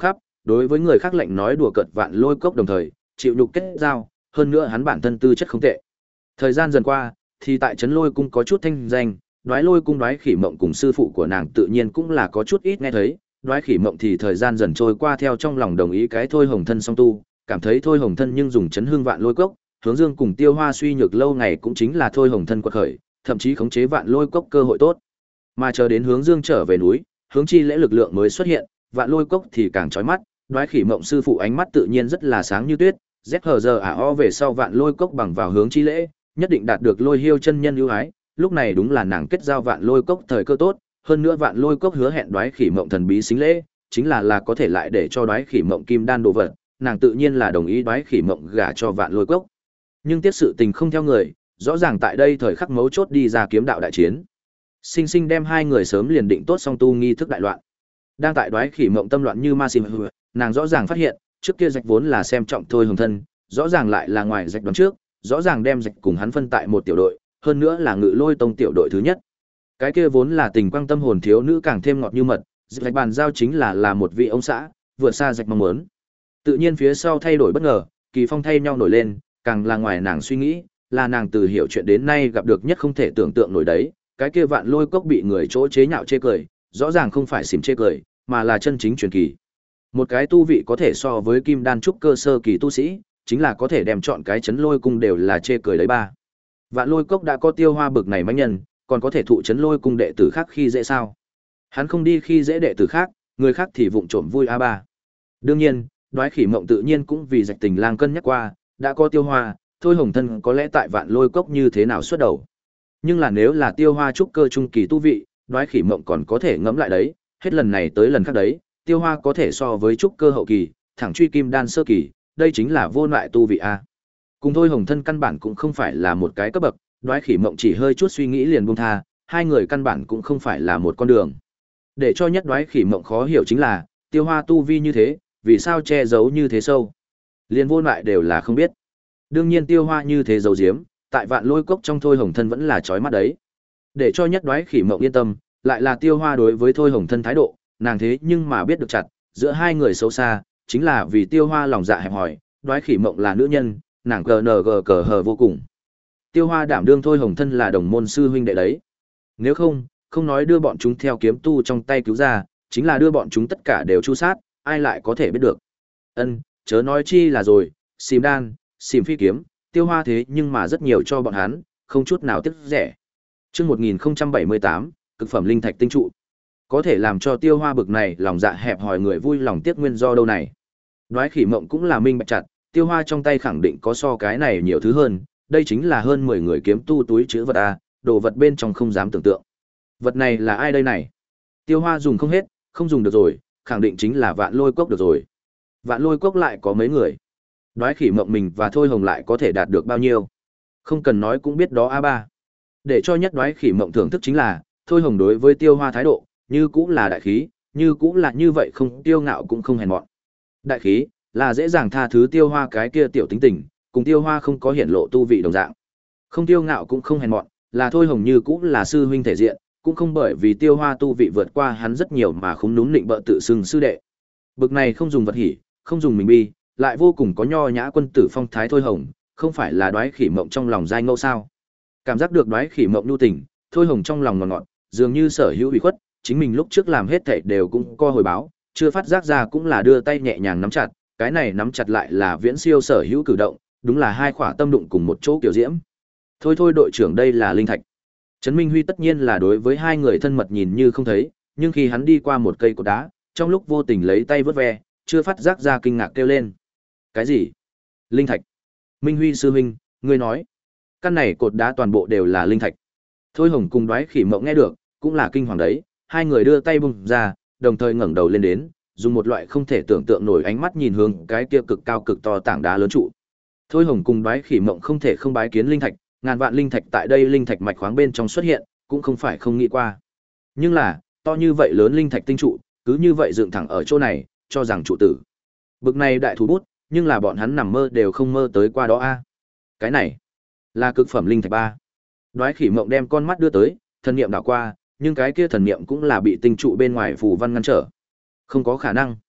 đối với người khác lệnh nói đùa cợt vạn lôi cốc đồng thời, chịu nhục kết giao, hơn nữa hắn bản thân tư chất không tệ. Thời gian dần qua, thì tại trấn Lôi cung có chút thanh danh, Đoái Lôi cung Đoái Khỉ Mộng cùng sư phụ của nàng tự nhiên cũng là có chút ít nghe thấy, Đoái Khỉ Mộng thì thời gian dần trôi qua theo trong lòng đồng ý cái Thôi Hồng Thân song tu, cảm thấy Thôi Hồng Thân nhưng dùng chấn hương vạn lôi cốc, hướng dương cùng Tiêu Hoa suy nhược lâu ngày cũng chính là Thôi Hồng Thân quật khởi, thậm chí khống chế vạn lôi cốc cơ hội tốt. Mà chờ đến hướng dương trở về núi, hướng chi lễ lực lượng mới xuất hiện, vạn lôi cốc thì càng chói mắt, Đoái Khỉ Mộng sư phụ ánh mắt tự nhiên rất là sáng như tuyết, z hờ giờ ả o về sau vạn lôi cốc bằng vào hướng chi lễ, nhất định đạt được Lôi Hiêu chân nhân ưu ái, lúc này đúng là nàng kết giao vạn lôi cốc thời cơ tốt, hơn nữa vạn lôi cốc hứa hẹn Đoái Khỉ Mộng thần bí xính lễ, chính là là có thể lại để cho Đoái Khỉ Mộng kim đan đồ vật, nàng tự nhiên là đồng ý Đoái Khỉ Mộng gả cho vạn lôi cốc. Nhưng tiếc sự tình không theo người, rõ ràng tại đây thời khắc mấu chốt đi ra kiếm đạo đại chiến, sinh sinh đem hai người sớm liền định tốt song tu nghi thức đại loạn. Đang tại Đoái Khỉ Mộng tâm loạn như ma sim, nàng rõ ràng phát hiện, trước kia Rạch vốn là xem trọng Thôi Hồng Thân, rõ ràng lại là ngoài Rạch đoán trước, rõ ràng đem Rạch cùng hắn phân tại một tiểu đội, hơn nữa là Ngự Lôi tông tiểu đội thứ nhất. Cái kia vốn là tình quang tâm hồn thiếu nữ càng thêm ngọt như mật, Rạch bàn giao chính là là một vị ông xã, vượt xa Rạch mong muốn. Tự nhiên phía sau thay đổi bất ngờ, kỳ phong thay nhau nổi lên, càng là ngoài nàng suy nghĩ, là nàng từ hiểu chuyện đến nay gặp được nhất không thể tưởng tượng nổi đấy, cái kia vạn lôi cốc bị người chỗ chế nhạo chê cười, rõ ràng không phải xỉm chê cười, mà là chân chính truyền kỳ. Một cái tu vị có thể so với kim đan trúc cơ sơ kỳ tu sĩ, chính là có thể đem chọn cái chấn lôi cung đều là chê cười đấy ba. Vạn lôi cốc đã có Tiêu Hoa bực này mãnh nhân, còn có thể thụ chấn lôi cung đệ tử khác khi dễ sao? Hắn không đi khi dễ đệ tử khác, người khác thì vụng trộm vui a ba. Đương nhiên, Đoái Khỉ Mộng tự nhiên cũng vì Rạch Tình Lang cân nhắc qua, đã có Tiêu Hoa, Thôi Hồng Thân có lẽ tại vạn lôi cốc như thế nào xuất đầu. Nhưng là nếu là Tiêu Hoa trúc cơ trung kỳ tu vị, Đoái Khỉ Mộng còn có thể ngẫm lại đấy, hết lần này tới lần khác đấy, Tiêu Hoa có thể so với trúc cơ hậu kỳ, thẳng truy kim đan sơ kỳ, đây chính là vô loại tu vị a. Cùng Thôi Hồng Thân căn bản cũng không phải là một cái cấp bậc, Đoái Khỉ Mộng chỉ hơi chút suy nghĩ liền buông tha, hai người căn bản cũng không phải là một con đường. Để cho nhất Đoái Khỉ Mộng khó hiểu chính là, Tiêu Hoa tu vi như thế, vì sao che giấu như thế sâu? Liên vô loại đều là không biết. Đương nhiên Tiêu Hoa như thế giấu giếm, tại vạn lôi cốc trong Thôi Hồng Thân vẫn là chói mắt đấy. Để cho nhất Đoái Khỉ Mộng yên tâm, lại là Tiêu Hoa đối với Thôi Hồng Thân thái độ, nàng thế nhưng mà biết được chặt, giữa hai người xấu xa, chính là vì Tiêu Hoa lòng dạ hẹp hòi, Đoái Khỉ Mộng là nữ nhân, nàng cờ nờ gờ cờ hờ vô cùng. Tiêu Hoa đảm đương Thôi Hồng Thân là đồng môn sư huynh đệ đấy. Nếu không, không nói đưa bọn chúng theo kiếm tu trong tay cứu ra, chính là đưa bọn chúng tất cả đều chu sát, ai lại có thể biết được. Ân, chớ nói chi là rồi, xìm đan, xìm phi kiếm, Tiêu Hoa thế nhưng mà rất nhiều cho bọn hắn, không chút nào tiếc rẻ. Chương một nghìn không trăm bảy mươi tám, cực phẩm linh thạch tinh trụ. Có thể làm cho Tiêu Hoa bực này lòng dạ hẹp hòi người vui lòng tiếc nguyên do đâu này. Đoái Khỉ Mộng cũng là minh bạch chặt, Tiêu Hoa trong tay khẳng định có so cái này nhiều thứ hơn, đây chính là hơn mười người kiếm tu túi chứa vật a, đồ vật bên trong không dám tưởng tượng. Vật này là ai đây này? Tiêu Hoa dùng không hết, không dùng được rồi, khẳng định chính là Vạn Lôi Cốc được rồi. Vạn Lôi Cốc lại có mấy người? Đoái Khỉ Mộng mình và Thôi Hồng lại có thể đạt được bao nhiêu? Không cần nói cũng biết đó a ba. Để cho nhất Đoái Khỉ Mộng thưởng thức chính là, Thôi Hồng đối với Tiêu Hoa thái độ, như cũng là đại khí, như cũng là như vậy không tiêu ngạo cũng không hèn mọn. Đại khí là dễ dàng tha thứ Tiêu Hoa cái kia tiểu tính tình, cùng Tiêu Hoa không có hiển lộ tu vị đồng dạng. Không tiêu ngạo cũng không hèn mọn, là Thôi Hồng như cũng là sư huynh thể diện, cũng không bởi vì Tiêu Hoa tu vị vượt qua hắn rất nhiều mà không núm nịnh bợ tự xưng sư đệ. Bực này không dùng vật hỉ, không dùng mình bi, lại vô cùng có nho nhã quân tử phong thái Thôi Hồng, không phải là Đoái Khỉ Mộng trong lòng giai ngẫu sao? Cảm giác được Đoái Khỉ Mộng nhu tình, Thôi Hồng trong lòng ngọt ngọt, dường như sở hữu ủy khuất, chính mình lúc trước làm hết thảy đều cũng có hồi báo, chưa phát giác ra cũng là đưa tay nhẹ nhàng nắm chặt, cái này nắm chặt lại là viễn siêu sở hữu cử động, đúng là hai khỏa tâm đụng cùng một chỗ kiểu diễm. Thôi thôi đội trưởng đây là linh thạch. Trấn Minh Huy tất nhiên là đối với hai người thân mật nhìn như không thấy, nhưng khi hắn đi qua một cây cột đá, trong lúc vô tình lấy tay vớt ve, chưa phát giác ra kinh ngạc kêu lên. Cái gì? Linh thạch? Minh Huy sư huynh, ngươi nói, căn này cột đá toàn bộ đều là linh thạch. Thôi Hồng cùng Đoái Khỉ Mộng nghe được, cũng là kinh hoàng đấy, hai người đưa tay bung ra, đồng thời ngẩng đầu lên đến, dùng một loại không thể tưởng tượng nổi ánh mắt nhìn hướng cái kia cực cao cực to tảng đá lớn trụ. Thôi Hồng cùng Đoái Khỉ Mộng không thể không bái kiến linh thạch, ngàn vạn linh thạch tại đây linh thạch mạch khoáng bên trong xuất hiện, cũng không phải không nghĩ qua. Nhưng là, to như vậy lớn linh thạch tinh trụ, cứ như vậy dựng thẳng ở chỗ này, cho rằng trụ tử. Bực này đại thủ bút, nhưng là bọn hắn nằm mơ đều không mơ tới qua đó a. Cái này là cực phẩm linh thạch ba. Đoái Khỉ Mộng đem con mắt đưa tới, thần niệm đảo qua, nhưng cái kia thần niệm cũng là bị tinh trụ bên ngoài phù văn ngăn trở. Không có khả năng.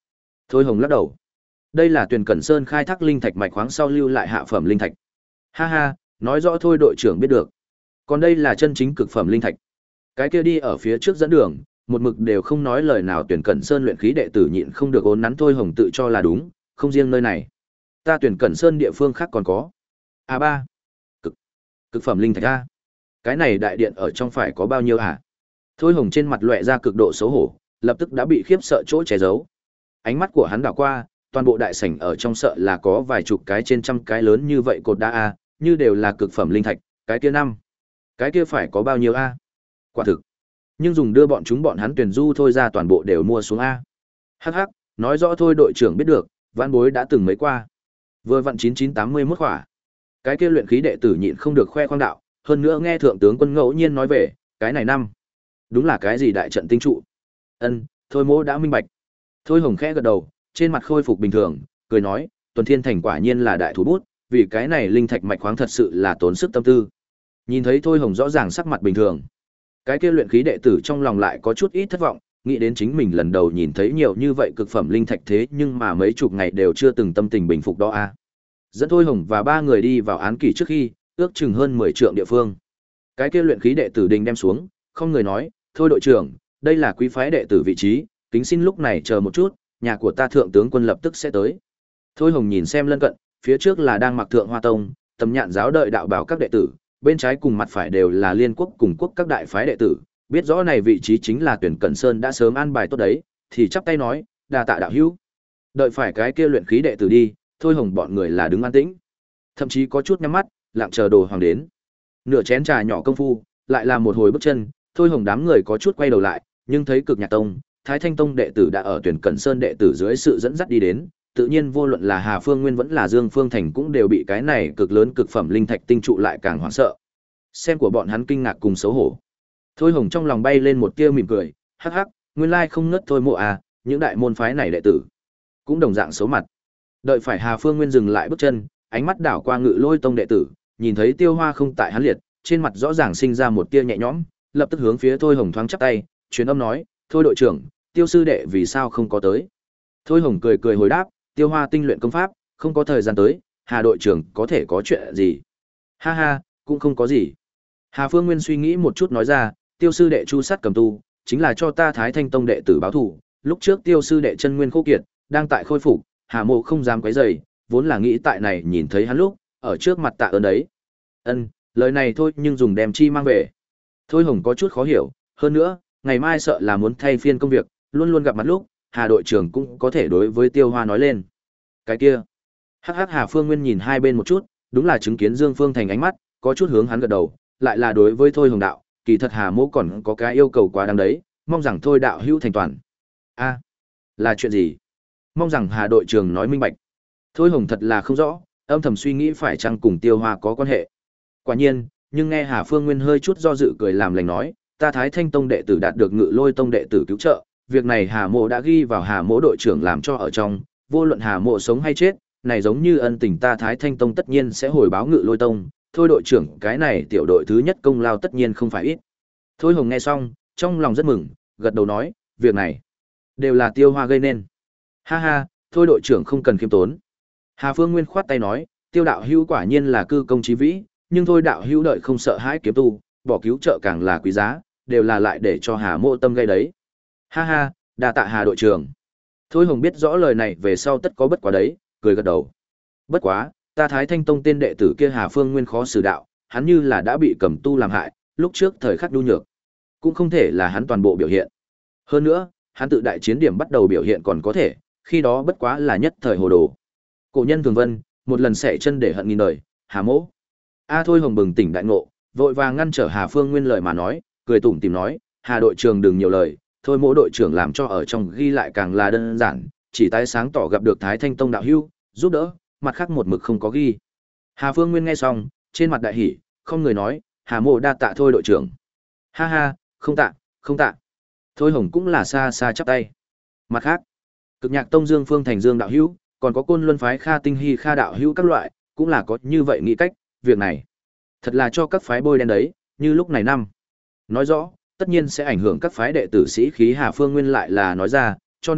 Thôi Hồng lắc đầu. Đây là Tuyền Cẩn Sơn khai thác linh thạch mạch khoáng sau lưu lại hạ phẩm linh thạch. Ha ha, nói rõ thôi đội trưởng biết được. Còn đây là chân chính cực phẩm linh thạch. Cái kia đi ở phía trước dẫn đường, một mực đều không nói lời nào Tuyền Cẩn Sơn luyện khí đệ tử nhịn không được ốn nắn Thôi Hồng tự cho là đúng, không riêng nơi này. Ta Tuyền Cẩn Sơn địa phương khác còn có. A ba, cực cực phẩm linh thạch a. Cái này đại điện ở trong phải có bao nhiêu hả? Thôi Hồng trên mặt lóe ra cực độ xấu hổ, lập tức đã bị khiếp sợ chỗ che giấu. Ánh mắt của hắn đảo qua, toàn bộ đại sảnh ở trong sợ là có vài chục cái trên trăm cái lớn như vậy cột đá a, như đều là cực phẩm linh thạch, cái kia năm, cái kia phải có bao nhiêu a? Quả thực. Nhưng dùng đưa bọn chúng bọn hắn tuyển du thôi ra toàn bộ đều mua xuống a. Hắc hắc, nói rõ thôi đội trưởng biết được, vãn bối đã từng mấy qua. Vừa vặn chín chín tám mươi mốt khỏa. Cái kia luyện khí đệ tử nhịn không được khoe khoang đạo, hơn nữa nghe thượng tướng quân ngẫu nhiên nói về, cái này năm, đúng là cái gì đại trận tinh trụ. Ân, thôi mỗ đã minh bạch. Thôi Hồng khẽ gật đầu, trên mặt khôi phục bình thường, cười nói, Tuần Thiên Thành quả nhiên là đại thủ bút, vì cái này linh thạch mạch khoáng thật sự là tốn sức tâm tư. Nhìn thấy Thôi Hồng rõ ràng sắc mặt bình thường, cái kia luyện khí đệ tử trong lòng lại có chút ít thất vọng, nghĩ đến chính mình lần đầu nhìn thấy nhiều như vậy cực phẩm linh thạch thế nhưng mà mấy chục ngày đều chưa từng tâm tình bình phục đó a. Dẫn Thôi Hồng và ba người đi vào án kỷ trước khi, ước chừng hơn mười trượng địa phương. Cái kia luyện khí đệ tử đình đem xuống, không người nói, thôi đội trưởng, đây là quý phái đệ tử vị trí, kính xin lúc này chờ một chút, nhà của ta thượng tướng quân lập tức sẽ tới. Thôi Hồng nhìn xem lân cận, phía trước là đang mặc thượng hoa tông, tầm nhạn giáo đợi đạo bảo các đệ tử, bên trái cùng mặt phải đều là liên quốc cùng quốc các đại phái đệ tử, biết rõ này vị trí chính là Tuyển Cẩn Sơn đã sớm an bài tốt đấy, thì chắp tay nói, đa tạ đạo hữu. Đợi phải cái kia luyện khí đệ tử đi, Thôi Hồng bọn người là đứng an tĩnh, thậm chí có chút nhắm mắt, lặng chờ đồ hoàng đến. Nửa chén trà nhỏ công phu, lại là một hồi bước chân, Thôi Hồng đám người có chút quay đầu lại, nhưng thấy Cực Nhạc Tông, Thái Thanh Tông đệ tử đã ở Tuyển Cẩn Sơn đệ tử dưới sự dẫn dắt đi đến, tự nhiên vô luận là Hà Phương Nguyên vẫn là Dương Phương Thành cũng đều bị cái này cực lớn cực phẩm linh thạch tinh trụ lại càng hoảng sợ. Xem của bọn hắn kinh ngạc cùng xấu hổ. Thôi Hồng trong lòng bay lên một tia mỉm cười, hắc hắc, nguyên lai không ngất thôi mộ à, những đại môn phái này đệ tử cũng đồng dạng xấu mặt. Đợi phải Hà Phương Nguyên dừng lại bước chân, ánh mắt đảo qua Ngự Lôi Tông đệ tử, nhìn thấy Tiêu Hoa không tại hắn liệt, trên mặt rõ ràng sinh ra một tia nhẹ nhõm, lập tức hướng phía Thôi Hồng thoáng chắp tay, truyền âm nói, "Thôi đội trưởng, Tiêu sư đệ vì sao không có tới?" Thôi Hồng cười cười hồi đáp, "Tiêu Hoa tinh luyện công pháp, không có thời gian tới, Hà đội trưởng có thể có chuyện gì?" "Ha ha, cũng không có gì." Hà Phương Nguyên suy nghĩ một chút nói ra, "Tiêu sư đệ chu sát cầm tu, chính là cho ta Thái Thanh Tông đệ tử báo thù, lúc trước Tiêu sư đệ chân nguyên khô kiệt, đang tại khôi phục, Hà Mộ không dám quấy rầy, vốn là nghĩ tại này nhìn thấy hắn lúc, ở trước mặt tạ ơn đấy." "Ân, lời này thôi nhưng dùng đem chi mang về." Thôi Hồng có chút khó hiểu, hơn nữa, ngày mai sợ là muốn thay phiên công việc, luôn luôn gặp mặt lúc, Hà đội trưởng cũng có thể đối với Tiêu Hoa nói lên. Cái kia. Hắc hắc Hà Phương Nguyên nhìn hai bên một chút, đúng là chứng kiến Dương Phương Thành ánh mắt, có chút hướng hắn gật đầu, lại là đối với Thôi Hồng đạo, kỳ thật Hà Mỗ còn có cái yêu cầu quá đáng đấy, mong rằng Thôi đạo hữu thành toàn. A, là chuyện gì? Mong rằng Hà đội trưởng nói minh bạch. Thôi Hồng thật là không rõ, âm thầm suy nghĩ phải chăng cùng Tiêu Hoa có quan hệ. Quả nhiên, nhưng nghe Hà Phương Nguyên hơi chút do dự cười làm lành nói, ta Thái Thanh Tông đệ tử đạt được Ngự Lôi Tông đệ tử cứu trợ, việc này Hà Mộ đã ghi vào Hà Mỗ đội trưởng làm cho ở trong, vô luận Hà Mộ sống hay chết, này giống như ân tình ta Thái Thanh Tông tất nhiên sẽ hồi báo Ngự Lôi Tông, thôi đội trưởng cái này tiểu đội thứ nhất công lao tất nhiên không phải ít. Thôi Hồng nghe xong, trong lòng rất mừng, gật đầu nói, việc này đều là Tiêu Hoa gây nên. Ha ha, thôi đội trưởng không cần khiêm tốn. Hà Phương Nguyên khoát tay nói, Tiêu đạo hữu quả nhiên là cư công chí vĩ, nhưng thôi đạo hữu đợi không sợ hãi kiếm tu, bỏ cứu trợ càng là quý giá, đều là lại để cho Hà Mộ tâm gây đấy. Ha ha, đa tạ Hà đội trưởng. Thôi Hồng biết rõ lời này về sau tất có bất quá đấy, cười gật đầu. Bất quá, ta Thái Thanh Tông tên đệ tử kia Hà Phương Nguyên khó xử đạo, hắn như là đã bị cầm tu làm hại, lúc trước thời khắc nhu nhược, cũng không thể là hắn toàn bộ biểu hiện. Hơn nữa, hắn tự đại chiến điểm bắt đầu biểu hiện còn có thể, khi đó bất quá là nhất thời hồ đồ. Cổ nhân thường vân, một lần xẻ chân để hận nghìn đời, Hà Mỗ. A Thôi Hồng bừng tỉnh đại ngộ, vội vàng ngăn trở Hà Phương Nguyên lời mà nói, cười tủm tỉm nói, Hà đội trưởng đừng nhiều lời, thôi Mỗ đội trưởng làm cho ở trong ghi lại càng là đơn giản, chỉ tái sáng tỏ gặp được Thái Thanh Tông đạo hữu, giúp đỡ, mặt khác một mực không có ghi. Hà Phương Nguyên nghe xong, trên mặt đại hỉ, không người nói, Hà Mộ đa tạ thôi đội trưởng. Ha ha, không tạ, không tạ. Thôi Hồng cũng là xa xa chắp tay. Mặt khác, Cực Nhạc Tông Dương Phương Thành Dương đạo hữu, còn có Côn Luân phái Kha Tinh Hy Kha đạo hữu các loại, cũng là có như vậy nghĩ cách, việc này thật là cho các phái bôi đen đấy, như lúc này năm. Nói rõ, tất nhiên sẽ ảnh hưởng các phái đệ tử sĩ khí Hà Phương Nguyên lại là nói ra, cho nên,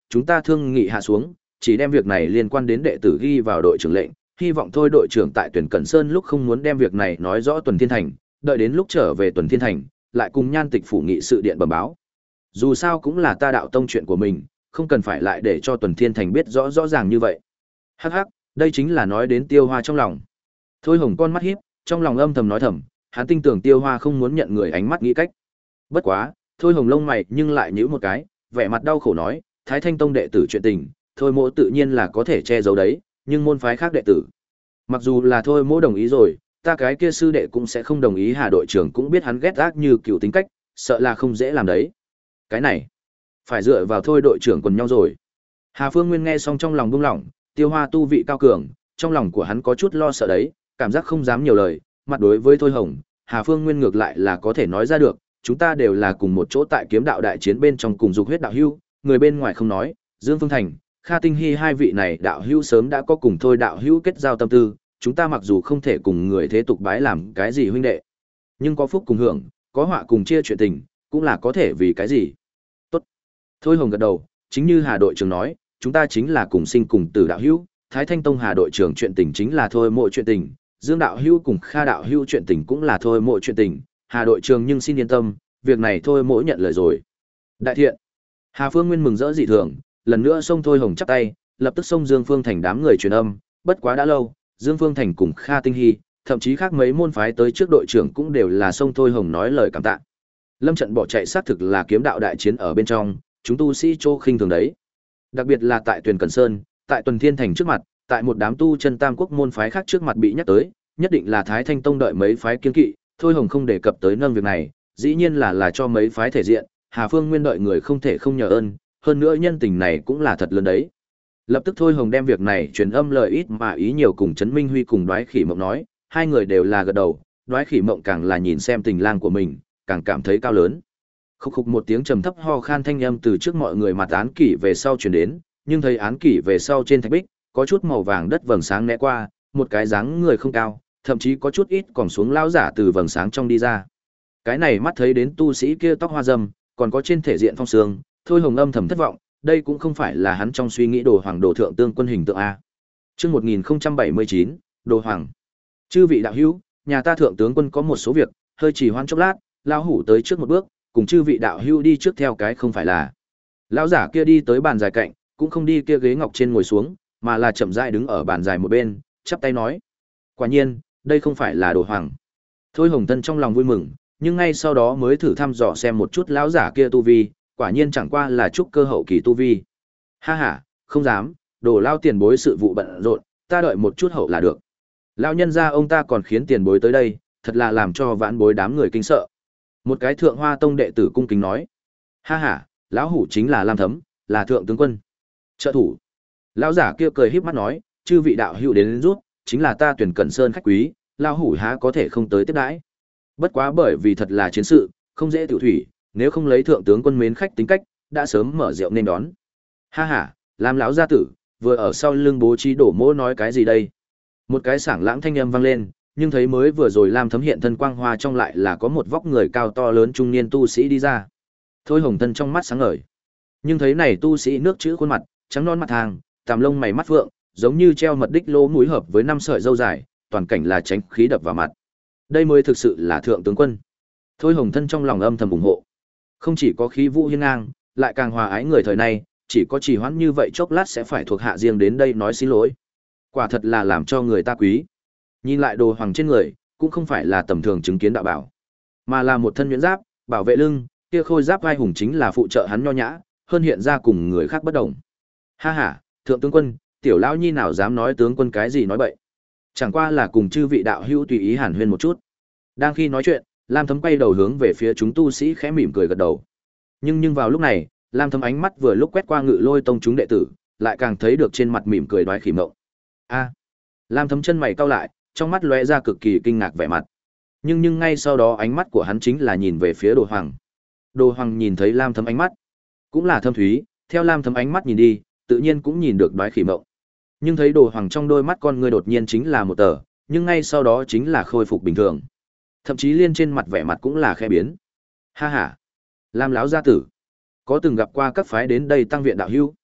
chúng ta thương nghị hạ xuống, chỉ đem việc này liên quan đến đệ tử ghi vào đội trưởng lệnh, hy vọng thôi đội trưởng tại tuyển Cẩn Sơn lúc không muốn đem việc này nói rõ Tuần Thiên Thành, đợi đến lúc trở về Tuần Thiên Thành, lại cùng Nhan Tịch phủ nghị sự điện bẩm báo. Dù sao cũng là ta đạo tông chuyện của mình, không cần phải lại để cho Tuần Thiên Thành biết rõ rõ ràng như vậy. Hắc hắc, đây chính là nói đến Tiêu Hoa trong lòng. Thôi Hồng con mắt híp, trong lòng âm thầm nói thầm, hắn tin tưởng Tiêu Hoa không muốn nhận người ánh mắt nghĩ cách. Bất quá, Thôi Hồng lông mày nhưng lại nhíu một cái, vẻ mặt đau khổ nói, Thái Thanh Tông đệ tử chuyện tình, Thôi Mỗ tự nhiên là có thể che giấu đấy, nhưng môn phái khác đệ tử, mặc dù là Thôi Mỗ đồng ý rồi, ta cái kia sư đệ cũng sẽ không đồng ý. Hà đội trưởng cũng biết hắn ghét ác như cựu tính cách, sợ là không dễ làm đấy. Cái này, phải dựa vào Thôi đội trưởng quần nhau rồi. Hà Phương Nguyên nghe xong trong lòng buông lỏng, Tiêu Hoa tu vị cao cường, trong lòng của hắn có chút lo sợ đấy, cảm giác không dám nhiều lời, mặt đối với Thôi Hồng, Hà Phương Nguyên ngược lại là có thể nói ra được, chúng ta đều là cùng một chỗ tại kiếm đạo đại chiến bên trong cùng dục huyết đạo hữu, người bên ngoài không nói, Dương Phương Thành, Kha Tinh Hy hai vị này đạo hữu sớm đã có cùng Thôi đạo hữu kết giao tâm tư, chúng ta mặc dù không thể cùng người thế tục bái làm cái gì huynh đệ, nhưng có phúc cùng hưởng, có họa cùng chia chuyện tình, cũng là có thể vì cái gì. Tốt. Thôi Hồng gật đầu, chính như Hà đội trưởng nói, chúng ta chính là cùng sinh cùng tử đạo hữu, Thái Thanh Tông Hà đội trưởng chuyện tình chính là Thôi Mộ chuyện tình, Dương đạo hữu cùng Kha đạo hữu chuyện tình cũng là Thôi Mộ chuyện tình, Hà đội trưởng nhưng xin yên tâm, việc này Thôi Mộ nhận lời rồi. Đại thiện. Hà Phương Nguyên mừng rỡ dị thường, lần nữa xông Thôi Hồng chắp tay, lập tức xông Dương Phương Thành đám người truyền âm, bất quá đã lâu, Dương Phương Thành cùng Kha Tinh Hy, thậm chí khác mấy môn phái tới trước đội trưởng cũng đều là xông Thôi Hồng nói lời cảm tạ. Lâm trận bỏ chạy xác thực là kiếm đạo đại chiến ở bên trong, chúng tu sĩ chô khinh thường đấy. Đặc biệt là tại Tuyền Cẩn Sơn, tại Tuần Thiên Thành trước mặt, tại một đám tu chân tam quốc môn phái khác trước mặt bị nhắc tới, nhất định là Thái Thanh Tông đợi mấy phái kiên kỵ, Thôi Hồng không đề cập tới nâng việc này, dĩ nhiên là là cho mấy phái thể diện, Hà Phương Nguyên đợi người không thể không nhờ ơn, hơn nữa nhân tình này cũng là thật lớn đấy. Lập tức Thôi Hồng đem việc này truyền âm lời ít mà ý nhiều cùng Trấn Minh Huy cùng Đoái Khỉ Mộng nói, hai người đều là gật đầu, Đoái Khỉ Mộng càng là nhìn xem tình lang của mình, càng cảm thấy cao lớn. Khúc khục một tiếng trầm thấp ho khan thanh âm từ trước mọi người mặt án kỷ về sau truyền đến, nhưng thấy án kỷ về sau trên thạch bích, có chút màu vàng đất vầng sáng né qua, một cái dáng người không cao, thậm chí có chút ít còn xuống lao giả từ vầng sáng trong đi ra. Cái này mắt thấy đến tu sĩ kia tóc hoa râm, còn có trên thể diện phong sương, Thôi Hồng âm thầm thất vọng, đây cũng không phải là hắn trong suy nghĩ đồ hoàng đồ thượng tương quân hình tượng a. Chương một nghìn không trăm bảy mươi chín, đồ hoàng. Chư vị đạo hữu, nhà ta thượng tướng quân có một số việc, hơi trì hoãn chốc lát, lão hủ tới trước một bước, cùng chư vị đạo hữu đi trước theo cái không phải là. Lão giả kia đi tới bàn dài cạnh, cũng không đi kia ghế ngọc trên ngồi xuống, mà là chậm rãi đứng ở bàn dài một bên, chắp tay nói: "Quả nhiên, đây không phải là đồ hoàng." Thôi Hồng Tân trong lòng vui mừng, nhưng ngay sau đó mới thử thăm dò xem một chút lão giả kia tu vi, quả nhiên chẳng qua là trúc cơ hậu kỳ tu vi. Ha ha, không dám, đồ lao tiền bối sự vụ bận rộn, ta đợi một chút hậu là được. Lão nhân gia ông ta còn khiến tiền bối tới đây, thật là làm cho vãn bối đám người kinh sợ. Một cái Thượng Hoa Tông đệ tử cung kính nói: "Ha ha, lão hủ chính là Lam Thấm, là thượng tướng quân." Trợ thủ. Lão giả kia cười híp mắt nói: "Chư vị đạo hữu đến, đến rút, chính là ta Tuyển Cẩn Sơn khách quý, lão hủ há có thể không tới tiếp đãi. Bất quá bởi vì thật là chiến sự, không dễ tiểu thủy, nếu không lấy thượng tướng quân mến khách tính cách, đã sớm mở rượu nên đón." Ha ha, Lam lão gia tử, vừa ở sau lưng bố trí đổ mỗ nói cái gì đây? Một cái sảng lãng thanh âm vang lên, nhưng thấy mới vừa rồi Lam Thấm hiện thân quang hoa trong lại là có một vóc người cao to lớn trung niên tu sĩ đi ra. Thôi Hồng Tân trong mắt sáng ngời. Nhưng thấy này tu sĩ nước chữ khuôn mặt, trắng non mặt hàng, tàm lông mày mắt phượng, giống như treo mật đích lỗ mũi hợp với năm sợi râu dài, toàn cảnh là tránh khí đập vào mặt. Đây mới thực sự là thượng tướng quân. Thôi Hồng Thân trong lòng âm thầm ủng hộ. Không chỉ có khí vũ hiên ngang, lại càng hòa ái người thời nay, chỉ có trì hoãn như vậy chốc lát sẽ phải thuộc hạ riêng đến đây nói xin lỗi. Quả thật là làm cho người ta quý. Nhìn lại đồ hoàng trên người, cũng không phải là tầm thường chứng kiến đạo bảo, mà là một thân nhuyễn giáp, bảo vệ lưng, kia khôi giáp vai hùng chính là phụ trợ hắn nho nhã, hơn hiện ra cùng người khác bất đồng. Ha ha, thượng tướng quân, tiểu lão nhi nào dám nói tướng quân cái gì nói bậy. Chẳng qua là cùng chư vị đạo hữu tùy ý hàn huyên một chút. Đang khi nói chuyện, Lam Thấm quay đầu hướng về phía chúng tu sĩ khẽ mỉm cười gật đầu. Nhưng nhưng vào lúc này, Lam Thấm ánh mắt vừa lúc quét qua Ngự Lôi Tông chúng đệ tử, lại càng thấy được trên mặt mỉm cười Đoái Khỉ Mộng. A. Lam Thấm chân mày cau lại, trong mắt lóe ra cực kỳ kinh ngạc vẻ mặt. Nhưng nhưng ngay sau đó ánh mắt của hắn chính là nhìn về phía Đồ Hoàng. Đồ Hoàng nhìn thấy Lam Thấm ánh mắt, cũng là thâm thúy, theo Lam Thấm ánh mắt nhìn đi, tự nhiên cũng nhìn được Đoái Khỉ Mộng. Nhưng thấy Đồ Hoàng trong đôi mắt con ngươi đột nhiên chính là một tờ, nhưng ngay sau đó chính là khôi phục bình thường. Thậm chí liên trên mặt vẻ mặt cũng là khẽ biến. Ha ha, Lam lão gia tử, có từng gặp qua các phái đến đây tăng viện đạo hữu?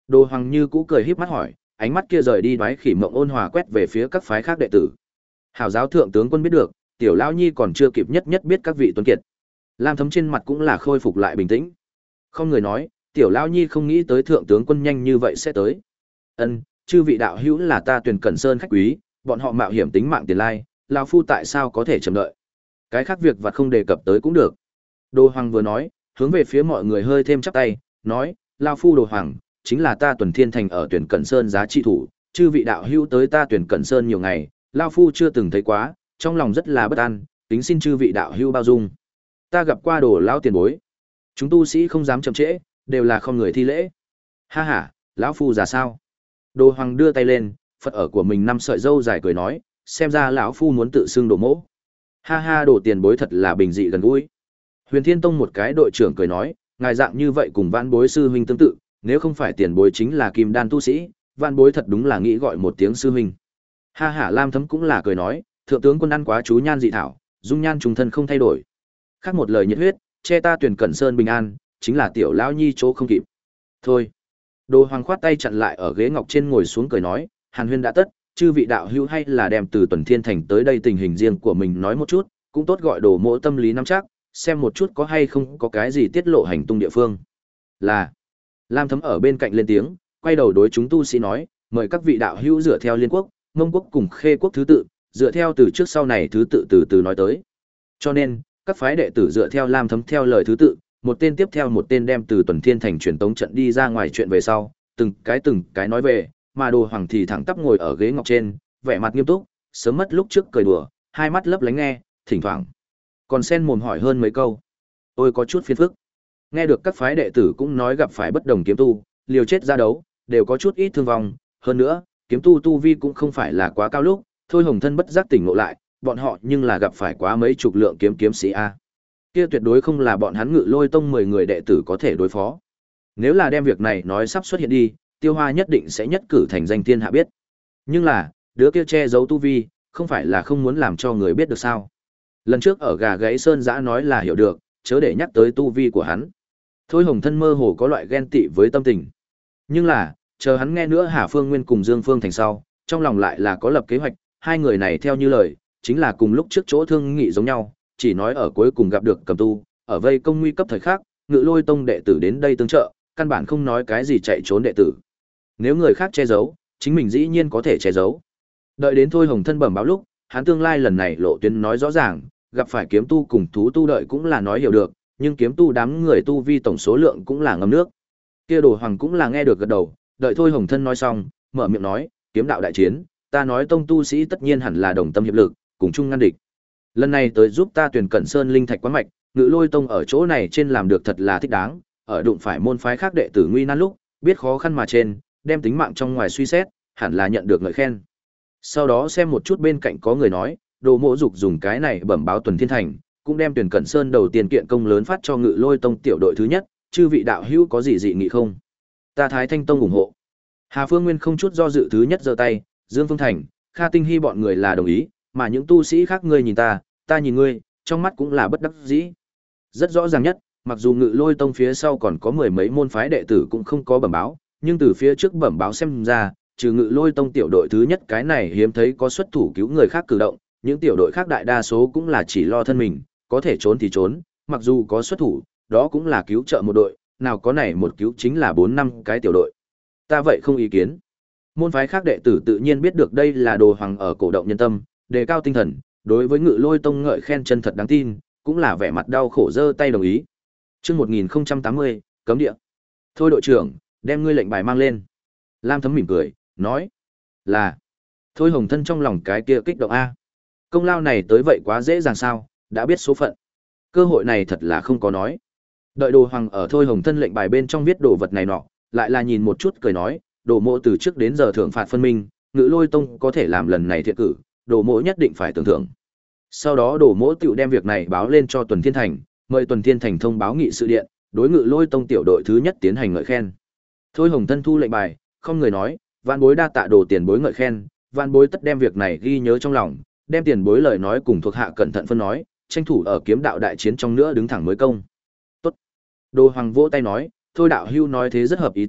Đồ Hoàng như cũ cười híp mắt hỏi, ánh mắt kia rời đi đoái khỉ mộng ôn hòa quét về phía các phái khác đệ tử. Hảo giáo thượng tướng quân biết được, tiểu lão nhi còn chưa kịp nhất nhất biết các vị tuấn kiệt. Lam Thấm trên mặt cũng là khôi phục lại bình tĩnh. Không người nói, tiểu lão nhi không nghĩ tới thượng tướng quân nhanh như vậy sẽ tới. Ân, chư vị đạo hữu là ta Tuyền Cẩn Sơn khách quý, bọn họ mạo hiểm tính mạng tiền lai, lão phu tại sao có thể chậm đợi. Cái khác việc vặt không đề cập tới cũng được. Đồ Hoàng vừa nói, hướng về phía mọi người hơi thêm chắp tay, nói, lão phu Đồ Hoàng, chính là ta Tuần Thiên Thành ở Tuyền Cẩn Sơn giá trị thủ, chư vị đạo hữu tới ta Tuyền Cẩn Sơn nhiều ngày, lão phu chưa từng thấy quá, trong lòng rất là bất an, kính xin chư vị đạo hữu bao dung. Ta gặp qua Đồ lão tiền bối, chúng tu sĩ không dám chậm trễ, đều là không người thi lễ. Ha ha, lão phu già sao? Đồ Hoàng đưa tay lên, phật ở của mình năm sợi râu dài cười nói, xem ra lão phu muốn tự xưng Đồ mỗ. Ha ha, Đồ tiền bối thật là bình dị gần gũi. Huyền Thiên Tông một cái đội trưởng cười nói, ngài dạng như vậy cùng Vãn Bối sư huynh tương tự, nếu không phải tiền bối chính là kim đan tu sĩ, Vãn Bối thật đúng là nghĩ gọi một tiếng sư huynh. Ha ha, Lam Thấm cũng là cười nói, thượng tướng quân ăn quá chú nhan dị thảo, dung nhan trùng thân không thay đổi. Khác một lời nhiệt huyết, che ta Tuyền Cẩn Sơn bình an, chính là tiểu lão nhi chỗ không kịp. Thôi. Đồ Hoàng khoát tay chặn lại ở ghế ngọc trên ngồi xuống cười nói, Hàn huyên đã tất, chư vị đạo hữu hay là đem từ Tuần Thiên Thành tới đây tình hình riêng của mình nói một chút, cũng tốt gọi Đồ mỗ tâm lý nắm chắc, xem một chút có hay không có cái gì tiết lộ hành tung địa phương. Là. Lam Thấm ở bên cạnh lên tiếng, quay đầu đối chúng tu sĩ nói, mời các vị đạo hữu dựa theo Liên quốc, Mông quốc cùng Khê quốc thứ tự, dựa theo từ trước sau này thứ tự từ từ nói tới. Cho nên, các phái đệ tử dựa theo Lam Thấm theo lời thứ tự, một tên tiếp theo một tên đem từ Tuần Thiên Thành truyền tống trận đi ra ngoài chuyện về sau, từng cái từng cái nói về, mà Đồ Hoàng thì thẳng tắp ngồi ở ghế ngọc trên, vẻ mặt nghiêm túc, sớm mất lúc trước cười đùa, hai mắt lấp lánh nghe, thỉnh thoảng còn xen mồm hỏi hơn mấy câu. Ôi có chút phiền phức. Nghe được các phái đệ tử cũng nói gặp phải bất đồng kiếm tu, liều chết ra đấu, đều có chút ít thương vong, hơn nữa, kiếm tu tu vi cũng không phải là quá cao lúc, Thôi Hồng Thân bất giác tỉnh ngộ lại, bọn họ nhưng là gặp phải quá mấy chục lượng kiếm kiếm sĩ a. Kia tuyệt đối không là bọn hắn Ngự Lôi Tông mười người đệ tử có thể đối phó. Nếu là đem việc này nói sắp xuất hiện đi, Tiêu Hoa nhất định sẽ nhất cử thành danh thiên hạ biết. Nhưng là, đứa kia che giấu tu vi, không phải là không muốn làm cho người biết được sao? Lần trước ở Gà Gáy Sơn Dã nói là hiểu được, chớ để nhắc tới tu vi của hắn. Thôi Hồng Thân mơ hồ có loại ghen tị với tâm tình. Nhưng là, chờ hắn nghe nữa Hà Phương Nguyên cùng Dương Phương Thành sau, trong lòng lại là có lập kế hoạch, hai người này theo như lời, chính là cùng lúc trước chỗ thương nghị giống nhau, chỉ nói ở cuối cùng gặp được Cầm Tu, ở vây công nguy cấp thời khắc, Ngự Lôi Tông đệ tử đến đây tương trợ, căn bản không nói cái gì chạy trốn đệ tử. Nếu người khác che giấu, chính mình dĩ nhiên có thể che giấu. Đợi đến Thôi Hồng Thân bẩm báo lúc, hắn tương lai lần này lộ tuyến nói rõ ràng, gặp phải kiếm tu cùng thú tu đợi cũng là nói hiểu được, nhưng kiếm tu đám người tu vi tổng số lượng cũng là ngâm nước. Kia Đồ Hoàng cũng là nghe được gật đầu, đợi Thôi Hồng Thân nói xong, mở miệng nói, kiếm đạo đại chiến, ta nói tông tu sĩ tất nhiên hẳn là đồng tâm hiệp lực, cùng chung ngăn địch. Lần này tới giúp ta Tuyền Cẩn Sơn linh thạch quán mạch, Ngự Lôi Tông ở chỗ này trên làm được thật là thích đáng, ở đụng phải môn phái khác đệ tử nguy nan lúc, biết khó khăn mà trên, đem tính mạng trong ngoài suy xét, hẳn là nhận được ngợi khen. Sau đó xem một chút bên cạnh có người nói, Đồ mỗ dục dùng cái này bẩm báo Tuần Thiên Thành, cũng đem Tuyền Cẩn Sơn đầu tiên kiện công lớn phát cho Ngự Lôi Tông tiểu đội thứ nhất, chư vị đạo hữu có gì dị nghị không? Ta Thái Thanh Tông ủng hộ. Hà Phương Nguyên không chút do dự thứ nhất giơ tay, Dương Phương Thành, Kha Tinh Hy bọn người là đồng ý, mà những tu sĩ khác ngươi nhìn ta, ta nhìn ngươi, trong mắt cũng là bất đắc dĩ. Rất rõ ràng nhất, mặc dù Ngự Lôi Tông phía sau còn có mười mấy môn phái đệ tử cũng không có bẩm báo, nhưng từ phía trước bẩm báo xem ra, trừ Ngự Lôi Tông tiểu đội thứ nhất cái này hiếm thấy có xuất thủ cứu người khác cử động, những tiểu đội khác đại đa số cũng là chỉ lo thân mình, có thể trốn thì trốn, mặc dù có xuất thủ, đó cũng là cứu trợ một đội, nào có này một cứu chính là bốn năm cái tiểu đội. Ta vậy không ý kiến. Môn phái khác đệ tử tự nhiên biết được đây là Đồ Hoàng ở cổ động nhân tâm, đề cao tinh thần, đối với Ngự Lôi Tông ngợi khen chân thật đáng tin, cũng là vẻ mặt đau khổ giơ tay đồng ý. Chương một nghìn không trăm tám mươi, cấm địa. Thôi đội trưởng, đem ngươi lệnh bài mang lên. Lam Thấm mỉm cười, nói là. Thôi Hồng Thân trong lòng cái kia kích động a. Công lao này tới vậy quá dễ dàng sao, đã biết số phận. Cơ hội này thật là không có nói. Đợi Đồ Hoàng ở Thôi Hồng Thân lệnh bài bên trong viết đồ vật này nọ, lại là nhìn một chút cười nói, Đồ mộ từ trước đến giờ thưởng phạt phân minh, Ngự Lôi Tông có thể làm lần này thiện cử, Đồ mộ nhất định phải tưởng thưởng. Sau đó Đồ mộ tựu đem việc này báo lên cho Tuần Thiên Thành, mời Tuần Thiên Thành thông báo nghị sự điện, đối Ngự Lôi Tông tiểu đội thứ nhất tiến hành ngợi khen. Thôi Hồng Thân thu lệnh bài, không người nói, Vạn Bối đa tạ Đồ tiền bối ngợi khen, Vạn Bối tất đem việc này ghi nhớ trong lòng, đem tiền bối lời nói cùng thuộc hạ cẩn thận phân nói, tranh thủ ở kiếm đạo đại chiến trong nữa đứng thẳng mới công. Tốt. Đồ Hoàng vỗ tay nói, thôi đạo hưu nói thế rất hợp ý ta,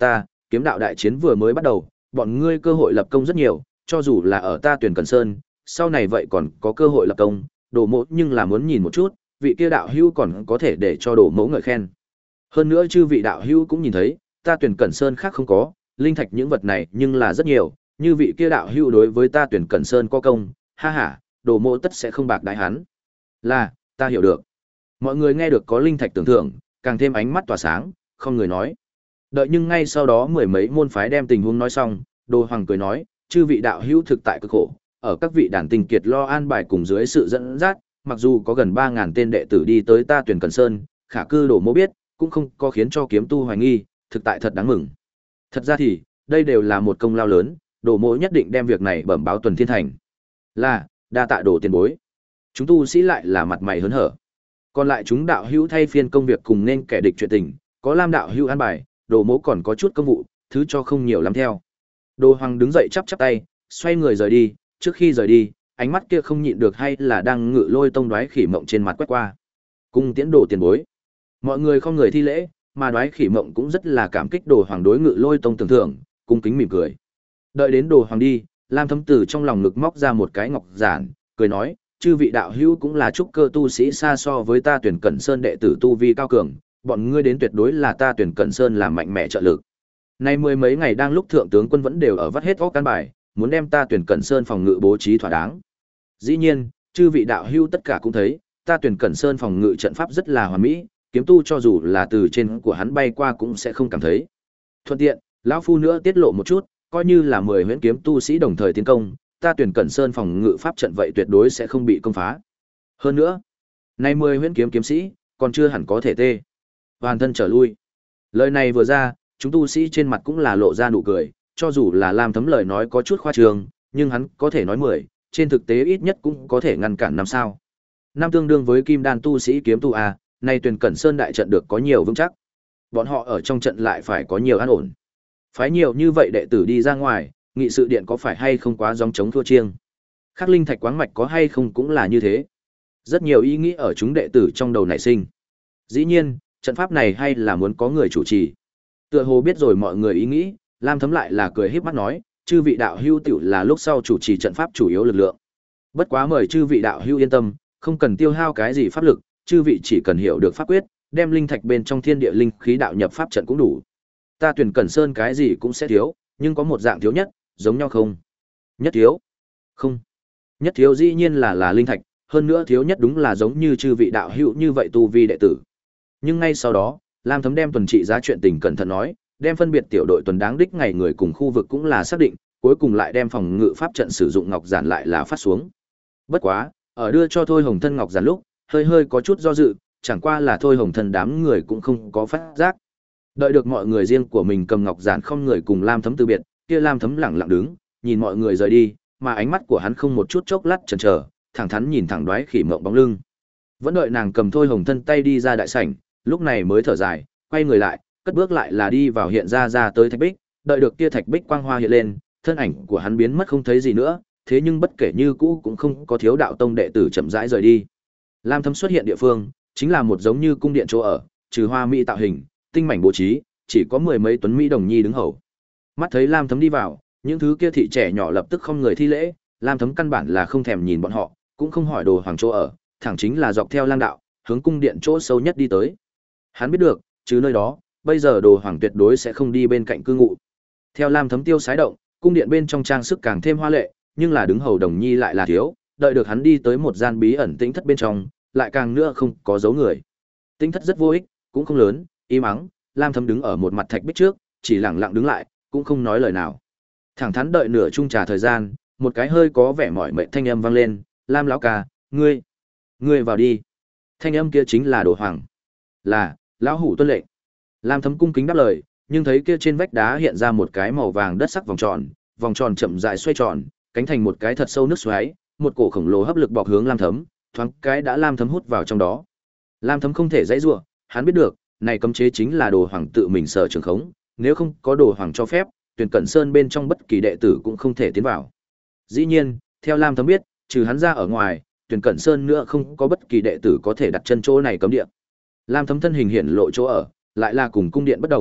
kiếm đạo đại chiến vừa mới bắt đầu, bọn ngươi cơ hội lập công rất nhiều, cho dù là ở ta Tuyển Cẩn Sơn, sau này vậy còn có cơ hội lập công, Đồ Mỗ nhưng là muốn nhìn một chút, vị kia đạo hữu còn có thể để cho Đồ Mỗ ngợi khen. Hơn nữa chư vị đạo hữu cũng nhìn thấy, ta Tuyển Cẩn Sơn khác không có, linh thạch những vật này nhưng là rất nhiều, như vị kia đạo hữu đối với ta Tuyển Cẩn Sơn có công, ha ha, Đồ Mỗ tất sẽ không bạc đãi hắn. Là, ta hiểu được. Mọi người nghe được có linh thạch tưởng thưởng, càng thêm ánh mắt tỏa sáng, không người nói. Đợi nhưng ngay sau đó mười mấy môn phái đem tình huống nói xong, Đồ Hoàng cười nói, chư vị đạo hữu thực tại cực khổ, ở các vị đàn tinh kiệt lo an bài cùng dưới sự dẫn dắt, mặc dù có gần ba ngàn tên đệ tử đi tới ta Tuyển Cẩn Sơn, khả cư Đồ Mỗ biết, cũng không có khiến cho kiếm tu hoài nghi, thực tại thật đáng mừng. Thật ra thì, đây đều là một công lao lớn, Đồ Mỗ nhất định đem việc này bẩm báo Tuần Thiên Thành. Là, đa tạ Đồ tiền bối. Chúng tu sĩ lại là mặt mày hớn hở. Còn lại chúng đạo hữu thay phiên công việc cùng nên kẻ địch chuyện tình, có Lam đạo hữu an bài, Đồ Mỗ còn có chút công vụ, thứ cho không nhiều lắm theo. Đồ Hoàng đứng dậy chắp chắp tay, xoay người rời đi, trước khi rời đi, ánh mắt kia không nhịn được hay là đang ngự lôi tông đoái khỉ mộng trên mặt quét qua. Cung tiễn Đồ tiền bối. Mọi người không người thi lễ, mà đoái khỉ mộng cũng rất là cảm kích Đồ Hoàng đối ngự lôi tông tưởng thưởng, cung kính mỉm cười. Đợi đến Đồ Hoàng đi, Lam Thấm Tử trong lòng ngực móc ra một cái ngọc giản, cười nói, chư vị đạo hữu cũng là trúc cơ tu sĩ xa so với ta Tuyển Cẩn Sơn đệ tử tu vi cao cường, bọn ngươi đến tuyệt đối là ta Tuyển Cẩn Sơn làm mạnh mẽ trợ lực. Nay mười mấy ngày đang lúc thượng tướng quân vẫn đều ở vắt hết óc căn bài, muốn đem ta Tuyển Cẩn Sơn phòng ngự bố trí thỏa đáng. Dĩ nhiên, chư vị đạo hữu tất cả cũng thấy, ta Tuyển Cẩn Sơn phòng ngự trận pháp rất là hoàn mỹ, kiếm tu cho dù là từ trên của hắn bay qua cũng sẽ không cảm thấy. Thuận tiện, lão phu nữa tiết lộ một chút, coi như là mười huyễn kiếm tu sĩ đồng thời tiến công, ta Tuyển Cẩn Sơn phòng ngự pháp trận vậy tuyệt đối sẽ không bị công phá. Hơn nữa, nay mười huyễn kiếm kiếm sĩ, còn chưa hẳn có thể tê hoàn thân trở lui. Lời này vừa ra, chúng tu sĩ trên mặt cũng là lộ ra nụ cười, cho dù là Lam Thấm lời nói có chút khoa trương, nhưng hắn có thể nói mười, trên thực tế ít nhất cũng có thể ngăn cản năm sao. Năm tương đương với kim đan tu sĩ kiếm tu a, nay Tuyển Cẩn Sơn đại trận được có nhiều vững chắc. Bọn họ ở trong trận lại phải có nhiều an ổn. Phái nhiều như vậy đệ tử đi ra ngoài, nghị sự điện có phải hay không quá gióng chống thua chiêng. Khắc linh thạch quáng mạch có hay không cũng là như thế. Rất nhiều ý nghĩ ở chúng đệ tử trong đầu nảy sinh. Dĩ nhiên, trận pháp này hay là muốn có người chủ trì. Tựa hồ biết rồi mọi người ý nghĩ, Lam Thấm lại là cười híp mắt nói, chư vị đạo hữu tiểu là lúc sau chủ trì trận pháp chủ yếu lực lượng. Bất quá mời chư vị đạo hữu yên tâm, không cần tiêu hao cái gì pháp lực, chư vị chỉ cần hiểu được pháp quyết, đem linh thạch bên trong thiên địa linh khí đạo nhập pháp trận cũng đủ. Ta Tuyển Cẩn Sơn cái gì cũng sẽ thiếu, nhưng có một dạng thiếu nhất, giống nhau không? Nhất thiếu? Không. Nhất thiếu dĩ nhiên là là linh thạch, hơn nữa thiếu nhất đúng là giống như chư vị đạo hữu như vậy tu vi đệ tử. Nhưng ngay sau đó, Lam Thấm đem tuần trị giá chuyện tình cẩn thận nói, đem phân biệt tiểu đội tuần đáng đích ngày người cùng khu vực cũng là xác định, cuối cùng lại đem phòng ngự pháp trận sử dụng ngọc giản lại là phát xuống. Bất quá, ở đưa cho Thôi Hồng Thân ngọc giản lúc, hơi hơi có chút do dự, chẳng qua là Thôi Hồng Thân đám người cũng không có phát giác. Đợi được mọi người riêng của mình cầm ngọc giản không người cùng Lam Thấm từ biệt, kia Lam Thấm lẳng lặng đứng, nhìn mọi người rời đi, mà ánh mắt của hắn không một chút chốc lát chần chờ, thẳng thắn nhìn thẳng Đoái Khỉ Mộng bóng lưng. Vẫn đợi nàng cầm Thôi Hồng Thân tay đi ra đại sảnh, lúc này mới thở dài, quay người lại, cất bước lại là đi vào hiện ra ra tới thạch bích, đợi được kia thạch bích quang hoa hiện lên, thân ảnh của hắn biến mất không thấy gì nữa, thế nhưng bất kể như cũ cũng không có thiếu đạo tông đệ tử chậm rãi rời đi. Lam Thấm xuất hiện địa phương, chính là một giống như cung điện chỗ ở, trừ hoa mỹ tạo hình, tinh mảnh bố trí, chỉ có mười mấy tuấn mỹ đồng nhi đứng hầu. Mắt thấy Lam Thấm đi vào, những thứ kia thị trẻ nhỏ lập tức không người thi lễ, Lam Thấm căn bản là không thèm nhìn bọn họ, cũng không hỏi Đồ Hoàng chỗ ở, thẳng chính là dọc theo lang đạo, hướng cung điện chỗ sâu nhất đi tới. Hắn biết được, chứ nơi đó, bây giờ Đồ Hoàng tuyệt đối sẽ không đi bên cạnh cư ngụ. Theo Lam Thấm tiêu sái động, cung điện bên trong trang sức càng thêm hoa lệ, nhưng là đứng hầu đồng nhi lại là thiếu, đợi được hắn đi tới một gian bí ẩn tĩnh thất bên trong, lại càng nữa không có dấu người. Tĩnh thất rất vô ích, cũng không lớn, im ắng, Lam Thấm đứng ở một mặt thạch bích trước, chỉ lặng lặng đứng lại, cũng không nói lời nào. Thẳng thắn đợi nửa chung trà thời gian, một cái hơi có vẻ mỏi mệt thanh âm vang lên, "Lam lão ca, ngươi, ngươi vào đi." Thanh âm kia chính là Đồ Hoàng. "Là, lão hủ tuân lệnh." Lam Thấm cung kính đáp lời, nhưng thấy kia trên vách đá hiện ra một cái màu vàng đất sắc vòng tròn, vòng tròn chậm rãi xoay tròn, cánh thành một cái thật sâu nước xoáy, một cổ khổng lồ hấp lực bọc hướng Lam Thấm, thoáng cái đã Lam Thấm hút vào trong đó. Lam Thấm không thể dãy rủa, hắn biết được, này cấm chế chính là Đồ Hoàng tự mình sở trường khống, nếu không có Đồ Hoàng cho phép, Tuyển Cẩn Sơn bên trong bất kỳ đệ tử cũng không thể tiến vào. Dĩ nhiên, theo Lam Thấm biết, trừ hắn ra ở ngoài, Tuyển Cẩn Sơn nữa không có bất kỳ đệ tử có thể đặt chân chỗ này cấm địa. Lam Thấm thân hình hiện lộ chỗ ở, lại là cùng cung điện bất đồng,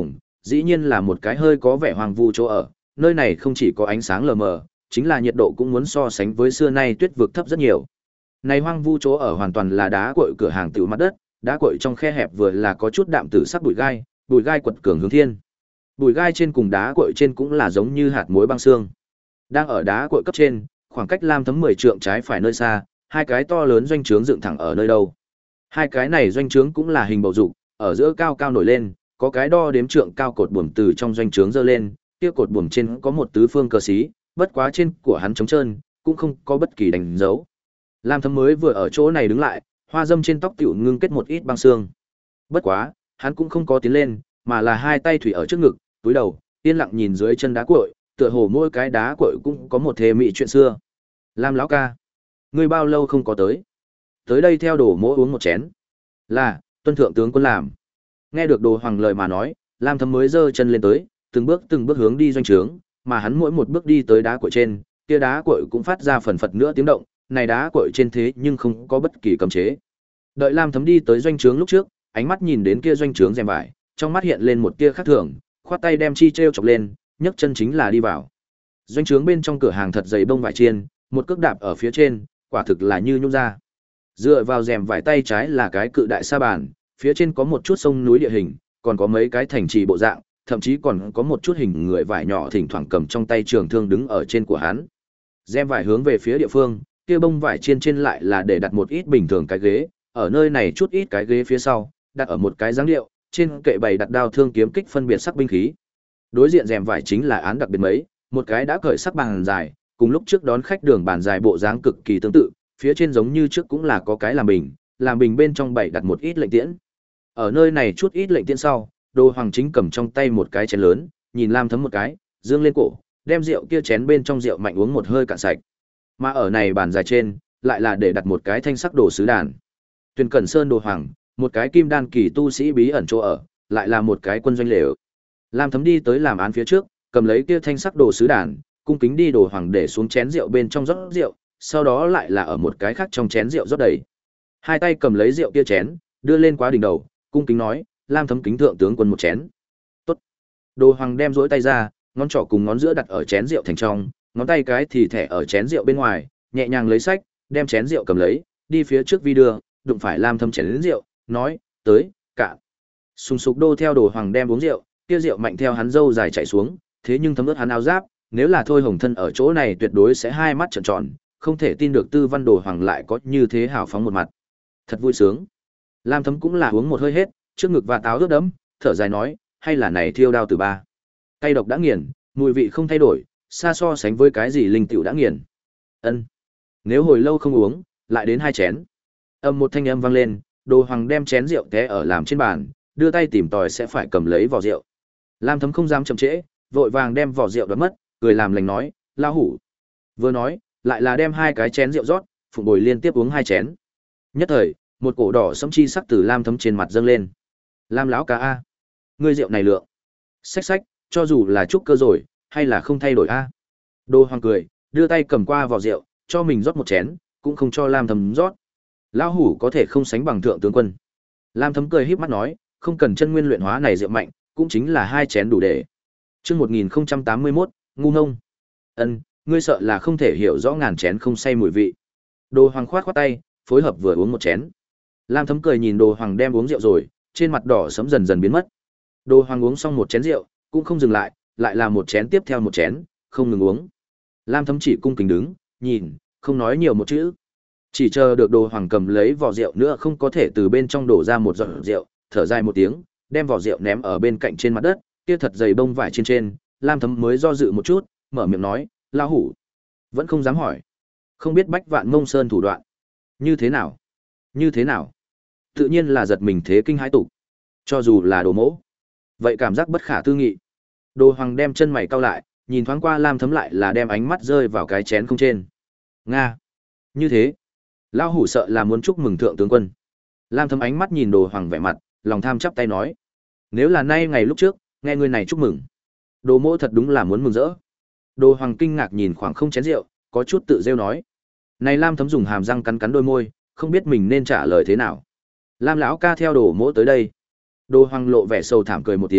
dĩ nhiên là một cái hơi có vẻ hoang vu chỗ ở, nơi này không chỉ có ánh sáng lờ mờ, chính là nhiệt độ cũng muốn so sánh với xưa nay tuyết vực thấp rất nhiều. Này hoang vu chỗ ở hoàn toàn là đá cuội cửa hàng tiểu mặt đất, đá cuội trong khe hẹp vừa là có chút đạm tử sắc bụi gai, bụi gai quật cường hướng thiên. Bụi gai trên cùng đá cuội trên cũng là giống như hạt muối băng xương. Đang ở đá cuội cấp trên, khoảng cách lam thấm mười trượng trái phải nơi xa, hai cái to lớn doanh trướng dựng thẳng ở nơi đâu. Hai cái này doanh trướng cũng là hình bầu dục, ở giữa cao cao nổi lên, có cái đo đếm trượng cao cột buồm từ trong doanh trướng giơ lên, kia cột buồm trên có một tứ phương cờ xí, bất quá trên của hắn trống trơn, cũng không có bất kỳ đánh dấu. Lam Thấm mới vừa ở chỗ này đứng lại, hoa dâm trên tóc tiểu ngưng kết một ít băng xương. Bất quá, hắn cũng không có tiến lên, mà là hai tay thủy ở trước ngực, túi đầu, yên lặng nhìn dưới chân đá cuội, tựa hồ mỗi cái đá cuội cũng có một thế mỹ chuyện xưa. Lam lão ca, ngươi bao lâu không có tới? Tới đây theo đồ mỗ uống một chén. Là, tuân thượng tướng quân làm. Nghe được đồ hoàng lời mà nói, Lam Thấm mới giơ chân lên tới, từng bước từng bước hướng đi doanh trướng, mà hắn mỗi một bước đi tới đá cuội trên, kia đá cuội cũng phát ra phần phật nữa tiếng động, này đá cuội trên thế nhưng không có bất kỳ cấm chế. Đợi Lam Thấm đi tới doanh trướng lúc trước, ánh mắt nhìn đến kia doanh trướng rèm vải, trong mắt hiện lên một tia khác thường, khoát tay đem chi treo chọc lên, nhấc chân chính là đi vào. Doanh trướng bên trong cửa hàng thật dày bông vải chiên, một cước đạp ở phía trên, quả thực là như nhung ra. Dựa vào rèm vải tay trái là cái cự đại sa bàn, phía trên có một chút sông núi địa hình, còn có mấy cái thành trì bộ dạng, thậm chí còn có một chút hình người vải nhỏ thỉnh thoảng cầm trong tay trường thương đứng ở trên của hắn. Rèm vải hướng về phía địa phương, kia bông vải chiên trên lại là để đặt một ít bình thường cái ghế, ở nơi này chút ít cái ghế phía sau, đặt ở một cái dáng điệu, trên kệ bày đặt đao thương kiếm kích phân biệt sắc binh khí. Đối diện rèm vải chính là án đặc biệt mấy, một cái đã cởi sắc bàn dài, cùng lúc trước đón khách đường bàn dài bộ dáng cực kỳ tương tự, phía trên giống như trước cũng là có cái làm bình, làm bình bên trong bày đặt một ít lệnh tiễn. Ở nơi này chút ít lệnh tiễn sau, Đồ Hoàng chính cầm trong tay một cái chén lớn, nhìn Lam Thấm một cái, dương lên cổ, đem rượu kia chén bên trong rượu mạnh uống một hơi cạn sạch. Mà ở này bàn dài trên, lại là để đặt một cái thanh sắc đồ sứ đàn. Tuyền Cẩn Sơn Đồ Hoàng, một cái kim đan kỳ tu sĩ bí ẩn chỗ ở, lại là một cái quân doanh lều. Lam Thấm đi tới làm án phía trước, cầm lấy kia thanh sắc đồ sứ đàn, cung kính đi Đồ Hoàng để xuống chén rượu bên trong rót rượu, sau đó lại là ở một cái khác trong chén rượu rót đầy. Hai tay cầm lấy rượu kia chén, đưa lên quá đỉnh đầu, cung kính nói, Lam Thấm kính thượng tướng quân một chén. Tốt. Đồ Hoàng đem duỗi tay ra, ngón trỏ cùng ngón giữa đặt ở chén rượu thành trong, ngón tay cái thì thẻ ở chén rượu bên ngoài, nhẹ nhàng lấy sách, đem chén rượu cầm lấy, đi phía trước vi đưa, đụng phải Lam Thấm chén rượu, nói, tới, cạn. Sùng sục đô theo Đồ Hoàng đem uống rượu, kia rượu mạnh theo hắn râu dài chảy xuống, thế nhưng thấm ướt hắn áo giáp, nếu là Thôi Hồng Thân ở chỗ này tuyệt đối sẽ hai mắt trợn tròn, không thể tin được Tư Văn Đồ Hoàng lại có như thế hào phóng một mặt. Thật vui sướng. Lam Thấm cũng là uống một hơi hết, trước ngực và táo ướt đẫm, thở dài nói, hay là này thiêu đao từ ba. Cay độc đã nghiền, mùi vị không thay đổi, xa so sánh với cái gì linh tiểu đã nghiền. Ân. Nếu hồi lâu không uống, lại đến hai chén. Âm một thanh âm vang lên, Đồ Hoàng đem chén rượu té ở làm trên bàn, đưa tay tìm tòi sẽ phải cầm lấy vỏ rượu. Lam Thấm không dám chậm trễ, vội vàng đem vỏ rượu đoạt mất, cười làm lành nói, lao hủ. Vừa nói, lại là đem hai cái chén rượu rót, Phụng Bồi liên tiếp uống hai chén. Nhất thời, một cổ đỏ sẫm chi sắc từ Lam Thấm trên mặt dâng lên. Lam lão ca a, ngươi rượu này lượng. Xách xách, cho dù là trúc cơ rồi, hay là không thay đổi a. Đồ Hoàng cười, đưa tay cầm qua vỏ rượu, cho mình rót một chén, cũng không cho Lam Thấm rót. Lão hủ có thể không sánh bằng thượng tướng quân. Lam Thấm cười híp mắt nói, không cần chân nguyên luyện hóa này rượu mạnh, cũng chính là hai chén đủ để. Chương một nghìn không trăm tám mươi mốt, ngu ngông. Ân, ngươi sợ là không thể hiểu rõ ngàn chén không say mùi vị. Đồ Hoàng khoát khoát tay, phối hợp vừa uống một chén. Lam Thấm cười nhìn Đồ Hoàng đem uống rượu rồi, trên mặt đỏ sẫm dần dần biến mất. Đồ Hoàng uống xong một chén rượu, cũng không dừng lại, lại là một chén tiếp theo một chén, không ngừng uống. Lam Thấm chỉ cung kính đứng, nhìn, không nói nhiều một chữ. Chỉ chờ được Đồ Hoàng cầm lấy vỏ rượu nữa không có thể từ bên trong đổ ra một giọt rượu, thở dài một tiếng, đem vỏ rượu ném ở bên cạnh trên mặt đất, kia thật dày bông vải trên trên, Lam Thấm mới do dự một chút, mở miệng nói, lão hủ. Vẫn không dám hỏi. Không biết Bách Vạn Mông Sơn thủ đoạn. Như thế nào? Như thế nào? Tự nhiên là giật mình thế kinh hãi tục. Cho dù là Đồ mỗ, vậy cảm giác bất khả tư nghị. Đồ Hoàng đem chân mày cau lại, nhìn thoáng qua Lam Thấm lại là đem ánh mắt rơi vào cái chén không trên. Nga. Như thế. Lão hủ sợ là muốn chúc mừng thượng tướng quân. Lam Thấm ánh mắt nhìn Đồ Hoàng vẻ mặt, lòng tham chắp tay nói. Nếu là nay ngày lúc trước, nghe người này chúc mừng. Đồ mỗ thật đúng là muốn mừng rỡ. Đồ Hoàng kinh ngạc nhìn khoảng không chén rượu, có chút tự rêu nói. Này Lam Thấm dùng hàm răng cắn cắn đôi môi, không biết mình nên trả lời thế nào. Lam lão ca theo Đồ mỗ tới đây. Đồ Hoàng lộ vẻ sầu thảm cười một tiếng,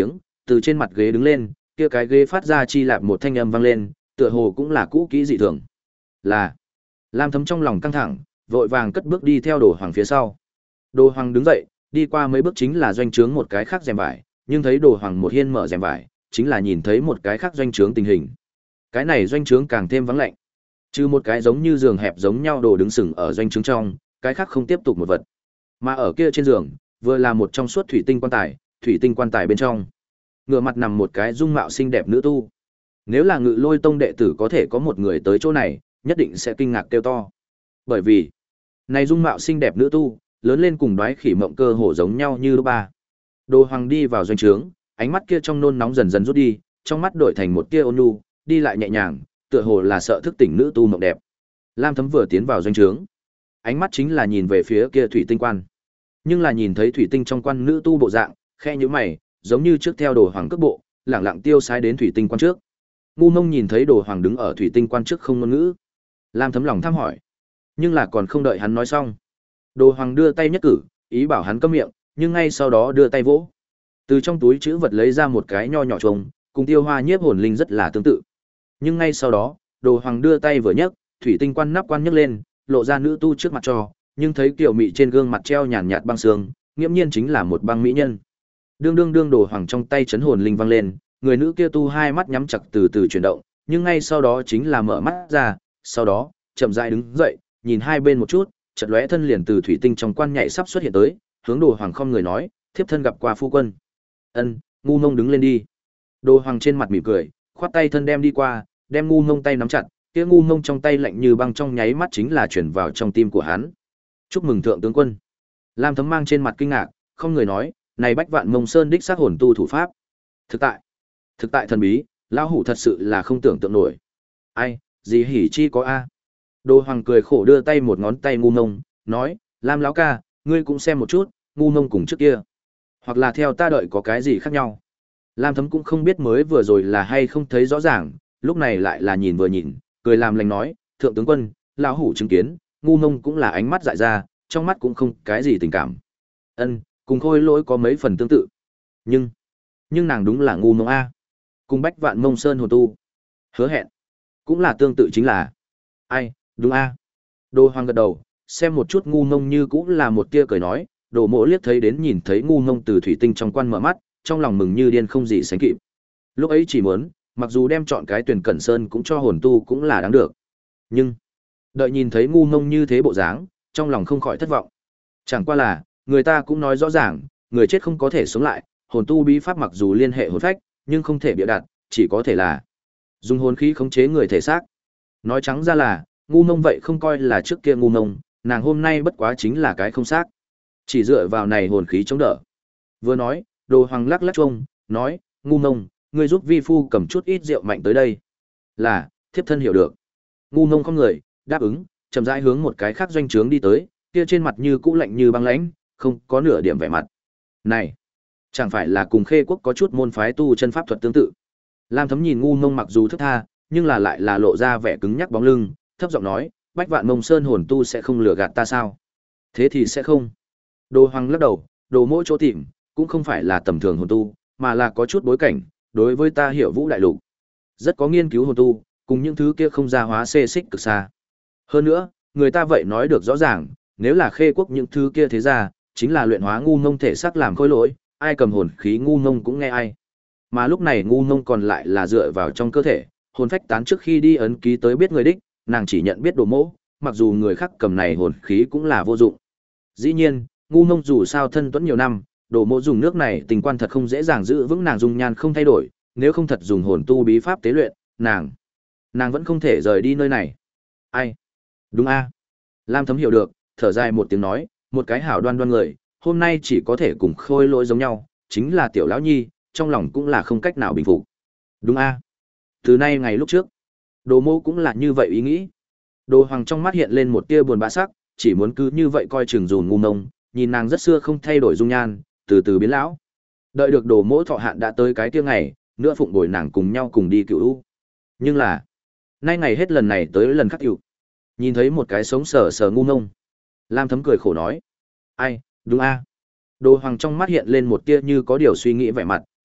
từ trên mặt ghế đứng lên, kia cái ghế phát ra chi lạp một thanh âm vang lên, tựa hồ cũng là cũ kỹ dị thường. Là. Lam Thấm trong lòng căng thẳng, vội vàng cất bước đi theo Đồ Hoàng phía sau. Đồ Hoàng đứng dậy, đi qua mấy bước chính là doanh trướng một cái khác rèm vải, nhưng thấy Đồ Hoàng một hiên mở rèm vải, chính là nhìn thấy một cái khác doanh trướng tình hình. Cái này doanh trướng càng thêm vắng lạnh. Trừ một cái giống như giường hẹp giống nhau đồ đứng sừng ở doanh trướng trong, cái khác không tiếp tục một vật. Mà ở kia trên giường, vừa là một trong suốt thủy tinh quan tài, thủy tinh quan tài bên trong, ngửa mặt nằm một cái dung mạo xinh đẹp nữ tu. Nếu là Ngự Lôi Tông đệ tử có thể có một người tới chỗ này, nhất định sẽ kinh ngạc kêu to. Bởi vì, này dung mạo xinh đẹp nữ tu, lớn lên cùng Đoái Khỉ Mộng cơ hồ giống nhau như lúc ba. Đồ Hoàng đi vào doanh trướng, ánh mắt kia trong nôn nóng dần dần rút đi, trong mắt đổi thành một tia ôn nhu, đi lại nhẹ nhàng, tựa hồ là sợ thức tỉnh nữ tu mộng đẹp. Lam Thấm vừa tiến vào doanh trướng, ánh mắt chính là nhìn về phía kia thủy tinh quan. Nhưng là nhìn thấy thủy tinh trong quan nữ tu bộ dạng, khẽ nhíu mày, giống như trước theo Đồ Hoàng cước bộ, lẳng lặng tiêu sái đến thủy tinh quan trước. Ngu Mông nhìn thấy Đồ Hoàng đứng ở thủy tinh quan trước không ngôn ngữ. Lam Thấm lòng thăm hỏi, nhưng là còn không đợi hắn nói xong, Đồ Hoàng đưa tay nhất cử, ý bảo hắn câm miệng, nhưng ngay sau đó đưa tay vỗ. Từ trong túi trữ vật lấy ra một cái nho nhỏ trùng, cùng Tiêu Hoa Nhiếp hồn linh rất là tương tự. Nhưng ngay sau đó, Đồ Hoàng đưa tay vừa nhấc, thủy tinh quan nắp quan nhấc lên, lộ ra nữ tu trước mặt cho, nhưng thấy kiểu mị trên gương mặt treo nhàn nhạt băng sương, nghiễm nhiên chính là một băng mỹ nhân. Đương đương đương Đồ Hoàng trong tay chấn hồn linh vang lên, người nữ kia tu hai mắt nhắm chặt từ từ chuyển động, nhưng ngay sau đó chính là mở mắt ra, sau đó, chậm rãi đứng dậy, nhìn hai bên một chút, chợt lóe thân liền từ thủy tinh trong quan nhảy sắp xuất hiện tới, hướng Đồ Hoàng không người nói, thiếp thân gặp qua phu quân. Ân, Ngu Mông đứng lên đi. Đồ Hoàng trên mặt mỉm cười, khoát tay thân đem đi qua, đem Ngu Mông tay nắm chặt, kia Ngu Mông trong tay lạnh như băng trong nháy mắt chính là chuyển vào trong tim của hắn. Chúc mừng thượng tướng quân. Lam Thấm mang trên mặt kinh ngạc, không người nói, này Bách Vạn Mông Sơn đích xác hồn tu thủ pháp. Thực tại, thực tại thần bí, lão hủ thật sự là không tưởng tượng nổi. Ai, gì hỉ chi có a? Đồ Hoàng cười khổ đưa tay một ngón tay Ngu Mông, nói, Lam lão ca, ngươi cũng xem một chút, Ngu Mông cùng trước kia, hoặc là theo ta đợi có cái gì khác nhau. Lam Thấm cũng không biết mới vừa rồi là hay không thấy rõ ràng, lúc này lại là nhìn vừa nhìn, cười làm lành nói, thượng tướng quân, lão hủ chứng kiến, Ngu Mông cũng là ánh mắt dại ra, trong mắt cũng không cái gì tình cảm. Ân, cùng Khôi Lỗi có mấy phần tương tự, nhưng, nhưng nàng đúng là Ngu Mông a, cùng Bách Vạn Mông Sơn hồn tu, hứa hẹn, cũng là tương tự chính là, ai, đúng a. Đồ Hoàng gật đầu, xem một chút Ngu Mông như cũng là một tia cười nói, Đồ Mỗ liếc thấy đến nhìn thấy Ngu Mông từ thủy tinh trong quan mở mắt, trong lòng mừng như điên không gì sánh kịp. Lúc ấy chỉ muốn, mặc dù đem chọn cái Tuyển Cẩn Sơn cũng cho hồn tu cũng là đáng được. Nhưng, đợi nhìn thấy Ngu Mông như thế bộ dáng, trong lòng không khỏi thất vọng. Chẳng qua là, người ta cũng nói rõ ràng, người chết không có thể sống lại, hồn tu bí pháp mặc dù liên hệ hồn phách, nhưng không thể bịa đặt, chỉ có thể là dùng hồn khí khống chế người thể xác. Nói trắng ra là, Ngu Mông vậy không coi là trước kia Ngu Mông, nàng hôm nay bất quá chính là cái không xác. Chỉ dựa vào này hồn khí chống đỡ. Vừa nói, Đồ Hoàng lắc lắc chuông, nói, Ngu Mông, ngươi giúp vi phu cầm chút ít rượu mạnh tới đây. Là, thiếp thân hiểu được. Ngu Mông không người, đáp ứng, chậm rãi hướng một cái khác doanh trướng đi tới, kia trên mặt như cũ lạnh như băng lãnh, không có nửa điểm vẻ mặt. Này, chẳng phải là cùng Khê Quốc có chút môn phái tu chân pháp thuật tương tự. Lam Thấm nhìn Ngu Mông mặc dù thức tha, nhưng là lại là lộ ra vẻ cứng nhắc bóng lưng, thấp giọng nói, Bách Vạn Mông Sơn hồn tu sẽ không lừa gạt ta sao? Thế thì sẽ không. Đồ Hoàng lắc đầu, Đồ Mỗ chỗ tìm, cũng không phải là tầm thường hồn tu, mà là có chút bối cảnh, đối với ta hiểu vũ đại lục. Rất có nghiên cứu hồn tu, cùng những thứ kia không ra hóa xê xích cực xa. Hơn nữa, người ta vậy nói được rõ ràng, nếu là Khê Quốc những thứ kia thế ra, chính là luyện hóa Ngu Mông thể xác làm khôi lỗi, ai cầm hồn khí Ngu Mông cũng nghe ai. Mà lúc này Ngu Mông còn lại là dựa vào trong cơ thể, hồn phách tán trước khi đi ấn ký tới biết người đích, nàng chỉ nhận biết Đồ Mỗ, mặc dù người khác cầm này hồn khí cũng là vô dụng. Dĩ nhiên, Ngu Mông dù sao thân tuẫn nhiều năm, Đồ Mỗ dùng nước này tình quan thật không dễ dàng giữ vững nàng dung nhan không thay đổi, nếu không thật dùng hồn tu bí pháp tế luyện, nàng, nàng vẫn không thể rời đi nơi này. Ai? Đúng a. Lam Thấm hiểu được, thở dài một tiếng nói, một cái hảo đoan đoan người, hôm nay chỉ có thể cùng Khôi Lỗi giống nhau, chính là tiểu lão nhi, trong lòng cũng là không cách nào bình phục. Đúng a. Từ nay ngày lúc trước, Đồ Mỗ cũng là như vậy ý nghĩ. Đồ Hoàng trong mắt hiện lên một tia buồn bã sắc, chỉ muốn cứ như vậy coi chừng dùn Ngu Mông, nhìn nàng rất xưa không thay đổi dung nhan, từ từ biến lão. Đợi được Đồ Mỗ thọ hạn đã tới cái tia ngày, nữa phụng bồi nàng cùng nhau cùng đi cựu u. Nhưng là, nay ngày hết lần này tới lần khác cựu. Nhìn thấy một cái sống sờ sờ Ngu Mông. Lam Thấm cười khổ nói. Ai, đúng a. Đồ Hoàng trong mắt hiện lên một tia như có điều suy nghĩ vẻ mặt,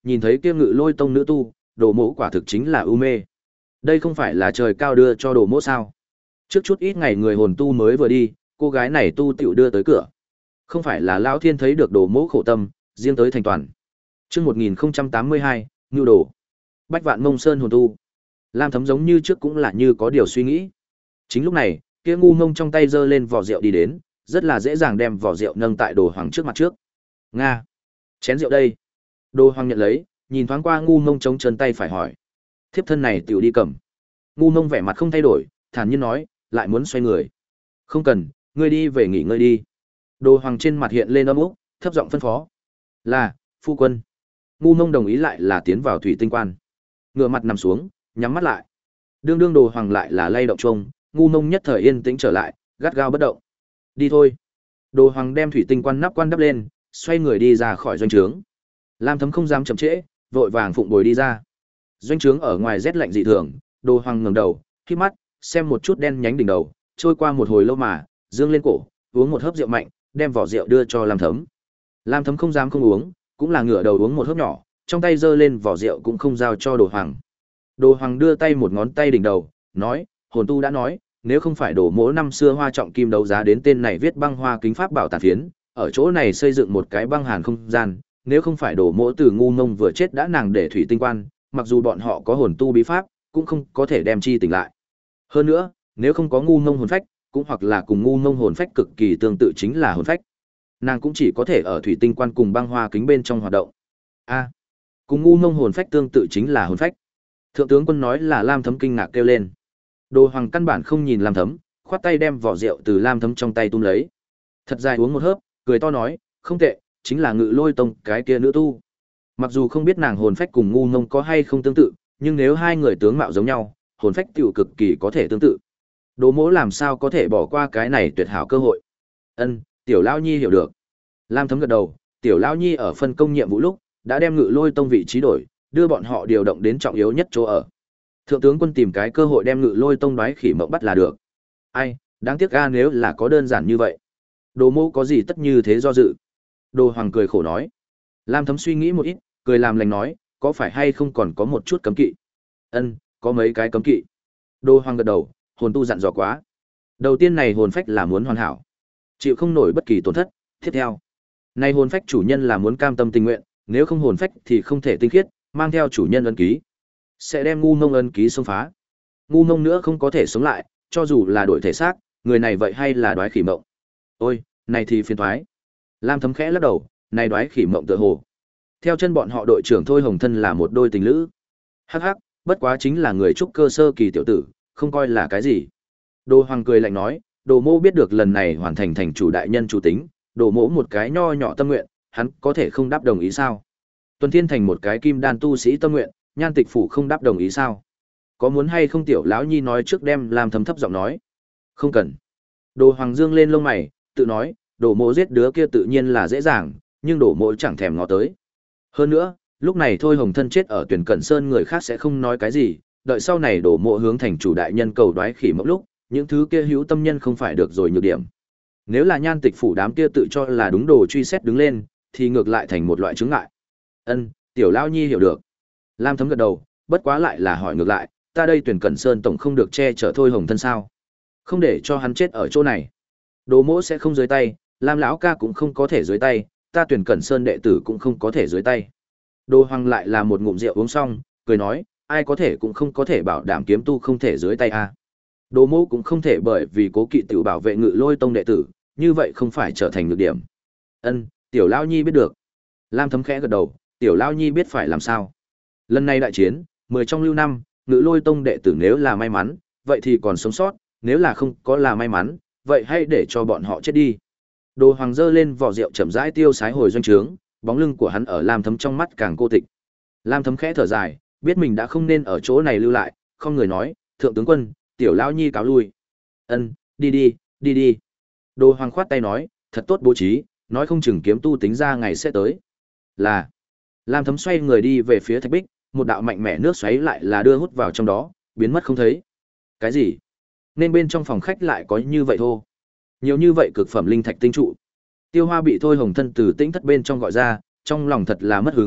nhìn thấy kia ngự lôi tông nữ tu, đồ mỗ quả thực chính là u mê. Đây không phải là trời cao đưa cho đồ mỗ sao? Trước chút ít ngày người hồn tu mới vừa đi, cô gái này tu tiểu đưa tới cửa. Không phải là lão thiên thấy được đồ mỗ khổ tâm, riêng tới thành toàn. Chương một nghìn tám mươi hai, Nưu Đồ. Bách Vạn Mông Sơn hồn tu. Lam Thấm giống như trước cũng là như có điều suy nghĩ. Chính lúc này, kia ngu mông trong tay giơ lên vỏ rượu đi đến, rất là dễ dàng đem vỏ rượu nâng tại đồ hoàng trước mặt trước. Nga, chén rượu đây. Đồ hoàng nhận lấy, nhìn thoáng qua ngu mông chống chân tay phải hỏi. Thiếp thân này tiểu đi cầm. Ngu mông vẻ mặt không thay đổi, thản nhiên nói, lại muốn xoay người. Không cần, ngươi đi về nghỉ ngơi đi. Đồ hoàng trên mặt hiện lên âm úc, thấp giọng phân phó. Là, phu quân. Ngu mông đồng ý lại là tiến vào thủy tinh quan. Ngửa mặt nằm xuống, nhắm mắt lại. Đương đương đồ hoàng lại là lay động trông, ngu mông nhất thời yên tĩnh trở lại, gắt gao bất động. Đi thôi. Đồ hoàng đem thủy tinh quan nắp quan đắp lên, xoay người đi ra khỏi doanh trướng. Lam Thấm không dám chậm trễ, vội vàng phụng bồi đi ra. Doanh trướng ở ngoài rét lạnh dị thường, đồ hoàng ngẩng đầu, khép mắt, xem một chút đen nhánh đỉnh đầu, trôi qua một hồi lâu mà, dương lên cổ, uống một hớp rượu mạnh, đem vỏ rượu đưa cho Lam Thấm. Lam Thấm không dám không uống, cũng là ngửa đầu uống một hớp nhỏ, trong tay giơ lên vỏ rượu cũng không giao cho đồ hoàng. Đồ hoàng đưa tay một ngón tay đỉnh đầu, nói, hồn tu đã nói, nếu không phải đổ mỗ năm xưa hoa trọng kim đấu giá đến tên này viết băng hoa kính pháp bảo tàn phiến, ở chỗ này xây dựng một cái băng hàn không gian, nếu không phải đổ mỗ từ ngu ngông vừa chết đã nàng để thủy tinh quan, mặc dù bọn họ có hồn tu bí pháp, cũng không có thể đem chi tỉnh lại. Hơn nữa, nếu không có ngu ngông hồn phách, cũng hoặc là cùng ngu ngông hồn phách cực kỳ tương tự chính là hồn phách, nàng cũng chỉ có thể ở thủy tinh quan cùng băng hoa kính bên trong hoạt động. A, cùng ngu ngông hồn phách tương tự chính là hồn phách. Thượng tướng quân nói là Lam Thấm kinh ngạc kêu lên. Đồ hoàng căn bản không nhìn Lam Thấm, khoát tay đem vỏ rượu từ Lam Thấm trong tay tung lấy. Thật dài uống một hớp, cười to nói, không tệ, chính là Ngự Lôi Tông cái kia nữ tu. Mặc dù không biết nàng hồn phách cùng ngu ngông có hay không tương tự, nhưng nếu hai người tướng mạo giống nhau, hồn phách tiểu cực kỳ có thể tương tự. Đồ mỗ làm sao có thể bỏ qua cái này tuyệt hảo cơ hội. Ân, tiểu lão nhi hiểu được. Lam Thấm gật đầu, tiểu lão nhi ở phân công nhiệm vụ lúc, đã đem Ngự Lôi Tông vị trí đổi, đưa bọn họ điều động đến trọng yếu nhất chỗ ở. Thượng tướng quân tìm cái cơ hội đem Ngự Lôi Tông đoái khỉ mộng bắt là được. Ai, đáng tiếc a nếu là có đơn giản như vậy. Đồ mô có gì tất như thế do dự. Đồ hoàng cười khổ nói. Lam Thấm suy nghĩ một ít, cười làm lành nói, có phải hay không còn có một chút cấm kỵ? Ân, có mấy cái cấm kỵ. Đồ hoàng gật đầu, hồn tu dặn dò quá. Đầu tiên này hồn phách là muốn hoàn hảo, chịu không nổi bất kỳ tổn thất. Tiếp theo, này hồn phách chủ nhân là muốn cam tâm tình nguyện, nếu không hồn phách thì không thể tinh khiết, mang theo chủ nhân ân ký, sẽ đem ngu ngông ân ký xông phá. Ngu ngông nữa không có thể sống lại, cho dù là đổi thể xác, người này vậy hay là đoái khỉ mộng. Ôi, này thì phiền toái. Lam Thấm khẽ lắc đầu, này đoái khỉ mộng tựa hồ. Theo chân bọn họ đội trưởng Thôi Hồng Thân là một đôi tình lữ. Hắc hắc, bất quá chính là người trúc cơ sơ kỳ tiểu tử, không coi là cái gì. Đồ hoàng cười lạnh nói, đồ mô biết được lần này hoàn thành thành chủ đại nhân chủ tính, đồ mỗ một cái nho nhỏ tâm nguyện, hắn có thể không đáp đồng ý sao? Tuần Thiên thành một cái kim đan tu sĩ tâm nguyện, Nhan Tịch phủ không đáp đồng ý sao? Có muốn hay không tiểu lão nhi nói trước đem Lam Thấm thấp giọng nói. Không cần. Đồ hoàng dương lên lông mày, tự nói, đồ mỗ giết đứa kia tự nhiên là dễ dàng, nhưng đồ mỗ chẳng thèm ngó tới. Hơn nữa, lúc này Thôi Hồng Thân chết ở Tuyển Cẩn Sơn người khác sẽ không nói cái gì, đợi sau này đồ mộ hướng thành chủ đại nhân cầu đoái khỉ mộng lúc, những thứ kia hữu tâm nhân không phải được rồi nhược điểm. Nếu là Nhan Tịch phủ đám kia tự cho là đúng đồ truy xét đứng lên, thì ngược lại thành một loại chướng ngại. Ân, tiểu lão nhi hiểu được. Lam Thấm gật đầu, bất quá lại là hỏi ngược lại, ta đây Tuyển Cẩn Sơn tổng không được che chở Thôi Hồng Thân sao? Không để cho hắn chết ở chỗ này. Đồ mỗ sẽ không dưới tay, Lam lão ca cũng không có thể dưới tay, ta Tuyển Cẩn Sơn đệ tử cũng không có thể dưới tay. Đồ hoàng lại là một ngụm rượu uống xong, cười nói, ai có thể cũng không có thể bảo đảm kiếm tu không thể dưới tay a. Đồ mỗ cũng không thể bởi vì cố kỵ tiểu bảo vệ Ngự Lôi Tông đệ tử, như vậy không phải trở thành nhược điểm. Ân, tiểu lão nhi biết được. Lam Thấm khẽ gật đầu, tiểu lão nhi biết phải làm sao. Lần này đại chiến, mười trong lưu năm, Ngự Lôi Tông đệ tử nếu là may mắn, vậy thì còn sống sót, nếu là không có là may mắn, vậy hãy để cho bọn họ chết đi. Đồ hoàng dơ lên vỏ rượu chậm rãi tiêu sái hồi doanh trướng, bóng lưng của hắn ở Lam Thấm trong mắt càng cô tịch. Lam Thấm khẽ thở dài, biết mình đã không nên ở chỗ này lưu lại, không người nói, thượng tướng quân, tiểu lão nhi cáo lui. Ân, đi đi, đi đi. Đồ hoàng khoát tay nói, thật tốt bố trí, nói không chừng kiếm tu tính ra ngày sẽ tới. Là. Lam Thấm xoay người đi về phía thạch bích, một đạo mạnh mẽ nước xoáy lại là đưa hút vào trong đó, biến mất không thấy. Cái gì? Nên bên trong phòng khách lại có như vậy thôi. Nhiều như vậy cực phẩm linh thạch tinh trụ. Tiêu Hoa bị Thôi Hồng Thân từ tĩnh thất bên trong gọi ra, trong lòng thật là mất hứng,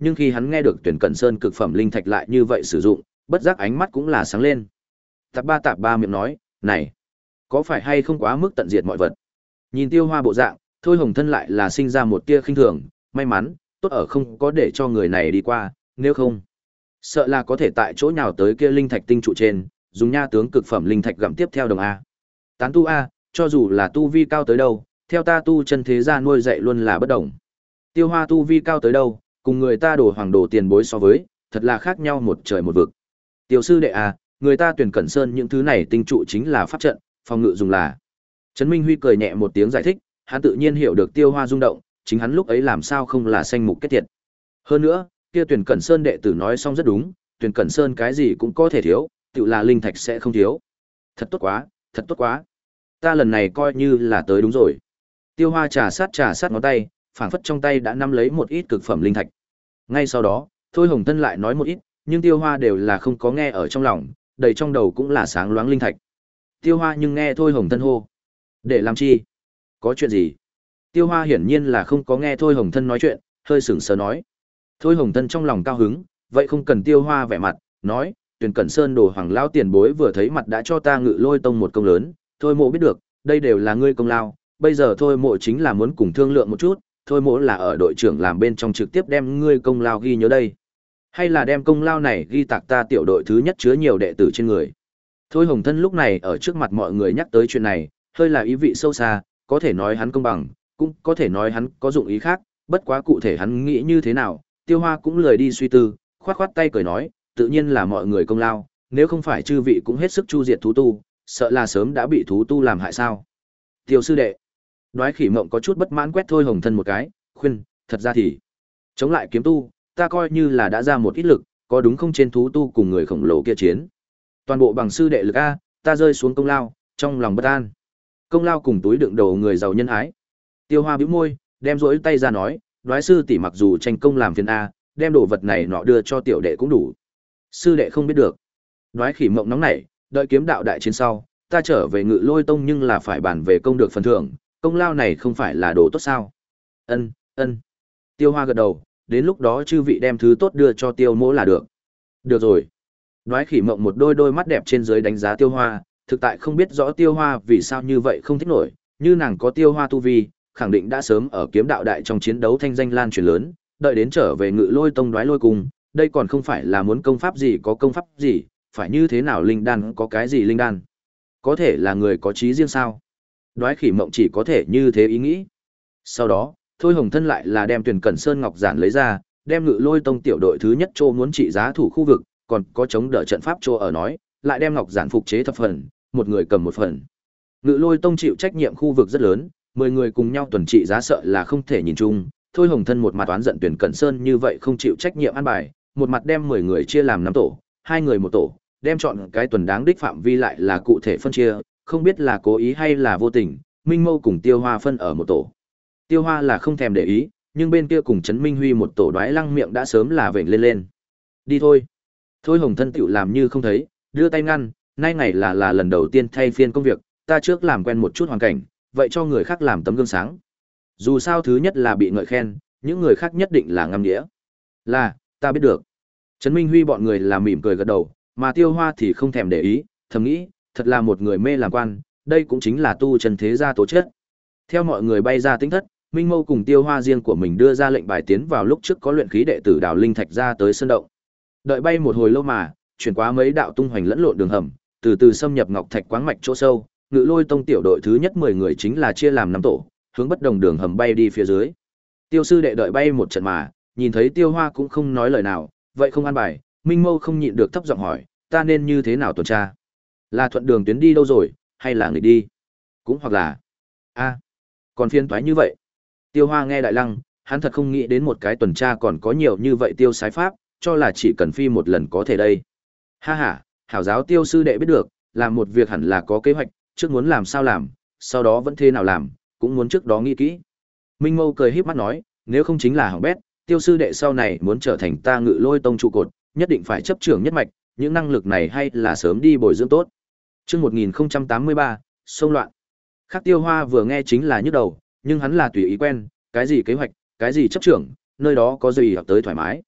nhưng khi hắn nghe được Tuyển Cẩn Sơn cực phẩm linh thạch lại như vậy sử dụng, bất giác ánh mắt cũng là sáng lên. Tạp ba tạp ba miệng nói, này, có phải hay không quá mức tận diệt mọi vật? Nhìn Tiêu Hoa bộ dạng, Thôi Hồng Thân lại là sinh ra một tia khinh thường, may mắn, tốt ở không có để cho người này đi qua, nếu không, sợ là có thể tại chỗ nào tới kia linh thạch tinh trụ trên, dùng nha tướng cực phẩm linh thạch gặm tiếp theo đồng a. Tán tu a, cho dù là tu vi cao tới đâu, theo ta tu chân thế gia nuôi dạy luôn là bất đồng. Tiêu Hoa tu vi cao tới đâu, cùng người ta đổ hoàng đồ tiền bối so với, thật là khác nhau một trời một vực. Tiểu sư đệ a, người ta Tuyển Cẩn Sơn những thứ này tinh trụ chính là pháp trận, phòng ngự dùng là. Trấn Minh Huy cười nhẹ một tiếng giải thích, hắn tự nhiên hiểu được Tiêu Hoa rung động, chính hắn lúc ấy làm sao không là sanh mục kết thiệt. Hơn nữa, kia Tuyển Cẩn Sơn đệ tử nói xong rất đúng, Tuyển Cẩn Sơn cái gì cũng có thể thiếu, tự là linh thạch sẽ không thiếu. Thật tốt quá, thật tốt quá. Ta lần này coi như là tới đúng rồi. Tiêu Hoa trà sát trà sát ngón tay, phảng phất trong tay đã nắm lấy một ít cực phẩm linh thạch. Ngay sau đó, Thôi Hồng Tân lại nói một ít, nhưng Tiêu Hoa đều là không có nghe ở trong lòng, đầy trong đầu cũng là sáng loáng linh thạch. Tiêu Hoa nhưng nghe Thôi Hồng Tân hô. Để làm chi? Có chuyện gì? Tiêu Hoa hiển nhiên là không có nghe Thôi Hồng Tân nói chuyện, hơi sững sờ nói. Thôi Hồng Tân trong lòng cao hứng, vậy không cần Tiêu Hoa vẻ mặt, nói, Tuyển Cẩn Sơn đồ hoàng lao tiền bối vừa thấy mặt đã cho ta Ngự Lôi Tông một công lớn, Thôi mộ biết được, đây đều là ngươi công lao, bây giờ Thôi mộ chính là muốn cùng thương lượng một chút, Thôi mộ là ở đội trưởng làm bên trong trực tiếp đem ngươi công lao ghi nhớ đây. Hay là đem công lao này ghi tạc ta tiểu đội thứ nhất chứa nhiều đệ tử trên người. Thôi Hồng Thân lúc này ở trước mặt mọi người nhắc tới chuyện này, hơi là ý vị sâu xa, có thể nói hắn công bằng, cũng có thể nói hắn có dụng ý khác, bất quá cụ thể hắn nghĩ như thế nào, Tiêu Hoa cũng lười đi suy tư, khoát khoát tay cười nói, tự nhiên là mọi người công lao, nếu không phải chư vị cũng hết sức chu diệt thú tu, sợ là sớm đã bị thú tu làm hại sao. Tiêu sư đệ, Đoái Khỉ Mộng có chút bất mãn quét Thôi Hồng Thân một cái, khuyên, thật ra thì, chống lại kiếm tu, ta coi như là đã ra một ít lực, có đúng không trên thú tu cùng người khổng lồ kia chiến. Toàn bộ bằng sư đệ lực A, ta rơi xuống công lao, trong lòng bất an. Công lao cùng túi đựng đồ người giàu nhân ái. Tiêu Hoa bĩu môi, đem rỗi tay ra nói, Đoái sư tỷ mặc dù tranh công làm phiền A, đem đồ vật này nọ đưa cho tiểu đệ cũng đủ. Sư đệ không biết được. Đoái Khỉ Mộng nóng nảy, đợi kiếm đạo đại chiến sau, ta trở về Ngự Lôi Tông nhưng là phải bàn về công được phần thưởng, công lao này không phải là đồ tốt sao? Ân, ân. Tiêu Hoa gật đầu, đến lúc đó chư vị đem thứ tốt đưa cho Tiêu Mỗ là được. Được rồi. Đoái Khỉ Mộng một đôi đôi mắt đẹp trên dưới đánh giá Tiêu Hoa, thực tại không biết rõ Tiêu Hoa vì sao như vậy không thích nổi, như nàng có Tiêu Hoa tu vi, khẳng định đã sớm ở kiếm đạo đại trong chiến đấu thanh danh lan truyền lớn, đợi đến trở về Ngự Lôi Tông Đoái Lôi cùng, đây còn không phải là muốn công pháp gì có công pháp gì, phải như thế nào linh đan có cái gì linh đan. Có thể là người có trí riêng sao? Đoái Khỉ Mộng chỉ có thể như thế ý nghĩ. Sau đó, Thôi Hồng Thân lại là đem Tuyển Cẩn Sơn ngọc giản lấy ra, đem Ngự Lôi Tông tiểu đội thứ nhất chỗ muốn trị giá thủ khu vực, còn có chống đỡ trận pháp chỗ ở nói, lại đem ngọc giản phục chế thập phần, một người cầm một phần. Ngự Lôi Tông chịu trách nhiệm khu vực rất lớn, mười người cùng nhau tuần trị giá sợ là không thể nhìn chung. Thôi Hồng Thân một mặt oán giận Tuyển Cẩn Sơn như vậy không chịu trách nhiệm an bài, một mặt đem mười người chia làm năm tổ, hai người một tổ, đem chọn cái tuần đáng đích phạm vi lại là cụ thể phân chia, không biết là cố ý hay là vô tình, Minh Mâu cùng Tiêu Hoa phân ở một tổ. Tiêu Hoa là không thèm để ý, nhưng bên kia cùng Trấn Minh Huy một tổ Đoái Lăng miệng đã sớm là vểnh lên lên. Đi thôi. Thôi Hồng Thân tiểu làm như không thấy, đưa tay ngăn, nay ngày là là lần đầu tiên thay phiên công việc, ta trước làm quen một chút hoàn cảnh, vậy cho người khác làm tấm gương sáng. Dù sao thứ nhất là bị ngợi khen, những người khác nhất định là ngâm nghĩa. Là, ta biết được. Trấn Minh Huy bọn người là mỉm cười gật đầu, mà Tiêu Hoa thì không thèm để ý, thầm nghĩ, thật là một người mê làm quan, đây cũng chính là tu chân thế gia tố chất. Theo mọi người bay ra tính thất, Minh Mâu cùng Tiêu Hoa riêng của mình đưa ra lệnh bài tiến vào lúc trước có luyện khí đệ tử Đào Linh Thạch ra tới sân động. Đợi bay một hồi lâu mà, chuyển qua mấy đạo tung hoành lẫn lộn đường hầm, từ từ xâm nhập ngọc thạch quáng mạch chỗ sâu, Ngự Lôi Tông tiểu đội thứ nhất mười người chính là chia làm năm tổ, hướng bất đồng đường hầm bay đi phía dưới. Tiêu sư đệ đợi bay một trận mà, nhìn thấy Tiêu Hoa cũng không nói lời nào, vậy không an bài, Minh Mâu không nhịn được thấp giọng hỏi, ta nên như thế nào tuần tra? Là thuận đường tuyến đi đâu rồi, hay là người đi? Cũng hoặc là, a, còn phiên toái như vậy. Tiêu Hoa nghe Đại Lăng, hắn thật không nghĩ đến một cái tuần tra còn có nhiều như vậy tiêu sái pháp, cho là chỉ cần phi một lần có thể đây. Ha ha, hảo giáo Tiêu sư đệ biết được, làm một việc hẳn là có kế hoạch, trước muốn làm sao làm, sau đó vẫn thế nào làm, cũng muốn trước đó nghĩ kỹ. Minh Mâu cười híp mắt nói, nếu không chính là hỏng bét, Tiêu sư đệ sau này muốn trở thành ta Ngự Lôi Tông trụ cột, nhất định phải chấp trưởng nhất mạch, những năng lực này hay là sớm đi bồi dưỡng tốt. Chương một nghìn không trăm tám mươi ba, xông loạn. Khác Tiêu Hoa vừa nghe chính là nhức đầu, nhưng hắn là tùy ý quen, cái gì kế hoạch, cái gì chấp trưởng, nơi đó có gì học tới thoải mái,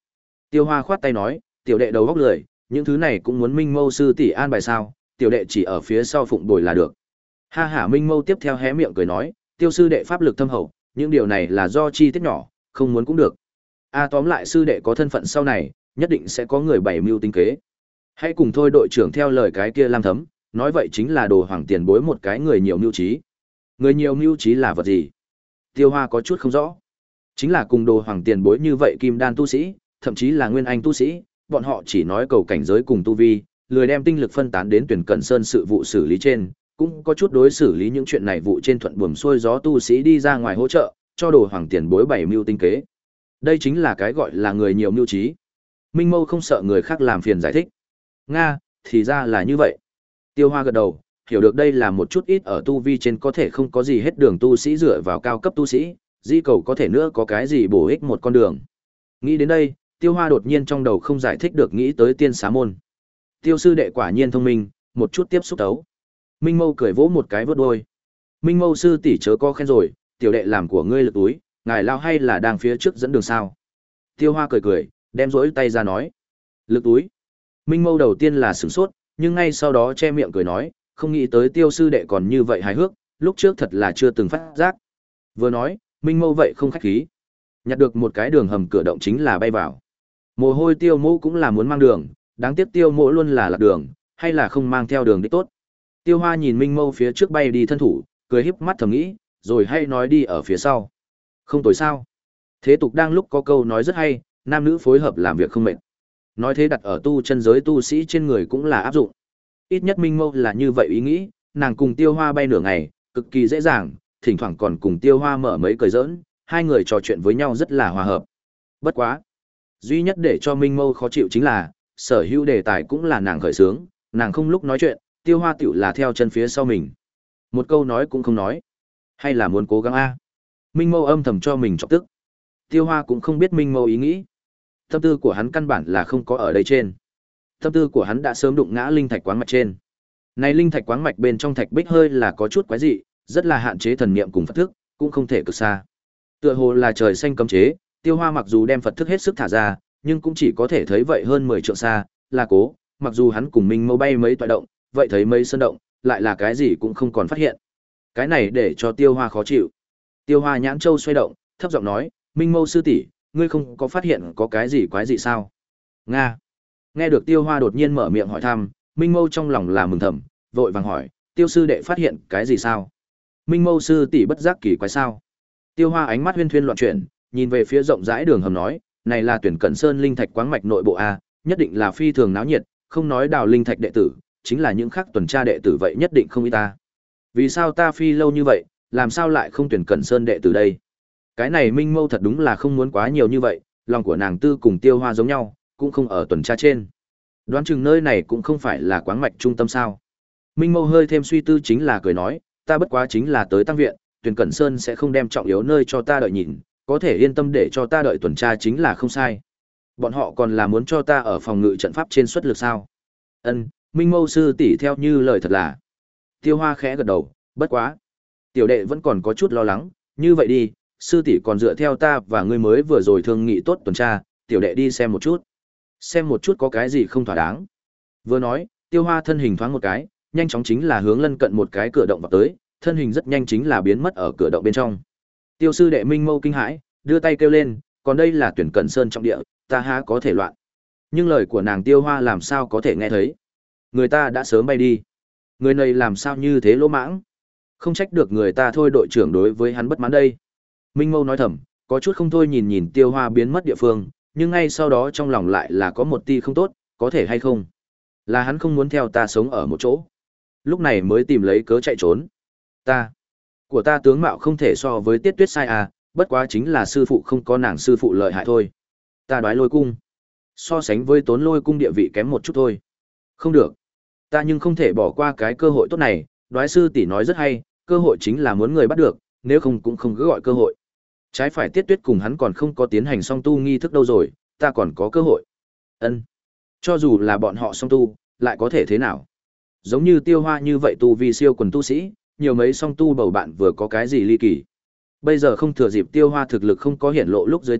Tiêu Hoa khoát tay nói, tiểu đệ đầu góc lười, những thứ này cũng muốn Minh Mâu sư tỷ an bài sao, tiểu đệ chỉ ở phía sau phụng bồi là được. Ha hả Minh Mâu tiếp theo hé miệng cười nói, tiêu sư đệ pháp lực thâm hậu, những điều này là do chi tiết nhỏ, không muốn cũng được. A tóm lại sư đệ có thân phận sau này, nhất định sẽ có người bày mưu tính kế. Hãy cùng thôi đội trưởng theo lời cái kia Lam Thấm, nói vậy chính là đồ hoàng tiền bối một cái người nhiều mưu trí. Người nhiều mưu trí là vật gì? Tiêu Hoa có chút không rõ. Chính là cùng đồ hoàng tiền bối như vậy kim đan tu sĩ, thậm chí là nguyên anh tu sĩ, bọn họ chỉ nói cầu cảnh giới cùng tu vi, lười đem tinh lực phân tán đến tuyển cận sơn sự vụ xử lý trên, cũng có chút đối xử lý những chuyện này vụ trên thuận buồm xuôi gió tu sĩ đi ra ngoài hỗ trợ, cho đồ hoàng tiền bối bảy mưu tinh kế. Đây chính là cái gọi là người nhiều mưu trí. Minh Mâu không sợ người khác làm phiền giải thích. Nga, thì ra là như vậy. Tiêu Hoa gật đầu, hiểu được đây là một chút ít ở tu vi trên có thể không có gì hết đường tu sĩ dựa vào cao cấp tu sĩ, di cầu có thể nữa có cái gì bổ ích một con đường. Nghĩ đến đây, Tiêu Hoa đột nhiên trong đầu không giải thích được nghĩ tới tiên xá môn. Tiêu sư đệ quả nhiên thông minh, một chút tiếp xúc tấu. Minh Mâu cười vỗ một cái vớt đôi. Minh Mâu sư tỷ chớ có khen rồi, tiểu đệ làm của ngươi lực túi, ngài lao hay là đang phía trước dẫn đường sao? Tiêu Hoa cười cười, đem rỗi tay ra nói. Lực túi. Minh Mâu đầu tiên là sửng sốt, nhưng ngay sau đó che miệng cười nói, không nghĩ tới tiêu sư đệ còn như vậy hài hước, lúc trước thật là chưa từng phát giác. Vừa nói, Minh Mâu vậy không khách khí. Nhặt được một cái đường hầm cửa động chính là bay vào. Mồ hôi tiêu mũ cũng là muốn mang đường, đáng tiếc tiêu mũ luôn là lạc đường, hay là không mang theo đường đích tốt. Tiêu Hoa nhìn Minh Mâu phía trước bay đi thân thủ, cười híp mắt thầm nghĩ, rồi hay nói đi ở phía sau. Không tối sao. Thế tục đang lúc có câu nói rất hay, nam nữ phối hợp làm việc không mệt. Nói thế đặt ở tu chân giới tu sĩ trên người cũng là áp dụng. Ít nhất Minh Mâu là như vậy ý nghĩ, nàng cùng Tiêu Hoa bay nửa ngày, cực kỳ dễ dàng, thỉnh thoảng còn cùng Tiêu Hoa mở mấy cười giỡn, hai người trò chuyện với nhau rất là hòa hợp. Bất quá, duy nhất để cho Minh Mâu khó chịu chính là, sở hữu đề tài cũng là nàng khởi xướng, nàng không lúc nói chuyện, Tiêu Hoa tiểu là theo chân phía sau mình. Một câu nói cũng không nói. Hay là muốn cố gắng a? Minh Mâu âm thầm cho mình chọc tức. Tiêu Hoa cũng không biết Minh Mâu ý nghĩ. Tâm tư của hắn căn bản là không có ở đây trên. Tâm tư của hắn đã sớm đụng ngã linh thạch quáng mạch trên. Này linh thạch quáng mạch bên trong thạch bích hơi là có chút quái dị, rất là hạn chế thần niệm cùng Phật thức, cũng không thể cực xa. Tựa hồ là trời xanh cấm chế, Tiêu Hoa mặc dù đem Phật thức hết sức thả ra, nhưng cũng chỉ có thể thấy vậy hơn mười trượng xa, là cố, mặc dù hắn cùng Minh Mâu bay mấy toại động, vậy thấy mấy sơn động, lại là cái gì cũng không còn phát hiện. Cái này để cho Tiêu Hoa khó chịu. Tiêu Hoa nhãn châu xoay động, thấp giọng nói, Minh Mâu sư tỷ, ngươi không có phát hiện có cái gì quái dị sao? Nga. Nghe được Tiêu Hoa đột nhiên mở miệng hỏi thăm, Minh Mâu trong lòng là mừng thầm, vội vàng hỏi, Tiêu sư đệ phát hiện cái gì sao? Minh Mâu sư tỷ bất giác kỳ quái sao? Tiêu Hoa ánh mắt huyên thuyên loạn chuyển, nhìn về phía rộng rãi đường hầm nói, này là tuyển cẩn sơn linh thạch quáng mạch nội bộ a, nhất định là phi thường náo nhiệt, không nói đào linh thạch đệ tử, chính là những khác tuần tra đệ tử vậy nhất định không ít ta. Vì sao ta phi lâu như vậy, làm sao lại không tuyển cẩn sơn đệ tử đây? Cái này Minh Mâu thật đúng là không muốn quá nhiều như vậy, lòng của nàng tư cùng Tiêu Hoa giống nhau, cũng không ở tuần tra trên. Đoán chừng nơi này cũng không phải là quáng mạch trung tâm sao? Minh Mâu hơi thêm suy tư chính là cười nói, ta bất quá chính là tới tăng viện, tuyển cẩn sơn sẽ không đem trọng yếu nơi cho ta đợi nhìn, có thể yên tâm để cho ta đợi tuần tra chính là không sai. Bọn họ còn là muốn cho ta ở phòng ngự trận pháp trên xuất lực sao? Ân, Minh Mâu sư tỷ theo như lời thật là. Tiêu Hoa khẽ gật đầu, bất quá. Tiểu đệ vẫn còn có chút lo lắng, như vậy đi, sư tỷ còn dựa theo ta và ngươi mới vừa rồi thương nghị tốt tuần tra, tiểu đệ đi xem một chút. Xem một chút có cái gì không thỏa đáng. Vừa nói, Tiêu Hoa thân hình thoáng một cái, nhanh chóng chính là hướng lân cận một cái cửa động vào tới, thân hình rất nhanh chính là biến mất ở cửa động bên trong. Tiêu sư đệ Minh Mâu kinh hãi, đưa tay kêu lên, còn đây là tuyển cận sơn trọng địa, ta há có thể loạn. Nhưng lời của nàng Tiêu Hoa làm sao có thể nghe thấy. Người ta đã sớm bay đi. Người này làm sao như thế lỗ mãng. Không trách được người ta thôi đội trưởng đối với hắn bất mãn đây. Minh Mâu nói thầm, có chút không thôi nhìn nhìn Tiêu Hoa biến mất địa phương, nhưng ngay sau đó trong lòng lại là có một tia không tốt, có thể hay không. Là hắn không muốn theo ta sống ở một chỗ. Lúc này mới tìm lấy cớ chạy trốn. Ta, của ta tướng mạo không thể so với Tiết Tuyết sai à, bất quá chính là sư phụ không có nàng sư phụ lợi hại thôi. Ta đoái Lôi cung. So sánh với Tốn Lôi cung địa vị kém một chút thôi. Không được. Ta nhưng không thể bỏ qua cái cơ hội tốt này, đoái sư tỷ nói rất hay, cơ hội chính là muốn người bắt được, nếu không cũng không cứ gọi cơ hội. Trái phải Tiết Tuyết cùng hắn còn không có tiến hành song tu nghi thức đâu rồi, ta còn có cơ hội. Ân, cho dù là bọn họ song tu, lại có thể thế nào? Giống như Tiêu Hoa như vậy tu vi siêu quần tu sĩ, nhiều mấy song tu bầu bạn vừa có cái gì ly kỳ. Bây giờ không thừa dịp Tiêu Hoa thực lực không có hiển lộ lúc dưới tay,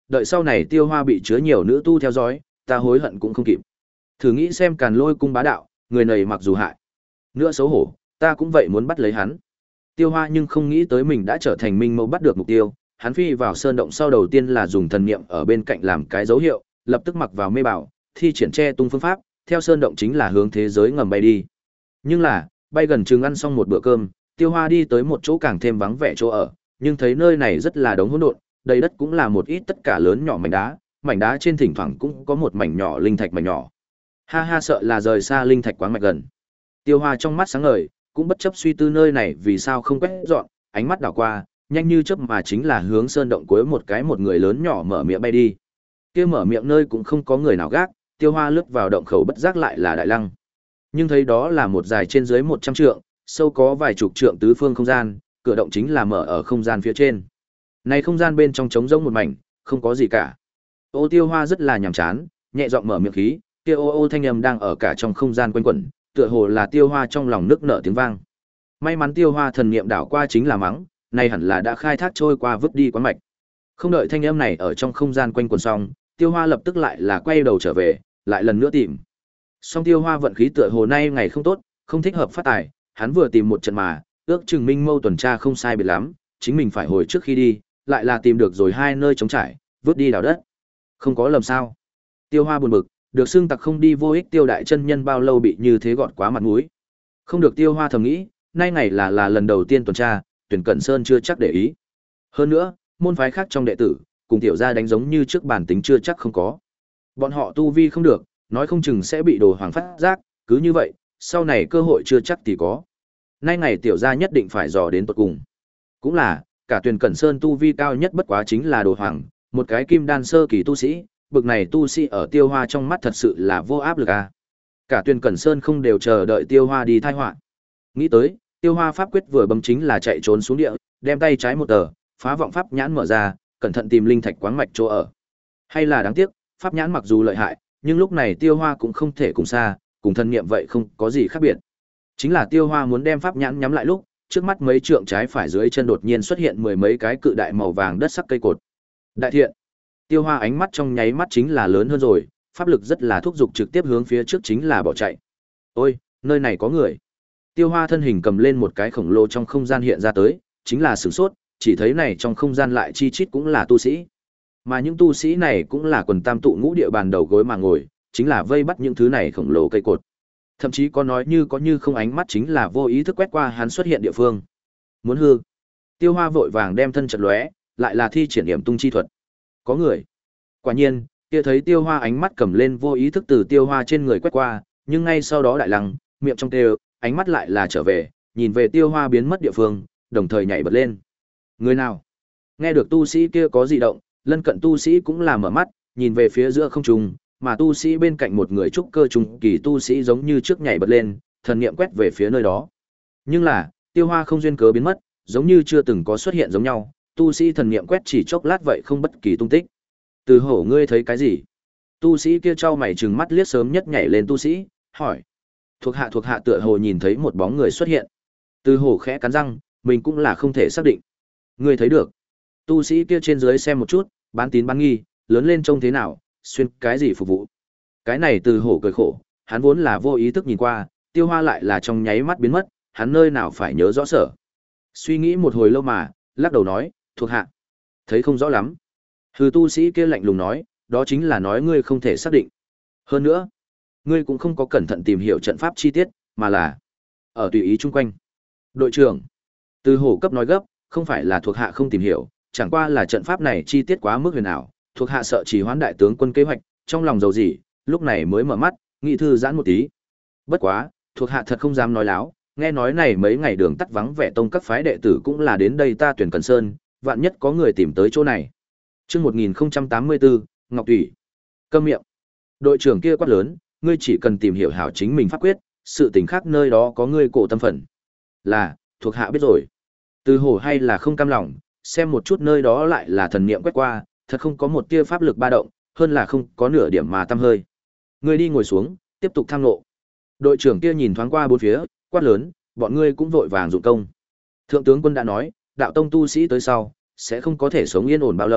đợi sau này Tiêu Hoa bị chứa nhiều nữ tu theo dõi, ta hối hận cũng không kịp. Thử nghĩ xem Càn Lôi cung bá đạo, người này mặc dù hại nữa xấu hổ, ta cũng vậy muốn bắt lấy hắn. Tiêu Hoa nhưng không nghĩ tới mình đã trở thành minh mâu bắt được mục tiêu, hắn phi vào sơn động sau đầu tiên là dùng thần niệm ở bên cạnh làm cái dấu hiệu, lập tức mặc vào mê bảo, thi triển che tung phương pháp, theo sơn động chính là hướng thế giới ngầm bay đi. Nhưng là, bay gần chừng ăn xong một bữa cơm, Tiêu Hoa đi tới một chỗ càng thêm vắng vẻ chỗ ở, nhưng thấy nơi này rất là đống hỗn độn, đầy đất cũng là một ít tất cả lớn nhỏ mảnh đá, mảnh đá trên thỉnh thoảng cũng có một mảnh nhỏ linh thạch mảnh nhỏ. Ha ha, sợ là rời xa linh thạch quáng mạch gần. Tiêu Hoa trong mắt sáng ngời, cũng bất chấp suy tư nơi này vì sao không quét dọn, ánh mắt đảo qua, nhanh như chớp mà chính là hướng sơn động cuối một cái một người lớn nhỏ mở miệng bay đi. Kia mở miệng nơi cũng không có người nào gác, Tiêu Hoa lướt vào động khẩu bất giác lại là Đại Lăng. Nhưng thấy đó là một dài trên dưới một trăm trượng, sâu có vài chục trượng tứ phương không gian, cửa động chính là mở ở không gian phía trên. Này không gian bên trong trống rỗng một mảnh, không có gì cả. Ô Tiêu Hoa rất là nhàm chán, nhẹ giọng mở miệng khí, kia ô ô thanh âm đang ở cả trong không gian quanh quẩn, tựa hồ là Tiêu Hoa trong lòng nức nở tiếng vang. May mắn Tiêu Hoa thần niệm đảo qua chính là mắng, này hẳn là đã khai thác trôi qua vứt đi quán mạch. Không đợi thanh âm này ở trong không gian quanh quẩn xong, Tiêu Hoa lập tức lại là quay đầu trở về, lại lần nữa tìm. Song Tiêu Hoa vận khí tựa hồ nay ngày không tốt, không thích hợp phát tài, hắn vừa tìm một trận mà, ước chừng minh mâu tuần tra không sai biệt lắm, chính mình phải hồi trước khi đi, lại là tìm được rồi hai nơi trống trải, vứt đi đào đất. Không có lầm sao? Tiêu Hoa buồn bực, được xưng tặc không đi vô ích Tiêu đại chân nhân bao lâu bị như thế gọt quá mặt mũi. Không được, Tiêu Hoa thầm nghĩ, nay ngày là là lần đầu tiên tuần tra, Tuyển Cẩn Sơn chưa chắc để ý. Hơn nữa, môn phái khác trong đệ tử, cùng tiểu gia đánh giống như trước bản tính chưa chắc không có. Bọn họ tu vi không được, nói không chừng sẽ bị đồ hoàng phát giác, cứ như vậy, sau này cơ hội chưa chắc thì có. Nay ngày tiểu gia nhất định phải dò đến tận cùng. Cũng là, cả Tuyển Cẩn Sơn tu vi cao nhất bất quá chính là đồ hoàng, một cái kim đan sơ kỳ tu sĩ, bực này tu sĩ ở Tiêu Hoa trong mắt thật sự là vô áp lực à. Cả Tuyển Cẩn Sơn không đều chờ đợi Tiêu Hoa đi thai họa. Nghĩ tới, Tiêu Hoa pháp quyết vừa bấm chính là chạy trốn xuống địa, đem tay trái một tờ, phá vọng pháp nhãn mở ra, cẩn thận tìm linh thạch quáng mạch chỗ ở. Hay là đáng tiếc, pháp nhãn mặc dù lợi hại, nhưng lúc này Tiêu Hoa cũng không thể cùng xa, cùng thân niệm vậy không có gì khác biệt. Chính là Tiêu Hoa muốn đem pháp nhãn nhắm lại lúc, trước mắt mấy trượng trái phải dưới chân đột nhiên xuất hiện mười mấy cái cự đại màu vàng đất sắc cây cột. Đại thiện. Tiêu Hoa ánh mắt trong nháy mắt chính là lớn hơn rồi, pháp lực rất là thúc giục trực tiếp hướng phía trước chính là bỏ chạy. Ôi, nơi này có người. Tiêu Hoa thân hình cầm lên một cái khổng lồ trong không gian hiện ra tới, chính là sửng sốt, chỉ thấy này trong không gian lại chi chít cũng là tu sĩ. Mà những tu sĩ này cũng là quần tam tụ ngũ địa bàn đầu gối mà ngồi, chính là vây bắt những thứ này khổng lồ cây cột. Thậm chí có nói như có như không ánh mắt chính là vô ý thức quét qua hắn xuất hiện địa phương. Muốn hư. Tiêu Hoa vội vàng đem thân chật lóe, lại là thi triển điểm tung chi thuật. Có người. Quả nhiên, kia thấy Tiêu Hoa ánh mắt cầm lên vô ý thức từ Tiêu Hoa trên người quét qua, nhưng ngay sau đó Đại Lăng, miệng trong tê, ánh mắt lại là trở về, nhìn về Tiêu Hoa biến mất địa phương, đồng thời nhảy bật lên. Người nào? Nghe được tu sĩ kia có dị động, lân cận tu sĩ cũng là mở mắt, nhìn về phía giữa không trung, mà tu sĩ bên cạnh một người trúc cơ trung kỳ tu sĩ giống như trước nhảy bật lên, thần niệm quét về phía nơi đó. Nhưng là, Tiêu Hoa không duyên cớ biến mất, giống như chưa từng có xuất hiện giống nhau, tu sĩ thần niệm quét chỉ chốc lát vậy không bất kỳ tung tích. Từ Hổ, ngươi thấy cái gì? Tu sĩ kia trao mày trừng mắt liếc sớm nhất nhảy lên tu sĩ, hỏi. Thuộc hạ thuộc hạ tựa hồ nhìn thấy một bóng người xuất hiện. Từ Hổ khẽ cắn răng, mình cũng là không thể xác định. Ngươi thấy được? Tu sĩ kia trên dưới xem một chút, bán tín bán nghi, lớn lên trông thế nào, xuyên cái gì phục vụ. Cái này Từ Hổ cười khổ, hắn vốn là vô ý thức nhìn qua, Tiêu Hoa lại là trong nháy mắt biến mất, hắn nơi nào phải nhớ rõ sở. Suy nghĩ một hồi lâu mà, lắc đầu nói, thuộc hạ. Thấy không rõ lắm. Hừ, tu sĩ kia lạnh lùng nói, đó chính là nói ngươi không thể xác định. Hơn nữa, ngươi cũng không có cẩn thận tìm hiểu trận pháp chi tiết, mà là ở tùy ý chung quanh. Đội trưởng, Từ Hổ cấp nói gấp, không phải là thuộc hạ không tìm hiểu, chẳng qua là trận pháp này chi tiết quá mức huyền ảo, thuộc hạ sợ trì hoãn đại tướng quân kế hoạch, trong lòng dầu gì, lúc này mới mở mắt, nghĩ thư giãn một tí. Bất quá, thuộc hạ thật không dám nói láo, nghe nói này mấy ngày đường tắt vắng vẻ tông các phái đệ tử cũng là đến đây ta Tuyển Cẩn Sơn, vạn nhất có người tìm tới chỗ này. Chương một nghìn không trăm tám mươi tư, Ngọc Thủy. Câm miệng. Đội trưởng kia quát lớn, ngươi chỉ cần tìm hiểu hảo chính mình pháp quyết, sự tình khác nơi đó có ngươi cổ tâm phận. Là, thuộc hạ biết rồi. Từ Hổ hay là không cam lòng, xem một chút nơi đó lại là thần niệm quét qua, thật không có một tia pháp lực ba động, hơn là không có nửa điểm mà tâm hơi. Ngươi đi ngồi xuống, tiếp tục tham ngộ. Đội trưởng kia nhìn thoáng qua bốn phía, quát lớn, bọn ngươi cũng vội vàng dụng công. Thượng tướng quân đã nói, đạo tông tu sĩ tới sau, sẽ không có thể sống yên ổn bao lâu,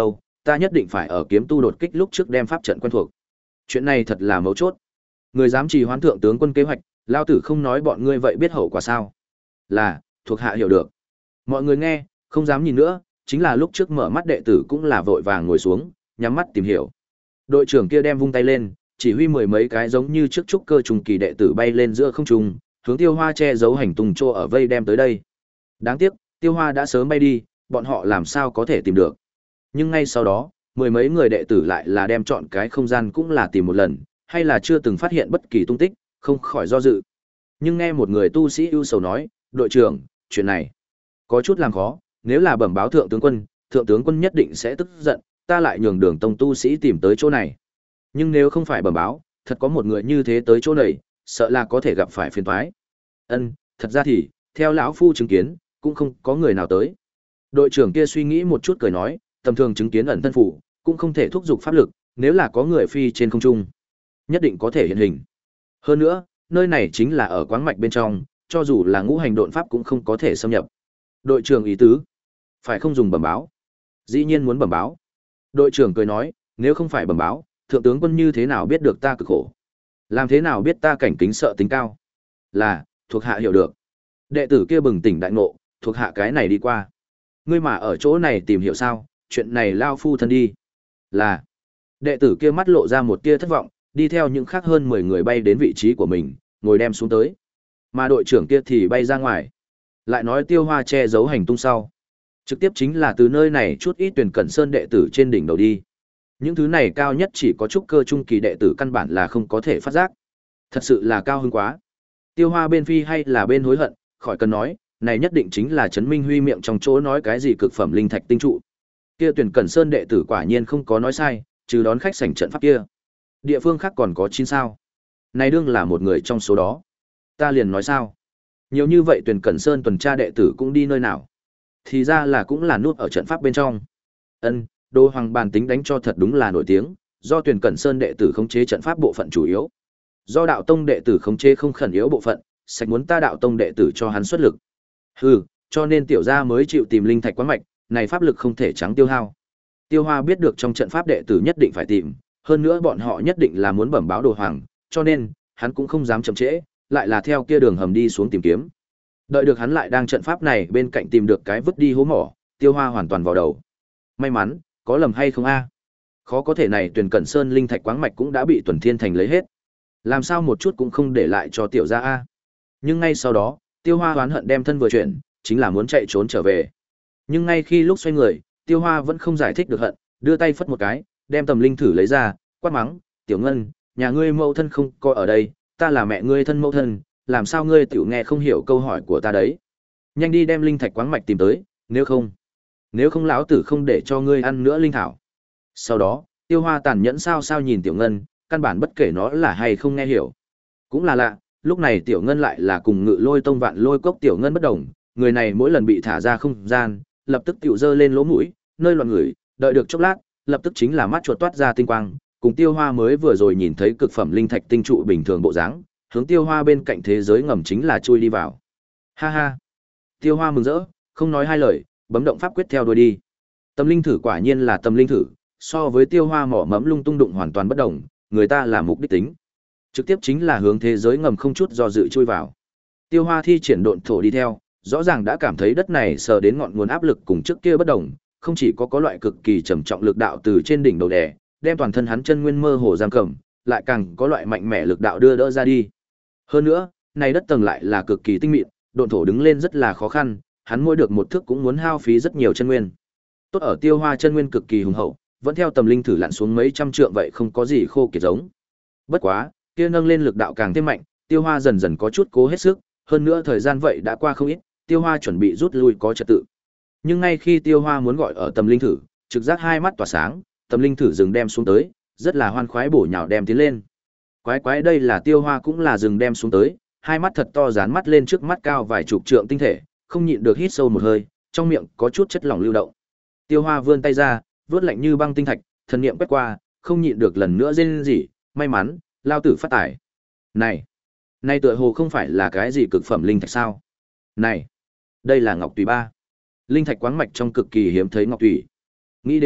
ta nhất định phải ở kiếm tu đột kích lúc trước đem pháp trận quen thuộc. Chuyện này thật là mấu chốt. Người dám trì hoãn thượng tướng quân kế hoạch, lao tử không nói bọn ngươi vậy biết hậu quả sao? Là, thuộc hạ hiểu được. Mọi người nghe, không dám nhìn nữa, chính là lúc trước mở mắt đệ tử cũng là vội vàng ngồi xuống, nhắm mắt tìm hiểu. Đội trưởng kia đem vung tay lên, chỉ huy mười mấy cái giống như trước trúc cơ trùng kỳ đệ tử bay lên giữa không trung, hướng Tiêu Hoa che giấu hành tung trô ở vây đem tới đây. Đáng tiếc, Tiêu Hoa đã sớm bay đi, bọn họ làm sao có thể tìm được. Nhưng ngay sau đó, mười mấy người đệ tử lại là đem chọn cái không gian cũng là tìm một lần, hay là chưa từng phát hiện bất kỳ tung tích, không khỏi do dự. Nhưng nghe một người tu sĩ ưu sầu nói, đội trưởng, chuyện này có chút làm khó, nếu là bẩm báo thượng tướng quân, thượng tướng quân nhất định sẽ tức giận, ta lại nhường đường tông tu sĩ tìm tới chỗ này. Nhưng nếu không phải bẩm báo, thật có một người như thế tới chỗ này, sợ là có thể gặp phải phiền toái. Ân, thật ra thì, theo lão phu chứng kiến, cũng không có người nào tới. Đội trưởng kia suy nghĩ một chút cười nói, tầm thường chứng kiến ẩn thân phủ, cũng không thể thúc giục pháp lực, nếu là có người phi trên không trung, nhất định có thể hiện hình. Hơn nữa, nơi này chính là ở quáng mạch bên trong, cho dù là ngũ hành độn pháp cũng không có thể xâm nhập. Đội trưởng ý tứ, phải không dùng bẩm báo? Dĩ nhiên muốn bẩm báo. Đội trưởng cười nói, nếu không phải bẩm báo, thượng tướng quân như thế nào biết được ta cực khổ? Làm thế nào biết ta cảnh kính sợ tính cao? Là, thuộc hạ hiểu được. Đệ tử kia bừng tỉnh đại ngộ, thuộc hạ cái này đi qua. Ngươi mà ở chỗ này tìm hiểu sao, chuyện này lao phu thân đi. Là, đệ tử kia mắt lộ ra một tia thất vọng, đi theo những khác hơn mười người bay đến vị trí của mình, ngồi đem xuống tới. Mà đội trưởng kia thì bay ra ngoài. Lại nói Tiêu Hoa che giấu hành tung sau. Trực tiếp chính là từ nơi này chút ít tuyển cẩn sơn đệ tử trên đỉnh đầu đi. Những thứ này cao nhất chỉ có trúc cơ trung kỳ đệ tử căn bản là không có thể phát giác. Thật sự là cao hứng quá. Tiêu Hoa bên phi hay là bên hối hận, khỏi cần nói, này nhất định chính là Trấn Minh Huy miệng trong chỗ nói cái gì cực phẩm linh thạch tinh trụ. Kia tuyển cẩn sơn đệ tử quả nhiên không có nói sai, trừ đón khách sảnh trận pháp kia. Địa phương khác còn có chín sao. Này đương là một người trong số đó. Ta liền nói sao? Nhiều như vậy tuyển cẩn sơn tuần tra đệ tử cũng đi nơi nào? Thì ra là cũng là nút ở trận pháp bên trong. Ân, Đô Hoàng bản tính đánh cho thật đúng là nổi tiếng, do tuyển cẩn sơn đệ tử khống chế trận pháp bộ phận chủ yếu. Do đạo tông đệ tử khống chế không khẩn yếu bộ phận, sạch muốn ta đạo tông đệ tử cho hắn xuất lực. Hừ, cho nên tiểu gia mới chịu tìm linh thạch quán mạch, này pháp lực không thể trắng tiêu hao. Tiêu Hoa biết được trong trận pháp đệ tử nhất định phải tìm, hơn nữa bọn họ nhất định là muốn bẩm báo Đồ Hoàng, cho nên hắn cũng không dám chậm trễ, lại là theo kia đường hầm đi xuống tìm kiếm. Đợi được hắn lại đang trận pháp này bên cạnh tìm được cái vứt đi hố mỏ, Tiêu Hoa hoàn toàn vào đầu. May mắn, có lầm hay không a? Khó có thể này Tuyền Cẩn Sơn linh thạch quáng mạch cũng đã bị Tuần Thiên Thành lấy hết. Làm sao một chút cũng không để lại cho tiểu gia a? Nhưng ngay sau đó, Tiêu Hoa oán hận đem thân vừa chuyển, chính là muốn chạy trốn trở về. Nhưng ngay khi lúc xoay người, Tiêu Hoa vẫn không giải thích được hận, đưa tay phất một cái, đem tầm linh thử lấy ra, quát mắng, "Tiểu Ngân, nhà ngươi mẫu thân không coi ở đây, ta là mẹ ngươi thân mẫu thân, làm sao ngươi tiểu nghe không hiểu câu hỏi của ta đấy? Nhanh đi đem linh thạch quáng mạch tìm tới, nếu không, nếu không lão tử không để cho ngươi ăn nữa linh thảo." Sau đó, Tiêu Hoa tàn nhẫn sao sao nhìn Tiểu Ngân, căn bản bất kể nó là hay không nghe hiểu. Cũng là lạ, lúc này Tiểu Ngân lại là cùng Ngự Lôi Tông Vạn Lôi Cốc Tiểu Ngân bất đồng, người này mỗi lần bị thả ra không gian, lập tức tiểu dơ lên lỗ mũi, nơi loạn người, đợi được chốc lát, lập tức chính là mắt chuột toát ra tinh quang, cùng Tiêu Hoa mới vừa rồi nhìn thấy cực phẩm linh thạch tinh trụ bình thường bộ dáng, hướng Tiêu Hoa bên cạnh thế giới ngầm chính là chui đi vào. Ha ha. Tiêu Hoa mừng rỡ, không nói hai lời, bấm động pháp quyết theo đuôi đi. Tâm linh thử quả nhiên là tâm linh thử, so với Tiêu Hoa mỏ mẫm lung tung đụng hoàn toàn bất đồng, người ta là mục đích tính, trực tiếp chính là hướng thế giới ngầm không chút do dự chui vào. Tiêu Hoa thi triển độn thổ đi theo, rõ ràng đã cảm thấy đất này sờ đến ngọn nguồn áp lực cùng trước kia bất đồng, không chỉ có có loại cực kỳ trầm trọng lực đạo từ trên đỉnh đầu đè, đem toàn thân hắn chân nguyên mơ hồ giam cầm, lại càng có loại mạnh mẽ lực đạo đưa đỡ ra đi. Hơn nữa, này đất tầng lại là cực kỳ tinh mịn, độn thổ đứng lên rất là khó khăn, hắn mỗi được một thước cũng muốn hao phí rất nhiều chân nguyên. Tốt ở Tiêu Hoa chân nguyên cực kỳ hùng hậu, vẫn theo tầm linh thử lặn xuống mấy trăm trượng vậy không có gì khô kiệt giống. Bất quá, kia nâng lên lực đạo càng thêm mạnh, Tiêu Hoa dần dần có chút cố hết sức, hơn nữa thời gian vậy đã qua không ít, Tiêu Hoa chuẩn bị rút lui có trật tự. Nhưng ngay khi Tiêu Hoa muốn gọi ở tầm linh thử, trực giác hai mắt tỏa sáng, tầm linh thử dừng đem xuống tới, rất là hoan khoái bổ nhào đem tiến lên. Quái quái đây là Tiêu Hoa cũng là dừng đem xuống tới, hai mắt thật to dán mắt lên trước mắt cao vài chục trượng tinh thể, không nhịn được hít sâu một hơi, trong miệng có chút chất lỏng lưu động. Tiêu Hoa vươn tay ra, vớt lạnh như băng tinh thạch, thần niệm quét qua, không nhịn được lần nữa rên rỉ, may mắn, lao tử phát tài. Này, này tựa hồ không phải là cái gì cực phẩm linh thạch sao? Này, đây là ngọc tùy ba. Linh thạch quáng mạch trong cực kỳ hiếm thấy ngọc tùy. Nghĩ đến đây,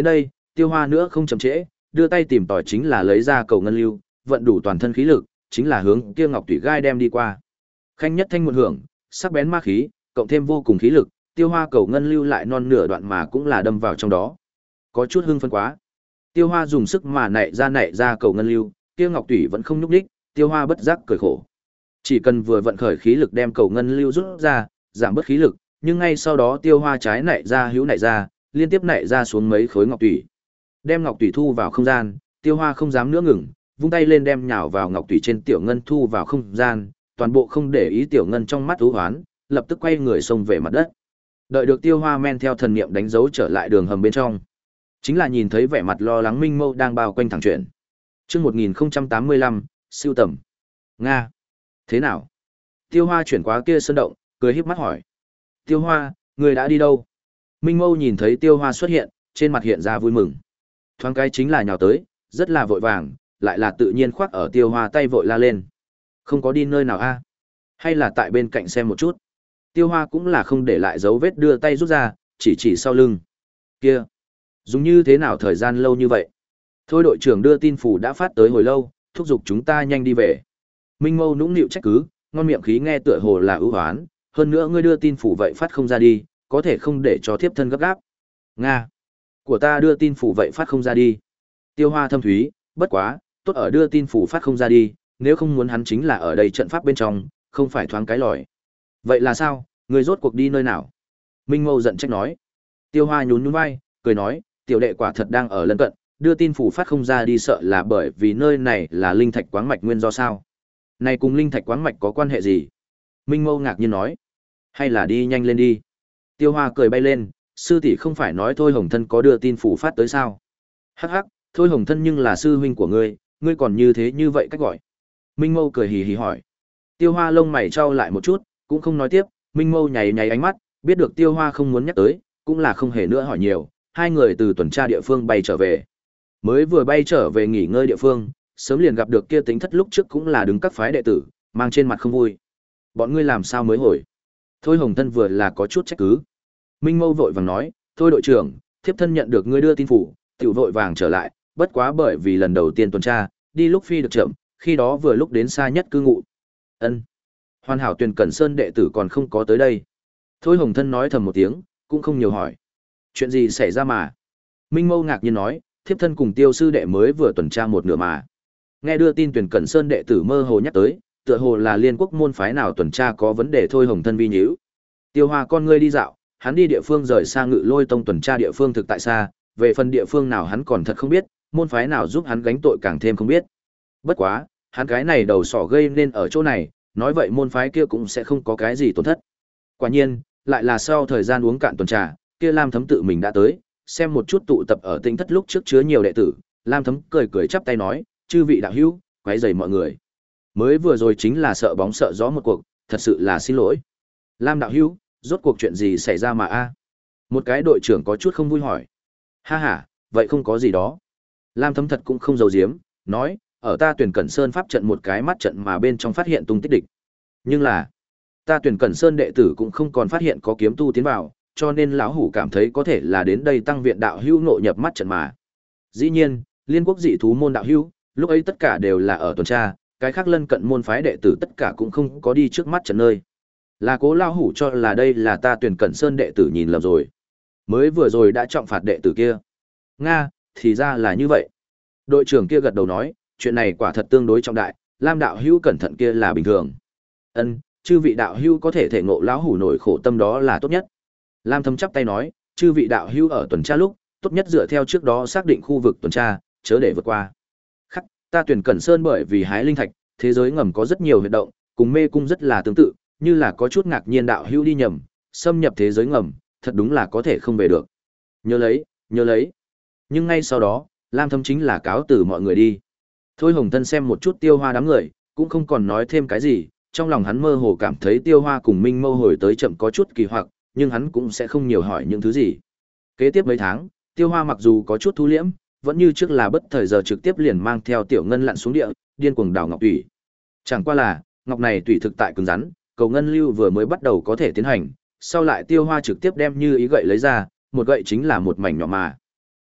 Tiêu Hoa nữa không chậm trễ, đưa tay tìm tòi chính là lấy ra cầu ngân lưu, vận đủ toàn thân khí lực, chính là hướng kia ngọc tủy gai đem đi qua. Khanh nhất thanh một hưởng, sắc bén ma khí, cộng thêm vô cùng khí lực, Tiêu Hoa cầu ngân lưu lại non nửa đoạn mà cũng là đâm vào trong đó. Có chút hưng phấn quá. Tiêu Hoa dùng sức mà nảy ra nảy ra cầu ngân lưu, kia ngọc tủy vẫn không nhúc nhích, Tiêu Hoa bất giác cười khổ. Chỉ cần vừa vận khởi khí lực đem cầu ngân lưu rút ra, giảm bớt khí lực, nhưng ngay sau đó Tiêu Hoa trái nảy ra hữu nảy ra, liên tiếp nảy ra xuống mấy khối ngọc tủy. Đem ngọc tủy thu vào không gian, Tiêu Hoa không dám nữa ngừng, vung tay lên đem nhào vào ngọc tủy trên tiểu ngân thu vào không gian, toàn bộ không để ý tiểu ngân trong mắt thú hoán, lập tức quay người xông về mặt đất. Đợi được Tiêu Hoa men theo thần niệm đánh dấu trở lại đường hầm bên trong, chính là nhìn thấy vẻ mặt lo lắng Minh Mâu đang bao quanh thẳng chuyển. Chương một nghìn tám mươi lăm, siêu tầm. Nga. Thế nào? Tiêu Hoa chuyển qua kia sơn động, cười híp mắt hỏi. Tiêu Hoa, người đã đi đâu? Minh Mâu nhìn thấy Tiêu Hoa xuất hiện, trên mặt hiện ra vui mừng. Thoáng cái chính là nhào tới, rất là vội vàng, lại là tự nhiên khoác ở Tiêu Hoa tay vội la lên. Không có đi nơi nào a? Hay là tại bên cạnh xem một chút? Tiêu Hoa cũng là không để lại dấu vết đưa tay rút ra, chỉ chỉ sau lưng. Kia, dùng như thế nào thời gian lâu như vậy? Thôi đội trưởng đưa tin phủ đã phát tới hồi lâu, thúc giục chúng ta nhanh đi về. Minh Mâu nũng nịu trách cứ, ngon miệng khí nghe tựa hồ là ưu hoán, hơn nữa ngươi đưa tin phủ vậy phát không ra đi, có thể không để cho thiếp thân gấp gáp. Nga, của ta đưa tin phủ vậy phát không ra đi. Tiêu Hoa thâm thúy, bất quá, tốt ở đưa tin phủ phát không ra đi, nếu không muốn hắn chính là ở đây trận pháp bên trong, không phải thoáng cái lòi. Vậy là sao, ngươi rốt cuộc đi nơi nào? Minh Mâu giận trách nói. Tiêu Hoa nhún nhún vai, cười nói, tiểu đệ quả thật đang ở lân cận, đưa tin phủ phát không ra đi sợ là bởi vì nơi này là linh thạch quáng mạch nguyên do sao? Này cùng linh thạch quáng mạch có quan hệ gì? Minh Mâu ngạc nhiên nói. Hay là đi nhanh lên đi. Tiêu Hoa cười bay lên, sư tỷ không phải nói Thôi Hồng Thân có đưa tin phủ phát tới sao? Hắc hắc, Thôi Hồng Thân nhưng là sư huynh của ngươi, ngươi còn như thế như vậy cách gọi. Minh Mâu cười hì hì hỏi. Tiêu Hoa lông mày trao lại một chút, cũng không nói tiếp, Minh Mâu nháy nháy ánh mắt, biết được Tiêu Hoa không muốn nhắc tới, cũng là không hề nữa hỏi nhiều, hai người từ tuần tra địa phương bay trở về. Mới vừa bay trở về nghỉ ngơi địa phương, sớm liền gặp được kia Tính Thất lúc trước cũng là đứng các phái đệ tử, mang trên mặt không vui. Bọn ngươi làm sao mới hồi? Thôi Hồng Thân vừa là có chút trách cứ. Minh Mâu vội vàng nói, thôi đội trưởng, thiếp thân nhận được ngươi đưa tin phủ, tiểu vội vàng trở lại, bất quá bởi vì lần đầu tiên tuần tra, đi lúc phi được chậm, khi đó vừa lúc đến xa nhất cư ngụ. Ân. Hoàn hảo Tuyền Cẩn Sơn đệ tử còn không có tới đây. Thôi Hồng Thân nói thầm một tiếng, cũng không nhiều hỏi. Chuyện gì xảy ra mà? Minh Mâu ngạc nhiên nói, thiếp thân cùng Tiêu sư đệ mới vừa tuần tra một nửa mà. Nghe đưa tin Tuyền Cẩn Sơn đệ tử mơ hồ nhắc tới, tựa hồ là liên quốc môn phái nào tuần tra có vấn đề. Thôi Hồng Thân vi nhíu. Tiêu Hoa con ngươi đi dạo, hắn đi địa phương rời xa Ngự Lôi Tông tuần tra địa phương thực tại xa, về phần địa phương nào hắn còn thật không biết, môn phái nào giúp hắn gánh tội càng thêm không biết. Bất quá, hắn cái này đầu sỏ gây nên ở chỗ này, nói vậy môn phái kia cũng sẽ không có cái gì tổn thất. Quả nhiên, lại là sau thời gian uống cạn tuần trà, kia Lam Thấm tự mình đã tới, xem một chút tụ tập ở Tinh Thất lúc trước chứa nhiều đệ tử, Lam Thấm cười cười chắp tay nói, chư vị đạo hữu, quấy rầy mọi người. Mới vừa rồi chính là sợ bóng sợ gió một cuộc, thật sự là xin lỗi. Lam đạo hữu, rốt cuộc chuyện gì xảy ra mà a? Một cái đội trưởng có chút không vui hỏi. Ha ha, vậy không có gì đó. Lam Thấm thật cũng không giấu giếm, nói, ở ta Tuyển Cẩn Sơn pháp trận một cái mắt trận mà bên trong phát hiện tung tích địch. Nhưng là, ta Tuyển Cẩn Sơn đệ tử cũng không còn phát hiện có kiếm tu tiến vào, cho nên lão hủ cảm thấy có thể là đến đây tăng viện đạo hữu nội nhập mắt trận mà. Dĩ nhiên, liên quốc dị thú môn đạo hữu, lúc ấy tất cả đều là ở tuần tra, cái khác lân cận môn phái đệ tử tất cả cũng không có đi trước mắt trận nơi. Là cố lão hủ cho là đây là ta Tuyển Cẩn Sơn đệ tử nhìn lầm rồi. Mới vừa rồi đã trọng phạt đệ tử kia. Nga, thì ra là như vậy. Đội trưởng kia gật đầu nói, chuyện này quả thật tương đối trọng đại, Lam đạo hữu cẩn thận kia là bình thường. Ân, chư vị đạo hữu có thể thể ngộ lão hủ nổi khổ tâm đó là tốt nhất. Lam Thấm chắp tay nói, chư vị đạo hữu ở tuần tra lúc, tốt nhất dựa theo trước đó xác định khu vực tuần tra, chớ để vượt qua. Khắc, ta Tuyển Cẩn Sơn bởi vì hái linh thạch, thế giới ngầm có rất nhiều huyệt động, cùng mê cung rất là tương tự, như là có chút ngạc nhiên đạo hữu đi nhầm, xâm nhập thế giới ngầm, thật đúng là có thể không về được. Nhớ lấy, nhớ lấy. Nhưng ngay sau đó, Lam Thấm chính là cáo từ mọi người đi. Thôi Hồng Thân xem một chút Tiêu Hoa đám người, cũng không còn nói thêm cái gì, trong lòng hắn mơ hồ cảm thấy Tiêu Hoa cùng Minh Mâu hồi tới chậm có chút kỳ hoặc, nhưng hắn cũng sẽ không nhiều hỏi những thứ gì. Kế tiếp mấy tháng, Tiêu Hoa mặc dù có chút thu liễm, vẫn như trước là bất thời giờ trực tiếp liền mang theo Tiểu Ngân lặn xuống địa, điên cuồng đào ngọc tủy. Chẳng qua là, ngọc này tùy thực tại cứng rắn, cầu ngân lưu vừa mới bắt đầu có thể tiến hành, sau lại Tiêu Hoa trực tiếp đem như ý gậy lấy ra, một gậy chính là một mảnh nhỏ mà.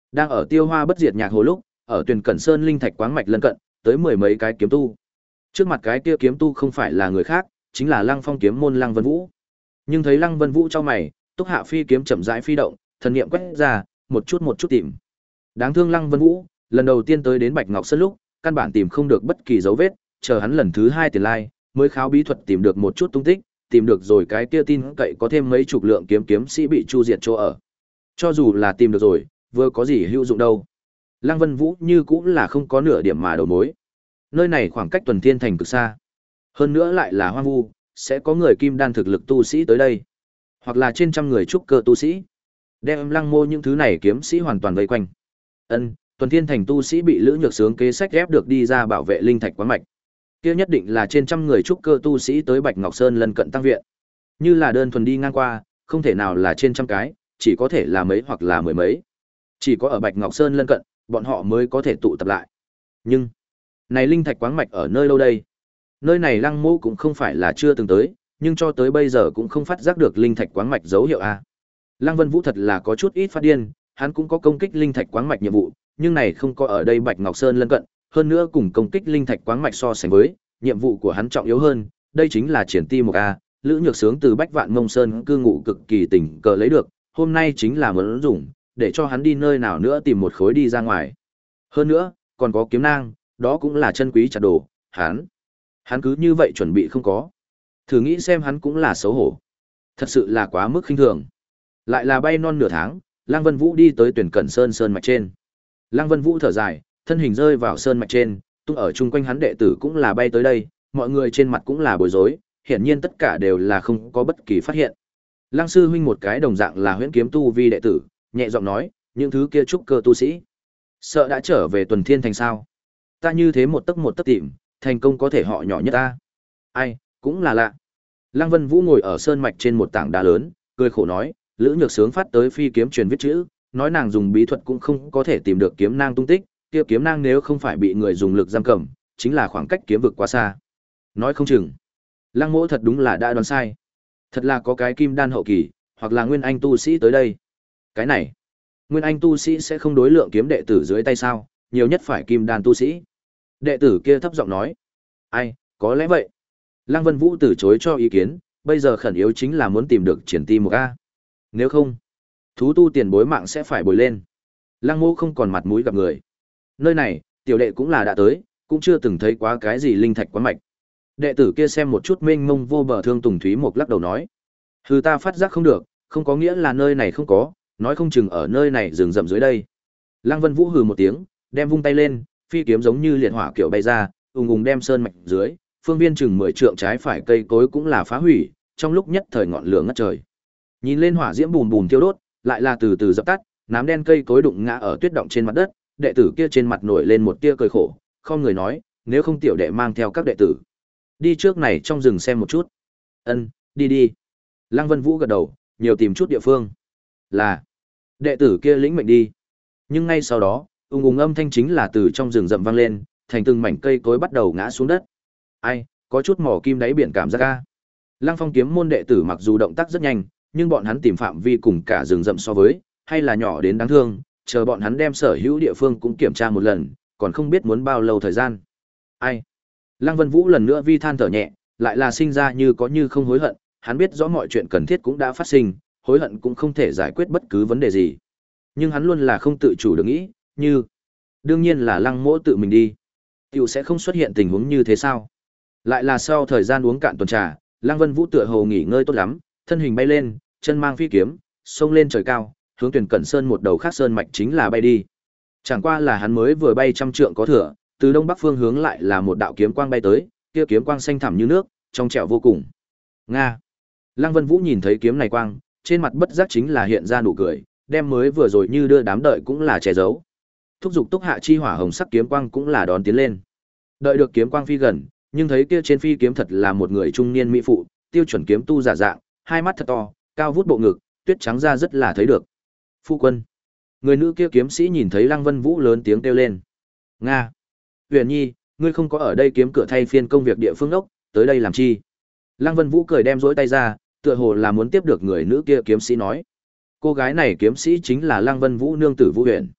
Đang ở Tiêu Hoa bất diệt nhạc hồ lúc, ở Tuyền Cẩn Sơn linh thạch quáng mạch lân cận, tới mười mấy cái kiếm tu. Trước mặt cái kia kiếm tu không phải là người khác, chính là Lăng Phong kiếm môn Lăng Vân Vũ. Nhưng thấy Lăng Vân Vũ trong mày, Túc Hạ phi kiếm chậm rãi phi động, thần niệm quét ra, một chút một chút tìm. Đáng thương Lăng Vân Vũ, lần đầu tiên tới đến Bạch Ngọc Sơn lúc, căn bản tìm không được bất kỳ dấu vết, chờ hắn lần thứ hai tiền lai, mới kháo bí thuật tìm được một chút tung tích, tìm được rồi cái kia tin cậy có thêm mấy chục lượng kiếm kiếm sĩ bị chu diệt chỗ ở. Cho dù là tìm được rồi, vừa có gì hữu dụng đâu. Lăng Vân Vũ như cũng là không có nửa điểm mà đầu mối. Nơi này khoảng cách Tuần Thiên Thành cực xa. Hơn nữa lại là hoang vu, sẽ có người kim đan thực lực tu sĩ tới đây. Hoặc là trên trăm người trúc cơ tu sĩ. Đem Lăng Mô những thứ này kiếm sĩ hoàn toàn vây quanh. Ân, Tuần Thiên Thành tu sĩ bị Lữ Nhược Sướng kế sách ép được đi ra bảo vệ linh thạch quán mạch. Kia nhất định là trên trăm người trúc cơ tu sĩ tới Bạch Ngọc Sơn lân cận tăng viện. Như là đơn thuần đi ngang qua, không thể nào là trên trăm cái, chỉ có thể là mấy hoặc là mười mấy. Chỉ có ở Bạch Ngọc Sơn lân cận, bọn họ mới có thể tụ tập lại. Nhưng, này linh thạch quáng mạch ở nơi đâu đây? Nơi này Lăng Mô cũng không phải là chưa từng tới, nhưng cho tới bây giờ cũng không phát giác được linh thạch quáng mạch dấu hiệu a. Lăng Vân Vũ thật là có chút ít phát điên, hắn cũng có công kích linh thạch quáng mạch nhiệm vụ, nhưng này không có ở đây Bạch Ngọc Sơn lân cận, hơn nữa cùng công kích linh thạch quáng mạch so sánh với, nhiệm vụ của hắn trọng yếu hơn, đây chính là triển ti một a, Lữ Nhược Sướng từ Bách Vạn Mông Sơn cư ngụ cực kỳ tình cờ lấy được, hôm nay chính là muốn dùng, để cho hắn đi nơi nào nữa tìm một khối đi ra ngoài. Hơn nữa, còn có kiếm nang, đó cũng là chân quý chặt đồ, hắn, hắn cứ như vậy chuẩn bị không có. Thử nghĩ xem hắn cũng là xấu hổ. Thật sự là quá mức khinh thường. Lại là bay non nửa tháng, Lăng Vân Vũ đi tới Tuyển Cẩn Sơn sơn mạch trên. Lăng Vân Vũ thở dài, thân hình rơi vào sơn mạch trên, tung ở chung quanh hắn đệ tử cũng là bay tới đây, mọi người trên mặt cũng là bối rối, hiển nhiên tất cả đều là không có bất kỳ phát hiện. Lăng sư huynh một cái đồng dạng là huyễn kiếm tu vi đệ tử, nhẹ giọng nói, những thứ kia trúc cơ tu sĩ, sợ đã trở về Tuần Thiên Thành sao? Ta như thế một tấc một tấc tìm, thành công có thể họ nhỏ nhất ta. Ai, cũng là lạ. Lăng Vân Vũ ngồi ở sơn mạch trên một tảng đá lớn, cười khổ nói, Lữ Nhược Sướng phát tới phi kiếm truyền viết chữ, nói nàng dùng bí thuật cũng không có thể tìm được kiếm nang tung tích, kia kiếm nang nếu không phải bị người dùng lực giam cầm, chính là khoảng cách kiếm vực quá xa. Nói không chừng. Lăng Mỗ thật đúng là đã đoán sai. Thật là có cái kim đan hậu kỳ, hoặc là nguyên anh tu sĩ tới đây. Cái này, nguyên anh tu sĩ sẽ không đối lượng kiếm đệ tử dưới tay sao, nhiều nhất phải kim đan tu sĩ. Đệ tử kia thấp giọng nói, ai, có lẽ vậy. Lăng Vân Vũ từ chối cho ý kiến, bây giờ khẩn yếu chính là muốn tìm được triển ti một a. Nếu không, thú tu tiền bối mạng sẽ phải bồi lên. Lăng Mô không còn mặt mũi gặp người. Nơi này, tiểu đệ cũng là đã tới, cũng chưa từng thấy quá cái gì linh thạch quán mạch. Đệ tử kia xem một chút mênh mông vô bờ Thương Tùng Thúy Mộc lắc đầu nói, hừ, ta phát giác không được, không có nghĩa là nơi này không có, nói không chừng ở nơi này rừng rậm dưới đây. Lăng Vân Vũ hừ một tiếng, đem vung tay lên, phi kiếm giống như liệt hỏa kiểu bay ra, ùng ùng đem sơn mạch dưới, phương viên chừng mười trượng trái phải cây cối cũng là phá hủy, trong lúc nhất thời ngọn lửa ngất trời. Nhìn lên hỏa diễm bùn bùn thiêu đốt, lại là từ từ dập tắt, nám đen cây cối đụng ngã ở tuyết động trên mặt đất, đệ tử kia trên mặt nổi lên một tia cười khổ, không người nói, nếu không tiểu đệ mang theo các đệ tử đi trước này trong rừng xem một chút. Ân, đi đi. Lăng Vân Vũ gật đầu, nhiều tìm chút địa phương. Là. Đệ tử kia lĩnh mệnh đi. Nhưng ngay sau đó, ùng ùng âm thanh chính là từ trong rừng rậm vang lên, thành từng mảnh cây cối bắt đầu ngã xuống đất. Ai, có chút mỏ kim đáy biển cảm giác a. Lăng Phong kiếm môn đệ tử mặc dù động tác rất nhanh, nhưng bọn hắn tìm phạm vi cùng cả rừng rậm so với, hay là nhỏ đến đáng thương, chờ bọn hắn đem sở hữu địa phương cũng kiểm tra một lần, còn không biết muốn bao lâu thời gian. Ai? Lăng Vân Vũ lần nữa vi than thở nhẹ, lại là sinh ra như có như không hối hận, hắn biết rõ mọi chuyện cần thiết cũng đã phát sinh, hối hận cũng không thể giải quyết bất cứ vấn đề gì. Nhưng hắn luôn là không tự chủ được nghĩ, như đương nhiên là Lăng Mỗ tự mình đi, tiểu sẽ không xuất hiện tình huống như thế sao? Lại là sau thời gian uống cạn tuần trà, Lăng Vân Vũ tựa hồ nghỉ ngơi tốt lắm, thân hình bay lên, chân mang phi kiếm, xông lên trời cao, hướng Tuyển Cẩn Sơn một đầu khác sơn mạch chính là bay đi. Chẳng qua là hắn mới vừa bay trăm trượng có thừa, từ đông bắc phương hướng lại là một đạo kiếm quang bay tới, kia kiếm quang xanh thẳm như nước, trong trẻo vô cùng. Nga. Lăng Vân Vũ nhìn thấy kiếm này quang, trên mặt bất giác chính là hiện ra nụ cười, đem mới vừa rồi như đưa đám đợi cũng là che giấu. Thúc dục túc hạ chi hỏa hồng sắc kiếm quang cũng là đón tiến lên. Đợi được kiếm quang phi gần, nhưng thấy kia trên phi kiếm thật là một người trung niên mỹ phụ, tiêu chuẩn kiếm tu giả dạng, hai mắt thật to, cao vút bộ ngực, tuyết trắng da rất là thấy được. Phu quân. Người nữ kia kiếm sĩ nhìn thấy Lăng Vân Vũ lớn tiếng kêu lên. Nga. Huyền Nhi, ngươi không có ở đây kiếm cửa thay phiên công việc địa phương ốc, tới đây làm chi? Lăng Vân Vũ cười đem rỗi tay ra, tựa hồ là muốn tiếp được người nữ kia kiếm sĩ nói. Cô gái này kiếm sĩ chính là Lăng Vân Vũ nương tử Vũ Huyền.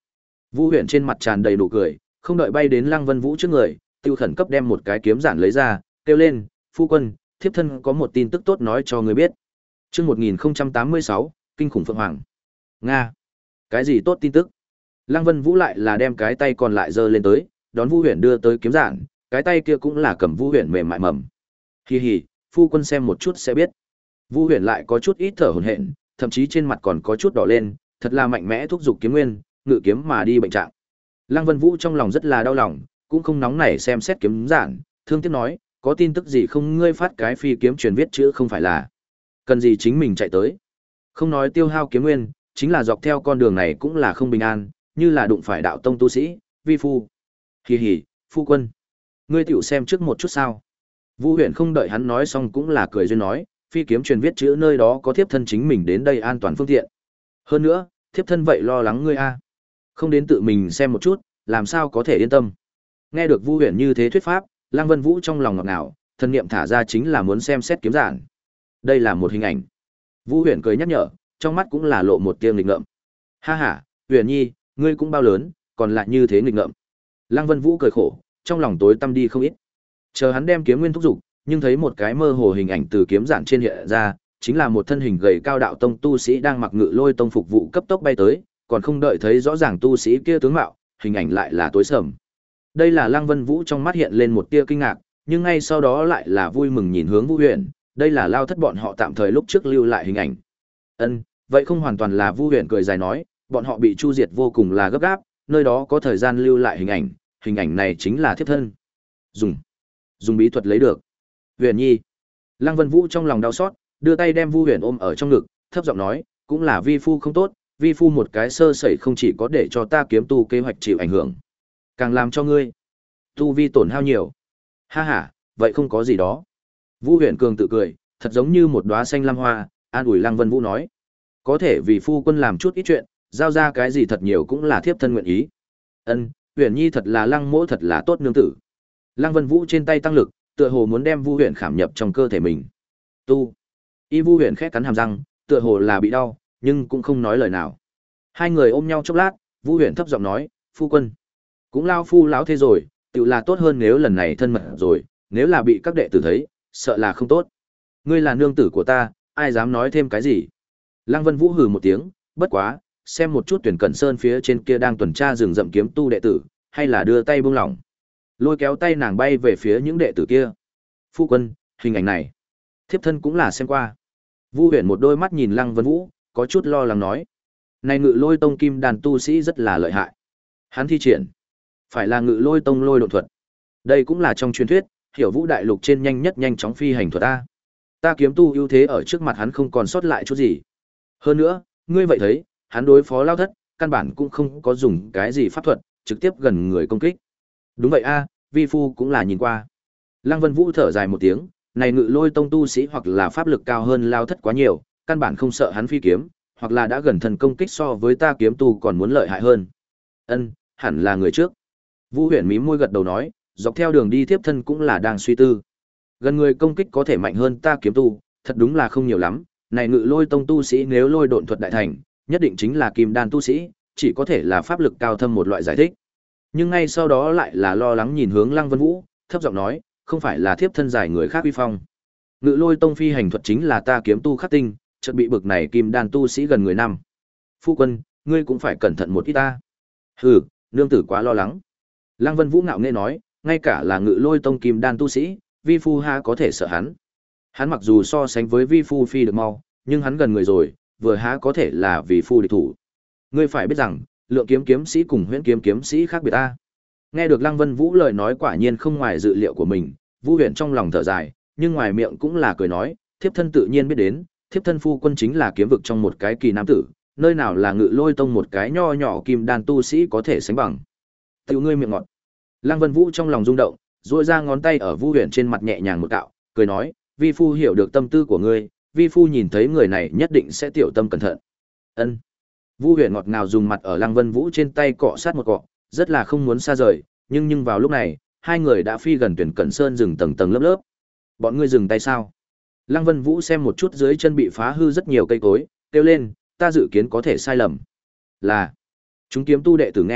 Vu Huyền trên mặt tràn đầy nụ cười, không đợi bay đến Lăng Vân Vũ trước người, tiêu khẩn cấp đem một cái kiếm giản lấy ra, kêu lên, "Phu quân, thiếp thân có một tin tức tốt nói cho người biết." Chương một nghìn tám mươi sáu, kinh khủng phượng hoàng. Nga. Cái gì tốt tin tức? Lăng Vân Vũ lại là đem cái tay còn lại giơ lên tới, đón Vu Huyền đưa tới kiếm giản, cái tay kia cũng là cầm Vu Huyền mềm mại mầm. Hi hi, phu quân xem một chút sẽ biết. Vu Huyền lại có chút ít thở hổn hển, thậm chí trên mặt còn có chút đỏ lên, thật là mạnh mẽ thúc giục kiếm nguyên, ngự kiếm mà đi bệnh trạng. Lăng Vân Vũ trong lòng rất là đau lòng, cũng không nóng nảy xem xét kiếm giản, thương tiếc nói, có tin tức gì không, ngươi phát cái phi kiếm truyền viết chữ không phải là cần gì chính mình chạy tới. Không nói tiêu hao kiếm nguyên, chính là dọc theo con đường này cũng là không bình an, như là đụng phải đạo tông tu sĩ, vi phu. Hì hì, phu quân, ngươi tiểu xem trước một chút sao. Vu Huyền không đợi hắn nói xong cũng là cười duyên nói, phi kiếm truyền viết chữ nơi đó có thiếp thân chính mình đến đây an toàn phương tiện. Hơn nữa, thiếp thân vậy lo lắng ngươi a, không đến tự mình xem một chút, làm sao có thể yên tâm. Nghe được Vu Huyền như thế thuyết pháp, Lăng Vân Vũ trong lòng ngọt ngào, thần niệm thả ra chính là muốn xem xét kiếm giản. Đây là một hình ảnh. Vu Huyền cười nhắc nhở, trong mắt cũng là lộ một tia nghịch ngợm. Ha ha, Huyền Nhi, ngươi cũng bao lớn, còn lại như thế nghịch ngợm. Lăng Vân Vũ cười khổ, trong lòng tối tăm đi không ít. Chờ hắn đem kiếm nguyên thúc dục, nhưng thấy một cái mơ hồ hình ảnh từ kiếm giản trên hiện ra, chính là một thân hình gầy cao đạo tông tu sĩ đang mặc ngự lôi tông phục vụ cấp tốc bay tới, còn không đợi thấy rõ ràng tu sĩ kia tướng mạo, hình ảnh lại là tối sầm. Đây là Lăng Vân Vũ trong mắt hiện lên một tia kinh ngạc, nhưng ngay sau đó lại là vui mừng nhìn hướng Vu Huyền, đây là lao thất bọn họ tạm thời lúc trước lưu lại hình ảnh. Ân, vậy không hoàn toàn là. Vu Huyền cười dài nói, bọn họ bị chu diệt vô cùng là gấp gáp, nơi đó có thời gian lưu lại hình ảnh, hình ảnh này chính là thiếp thân. Dùng, dùng bí thuật lấy được. Huyền Nhi. Lăng Vân Vũ trong lòng đau xót, đưa tay đem Vu Huyền ôm ở trong ngực, thấp giọng nói, cũng là vi phu không tốt, vi phu một cái sơ sẩy không chỉ có để cho ta kiếm tu kế hoạch chịu ảnh hưởng, càng làm cho ngươi tu vi tổn hao nhiều. Ha ha, vậy không có gì đó. Vu Huyền cường tự cười, thật giống như một đóa xanh lam hoa, an ủi Lăng Vân Vũ nói, có thể vì phu quân làm chút ít chuyện, giao ra cái gì thật nhiều cũng là thiếp thân nguyện ý. Ân, Huyền Nhi thật là Lăng mỗ thật là tốt nương tử. Lăng Vân Vũ trên tay tăng lực, tựa hồ muốn đem Vu Huyền khảm nhập trong cơ thể mình. Tu. Y Vu Huyền khẽ cắn hàm răng, tựa hồ là bị đau, nhưng cũng không nói lời nào. Hai người ôm nhau chốc lát, Vu Huyền thấp giọng nói, phu quân, cũng lao phu lão thế rồi, tự là tốt hơn nếu lần này thân mật rồi, nếu là bị các đệ tử thấy, sợ là không tốt. Ngươi là nương tử của ta, ai dám nói thêm cái gì. Lăng Vân Vũ hừ một tiếng, bất quá, xem một chút Tuyển Cẩn Sơn phía trên kia đang tuần tra rừng rậm kiếm tu đệ tử, hay là đưa tay buông lỏng. Lôi kéo tay nàng bay về phía những đệ tử kia. Phu quân, hình ảnh này, thiếp thân cũng là xem qua. Vu Huyền một đôi mắt nhìn Lăng Vân Vũ, có chút lo lắng nói, này Ngự Lôi Tông kim đàn tu sĩ rất là lợi hại. Hắn thi triển phải là Ngự Lôi Tông lôi độn thuật. Đây cũng là trong truyền thuyết, Hiểu Vũ đại lục trên nhanh nhất nhanh chóng phi hành thuật ta. Ta kiếm tu ưu thế ở trước mặt hắn không còn sót lại chút gì. Hơn nữa, ngươi vậy thấy, hắn đối phó lao thất, căn bản cũng không có dùng cái gì pháp thuật, trực tiếp gần người công kích. Đúng vậy a, vi phu cũng là nhìn qua. Lăng Vân Vũ thở dài một tiếng, này Ngự Lôi Tông tu sĩ hoặc là pháp lực cao hơn lao thất quá nhiều, căn bản không sợ hắn phi kiếm, hoặc là đã gần thần công kích so với ta kiếm tu còn muốn lợi hại hơn. Ân, hẳn là người trước. Vu Huyền mím môi gật đầu nói, dọc theo đường đi tiếp thân cũng là đang suy tư. Gần người công kích có thể mạnh hơn ta kiếm tu, thật đúng là không nhiều lắm. Này Ngự Lôi Tông tu sĩ nếu lôi độn thuật đại thành, nhất định chính là kim đan tu sĩ, chỉ có thể là pháp lực cao thâm một loại giải thích. Nhưng ngay sau đó lại là lo lắng nhìn hướng Lăng Vân Vũ, thấp giọng nói, không phải là thiếp thân giải người khác uy phong. Ngự Lôi Tông phi hành thuật chính là ta kiếm tu khắc tinh, chợt bị bực này kim đan tu sĩ gần người năm. Phu quân, ngươi cũng phải cẩn thận một ít ta. Hừ, nương tử quá lo lắng. Lăng Vân Vũ ngạo nghễ nói, ngay cả là Ngự Lôi Tông kim đan tu sĩ, vi phu ha có thể sợ hắn. Hắn mặc dù so sánh với vi phu phi được mau, nhưng hắn gần người rồi, vừa há có thể là vì phu địch thủ. Ngươi phải biết rằng, lượng kiếm kiếm sĩ cùng huyễn kiếm kiếm sĩ khác biệt ta. Nghe được Lăng Vân Vũ lời nói quả nhiên không ngoài dự liệu của mình, Vu Huyền trong lòng thở dài, nhưng ngoài miệng cũng là cười nói, thiếp thân tự nhiên biết đến, thiếp thân phu quân chính là kiếm vực trong một cái kỳ nam tử, nơi nào là Ngự Lôi Tông một cái nho nhỏ kim đan tu sĩ có thể sánh bằng. Tiểu ngươi miệng ngọt. Lăng Vân Vũ trong lòng rung động, duỗi ra ngón tay ở Vu Huyền trên mặt nhẹ nhàng một cạo, cười nói, vi phu hiểu được tâm tư của ngươi, vi phu nhìn thấy người này nhất định sẽ tiểu tâm cẩn thận. Ân. Vu Huyền ngọt ngào dùng mặt ở Lăng Vân Vũ trên tay cọ sát một cọ, rất là không muốn xa rời, nhưng nhưng vào lúc này, hai người đã phi gần Tuyển Cẩn Sơn rừng tầng tầng lớp lớp. Bọn ngươi dừng tay sao? Lăng Vân Vũ xem một chút dưới chân bị phá hư rất nhiều cây cối, kêu lên, ta dự kiến có thể sai lầm. Là. Chúng kiếm tu đệ tử nghe,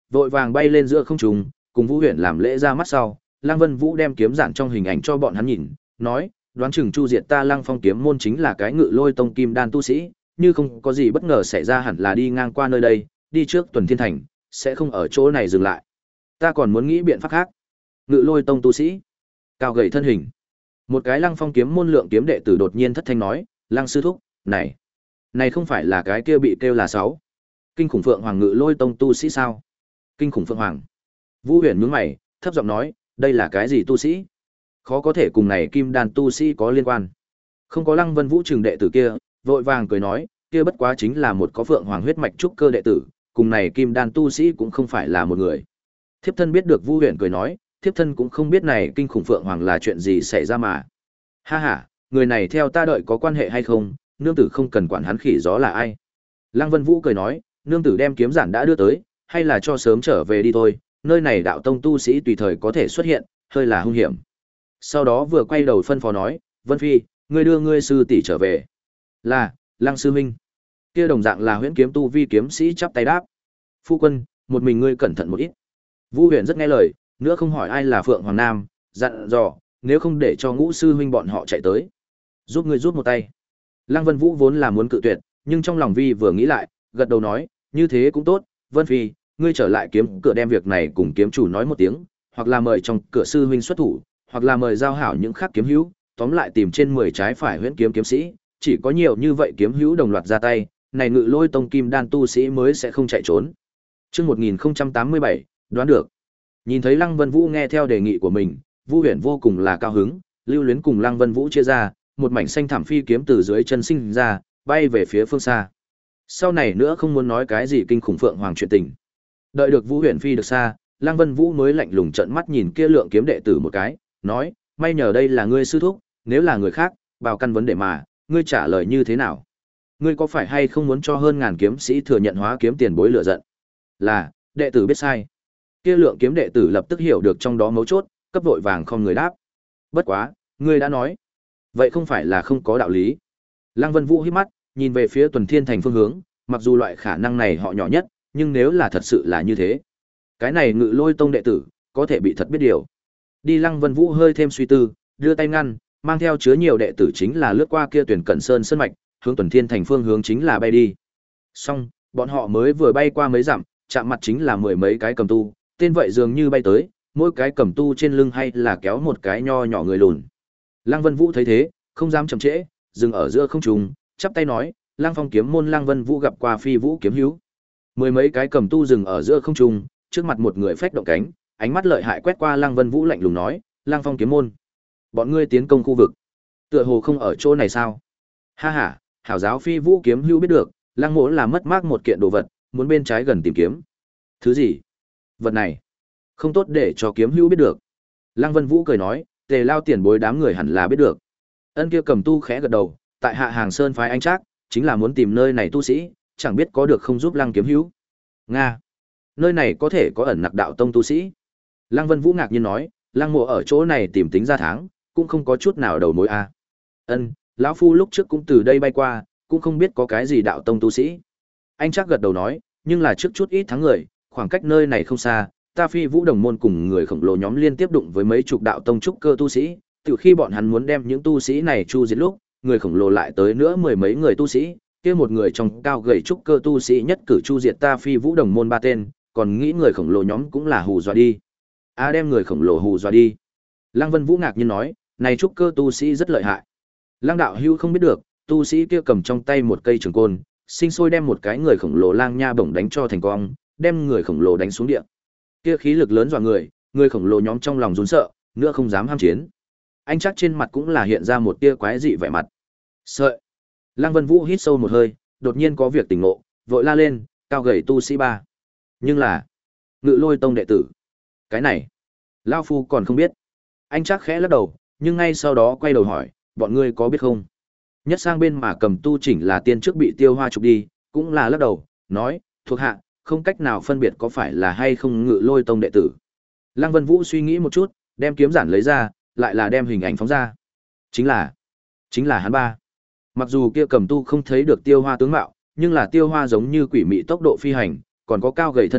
vội vàng bay lên giữa không trung, cùng Vũ Huyền làm lễ ra mắt sau, Lăng Vân Vũ đem kiếm giản trong hình ảnh cho bọn hắn nhìn, nói, đoán chừng chu diệt ta Lăng Phong kiếm môn chính là cái Ngự Lôi tông kim đan tu sĩ, như không có gì bất ngờ xảy ra hẳn là đi ngang qua nơi đây, đi trước Tuần Thiên Thành, sẽ không ở chỗ này dừng lại. Ta còn muốn nghĩ biện pháp khác. Ngự Lôi tông tu sĩ, cao gầy thân hình. Một cái Lăng Phong kiếm môn lượng kiếm đệ tử đột nhiên thất thanh nói, Lăng sư thúc, này, này không phải là cái kia bị kêu là sáu kinh khủng phượng hoàng Ngự Lôi tông tu sĩ sao? Kinh khủng phượng hoàng. Vũ Huyền nhướng mày, thấp giọng nói, đây là cái gì tu sĩ? Khó có thể cùng này kim đan tu sĩ có liên quan. Không có Lăng Vân Vũ trường đệ tử kia, vội vàng cười nói, kia bất quá chính là một có phượng hoàng huyết mạch trúc cơ đệ tử, cùng này kim đan tu sĩ cũng không phải là một người. Thiếp thân biết được Vũ Huyền cười nói, thiếp thân cũng không biết này kinh khủng phượng hoàng là chuyện gì xảy ra mà. Ha ha, người này theo ta đợi có quan hệ hay không, nương tử không cần quản hắn khỉ gió là ai. Lăng Vân Vũ cười nói, nương tử đem kiếm giản đã đưa tới, hay là cho sớm trở về đi thôi, nơi này đạo tông tu sĩ tùy thời có thể xuất hiện, hơi là hung hiểm. Sau đó vừa quay đầu phân phó nói, Vân Phi, ngươi đưa ngươi sư tỷ trở về. Là, Lăng sư huynh. Kia đồng dạng là huyễn kiếm tu vi kiếm sĩ chắp tay đáp. Phu quân, một mình ngươi cẩn thận một ít. Vũ Huyền rất nghe lời, nữa không hỏi ai là Phượng Hoàng Nam, dặn dò, nếu không để cho ngũ sư huynh bọn họ chạy tới. Giúp ngươi rút một tay. Lăng Vân Vũ vốn là muốn cự tuyệt, nhưng trong lòng vi vừa nghĩ lại, gật đầu nói, như thế cũng tốt, Vân Phi, ngươi trở lại kiếm cửa đem việc này cùng kiếm chủ nói một tiếng, hoặc là mời trong cửa sư huynh xuất thủ, hoặc là mời giao hảo những khác kiếm hữu, tóm lại tìm trên mười trái phải huyễn kiếm kiếm sĩ, chỉ có nhiều như vậy kiếm hữu đồng loạt ra tay, này Ngự Lôi tông kim đan tu sĩ mới sẽ không chạy trốn. Chương một nghìn tám mươi bảy, đoán được. Nhìn thấy Lăng Vân Vũ nghe theo đề nghị của mình, Vũ Huyền vô cùng là cao hứng, lưu luyến cùng Lăng Vân Vũ chia ra, một mảnh xanh thảm phi kiếm từ dưới chân sinh ra, bay về phía phương xa. Sau này nữa không muốn nói cái gì kinh khủng phượng hoàng chuyện tình. Đợi được Vũ Huyền phi được xa, Lăng Vân Vũ mới lạnh lùng trợn mắt nhìn kia lượng kiếm đệ tử một cái, nói, may nhờ đây là ngươi sư thúc, nếu là người khác, vào căn vấn đề mà, ngươi trả lời như thế nào? Ngươi có phải hay không muốn cho hơn ngàn kiếm sĩ thừa nhận hóa kiếm tiền bối lửa giận? Là, đệ tử biết sai. Kia lượng kiếm đệ tử lập tức hiểu được trong đó mấu chốt, cấp vội vàng không người đáp. Bất quá, ngươi đã nói, vậy không phải là không có đạo lý. Lăng Vân Vũ hít mắt, nhìn về phía Tuần Thiên Thành phương hướng, mặc dù loại khả năng này họ nhỏ nhất, nhưng nếu là thật sự là như thế, cái này Ngự Lôi tông đệ tử có thể bị thật biết điều. Đi. Lăng Vân Vũ hơi thêm suy tư, đưa tay ngăn, mang theo chứa nhiều đệ tử chính là lướt qua kia Tuyển Cẩn Sơn sơn mạch, hướng Tuần Thiên Thành phương hướng chính là bay đi. Xong, bọn họ mới vừa bay qua mấy dặm, chạm mặt chính là mười mấy cái cầm tu, tên vậy dường như bay tới, mỗi cái cầm tu trên lưng hay là kéo một cái nho nhỏ người lùn. Lăng Vân Vũ thấy thế, không dám chậm trễ, dừng ở giữa không trung, chắp tay nói, Lăng Phong kiếm môn Lăng Vân Vũ gặp qua Phi Vũ kiếm hữu. Mười mấy cái cầm tu dừng ở giữa không trung, trước mặt một người phách động cánh, ánh mắt lợi hại quét qua Lăng Vân Vũ lạnh lùng nói, Lăng Phong kiếm môn, bọn ngươi tiến công khu vực, tựa hồ không ở chỗ này sao? Ha ha, hảo giáo Phi Vũ kiếm hữu biết được, Lăng mỗ là mất mát một kiện đồ vật, muốn bên trái gần tìm kiếm. Thứ gì? Vật này không tốt để cho kiếm hữu biết được. Lăng Vân Vũ cười nói, Tề Lao tiền bối đám người hẳn là biết được. Ân kia cầm tu khẽ gật đầu, tại Hạ Hàng Sơn phái anh Trác, chính là muốn tìm nơi này tu sĩ, chẳng biết có được không giúp Lăng kiếm hữu. Nga, nơi này có thể có ẩn nặc đạo tông tu sĩ. Lăng Vân Vũ ngạc nhiên nói, Lăng mộ ở chỗ này tìm tính ra tháng, cũng không có chút nào đầu mối a. À. Ân, lão phu lúc trước cũng từ đây bay qua, cũng không biết có cái gì đạo tông tu sĩ. Anh Trác gật đầu nói, nhưng là trước chút ít tháng người, khoảng cách nơi này không xa, ta Phi Vũ đồng môn cùng người khổng lồ nhóm liên tiếp đụng với mấy chục đạo tông trúc cơ tu sĩ, từ khi bọn hắn muốn đem những tu sĩ này chu diệt lúc, người khổng lồ lại tới nữa mười mấy người tu sĩ, kia một người trong cao gầy trúc cơ tu sĩ nhất cử chu diệt ta Phi Vũ đồng môn ba tên, còn nghĩ người khổng lồ nhóm cũng là hù dọa đi. A à đem người khổng lồ hù dọa đi. Lăng Vân Vũ ngạc nhiên nói, này trúc cơ tu sĩ rất lợi hại. Lăng đạo hữu không biết được, tu sĩ kia cầm trong tay một cây trường côn, sinh sôi đem một cái người khổng lồ lang nha bổng đánh cho thành cong, đem người khổng lồ đánh xuống địa. Kia khí lực lớn dọa người, người khổng lồ nhóm trong lòng run sợ, nữa không dám ham chiến. Anh chắc trên mặt cũng là hiện ra một tia quái dị vẻ mặt. Sợ. Lăng Vân Vũ hít sâu một hơi, đột nhiên có việc tỉnh ngộ, vội la lên, cao gầy tu sĩ ba. Nhưng là Ngự Lôi tông đệ tử. Cái này, lão phu còn không biết. Anh chắc khẽ lắc đầu, nhưng ngay sau đó quay đầu hỏi, bọn ngươi có biết không? Nhất sang bên mà cầm tu chỉnh là tiên trước bị Tiêu Hoa chụp đi, cũng là lắc đầu, nói, thuộc hạ, không cách nào phân biệt có phải là hay không Ngự Lôi tông đệ tử. Lăng Vân Vũ suy nghĩ một chút, đem kiếm giản lấy ra, lại là đem hình ảnh phóng ra. Chính là, chính là hắn ba. Mặc dù kia cầm tu không thấy được Tiêu Hoa tướng mạo, nhưng là Tiêu Hoa giống như quỷ mị tốc độ phi hành, còn có cao gầy thân hình,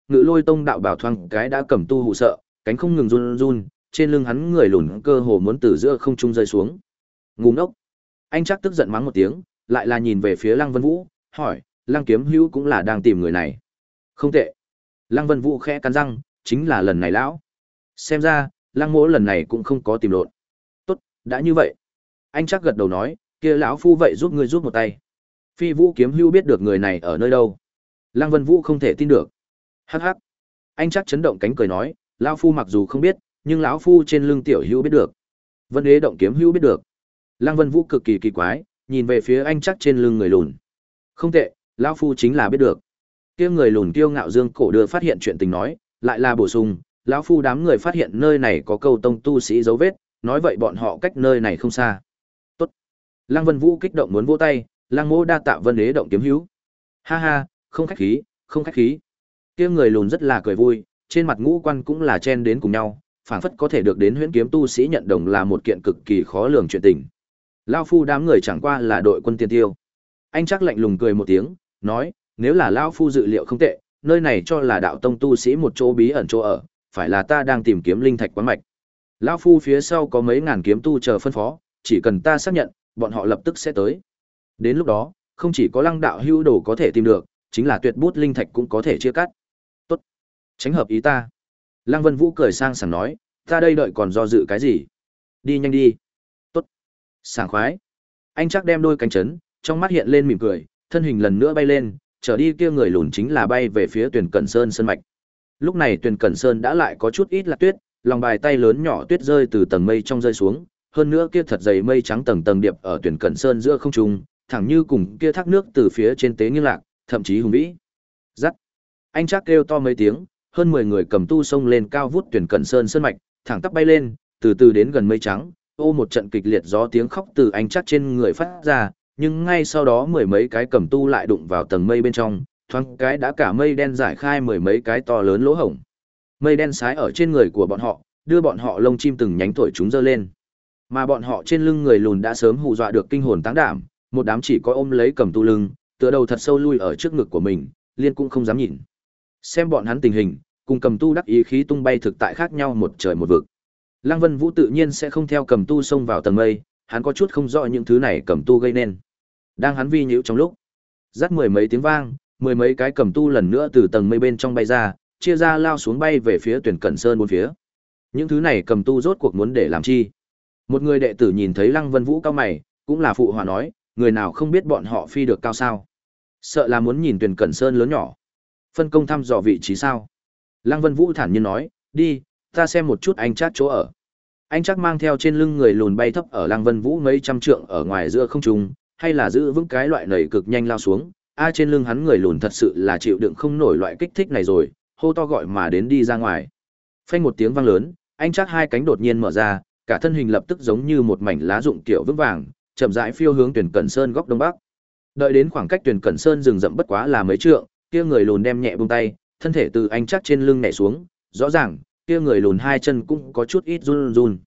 Ngự Lôi Tông đạo bảo thoáng cái đã cầm tu hụ sợ, cánh không ngừng run run, trên lưng hắn người lùn cơ hồ muốn từ giữa không trung rơi xuống. Ngu ngốc. Anh chắc tức giận mắng một tiếng, lại là nhìn về phía Lăng Vân Vũ, hỏi, Lăng Kiếm Hữu cũng là đang tìm người này. Không tệ. Lăng Vân Vũ khẽ cắn răng, chính là lần này lão. Xem ra, Lăng Mỗ lần này cũng không có tìm lộn. Tốt, đã như vậy. Anh chắc gật đầu nói, kia lão phu vậy giúp ngươi giúp một tay. Phi Vũ Kiếm Hữu biết được người này ở nơi đâu. Lăng Vân Vũ không thể tin được. Hắc hắc. Anh chắc chấn động cánh cười nói, lão phu mặc dù không biết, nhưng lão phu trên lưng tiểu hữu biết được. Vân Đế động kiếm hữu biết được. Lăng Vân Vũ cực kỳ kỳ quái, nhìn về phía anh chắc trên lưng người lùn. Không tệ, lão phu chính là biết được. Kia người lùn kiêu ngạo dương cổ đưa phát hiện chuyện tình nói, lại là bổ sung, lão phu đám người phát hiện nơi này có câu tông tu sĩ dấu vết, nói vậy bọn họ cách nơi này không xa. Tốt. Lăng Vân Vũ kích động muốn vỗ tay, Lăng Mỗ đa tạ Vân Đế động kiếm hữu. Ha ha, không khách khí, không khách khí. Kia người lùn rất là cười vui, trên mặt ngũ quan cũng là chen đến cùng nhau, phảng phất có thể được đến huyễn kiếm tu sĩ nhận đồng là một kiện cực kỳ khó lường chuyện tình. Lão phu đám người chẳng qua là đội quân tiên tiêu. Anh chắc lạnh lùng cười một tiếng, nói, nếu là lão phu dự liệu không tệ, nơi này cho là đạo tông tu sĩ một chỗ bí ẩn chỗ ở, phải là ta đang tìm kiếm linh thạch quán mạch. Lão phu phía sau có mấy ngàn kiếm tu chờ phân phó, chỉ cần ta xác nhận, bọn họ lập tức sẽ tới. Đến lúc đó, không chỉ có Lăng đạo hữu đồ có thể tìm được, chính là tuyệt bút linh thạch cũng có thể chia cắt. Tốt, tránh hợp ý ta. Lăng Vân Vũ cười sang sảng nói, ta đây đợi còn do dự cái gì? Đi nhanh đi. Tốt. Sảng khoái. Anh chắc đem đôi cánh chấn, trong mắt hiện lên mỉm cười, thân hình lần nữa bay lên, trở đi kia người lùn chính là bay về phía Tuyền Cẩn Sơn sơn mạch. Lúc này Tuyền Cẩn Sơn đã lại có chút ít là tuyết, lòng bàn tay lớn nhỏ tuyết rơi từ tầng mây trong rơi xuống, hơn nữa kia thật dày mây trắng tầng tầng điệp ở Tuyền Cẩn Sơn giữa không trung, thẳng như cùng kia thác nước từ phía trên tế nghiêng lạc, thậm chí hùng vĩ. Rắc. Anh chắc kêu to mấy tiếng, hơn mười người cầm tu xông lên cao vút Tuyền Cẩn Sơn sơn mạch, thẳng tắp bay lên, từ từ đến gần mây trắng, ô một trận kịch liệt gió tiếng khóc từ anh chắc trên người phát ra, nhưng ngay sau đó mười mấy cái cầm tu lại đụng vào tầng mây bên trong, thoáng cái đã cả mây đen giải khai mười mấy cái to lớn lỗ hổng. Mây đen sái ở trên người của bọn họ, đưa bọn họ lông chim từng nhánh thổi chúng dơ lên. Mà bọn họ trên lưng người lùn đã sớm hù dọa được kinh hồn táng đảm, một đám chỉ có ôm lấy cầm tu lưng, tựa đầu thật sâu lui ở trước ngực của mình, liên cũng không dám nhìn. Xem bọn hắn tình hình, cùng cầm tu đắc ý khí tung bay thực tại khác nhau một trời một vực. Lăng Vân Vũ tự nhiên sẽ không theo cầm tu xông vào tầng mây, hắn có chút không rõ những thứ này cầm tu gây nên. Đang hắn vi nhíu trong lúc, rắc mười mấy tiếng vang, mười mấy cái cầm tu lần nữa từ tầng mây bên trong bay ra, chia ra lao xuống bay về phía Tuyển Cẩn Sơn bốn phía. Những thứ này cầm tu rốt cuộc muốn để làm chi? Một người đệ tử nhìn thấy Lăng Vân Vũ cao mày, cũng là phụ hòa nói, người nào không biết bọn họ phi được cao sao? Sợ là muốn nhìn Tuyển Cẩn Sơn lớn nhỏ. Phân công thăm dò vị trí sao? Lăng Vân Vũ thản nhiên nói, đi, ta xem một chút anh chắc chỗ ở. Anh chắc mang theo trên lưng người lùn bay thấp ở Lăng Vân Vũ mấy trăm trượng ở ngoài giữa không trung, hay là giữ vững cái loại nảy cực nhanh lao xuống. A trên lưng hắn người lùn thật sự là chịu đựng không nổi loại kích thích này rồi, hô to gọi mà đến đi ra ngoài. Phanh một tiếng vang lớn, anh chắc hai cánh đột nhiên mở ra, cả thân hình lập tức giống như một mảnh lá rụng kiểu vững vàng, chậm rãi phiêu hướng Tuyển Cẩn Sơn góc đông bắc. Đợi đến khoảng cách Tuyển Cẩn Sơn rừng rậm bất quá là mấy trượng, kia người lùn đem nhẹ buông tay, thân thể từ anh chắc trên lưng nhảy xuống, rõ ràng, kia người lùn hai chân cũng có chút ít run run.